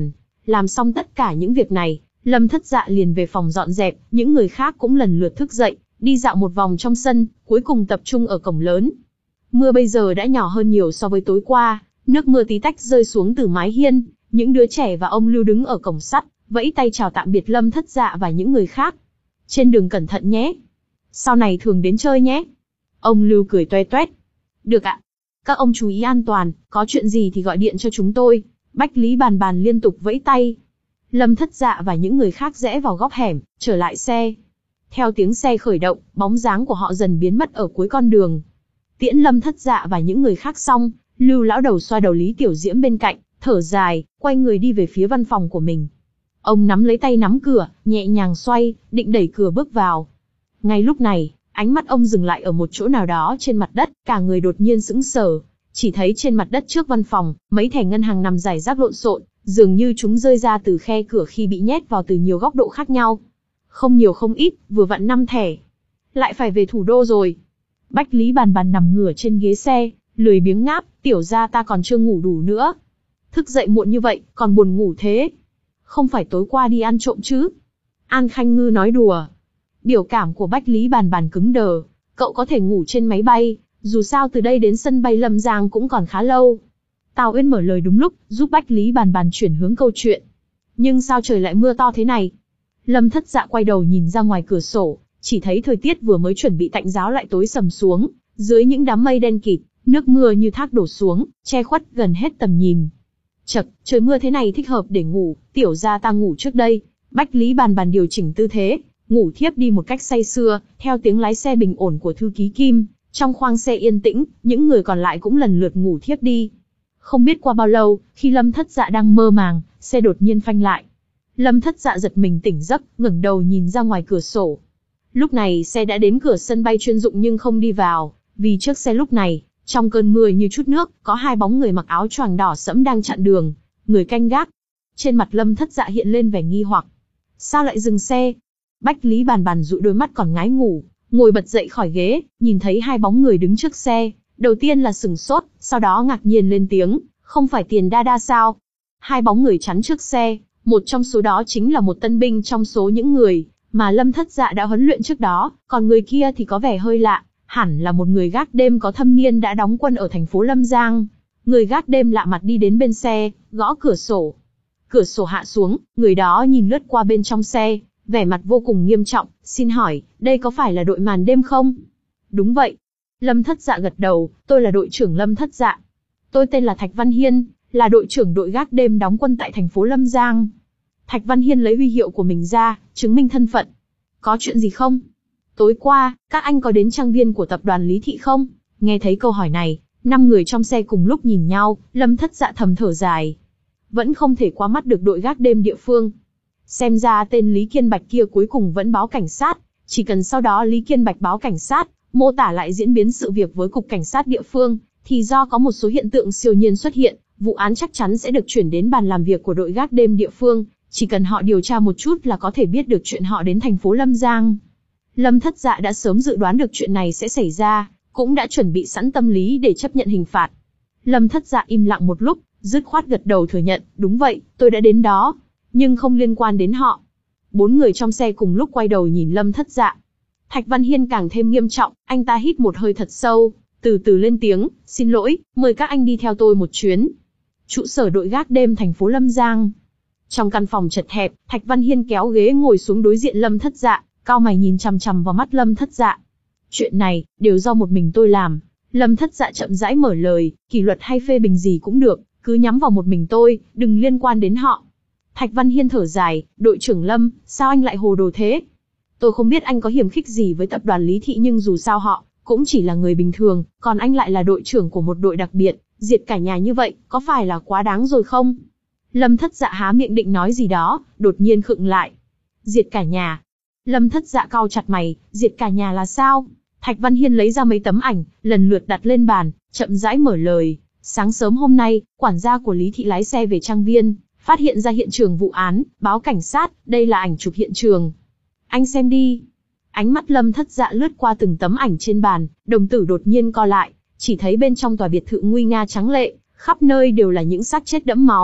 Làm xong tất cả những việc này, Lâm Thất Dạ liền về phòng dọn dẹp, những người khác cũng lần lượt thức dậy, đi dạo một vòng trong sân, cuối cùng tập trung ở cổng lớn. Mưa bây giờ đã nhỏ hơn nhiều so với tối qua, nước mưa tí tách rơi xuống từ mái hiên, những đứa trẻ và ông Lưu đứng ở cổng sắt, vẫy tay chào tạm biệt Lâm Thất Dạ và những người khác. Trên đường cẩn thận nhé. Sau này thường đến chơi nhé. Ông Lưu cười toe toét. Được ạ. Các ông chú ý an toàn, có chuyện gì thì gọi điện cho chúng tôi. Bách Lý Bàn Bàn liên tục vẫy tay. Lâm Thất Dạ và những người khác rẽ vào góc hẻm, trở lại xe. Theo tiếng xe khởi động, bóng dáng của họ dần biến mất ở cuối con đường. Tiễn Lâm Thất Dạ và những người khác xong, Lưu lão đầu xoa đầu Lý Tiểu Diễm bên cạnh, thở dài, quay người đi về phía văn phòng của mình. Ông nắm lấy tay nắm cửa, nhẹ nhàng xoay, định đẩy cửa bước vào. Ngay lúc này, ánh mắt ông dừng lại ở một chỗ nào đó trên mặt đất, cả người đột nhiên sững sờ. Chỉ thấy trên mặt đất trước văn phòng, mấy thẻ ngân hàng nằm rải rác lộn xộn, dường như chúng rơi ra từ khe cửa khi bị nhét vào từ nhiều góc độ khác nhau. Không nhiều không ít, vừa vặn năm thẻ. Lại phải về thủ đô rồi. Bách Lý Bàn Bàn nằm ngửa trên ghế xe, lười biếng ngáp, tiểu gia ta còn chưa ngủ đủ nữa. Thức dậy muộn như vậy, còn buồn ngủ thế. Không phải tối qua đi ăn trộm chứ? An Khanh Ngư nói đùa. Biểu cảm của Bách Lý Bàn Bàn cứng đờ. Cậu có thể ngủ trên máy bay, dù sao từ đây đến sân bay Lâm Giang cũng còn khá lâu. Tào Uyên mở lời đúng lúc, giúp Bách Lý Bàn Bàn chuyển hướng câu chuyện. Nhưng sao trời lại mưa to thế này? Lâm Thất Dạ quay đầu nhìn ra ngoài cửa sổ, chỉ thấy thời tiết vừa mới chuẩn bị tạnh giáo lại tối sầm xuống, dưới những đám mây đen kịt, nước mưa như thác đổ xuống, che khuất gần hết tầm nhìn. Chậc, trời mưa thế này thích hợp để ngủ, tiểu gia ta ngủ trước đây. Bách Lý Bàn Bàn điều chỉnh tư thế, ngủ thiếp đi một cách say sưa, theo tiếng lái xe bình ổn của thư ký Kim. Trong khoang xe yên tĩnh, những người còn lại cũng lần lượt ngủ thiếp đi. Không biết qua bao lâu, khi Lâm Thất Dạ đang mơ màng, xe đột nhiên phanh lại. Lâm Thất Dạ giật mình tỉnh giấc, ngẩng đầu nhìn ra ngoài cửa sổ. Lúc này xe đã đến cửa sân bay chuyên dụng nhưng không đi vào, vì trước xe lúc này, trong cơn mưa như chút nước, có hai bóng người mặc áo choàng đỏ sẫm đang chặn đường, người canh gác. Trên mặt Lâm Thất Dạ hiện lên vẻ nghi hoặc. Sao lại dừng xe? Bách Lý Bàn Bàn dụi đôi mắt còn ngái ngủ, ngồi bật dậy khỏi ghế, nhìn thấy hai bóng người đứng trước xe, đầu tiên là sừng sốt, sau đó ngạc nhiên lên tiếng, không phải Tiền Đa Đa sao? Hai bóng người chắn trước xe, một trong số đó chính là một tân binh trong số những người mà Lâm Thất Dạ đã huấn luyện trước đó, còn người kia thì có vẻ hơi lạ, hẳn là một người gác đêm có thâm niên đã đóng quân ở thành phố Lâm Giang. Người gác đêm lạ mặt đi đến bên xe, gõ cửa sổ. Cửa sổ hạ xuống, người đó nhìn lướt qua bên trong xe, vẻ mặt vô cùng nghiêm trọng, xin hỏi, đây có phải là đội màn đêm không? Đúng vậy. Lâm Thất Dạ gật đầu, tôi là đội trưởng Lâm Thất Dạ. Tôi tên là Thạch Văn Hiên, là đội trưởng đội gác đêm đóng quân tại thành phố Lâm Giang. Thạch Văn Hiên lấy huy hiệu của mình ra, chứng minh thân phận. Có chuyện gì không? Tối qua, các anh có đến trang viên của tập đoàn Lý Thị không? Nghe thấy câu hỏi này, năm người trong xe cùng lúc nhìn nhau, Lâm Thất Dạ thầm thở dài. Vẫn không thể qua mắt được đội gác đêm địa phương. Xem ra tên Lý Kiên Bạch kia cuối cùng vẫn báo cảnh sát, chỉ cần sau đó Lý Kiên Bạch báo cảnh sát, mô tả lại diễn biến sự việc với cục cảnh sát địa phương, thì do có một số hiện tượng siêu nhiên xuất hiện, vụ án chắc chắn sẽ được chuyển đến bàn làm việc của đội gác đêm địa phương, chỉ cần họ điều tra một chút là có thể biết được chuyện họ đến thành phố Lâm Giang. Lâm Thất Dạ đã sớm dự đoán được chuyện này sẽ xảy ra, cũng đã chuẩn bị sẵn tâm lý để chấp nhận hình phạt. Lâm Thất Dạ im lặng một lúc, dứt khoát gật đầu thừa nhận, đúng vậy, tôi đã đến đó, nhưng không liên quan đến họ. Bốn người trong xe cùng lúc quay đầu nhìn Lâm Thất Dạ. Thạch Văn Hiên càng thêm nghiêm trọng, anh ta hít một hơi thật sâu, từ từ lên tiếng, xin lỗi, mời các anh đi theo tôi một chuyến. Trụ sở đội gác đêm thành phố Lâm Giang. Trong căn phòng chật hẹp, Thạch Văn Hiên kéo ghế ngồi xuống đối diện Lâm Thất Dạ, cau mày nhìn chằm chằm vào mắt Lâm Thất Dạ. Chuyện này, đều do một mình tôi làm. Lâm Thất Dạ chậm rãi mở lời, kỷ luật hay phê bình gì cũng được, cứ nhắm vào một mình tôi, đừng liên quan đến họ. Thạch Văn Hiên thở dài, đội trưởng Lâm, sao anh lại hồ đồ thế? Tôi không biết anh có hiềm khích gì với tập đoàn Lý Thị nhưng dù sao họ, cũng chỉ là người bình thường, còn anh lại là đội trưởng của một đội đặc biệt, diệt cả nhà như vậy, có phải là quá đáng rồi không? Lâm Thất Dạ há miệng định nói gì đó, đột nhiên khựng lại. Diệt cả nhà. Lâm Thất Dạ cau chặt mày, diệt cả nhà là sao? Thạch Văn Hiên lấy ra mấy tấm ảnh, lần lượt đặt lên bàn, chậm rãi mở lời. Sáng sớm hôm nay, quản gia của Lý Thị lái xe về trang viên, phát hiện ra hiện trường vụ án, báo cảnh sát, đây là ảnh chụp hiện trường. Anh xem đi. Ánh mắt Lâm Thất Dạ lướt qua từng tấm ảnh trên bàn, đồng tử đột nhiên co lại, chỉ thấy bên trong tòa biệt thự nguy nga trắng lệ, khắp nơi đều là những xác chết đẫm máu,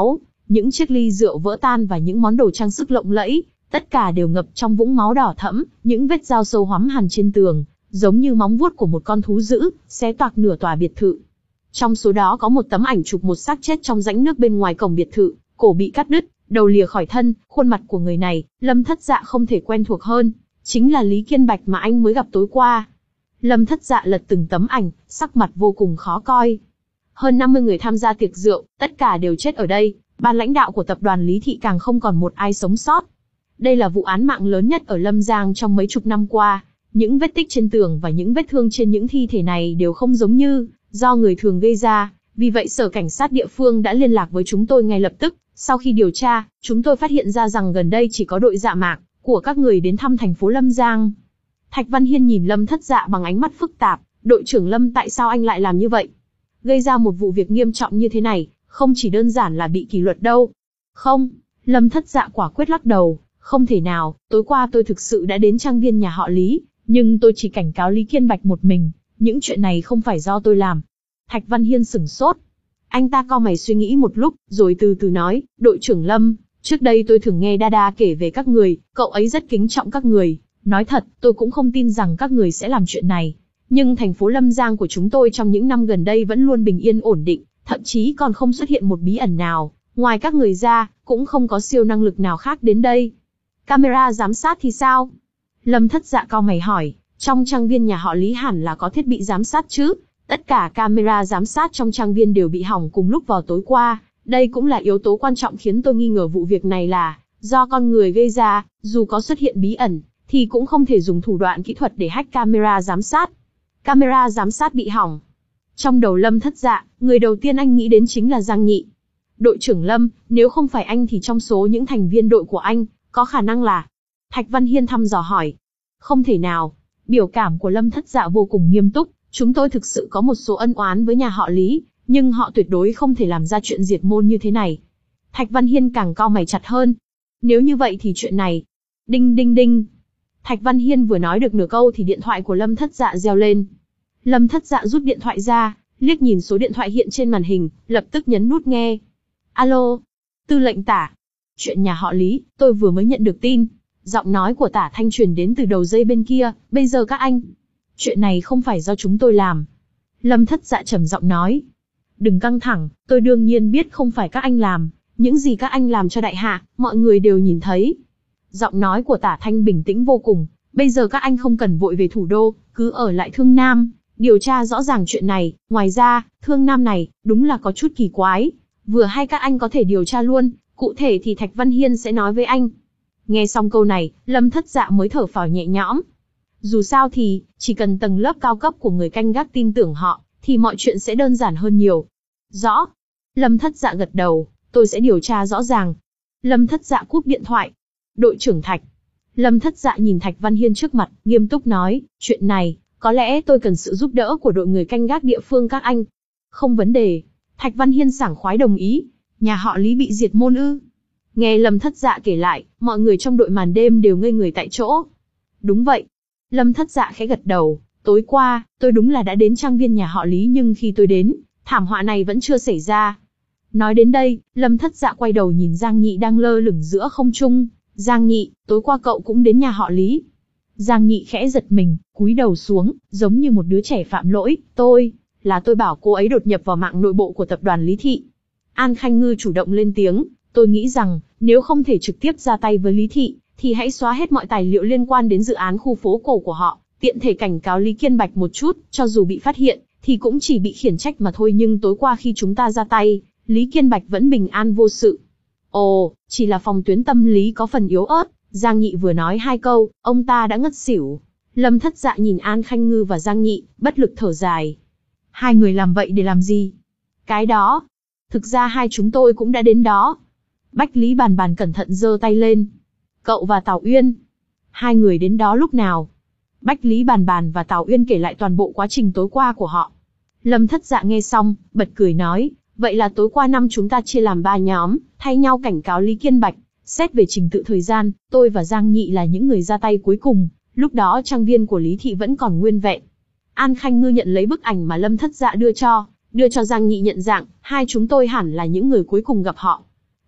những chiếc ly rượu vỡ tan và những món đồ trang sức lộng lẫy, tất cả đều ngập trong vũng máu đỏ thẫm, những vết dao sâu hoắm hằn trên tường, giống như móng vuốt của một con thú dữ, xé toạc nửa tòa biệt thự. Trong số đó có một tấm ảnh chụp một xác chết trong rãnh nước bên ngoài cổng biệt thự, cổ bị cắt đứt, đầu lìa khỏi thân, khuôn mặt của người này, Lâm Thất Dạ không thể quen thuộc hơn, chính là Lý Kiên Bạch mà anh mới gặp tối qua. Lâm Thất Dạ lật từng tấm ảnh, sắc mặt vô cùng khó coi. Hơn năm mươi người tham gia tiệc rượu, tất cả đều chết ở đây, ban lãnh đạo của tập đoàn Lý Thị càng không còn một ai sống sót. Đây là vụ án mạng lớn nhất ở Lâm Giang trong mấy chục năm qua. Những vết tích trên tường và những vết thương trên những thi thể này đều không giống như do người thường gây ra, vì vậy sở cảnh sát địa phương đã liên lạc với chúng tôi ngay lập tức. Sau khi điều tra, chúng tôi phát hiện ra rằng gần đây chỉ có đội dạ mạc của các người đến thăm thành phố Lâm Giang. Thạch Văn Hiên nhìn Lâm Thất Dạ bằng ánh mắt phức tạp. Đội trưởng Lâm, tại sao anh lại làm như vậy? Gây ra một vụ việc nghiêm trọng như thế này, không chỉ đơn giản là bị kỷ luật đâu. Không, Lâm Thất Dạ quả quyết lắc đầu, không thể nào, tối qua tôi thực sự đã đến trang viên nhà họ Lý, nhưng tôi chỉ cảnh cáo Lý Kiên Bạch một mình, những chuyện này không phải do tôi làm. Thạch Văn Hiên sửng sốt. Anh ta cau mày suy nghĩ một lúc, rồi từ từ nói, đội trưởng Lâm, trước đây tôi thường nghe Đa Đa kể về các người, cậu ấy rất kính trọng các người. Nói thật, tôi cũng không tin rằng các người sẽ làm chuyện này. Nhưng thành phố Lâm Giang của chúng tôi trong những năm gần đây vẫn luôn bình yên ổn định, thậm chí còn không xuất hiện một bí ẩn nào. Ngoài các người ra, cũng không có siêu năng lực nào khác đến đây. Camera giám sát thì sao? Lâm Thất Dạ cau mày hỏi, trong trang viên nhà họ Lý hẳn là có thiết bị giám sát chứ? Tất cả camera giám sát trong trang viên đều bị hỏng cùng lúc vào tối qua. Đây cũng là yếu tố quan trọng khiến tôi nghi ngờ vụ việc này là do con người gây ra, dù có xuất hiện bí ẩn, thì cũng không thể dùng thủ đoạn kỹ thuật để hack camera giám sát. Camera giám sát bị hỏng. Trong đầu Lâm Thất Dạ, người đầu tiên anh nghĩ đến chính là Giang Nhị. Đội trưởng Lâm, nếu không phải anh thì trong số những thành viên đội của anh, có khả năng là... Thạch Văn Hiên thăm dò hỏi. Không thể nào. Biểu cảm của Lâm Thất Dạ vô cùng nghiêm túc. Chúng tôi thực sự có một số ân oán với nhà họ Lý, nhưng họ tuyệt đối không thể làm ra chuyện diệt môn như thế này. Thạch Văn Hiên càng cau mày chặt hơn. Nếu như vậy thì chuyện này... Đinh đinh đinh. Thạch Văn Hiên vừa nói được nửa câu thì điện thoại của Lâm Thất Dạ reo lên. Lâm Thất Dạ rút điện thoại ra, liếc nhìn số điện thoại hiện trên màn hình, lập tức nhấn nút nghe. Alo, Tư lệnh Tả. Chuyện nhà họ Lý, tôi vừa mới nhận được tin. Giọng nói của Tả Thanh truyền đến từ đầu dây bên kia, bây giờ các anh. Chuyện này không phải do chúng tôi làm. Lâm Thất Dạ trầm giọng nói. Đừng căng thẳng, tôi đương nhiên biết không phải các anh làm. Những gì các anh làm cho đại hạ, mọi người đều nhìn thấy. Giọng nói của Tả Thanh bình tĩnh vô cùng. Bây giờ các anh không cần vội về thủ đô, cứ ở lại Thương Nam, điều tra rõ ràng chuyện này. Ngoài ra, Thương Nam này, đúng là có chút kỳ quái. Vừa hay các anh có thể điều tra luôn, cụ thể thì Thạch Văn Hiên sẽ nói với anh. Nghe xong câu này, Lâm Thất Dạ mới thở phào nhẹ nhõm. Dù sao thì, chỉ cần tầng lớp cao cấp của người canh gác tin tưởng họ, thì mọi chuyện sẽ đơn giản hơn nhiều. Rõ. Lâm Thất Dạ gật đầu, tôi sẽ điều tra rõ ràng. Lâm Thất Dạ cúp điện thoại. Đội trưởng Thạch. Lâm Thất Dạ nhìn Thạch Văn Hiên trước mặt, nghiêm túc nói, chuyện này, có lẽ tôi cần sự giúp đỡ của đội người canh gác địa phương các anh. Không vấn đề. Thạch Văn Hiên sảng khoái đồng ý. Nhà họ Lý bị diệt môn ư? Nghe Lâm Thất Dạ kể lại, mọi người trong đội màn đêm đều ngây người tại chỗ. Đúng vậy. Lâm Thất Dạ khẽ gật đầu, tối qua, tôi đúng là đã đến trang viên nhà họ Lý nhưng khi tôi đến, thảm họa này vẫn chưa xảy ra. Nói đến đây, Lâm Thất Dạ quay đầu nhìn Giang Nhị đang lơ lửng giữa không trung. Giang Nhị, tối qua cậu cũng đến nhà họ Lý. Giang Nhị khẽ giật mình, cúi đầu xuống, giống như một đứa trẻ phạm lỗi. Tôi, là tôi bảo cô ấy đột nhập vào mạng nội bộ của tập đoàn Lý Thị. An Khanh Ngư chủ động lên tiếng, tôi nghĩ rằng, nếu không thể trực tiếp ra tay với Lý Thị, thì hãy xóa hết mọi tài liệu liên quan đến dự án khu phố cổ của họ, tiện thể cảnh cáo Lý Kiên Bạch một chút, cho dù bị phát hiện, thì cũng chỉ bị khiển trách mà thôi, nhưng tối qua khi chúng ta ra tay, Lý Kiên Bạch vẫn bình an vô sự. Ồ, chỉ là phòng tuyến tâm lý có phần yếu ớt. Giang Nhị vừa nói hai câu, ông ta đã ngất xỉu. Lâm Thất Dạ nhìn An Khanh Ngư và Giang Nhị, bất lực thở dài. Hai người làm vậy để làm gì? Cái đó, thực ra hai chúng tôi cũng đã đến đó. Bách Lý Bàn Bàn cẩn thận giơ tay lên. Cậu và Tào Uyên, hai người đến đó lúc nào? Bách Lý Bàn Bàn và Tào Uyên kể lại toàn bộ quá trình tối qua của họ. Lâm Thất Dạ nghe xong, bật cười nói, vậy là tối qua năm chúng ta chia làm ba nhóm, thay nhau cảnh cáo Lý Kiên Bạch. Xét về trình tự thời gian, tôi và Giang Nhị là những người ra tay cuối cùng, lúc đó trang viên của Lý Thị vẫn còn nguyên vẹn. An Khanh Ngư nhận lấy bức ảnh mà Lâm Thất Dạ đưa cho, đưa cho Giang Nhị nhận dạng, hai chúng tôi hẳn là những người cuối cùng gặp họ.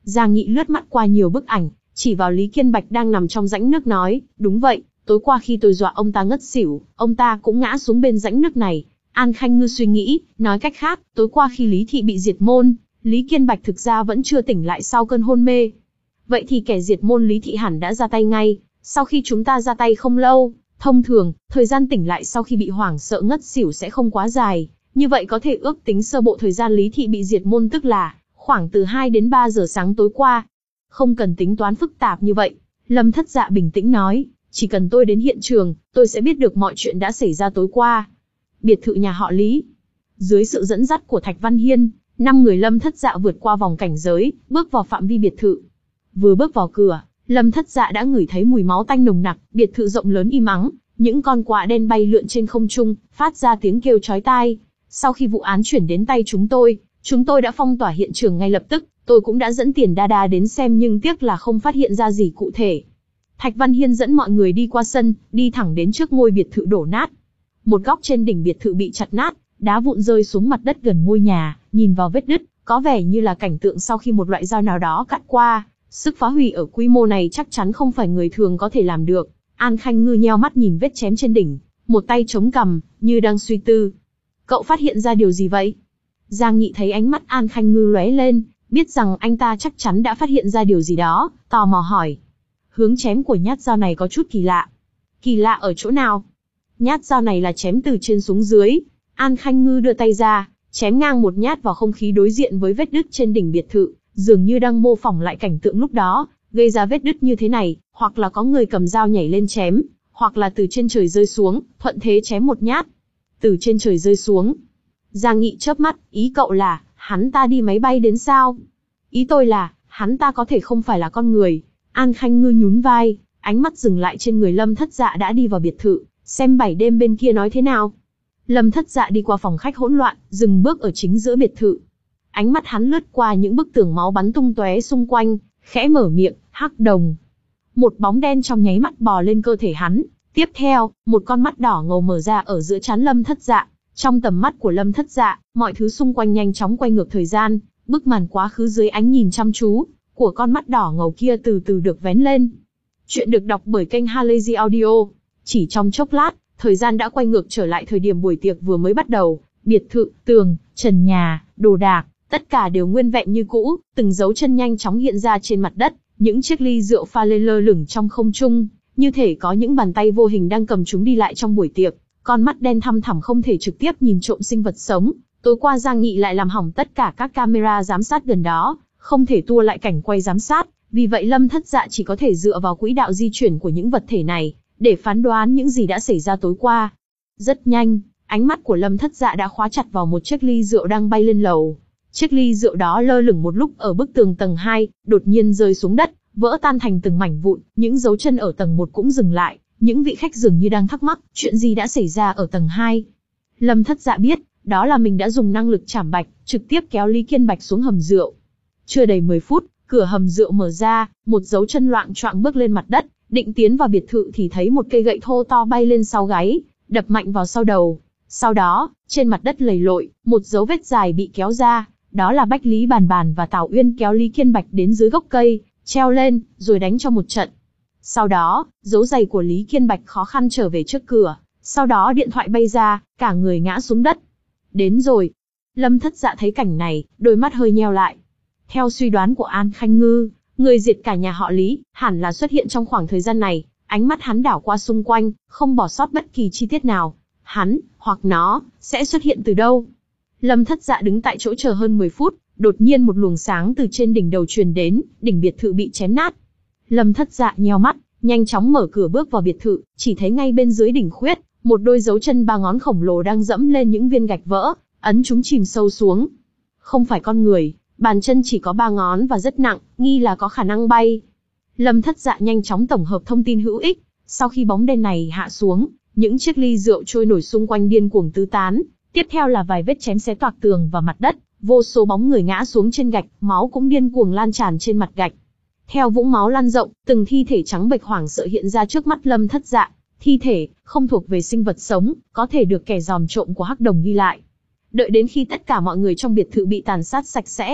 Giang Nghị lướt mắt qua nhiều bức ảnh, chỉ vào Lý Kiên Bạch đang nằm trong rãnh nước nói, đúng vậy, tối qua khi tôi dọa ông ta ngất xỉu, ông ta cũng ngã xuống bên rãnh nước này. An Khanh Ngư suy nghĩ, nói cách khác, tối qua khi Lý Thị bị diệt môn, Lý Kiên Bạch thực ra vẫn chưa tỉnh lại sau cơn hôn mê. Vậy thì kẻ diệt môn Lý Thị hẳn đã ra tay ngay, sau khi chúng ta ra tay không lâu. Thông thường, thời gian tỉnh lại sau khi bị hoảng sợ ngất xỉu sẽ không quá dài, như vậy có thể ước tính sơ bộ thời gian Lý Thị bị diệt môn tức là khoảng từ hai đến ba giờ sáng tối qua. Không cần tính toán phức tạp như vậy, Lâm Thất Dạ bình tĩnh nói, chỉ cần tôi đến hiện trường, tôi sẽ biết được mọi chuyện đã xảy ra tối qua. Biệt thự nhà họ Lý. Dưới sự dẫn dắt của Thạch Văn Hiên, năm người Lâm Thất Dạ vượt qua vòng cảnh giới, bước vào phạm vi biệt thự. Vừa bước vào cửa, Lâm Thất Dạ đã ngửi thấy mùi máu tanh nồng nặc, biệt thự rộng lớn im ắng, những con quạ đen bay lượn trên không trung, phát ra tiếng kêu chói tai. Sau khi vụ án chuyển đến tay chúng tôi, chúng tôi đã phong tỏa hiện trường ngay lập tức, tôi cũng đã dẫn Tiền Đa Đa đến xem nhưng tiếc là không phát hiện ra gì cụ thể. Thạch Văn Hiên dẫn mọi người đi qua sân, đi thẳng đến trước ngôi biệt thự đổ nát. Một góc trên đỉnh biệt thự bị chặt nát, đá vụn rơi xuống mặt đất gần ngôi nhà, nhìn vào vết nứt, có vẻ như là cảnh tượng sau khi một loại dao nào đó cắt qua. Sức phá hủy ở quy mô này chắc chắn không phải người thường có thể làm được. An Khanh Ngư nheo mắt nhìn vết chém trên đỉnh, một tay chống cằm, như đang suy tư. Cậu phát hiện ra điều gì vậy? Giang Nghị thấy ánh mắt An Khanh Ngư lóe lên, biết rằng anh ta chắc chắn đã phát hiện ra điều gì đó, tò mò hỏi. Hướng chém của nhát dao này có chút kỳ lạ. Kỳ lạ ở chỗ nào? Nhát dao này là chém từ trên xuống dưới. An Khanh Ngư đưa tay ra, chém ngang một nhát vào không khí đối diện với vết nứt trên đỉnh biệt thự, dường như đang mô phỏng lại cảnh tượng lúc đó, gây ra vết nứt như thế này, hoặc là có người cầm dao nhảy lên chém, hoặc là từ trên trời rơi xuống, thuận thế chém một nhát. Từ trên trời rơi xuống. Giang Nghị chớp mắt, ý cậu là, hắn ta đi máy bay đến sao? Ý tôi là, hắn ta có thể không phải là con người. An Khanh Ngư nhún vai, ánh mắt dừng lại trên người Lâm Thất Dạ đã đi vào biệt thự, xem bảy đêm bên kia nói thế nào. Lâm Thất Dạ đi qua phòng khách hỗn loạn, dừng bước ở chính giữa biệt thự. Ánh mắt hắn lướt qua những bức tường máu bắn tung tóe xung quanh, khẽ mở miệng, Hắc Đồng. Một bóng đen trong nháy mắt bò lên cơ thể hắn. Tiếp theo, một con mắt đỏ ngầu mở ra ở giữa trán Lâm Thất Dạ. Trong tầm mắt của Lâm Thất Dạ, mọi thứ xung quanh nhanh chóng quay ngược thời gian, bức màn quá khứ dưới ánh nhìn chăm chú của con mắt đỏ ngầu kia từ từ được vén lên. Chuyện được đọc bởi kênh Halazy Audio. Chỉ trong chốc lát, thời gian đã quay ngược trở lại thời điểm buổi tiệc vừa mới bắt đầu. Biệt thự, tường, trần nhà, đồ đạc, tất cả đều nguyên vẹn như cũ, từng dấu chân nhanh chóng hiện ra trên mặt đất, những chiếc ly rượu pha lên lơ lửng trong không trung, như thể có những bàn tay vô hình đang cầm chúng đi lại trong buổi tiệc. Con mắt đen thăm thẳm không thể trực tiếp nhìn trộm sinh vật sống. Tối qua Giang Nghị lại làm hỏng tất cả các camera giám sát gần đó, không thể tua lại cảnh quay giám sát, vì vậy Lâm Thất Dạ chỉ có thể dựa vào quỹ đạo di chuyển của những vật thể này, để phán đoán những gì đã xảy ra tối qua. Rất nhanh, ánh mắt của Lâm Thất Dạ đã khóa chặt vào một chiếc ly rượu đang bay lên lầu. Chiếc ly rượu đó lơ lửng một lúc ở bức tường tầng hai, đột nhiên rơi xuống đất, vỡ tan thành từng mảnh vụn, những dấu chân ở tầng một cũng dừng lại, những vị khách dường như đang thắc mắc, chuyện gì đã xảy ra ở tầng hai. Lâm Thất Dạ biết, đó là mình đã dùng năng lực chảm bạch, trực tiếp kéo Lý Kiên Bạch xuống hầm rượu. Chưa đầy mười phút, cửa hầm rượu mở ra, một dấu chân loạng choạng bước lên mặt đất, định tiến vào biệt thự thì thấy một cây gậy thô to bay lên sau gáy, đập mạnh vào sau đầu. Sau đó, trên mặt đất lầy lội, một dấu vết dài bị kéo ra, đó là Bách Lý Bàn Bàn và Tào Uyên kéo Lý Kiên Bạch đến dưới gốc cây, treo lên, rồi đánh cho một trận. Sau đó, dấu giày của Lý Kiên Bạch khó khăn trở về trước cửa, sau đó điện thoại bay ra, cả người ngã xuống đất. Đến rồi. Lâm Thất Dạ thấy cảnh này, đôi mắt hơi nheo lại. Theo suy đoán của An Khanh Ngư, người diệt cả nhà họ Lý, hẳn là xuất hiện trong khoảng thời gian này. Ánh mắt hắn đảo qua xung quanh, không bỏ sót bất kỳ chi tiết nào. Hắn, hoặc nó, sẽ xuất hiện từ đâu? Lâm Thất Dạ đứng tại chỗ chờ hơn mười phút, đột nhiên một luồng sáng từ trên đỉnh đầu truyền đến, đỉnh biệt thự bị chém nát. Lâm Thất Dạ nheo mắt, nhanh chóng mở cửa bước vào biệt thự, chỉ thấy ngay bên dưới đỉnh khuyết, một đôi dấu chân ba ngón khổng lồ đang dẫm lên những viên gạch vỡ, ấn chúng chìm sâu xuống. Không phải con người, bàn chân chỉ có ba ngón và rất nặng, nghi là có khả năng bay. Lâm Thất Dạ nhanh chóng tổng hợp thông tin hữu ích, sau khi bóng đen này hạ xuống, những chiếc ly rượu trôi nổi xung quanh điên cuồng tứ tán, tiếp theo là vài vết chém xé toạc tường và mặt đất, vô số bóng người ngã xuống trên gạch, máu cũng điên cuồng lan tràn trên mặt gạch. Theo vũng máu lan rộng, từng thi thể trắng bệch hoảng sợ hiện ra trước mắt Lâm Thất Dạ. Thi thể, không thuộc về sinh vật sống, có thể được kẻ giòm trộm của Hắc Đồng ghi lại. Đợi đến khi tất cả mọi người trong biệt thự bị tàn sát sạch sẽ,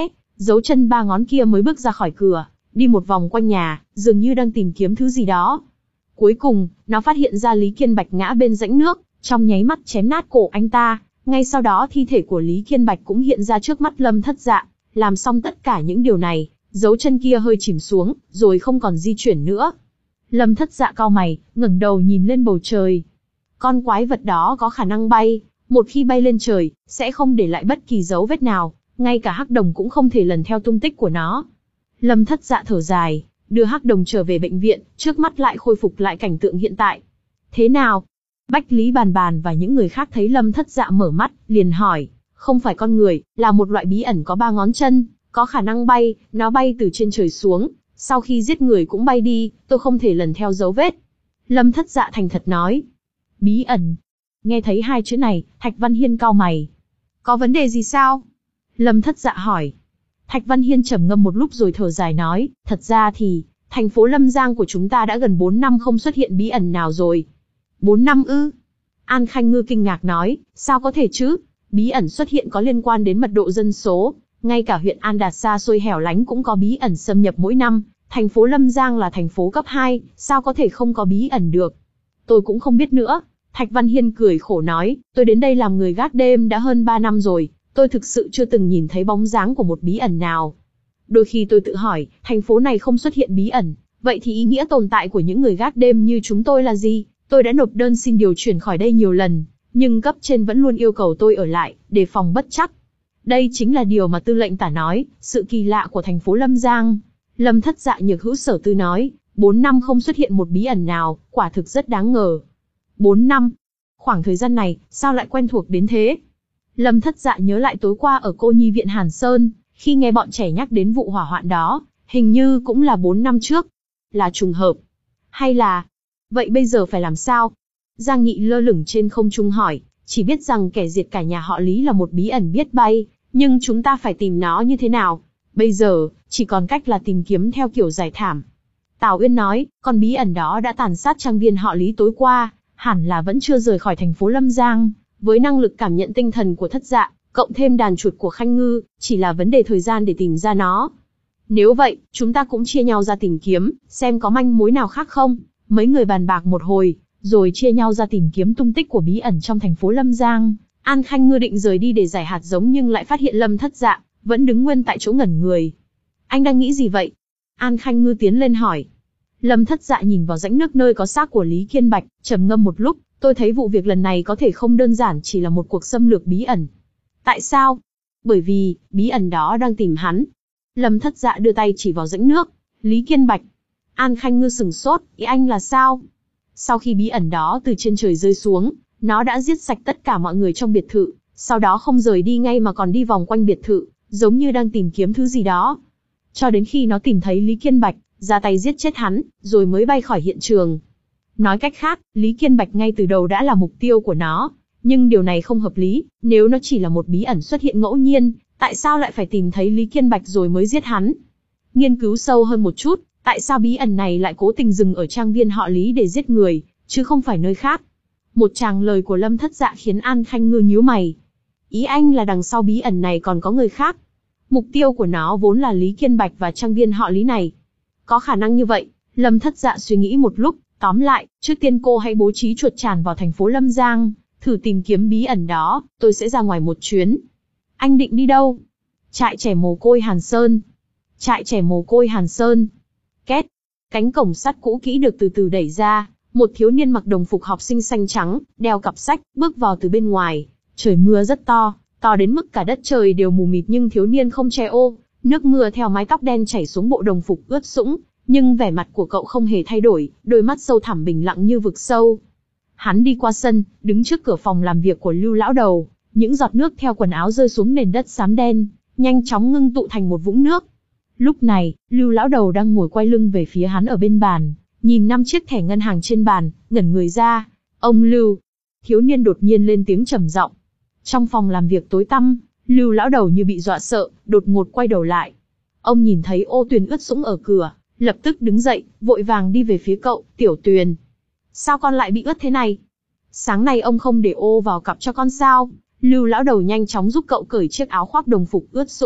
dấu chân ba ngón kia mới bước ra khỏi cửa, đi một vòng quanh nhà, dường như đang tìm kiếm thứ gì đó. Cuối cùng, nó phát hiện ra Lý Kiên Bạch ngã bên rãnh nước, trong nháy mắt chém nát cổ anh ta. Ngay sau đó thi thể của Lý Kiên Bạch cũng hiện ra trước mắt Lâm Thất Dạ. Làm xong tất cả những điều này, dấu chân kia hơi chìm xuống, rồi không còn di chuyển nữa. Lâm Thất Dạ cau mày, ngẩng đầu nhìn lên bầu trời. Con quái vật đó có khả năng bay, một khi bay lên trời, sẽ không để lại bất kỳ dấu vết nào, ngay cả hắc đồng cũng không thể lần theo tung tích của nó. Lâm Thất Dạ thở dài, đưa hắc đồng trở về bệnh viện, trước mắt lại khôi phục lại cảnh tượng hiện tại. Thế nào? Bách Lý Bàn Bàn và những người khác thấy Lâm Thất Dạ mở mắt, liền hỏi, không phải con người, là một loại bí ẩn có ba ngón chân, có khả năng bay, nó bay từ trên trời xuống, sau khi giết người cũng bay đi, tôi không thể lần theo dấu vết. Lâm Thất Dạ thành thật nói. Bí ẩn. Nghe thấy hai chữ này, Thạch Văn Hiên cau mày. Có vấn đề gì sao? Lâm Thất Dạ hỏi. Thạch Văn Hiên trầm ngâm một lúc rồi thở dài nói, thật ra thì, thành phố Lâm Giang của chúng ta đã gần bốn năm không xuất hiện bí ẩn nào rồi. bốn năm ư? An Khanh Ngư kinh ngạc nói, sao có thể chứ? Bí ẩn xuất hiện có liên quan đến mật độ dân số, ngay cả huyện An Đạt xa xôi hẻo lánh cũng có bí ẩn xâm nhập mỗi năm, thành phố Lâm Giang là thành phố cấp hai, sao có thể không có bí ẩn được? Tôi cũng không biết nữa. Thạch Văn Hiên cười khổ nói, tôi đến đây làm người gác đêm đã hơn ba năm rồi, tôi thực sự chưa từng nhìn thấy bóng dáng của một bí ẩn nào. Đôi khi tôi tự hỏi, thành phố này không xuất hiện bí ẩn, vậy thì ý nghĩa tồn tại của những người gác đêm như chúng tôi là gì? Tôi đã nộp đơn xin điều chuyển khỏi đây nhiều lần, nhưng cấp trên vẫn luôn yêu cầu tôi ở lại, đề phòng bất trắc. Đây chính là điều mà tư lệnh Tả nói, sự kỳ lạ của thành phố Lâm Giang. Lâm Thất Dạ Nhược Hữu Sở Tư nói, bốn năm không xuất hiện một bí ẩn nào, quả thực rất đáng ngờ. Bốn năm? Khoảng thời gian này, sao lại quen thuộc đến thế? Lâm Thất Dạ nhớ lại tối qua ở cô nhi viện Hàn Sơn, khi nghe bọn trẻ nhắc đến vụ hỏa hoạn đó, hình như cũng là bốn năm trước. Là trùng hợp? Hay là... Vậy bây giờ phải làm sao? Giang Nghị lơ lửng trên không trung hỏi, chỉ biết rằng kẻ diệt cả nhà họ Lý là một bí ẩn biết bay, nhưng chúng ta phải tìm nó như thế nào? Bây giờ, chỉ còn cách là tìm kiếm theo kiểu giải thảm. Tào Uyên nói, con bí ẩn đó đã tàn sát trang viên họ Lý tối qua, hẳn là vẫn chưa rời khỏi thành phố Lâm Giang. Với năng lực cảm nhận tinh thần của Thất Dạ, cộng thêm đàn chuột của Khanh Ngư, chỉ là vấn đề thời gian để tìm ra nó. Nếu vậy, chúng ta cũng chia nhau ra tìm kiếm, xem có manh mối nào khác không. Mấy người bàn bạc một hồi, rồi chia nhau ra tìm kiếm tung tích của bí ẩn trong thành phố Lâm Giang. An Khanh Ngư định rời đi để giải hạt giống nhưng lại phát hiện Lâm Thất Dạ vẫn đứng nguyên tại chỗ ngẩn người. Anh đang nghĩ gì vậy? An Khanh Ngư tiến lên hỏi. Lâm Thất Dạ nhìn vào rãnh nước nơi có xác của Lý Kiên Bạch, trầm ngâm một lúc, tôi thấy vụ việc lần này có thể không đơn giản chỉ là một cuộc xâm lược bí ẩn. Tại sao? Bởi vì, bí ẩn đó đang tìm hắn. Lâm Thất Dạ đưa tay chỉ vào rãnh nước. Lý Kiên Bạch. An Khanh Ngư sừng sốt, ý anh là sao? Sau khi bí ẩn đó từ trên trời rơi xuống, nó đã giết sạch tất cả mọi người trong biệt thự, sau đó không rời đi ngay mà còn đi vòng quanh biệt thự, giống như đang tìm kiếm thứ gì đó. Cho đến khi nó tìm thấy Lý Kiên Bạch, ra tay giết chết hắn, rồi mới bay khỏi hiện trường. Nói cách khác, Lý Kiên Bạch ngay từ đầu đã là mục tiêu của nó, nhưng điều này không hợp lý, nếu nó chỉ là một bí ẩn xuất hiện ngẫu nhiên, tại sao lại phải tìm thấy Lý Kiên Bạch rồi mới giết hắn? Nghiên cứu sâu hơn một chút, tại sao bí ẩn này lại cố tình dừng ở trang viên họ Lý để giết người, chứ không phải nơi khác? Một tràng lời của Lâm Thất Dạ khiến An Khanh Ngư nhíu mày. Ý anh là đằng sau bí ẩn này còn có người khác? Mục tiêu của nó vốn là Lý Kiên Bạch và trang viên họ Lý này. Có khả năng như vậy, Lâm Thất Dạ suy nghĩ một lúc, tóm lại, trước tiên cô hãy bố trí chuột tràn vào thành phố Lâm Giang, thử tìm kiếm bí ẩn đó, tôi sẽ ra ngoài một chuyến. Anh định đi đâu? Trại trẻ mồ côi Hàn Sơn. Trại trẻ mồ côi Hàn Sơn. Két. Cánh cổng sắt cũ kỹ được từ từ đẩy ra, một thiếu niên mặc đồng phục học sinh xanh trắng, đeo cặp sách, bước vào từ bên ngoài. Trời mưa rất to, to đến mức cả đất trời đều mù mịt nhưng thiếu niên không che ô, nước mưa theo mái tóc đen chảy xuống bộ đồng phục ướt sũng, nhưng vẻ mặt của cậu không hề thay đổi, đôi mắt sâu thẳm bình lặng như vực sâu. Hắn đi qua sân, đứng trước cửa phòng làm việc của Lưu lão đầu, những giọt nước theo quần áo rơi xuống nền đất xám đen, nhanh chóng ngưng tụ thành một vũng nước. Lúc này, Lưu lão đầu đang ngồi quay lưng về phía hắn ở bên bàn, nhìn năm chiếc thẻ ngân hàng trên bàn, ngẩn người ra. Ông Lưu. Thiếu niên đột nhiên lên tiếng trầm giọng. Trong phòng làm việc tối tăm, Lưu lão đầu như bị dọa sợ, đột ngột quay đầu lại. Ông nhìn thấy Ô Tuyền ướt sũng ở cửa, lập tức đứng dậy, vội vàng đi về phía cậu. Tiểu Tuyền, sao con lại bị ướt thế này? Sáng nay ông không để ô vào cặp cho con sao? Lưu lão đầu nhanh chóng giúp cậu cởi chiếc áo khoác đồng phục ướt sũng,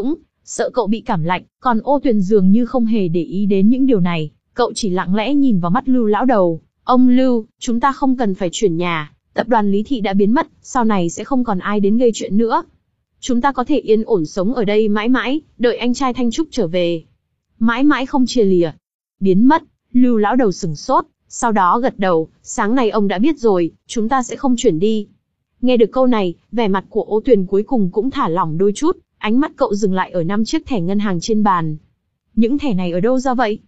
sợ cậu bị cảm lạnh, còn Ô Tuyền dường như không hề để ý đến những điều này, cậu chỉ lặng lẽ nhìn vào mắt Lưu lão đầu. Ông Lưu, chúng ta không cần phải chuyển nhà, tập đoàn Lý Thị đã biến mất, sau này sẽ không còn ai đến gây chuyện nữa. Chúng ta có thể yên ổn sống ở đây mãi mãi, đợi anh trai Thanh Trúc trở về. Mãi mãi không chia lìa. Biến mất, Lưu lão đầu sửng sốt, sau đó gật đầu, sáng nay ông đã biết rồi, chúng ta sẽ không chuyển đi. Nghe được câu này, vẻ mặt của Ô Tuyền cuối cùng cũng thả lỏng đôi chút, ánh mắt cậu dừng lại ở năm chiếc thẻ ngân hàng trên bàn. Những thẻ này ở đâu ra vậy?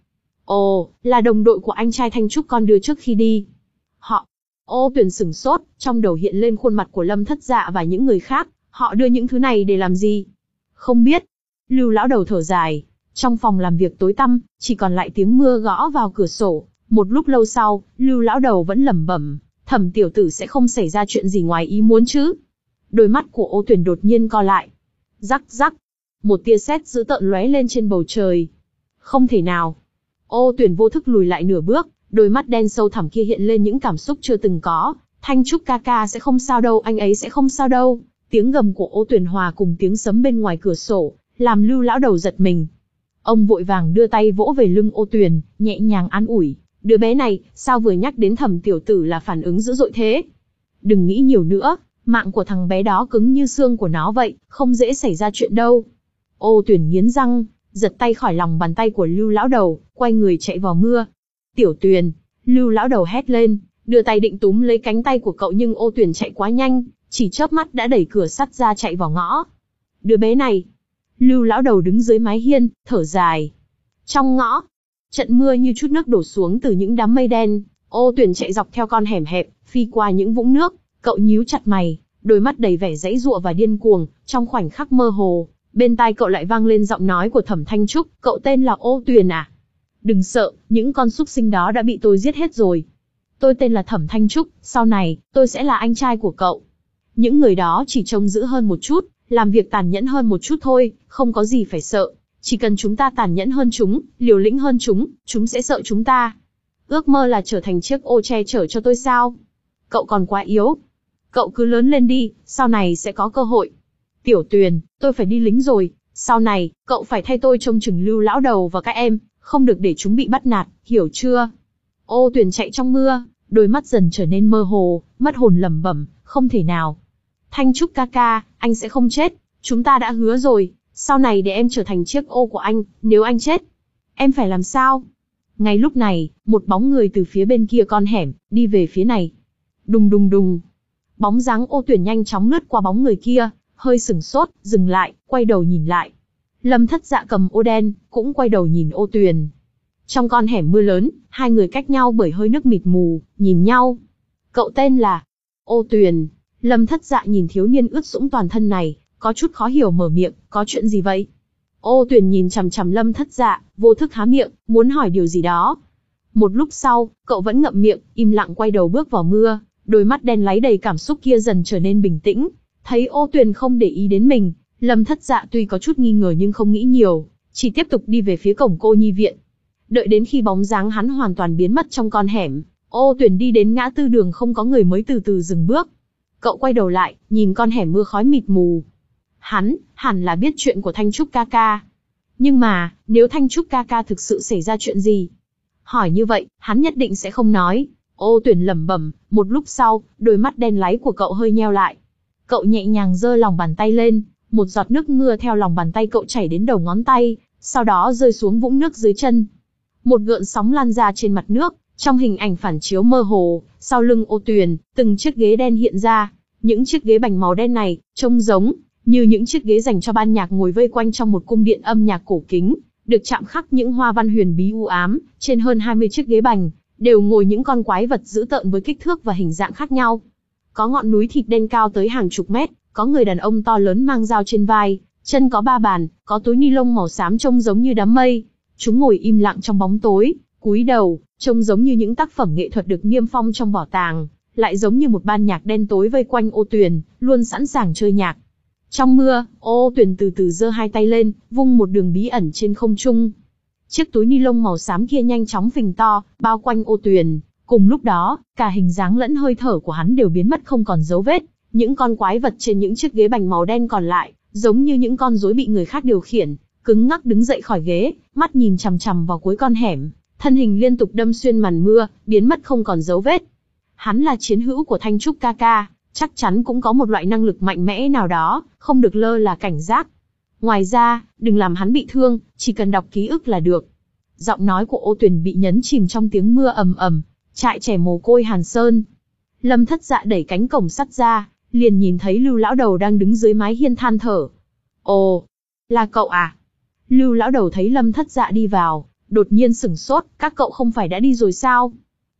Ồ, là đồng đội của anh trai Thanh Trúc con đưa trước khi đi. Họ... Ô Tuyền sửng sốt, trong đầu hiện lên khuôn mặt của Lâm Thất Dạ và những người khác, họ đưa những thứ này để làm gì? Không biết. Lưu lão đầu thở dài. Trong phòng làm việc tối tăm, chỉ còn lại tiếng mưa gõ vào cửa sổ. Một lúc lâu sau, Lưu lão đầu vẫn lẩm bẩm, Thẩm tiểu tử sẽ không xảy ra chuyện gì ngoài ý muốn chứ? Đôi mắt của Ô Tuyền đột nhiên co lại. Rắc rắc, một tia sét dữ tợn lóe lên trên bầu trời. Không thể nào. Ô Tuyền vô thức lùi lại nửa bước, đôi mắt đen sâu thẳm kia hiện lên những cảm xúc chưa từng có. Thanh Trúc ca ca sẽ không sao đâu, anh ấy sẽ không sao đâu. Tiếng gầm của Ô Tuyền hòa cùng tiếng sấm bên ngoài cửa sổ, làm Lưu lão đầu giật mình. Ông vội vàng đưa tay vỗ về lưng Ô Tuyền, nhẹ nhàng an ủi. Đứa bé này, sao vừa nhắc đến Thẩm tiểu tử là phản ứng dữ dội thế? Đừng nghĩ nhiều nữa, mạng của thằng bé đó cứng như xương của nó vậy, không dễ xảy ra chuyện đâu. Ô Tuyền nghiến răng, giật tay khỏi lòng bàn tay của Lưu lão đầu, quay người chạy vào mưa. Tiểu Tuyền, Lưu lão đầu hét lên, đưa tay định túm lấy cánh tay của cậu nhưng Ô Tuyền chạy quá nhanh, chỉ chớp mắt đã đẩy cửa sắt ra chạy vào ngõ. Đứa bé này. Lưu lão đầu đứng dưới mái hiên, thở dài. Trong ngõ, trận mưa như chút nước đổ xuống từ những đám mây đen. Ô Tuyền chạy dọc theo con hẻm hẹp, phi qua những vũng nước. Cậu nhíu chặt mày, đôi mắt đầy vẻ giãy giụa và điên cuồng. Trong khoảnh khắc mơ hồ, bên tai cậu lại vang lên giọng nói của Thẩm Thanh Trúc. Cậu tên là Ô Tuyền à? Đừng sợ, những con súc sinh đó đã bị tôi giết hết rồi. Tôi tên là Thẩm Thanh Trúc, sau này, tôi sẽ là anh trai của cậu. Những người đó chỉ trông dữ hơn một chút, làm việc tàn nhẫn hơn một chút thôi, không có gì phải sợ. Chỉ cần chúng ta tàn nhẫn hơn chúng, liều lĩnh hơn chúng, chúng sẽ sợ chúng ta. Ước mơ là trở thành chiếc ô che chở cho tôi sao? Cậu còn quá yếu. Cậu cứ lớn lên đi, sau này sẽ có cơ hội. Tiểu Tuyền, tôi phải đi lính rồi, sau này, cậu phải thay tôi trông chừng Lưu lão đầu và các em, không được để chúng bị bắt nạt, hiểu chưa? Ô Tuyền chạy trong mưa, đôi mắt dần trở nên mơ hồ, mất hồn lẩm bẩm, không thể nào. Thanh Trúc ca ca, anh sẽ không chết, chúng ta đã hứa rồi, sau này để em trở thành chiếc ô của anh, nếu anh chết, em phải làm sao? Ngay lúc này, một bóng người từ phía bên kia con hẻm, đi về phía này. Đùng đùng đùng. Bóng dáng Ô Tuyền nhanh chóng lướt qua bóng người kia, hơi sửng sốt, dừng lại, quay đầu nhìn lại. Lâm Thất Dạ cầm ô đen, cũng quay đầu nhìn Ô Tuyền. Trong con hẻm mưa lớn, hai người cách nhau bởi hơi nước mịt mù, nhìn nhau. Cậu tên là Ô Tuyền. Lâm Thất Dạ nhìn thiếu niên ướt sũng toàn thân này, có chút khó hiểu mở miệng, có chuyện gì vậy? Ô Tuyền nhìn chằm chằm Lâm Thất Dạ, vô thức há miệng, muốn hỏi điều gì đó. Một lúc sau, cậu vẫn ngậm miệng, im lặng quay đầu bước vào mưa, đôi mắt đen láy đầy cảm xúc kia dần trở nên bình tĩnh. Thấy Ô Tuyền không để ý đến mình, Lâm Thất Dạ tuy có chút nghi ngờ nhưng không nghĩ nhiều, chỉ tiếp tục đi về phía cổng cô nhi viện. Đợi đến khi bóng dáng hắn hoàn toàn biến mất trong con hẻm, Ô Tuyền đi đến ngã tư đường không có người mới từ từ dừng bước. Cậu quay đầu lại, nhìn con hẻm mưa khói mịt mù. Hắn, hẳn là biết chuyện của Thanh Trúc ca ca. Nhưng mà, nếu Thanh Trúc ca ca thực sự xảy ra chuyện gì? Hỏi như vậy, hắn nhất định sẽ không nói. Ô Tuyền lẩm bẩm, một lúc sau, đôi mắt đen láy của cậu hơi nheo lại. Cậu nhẹ nhàng giơ lòng bàn tay lên, một giọt nước mưa theo lòng bàn tay cậu chảy đến đầu ngón tay, sau đó rơi xuống vũng nước dưới chân. Một gợn sóng lan ra trên mặt nước, trong hình ảnh phản chiếu mơ hồ, sau lưng Ô Tuyền, từng chiếc ghế đen hiện ra. Những chiếc ghế bành màu đen này, trông giống như những chiếc ghế dành cho ban nhạc ngồi vây quanh trong một cung điện âm nhạc cổ kính, được chạm khắc những hoa văn huyền bí u ám. Trên hơn hai mươi chiếc ghế bành, đều ngồi những con quái vật dữ tợn với kích thước và hình dạng khác nhau. Có ngọn núi thịt đen cao tới hàng chục mét, có người đàn ông to lớn mang dao trên vai, chân có ba bàn, có túi ni lông màu xám trông giống như đám mây. Chúng ngồi im lặng trong bóng tối, cúi đầu, trông giống như những tác phẩm nghệ thuật được niêm phong trong bảo tàng, lại giống như một ban nhạc đen tối vây quanh Ô Tuyền, luôn sẵn sàng chơi nhạc. Trong mưa, Ô Tuyền từ từ giơ hai tay lên, vung một đường bí ẩn trên không trung. Chiếc túi ni lông màu xám kia nhanh chóng phình to, bao quanh Ô Tuyền. Cùng lúc đó, cả hình dáng lẫn hơi thở của hắn đều biến mất không còn dấu vết. Những con quái vật trên những chiếc ghế bành màu đen còn lại, giống như những con rối bị người khác điều khiển, cứng ngắc đứng dậy khỏi ghế, mắt nhìn chằm chằm vào cuối con hẻm, thân hình liên tục đâm xuyên màn mưa, biến mất không còn dấu vết. Hắn là chiến hữu của Thanh Trúc ca ca, chắc chắn cũng có một loại năng lực mạnh mẽ nào đó, không được lơ là cảnh giác. Ngoài ra, đừng làm hắn bị thương, chỉ cần đọc ký ức là được. Giọng nói của Ô Tuyền bị nhấn chìm trong tiếng mưa ầm ầm. Trại trẻ mồ côi Hàn Sơn. Lâm Thất Dạ đẩy cánh cổng sắt ra, liền nhìn thấy Lưu lão đầu đang đứng dưới mái hiên than thở. Ồ, là cậu à? Lưu lão đầu thấy Lâm Thất Dạ đi vào, đột nhiên sửng sốt, các cậu không phải đã đi rồi sao?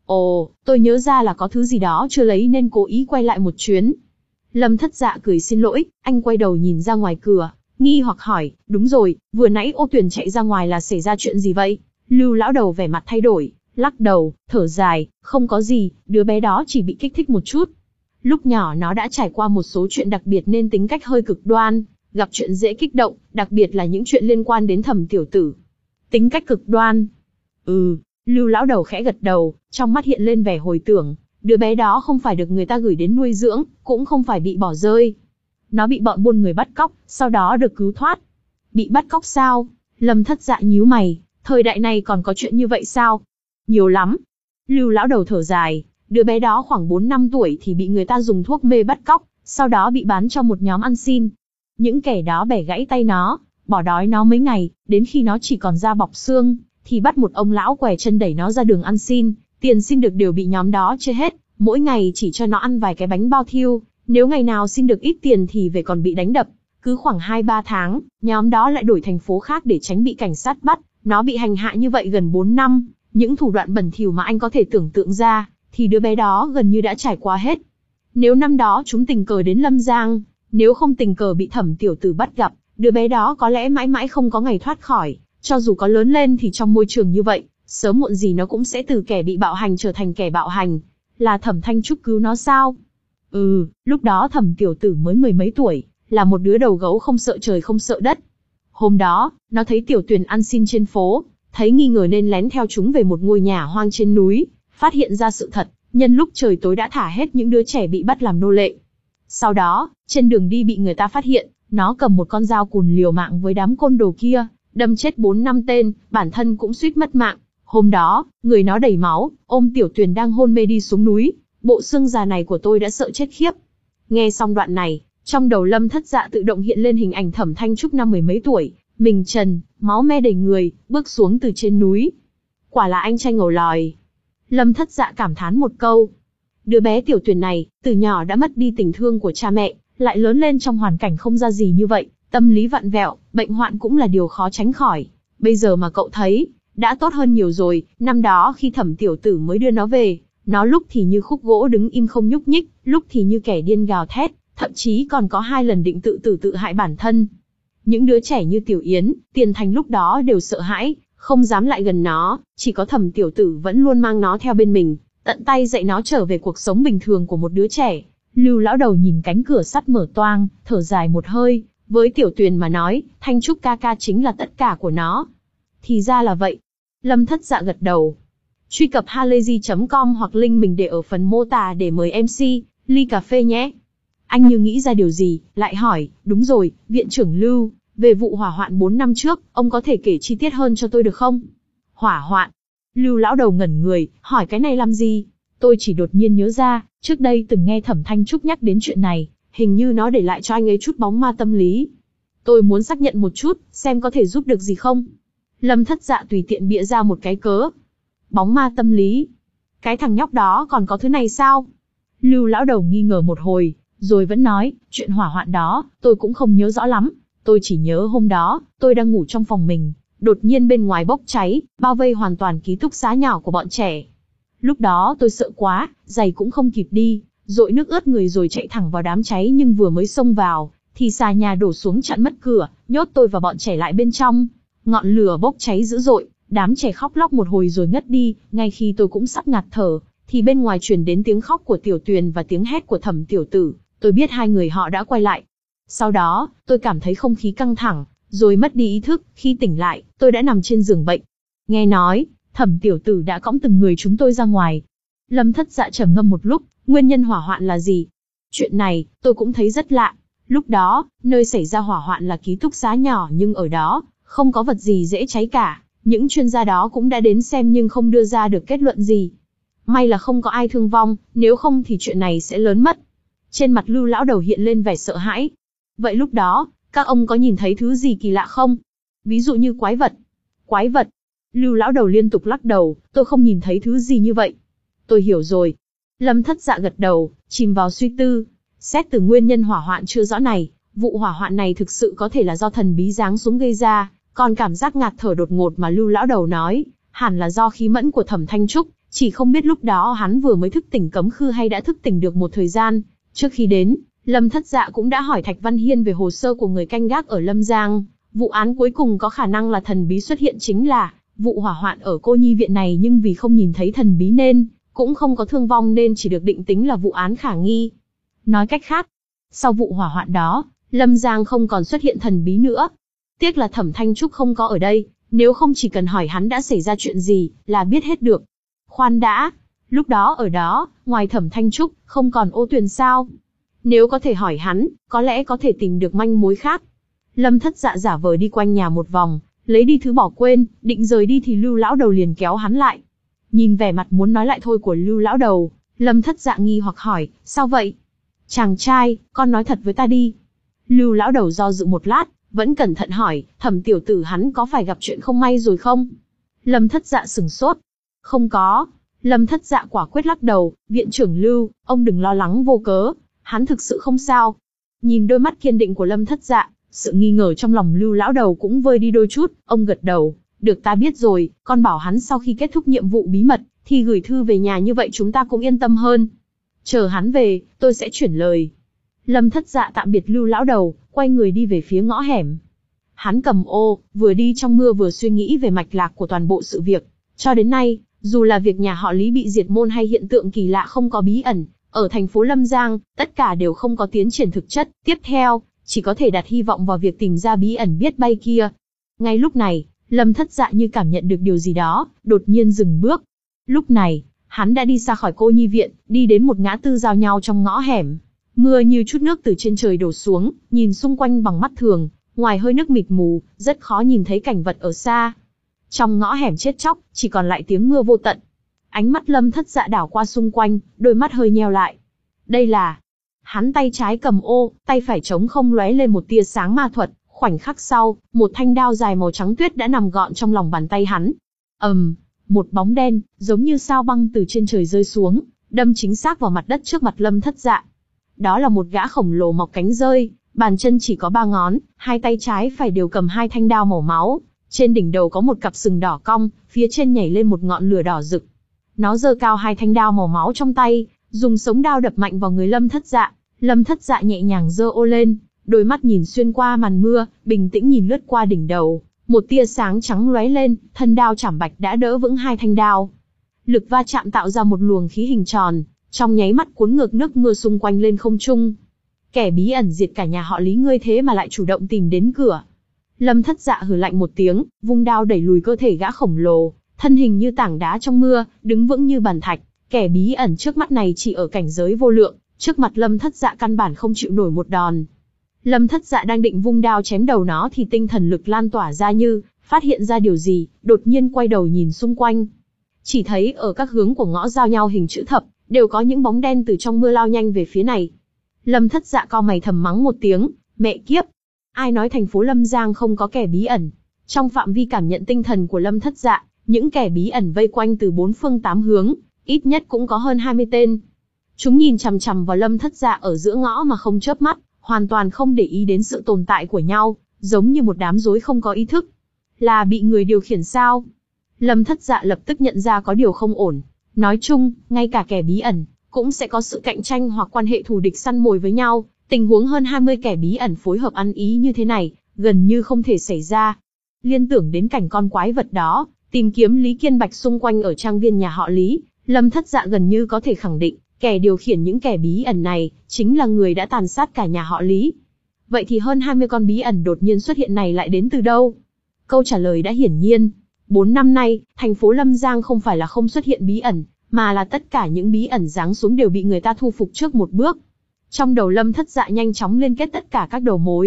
Ồ, tôi nhớ ra là có thứ gì đó chưa lấy nên cố ý quay lại một chuyến. Lâm Thất Dạ cười xin lỗi, anh quay đầu nhìn ra ngoài cửa, nghi hoặc hỏi, đúng rồi, vừa nãy Ô Tuyền chạy ra ngoài là xảy ra chuyện gì vậy? Lưu lão đầu vẻ mặt thay đổi, lắc đầu, thở dài, không có gì, đứa bé đó chỉ bị kích thích một chút. Lúc nhỏ nó đã trải qua một số chuyện đặc biệt nên tính cách hơi cực đoan, gặp chuyện dễ kích động, đặc biệt là những chuyện liên quan đến Thẩm tiểu tử. Tính cách cực đoan. Ừ, Lưu lão đầu khẽ gật đầu, trong mắt hiện lên vẻ hồi tưởng, đứa bé đó không phải được người ta gửi đến nuôi dưỡng, cũng không phải bị bỏ rơi. Nó bị bọn buôn người bắt cóc, sau đó được cứu thoát. Bị bắt cóc sao? Lâm Thất Dạ nhíu mày, thời đại này còn có chuyện như vậy sao? Nhiều lắm. Lưu lão đầu thở dài, đứa bé đó khoảng bốn năm tuổi thì bị người ta dùng thuốc mê bắt cóc, sau đó bị bán cho một nhóm ăn xin. Những kẻ đó bẻ gãy tay nó, bỏ đói nó mấy ngày, đến khi nó chỉ còn da bọc xương, thì bắt một ông lão què chân đẩy nó ra đường ăn xin, tiền xin được đều bị nhóm đó chia hết, mỗi ngày chỉ cho nó ăn vài cái bánh bao thiêu, nếu ngày nào xin được ít tiền thì về còn bị đánh đập. Cứ khoảng hai ba tháng, nhóm đó lại đổi thành phố khác để tránh bị cảnh sát bắt, nó bị hành hạ như vậy gần bốn năm, những thủ đoạn bẩn thỉu mà anh có thể tưởng tượng ra, thì đứa bé đó gần như đã trải qua hết. Nếu năm đó chúng tình cờ đến Lâm Giang, nếu không tình cờ bị Thẩm tiểu tử bắt gặp, đứa bé đó có lẽ mãi mãi không có ngày thoát khỏi, cho dù có lớn lên thì trong môi trường như vậy, sớm muộn gì nó cũng sẽ từ kẻ bị bạo hành trở thành kẻ bạo hành. Là Thẩm Thanh Trúc cứu nó sao? Ừ, lúc đó Thẩm tiểu tử mới mười mấy tuổi, là một đứa đầu gấu không sợ trời không sợ đất. Hôm đó, nó thấy Tiểu Tuyền ăn xin trên phố, thấy nghi ngờ nên lén theo chúng về một ngôi nhà hoang trên núi, phát hiện ra sự thật, nhân lúc trời tối đã thả hết những đứa trẻ bị bắt làm nô lệ. Sau đó, trên đường đi bị người ta phát hiện, nó cầm một con dao cùn liều mạng với đám côn đồ kia, đâm chết bốn năm tên, bản thân cũng suýt mất mạng. Hôm đó, người nó đầy máu, ôm Tiểu Tuyền đang hôn mê đi xuống núi, bộ xương già này của tôi đã sợ chết khiếp. Nghe xong đoạn này, trong đầu Lâm Thất Dạ tự động hiện lên hình ảnh Thẩm Thanh Trúc năm mười mấy tuổi, mình trần, máu me đầy người, bước xuống từ trên núi. Quả là anh trai ngầu lòi. Lâm Thất Dạ cảm thán một câu. Đứa bé Tiểu Tuyền này, từ nhỏ đã mất đi tình thương của cha mẹ, lại lớn lên trong hoàn cảnh không ra gì như vậy, tâm lý vặn vẹo, bệnh hoạn cũng là điều khó tránh khỏi. Bây giờ mà cậu thấy, đã tốt hơn nhiều rồi. Năm đó khi Thẩm tiểu tử mới đưa nó về, nó lúc thì như khúc gỗ đứng im không nhúc nhích, lúc thì như kẻ điên gào thét, thậm chí còn có hai lần định tự tử tự hại bản thân. Những đứa trẻ như Tiểu Yến, Tiền Thành lúc đó đều sợ hãi, không dám lại gần nó, chỉ có Thẩm tiểu tử vẫn luôn mang nó theo bên mình, tận tay dạy nó trở về cuộc sống bình thường của một đứa trẻ. Lưu lão đầu nhìn cánh cửa sắt mở toang, thở dài một hơi, với Tiểu Tuyền mà nói, Thanh Trúc ca ca chính là tất cả của nó. Thì ra là vậy. Lâm Thất Dạ gật đầu. Truy cập halayzi chấm com hoặc link mình để ở phần mô tả để mời em xê, ly cà phê nhé. Anh như nghĩ ra điều gì, lại hỏi, đúng rồi, viện trưởng Lưu, về vụ hỏa hoạn bốn năm trước, ông có thể kể chi tiết hơn cho tôi được không? Hỏa hoạn? Lưu lão đầu ngẩn người, hỏi cái này làm gì? Tôi chỉ đột nhiên nhớ ra, trước đây từng nghe Thẩm Thanh Trúc nhắc đến chuyện này, hình như nó để lại cho anh ấy chút bóng ma tâm lý. Tôi muốn xác nhận một chút, xem có thể giúp được gì không? Lâm Thất Dạ tùy tiện bịa ra một cái cớ. Bóng ma tâm lý? Cái thằng nhóc đó còn có thứ này sao? Lưu lão đầu nghi ngờ một hồi, rồi vẫn nói, chuyện hỏa hoạn đó, tôi cũng không nhớ rõ lắm. Tôi chỉ nhớ hôm đó, tôi đang ngủ trong phòng mình, đột nhiên bên ngoài bốc cháy, bao vây hoàn toàn ký túc xá nhỏ của bọn trẻ. Lúc đó tôi sợ quá, giày cũng không kịp đi, dội nước ướt người rồi chạy thẳng vào đám cháy, nhưng vừa mới xông vào, thì xà nhà đổ xuống chặn mất cửa, nhốt tôi và bọn trẻ lại bên trong. Ngọn lửa bốc cháy dữ dội, đám trẻ khóc lóc một hồi rồi ngất đi, ngay khi tôi cũng sắp ngạt thở, thì bên ngoài truyền đến tiếng khóc của Tiểu Tuyền và tiếng hét của Thẩm tiểu tử, tôi biết hai người họ đã quay lại. Sau đó, tôi cảm thấy không khí căng thẳng, rồi mất đi ý thức, khi tỉnh lại, tôi đã nằm trên giường bệnh. Nghe nói, Thẩm tiểu tử đã cõng từng người chúng tôi ra ngoài. Lâm Thất Dạ trầm ngâm một lúc, nguyên nhân hỏa hoạn là gì? Chuyện này, tôi cũng thấy rất lạ. Lúc đó, nơi xảy ra hỏa hoạn là ký túc xá nhỏ nhưng ở đó, Không có vật gì dễ cháy cả, những chuyên gia đó cũng đã đến xem nhưng không đưa ra được kết luận gì. May là không có ai thương vong, nếu không thì chuyện này sẽ lớn mất. Trên mặt Lưu lão đầu hiện lên vẻ sợ hãi. Vậy lúc đó, các ông có nhìn thấy thứ gì kỳ lạ không? Ví dụ như quái vật. Quái vật. Lưu lão đầu liên tục lắc đầu, tôi không nhìn thấy thứ gì như vậy. Tôi hiểu rồi. Lâm Thất Dạ gật đầu, chìm vào suy tư. Xét từ nguyên nhân hỏa hoạn chưa rõ này, vụ hỏa hoạn này thực sự có thể là do thần bí giáng xuống gây ra, còn cảm giác ngạt thở đột ngột mà Lưu lão đầu nói, hẳn là do khí mẫn của Thẩm Thanh Trúc, chỉ không biết lúc đó hắn vừa mới thức tỉnh cấm khư hay đã thức tỉnh được một thời gian. Trước khi đến, Lâm Thất Dạ cũng đã hỏi Thạch Văn Hiên về hồ sơ của người canh gác ở Lâm Giang, vụ án cuối cùng có khả năng là thần bí xuất hiện chính là vụ hỏa hoạn ở cô nhi viện này, nhưng vì không nhìn thấy thần bí nên cũng không có thương vong nên chỉ được định tính là vụ án khả nghi. Nói cách khác, sau vụ hỏa hoạn đó, Lâm Giang không còn xuất hiện thần bí nữa. Tiếc là Thẩm Thanh Trúc không có ở đây, nếu không chỉ cần hỏi hắn đã xảy ra chuyện gì, là biết hết được. Khoan đã, lúc đó ở đó, ngoài Thẩm Thanh Trúc, không còn Ô Tuyền sao? Nếu có thể hỏi hắn, có lẽ có thể tìm được manh mối khác. Lâm Thất Dạ giả vờ đi quanh nhà một vòng, lấy đi thứ bỏ quên, định rời đi thì Lưu lão đầu liền kéo hắn lại. Nhìn vẻ mặt muốn nói lại thôi của Lưu lão đầu, Lâm Thất Dạ nghi hoặc hỏi, sao vậy? Chàng trai, con nói thật với ta đi. Lưu lão đầu do dự một lát, vẫn cẩn thận hỏi, Thẩm tiểu tử hắn có phải gặp chuyện không may rồi không? Lâm Thất Dạ sửng sốt. Không có. Lâm Thất Dạ quả quyết lắc đầu, viện trưởng Lưu, ông đừng lo lắng vô cớ, hắn thực sự không sao. Nhìn đôi mắt kiên định của Lâm Thất Dạ, sự nghi ngờ trong lòng Lưu lão đầu cũng vơi đi đôi chút, ông gật đầu, được ta biết rồi, con bảo hắn sau khi kết thúc nhiệm vụ bí mật, thì gửi thư về nhà, như vậy chúng ta cũng yên tâm hơn. Chờ hắn về, tôi sẽ chuyển lời. Lâm Thất Dạ tạm biệt Lưu lão đầu, quay người đi về phía ngõ hẻm. Hắn cầm ô, vừa đi trong mưa vừa suy nghĩ về mạch lạc của toàn bộ sự việc. Cho đến nay, dù là việc nhà họ Lý bị diệt môn hay hiện tượng kỳ lạ không có bí ẩn, ở thành phố Lâm Giang, tất cả đều không có tiến triển thực chất. Tiếp theo, chỉ có thể đặt hy vọng vào việc tìm ra bí ẩn biết bay kia. Ngay lúc này, Lâm Thất Dạ như cảm nhận được điều gì đó, đột nhiên dừng bước. Lúc này, hắn đã đi xa khỏi cô nhi viện, đi đến một ngã tư giao nhau trong ngõ hẻm. Mưa như chút nước từ trên trời đổ xuống, nhìn xung quanh bằng mắt thường, ngoài hơi nước mịt mù, rất khó nhìn thấy cảnh vật ở xa. Trong ngõ hẻm chết chóc, chỉ còn lại tiếng mưa vô tận. Ánh mắt Lâm Thất Dạ đảo qua xung quanh, đôi mắt hơi nheo lại. Đây là... Hắn tay trái cầm ô, tay phải trống không lóe lên một tia sáng ma thuật, khoảnh khắc sau, một thanh đao dài màu trắng tuyết đã nằm gọn trong lòng bàn tay hắn. ầm, um, một bóng đen, giống như sao băng từ trên trời rơi xuống, đâm chính xác vào mặt đất trước mặt Lâm Thất Dạ. Đó là một gã khổng lồ mọc cánh rơi, bàn chân chỉ có ba ngón, hai tay trái phải đều cầm hai thanh đao màu máu, trên đỉnh đầu có một cặp sừng đỏ cong, phía trên nhảy lên một ngọn lửa đỏ rực. Nó giơ cao hai thanh đao màu máu trong tay, dùng sống đao đập mạnh vào người Lâm Thất Dạ. Lâm Thất Dạ nhẹ nhàng giơ ô lên, đôi mắt nhìn xuyên qua màn mưa, bình tĩnh nhìn lướt qua đỉnh đầu, một tia sáng trắng lóe lên, thân đao chảm bạch đã đỡ vững hai thanh đao. Lực va chạm tạo ra một luồng khí hình tròn, trong nháy mắt cuốn ngược nước mưa xung quanh lên không trung. Kẻ bí ẩn diệt cả nhà họ Lý ngươi thế mà lại chủ động tìm đến cửa. Lâm Thất Dạ hừ lạnh một tiếng, vung đao đẩy lùi cơ thể gã khổng lồ, thân hình như tảng đá trong mưa, đứng vững như bàn thạch. Kẻ bí ẩn trước mắt này chỉ ở cảnh giới vô lượng, trước mặt Lâm Thất Dạ căn bản không chịu nổi một đòn. Lâm Thất Dạ đang định vung đao chém đầu nó thì tinh thần lực lan tỏa ra, như phát hiện ra điều gì, đột nhiên quay đầu nhìn xung quanh. Chỉ thấy ở các hướng của ngõ giao nhau hình chữ thập, đều có những bóng đen từ trong mưa lao nhanh về phía này. Lâm Thất Dạ cau mày thầm mắng một tiếng, mẹ kiếp. Ai nói thành phố Lâm Giang không có kẻ bí ẩn? Trong phạm vi cảm nhận tinh thần của Lâm Thất Dạ, những kẻ bí ẩn vây quanh từ bốn phương tám hướng, ít nhất cũng có hơn hai mươi tên. Chúng nhìn chằm chằm vào Lâm Thất Dạ ở giữa ngõ mà không chớp mắt, hoàn toàn không để ý đến sự tồn tại của nhau, giống như một đám rối không có ý thức. Là bị người điều khiển sao? Lâm Thất Dạ lập tức nhận ra có điều không ổn. Nói chung, ngay cả kẻ bí ẩn, cũng sẽ có sự cạnh tranh hoặc quan hệ thù địch săn mồi với nhau. Tình huống hơn hai mươi kẻ bí ẩn phối hợp ăn ý như thế này, gần như không thể xảy ra. Liên tưởng đến cảnh con quái vật đó, tìm kiếm Lý Kiên Bạch xung quanh ở trang viên nhà họ Lý, Lâm Thất Dạ gần như có thể khẳng định, kẻ điều khiển những kẻ bí ẩn này, chính là người đã tàn sát cả nhà họ Lý. Vậy thì hơn hai mươi con bí ẩn đột nhiên xuất hiện này lại đến từ đâu? Câu trả lời đã hiển nhiên. Bốn năm nay, thành phố Lâm Giang không phải là không xuất hiện bí ẩn, mà là tất cả những bí ẩn giáng xuống đều bị người ta thu phục trước một bước. Trong đầu Lâm Thất Dạ nhanh chóng liên kết tất cả các đầu mối,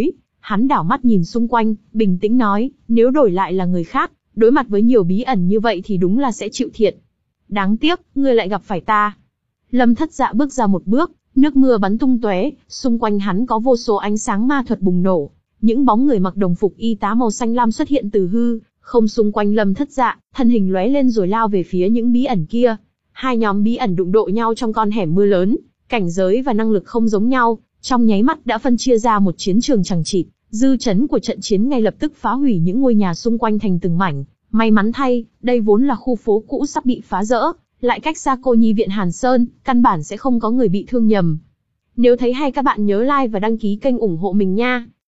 Hắn đảo mắt nhìn xung quanh, bình tĩnh nói, nếu đổi lại là người khác, đối mặt với nhiều bí ẩn như vậy thì đúng là sẽ chịu thiệt. Đáng tiếc, ngươi lại gặp phải ta. Lâm Thất Dạ bước ra một bước, nước mưa bắn tung tóe, xung quanh hắn có vô số ánh sáng ma thuật bùng nổ. Những bóng người mặc đồng phục y tá màu xanh lam xuất hiện từ hư không xung quanh Lâm Thất Dạ, thân hình lóe lên rồi lao về phía những bí ẩn kia. Hai nhóm bí ẩn đụng độ nhau trong con hẻm mưa lớn, cảnh giới và năng lực không giống nhau, trong nháy mắt đã phân chia ra một chiến trường chằng chịt. Dư chấn của trận chiến ngay lập tức phá hủy những ngôi nhà xung quanh thành từng mảnh. May mắn thay, đây vốn là khu phố cũ sắp bị phá rỡ, lại cách xa cô nhi viện Hàn Sơn, căn bản sẽ không có người bị thương nhầm. Nếu thấy hay các bạn nhớ like và đăng ký kênh ủng hộ mình nha.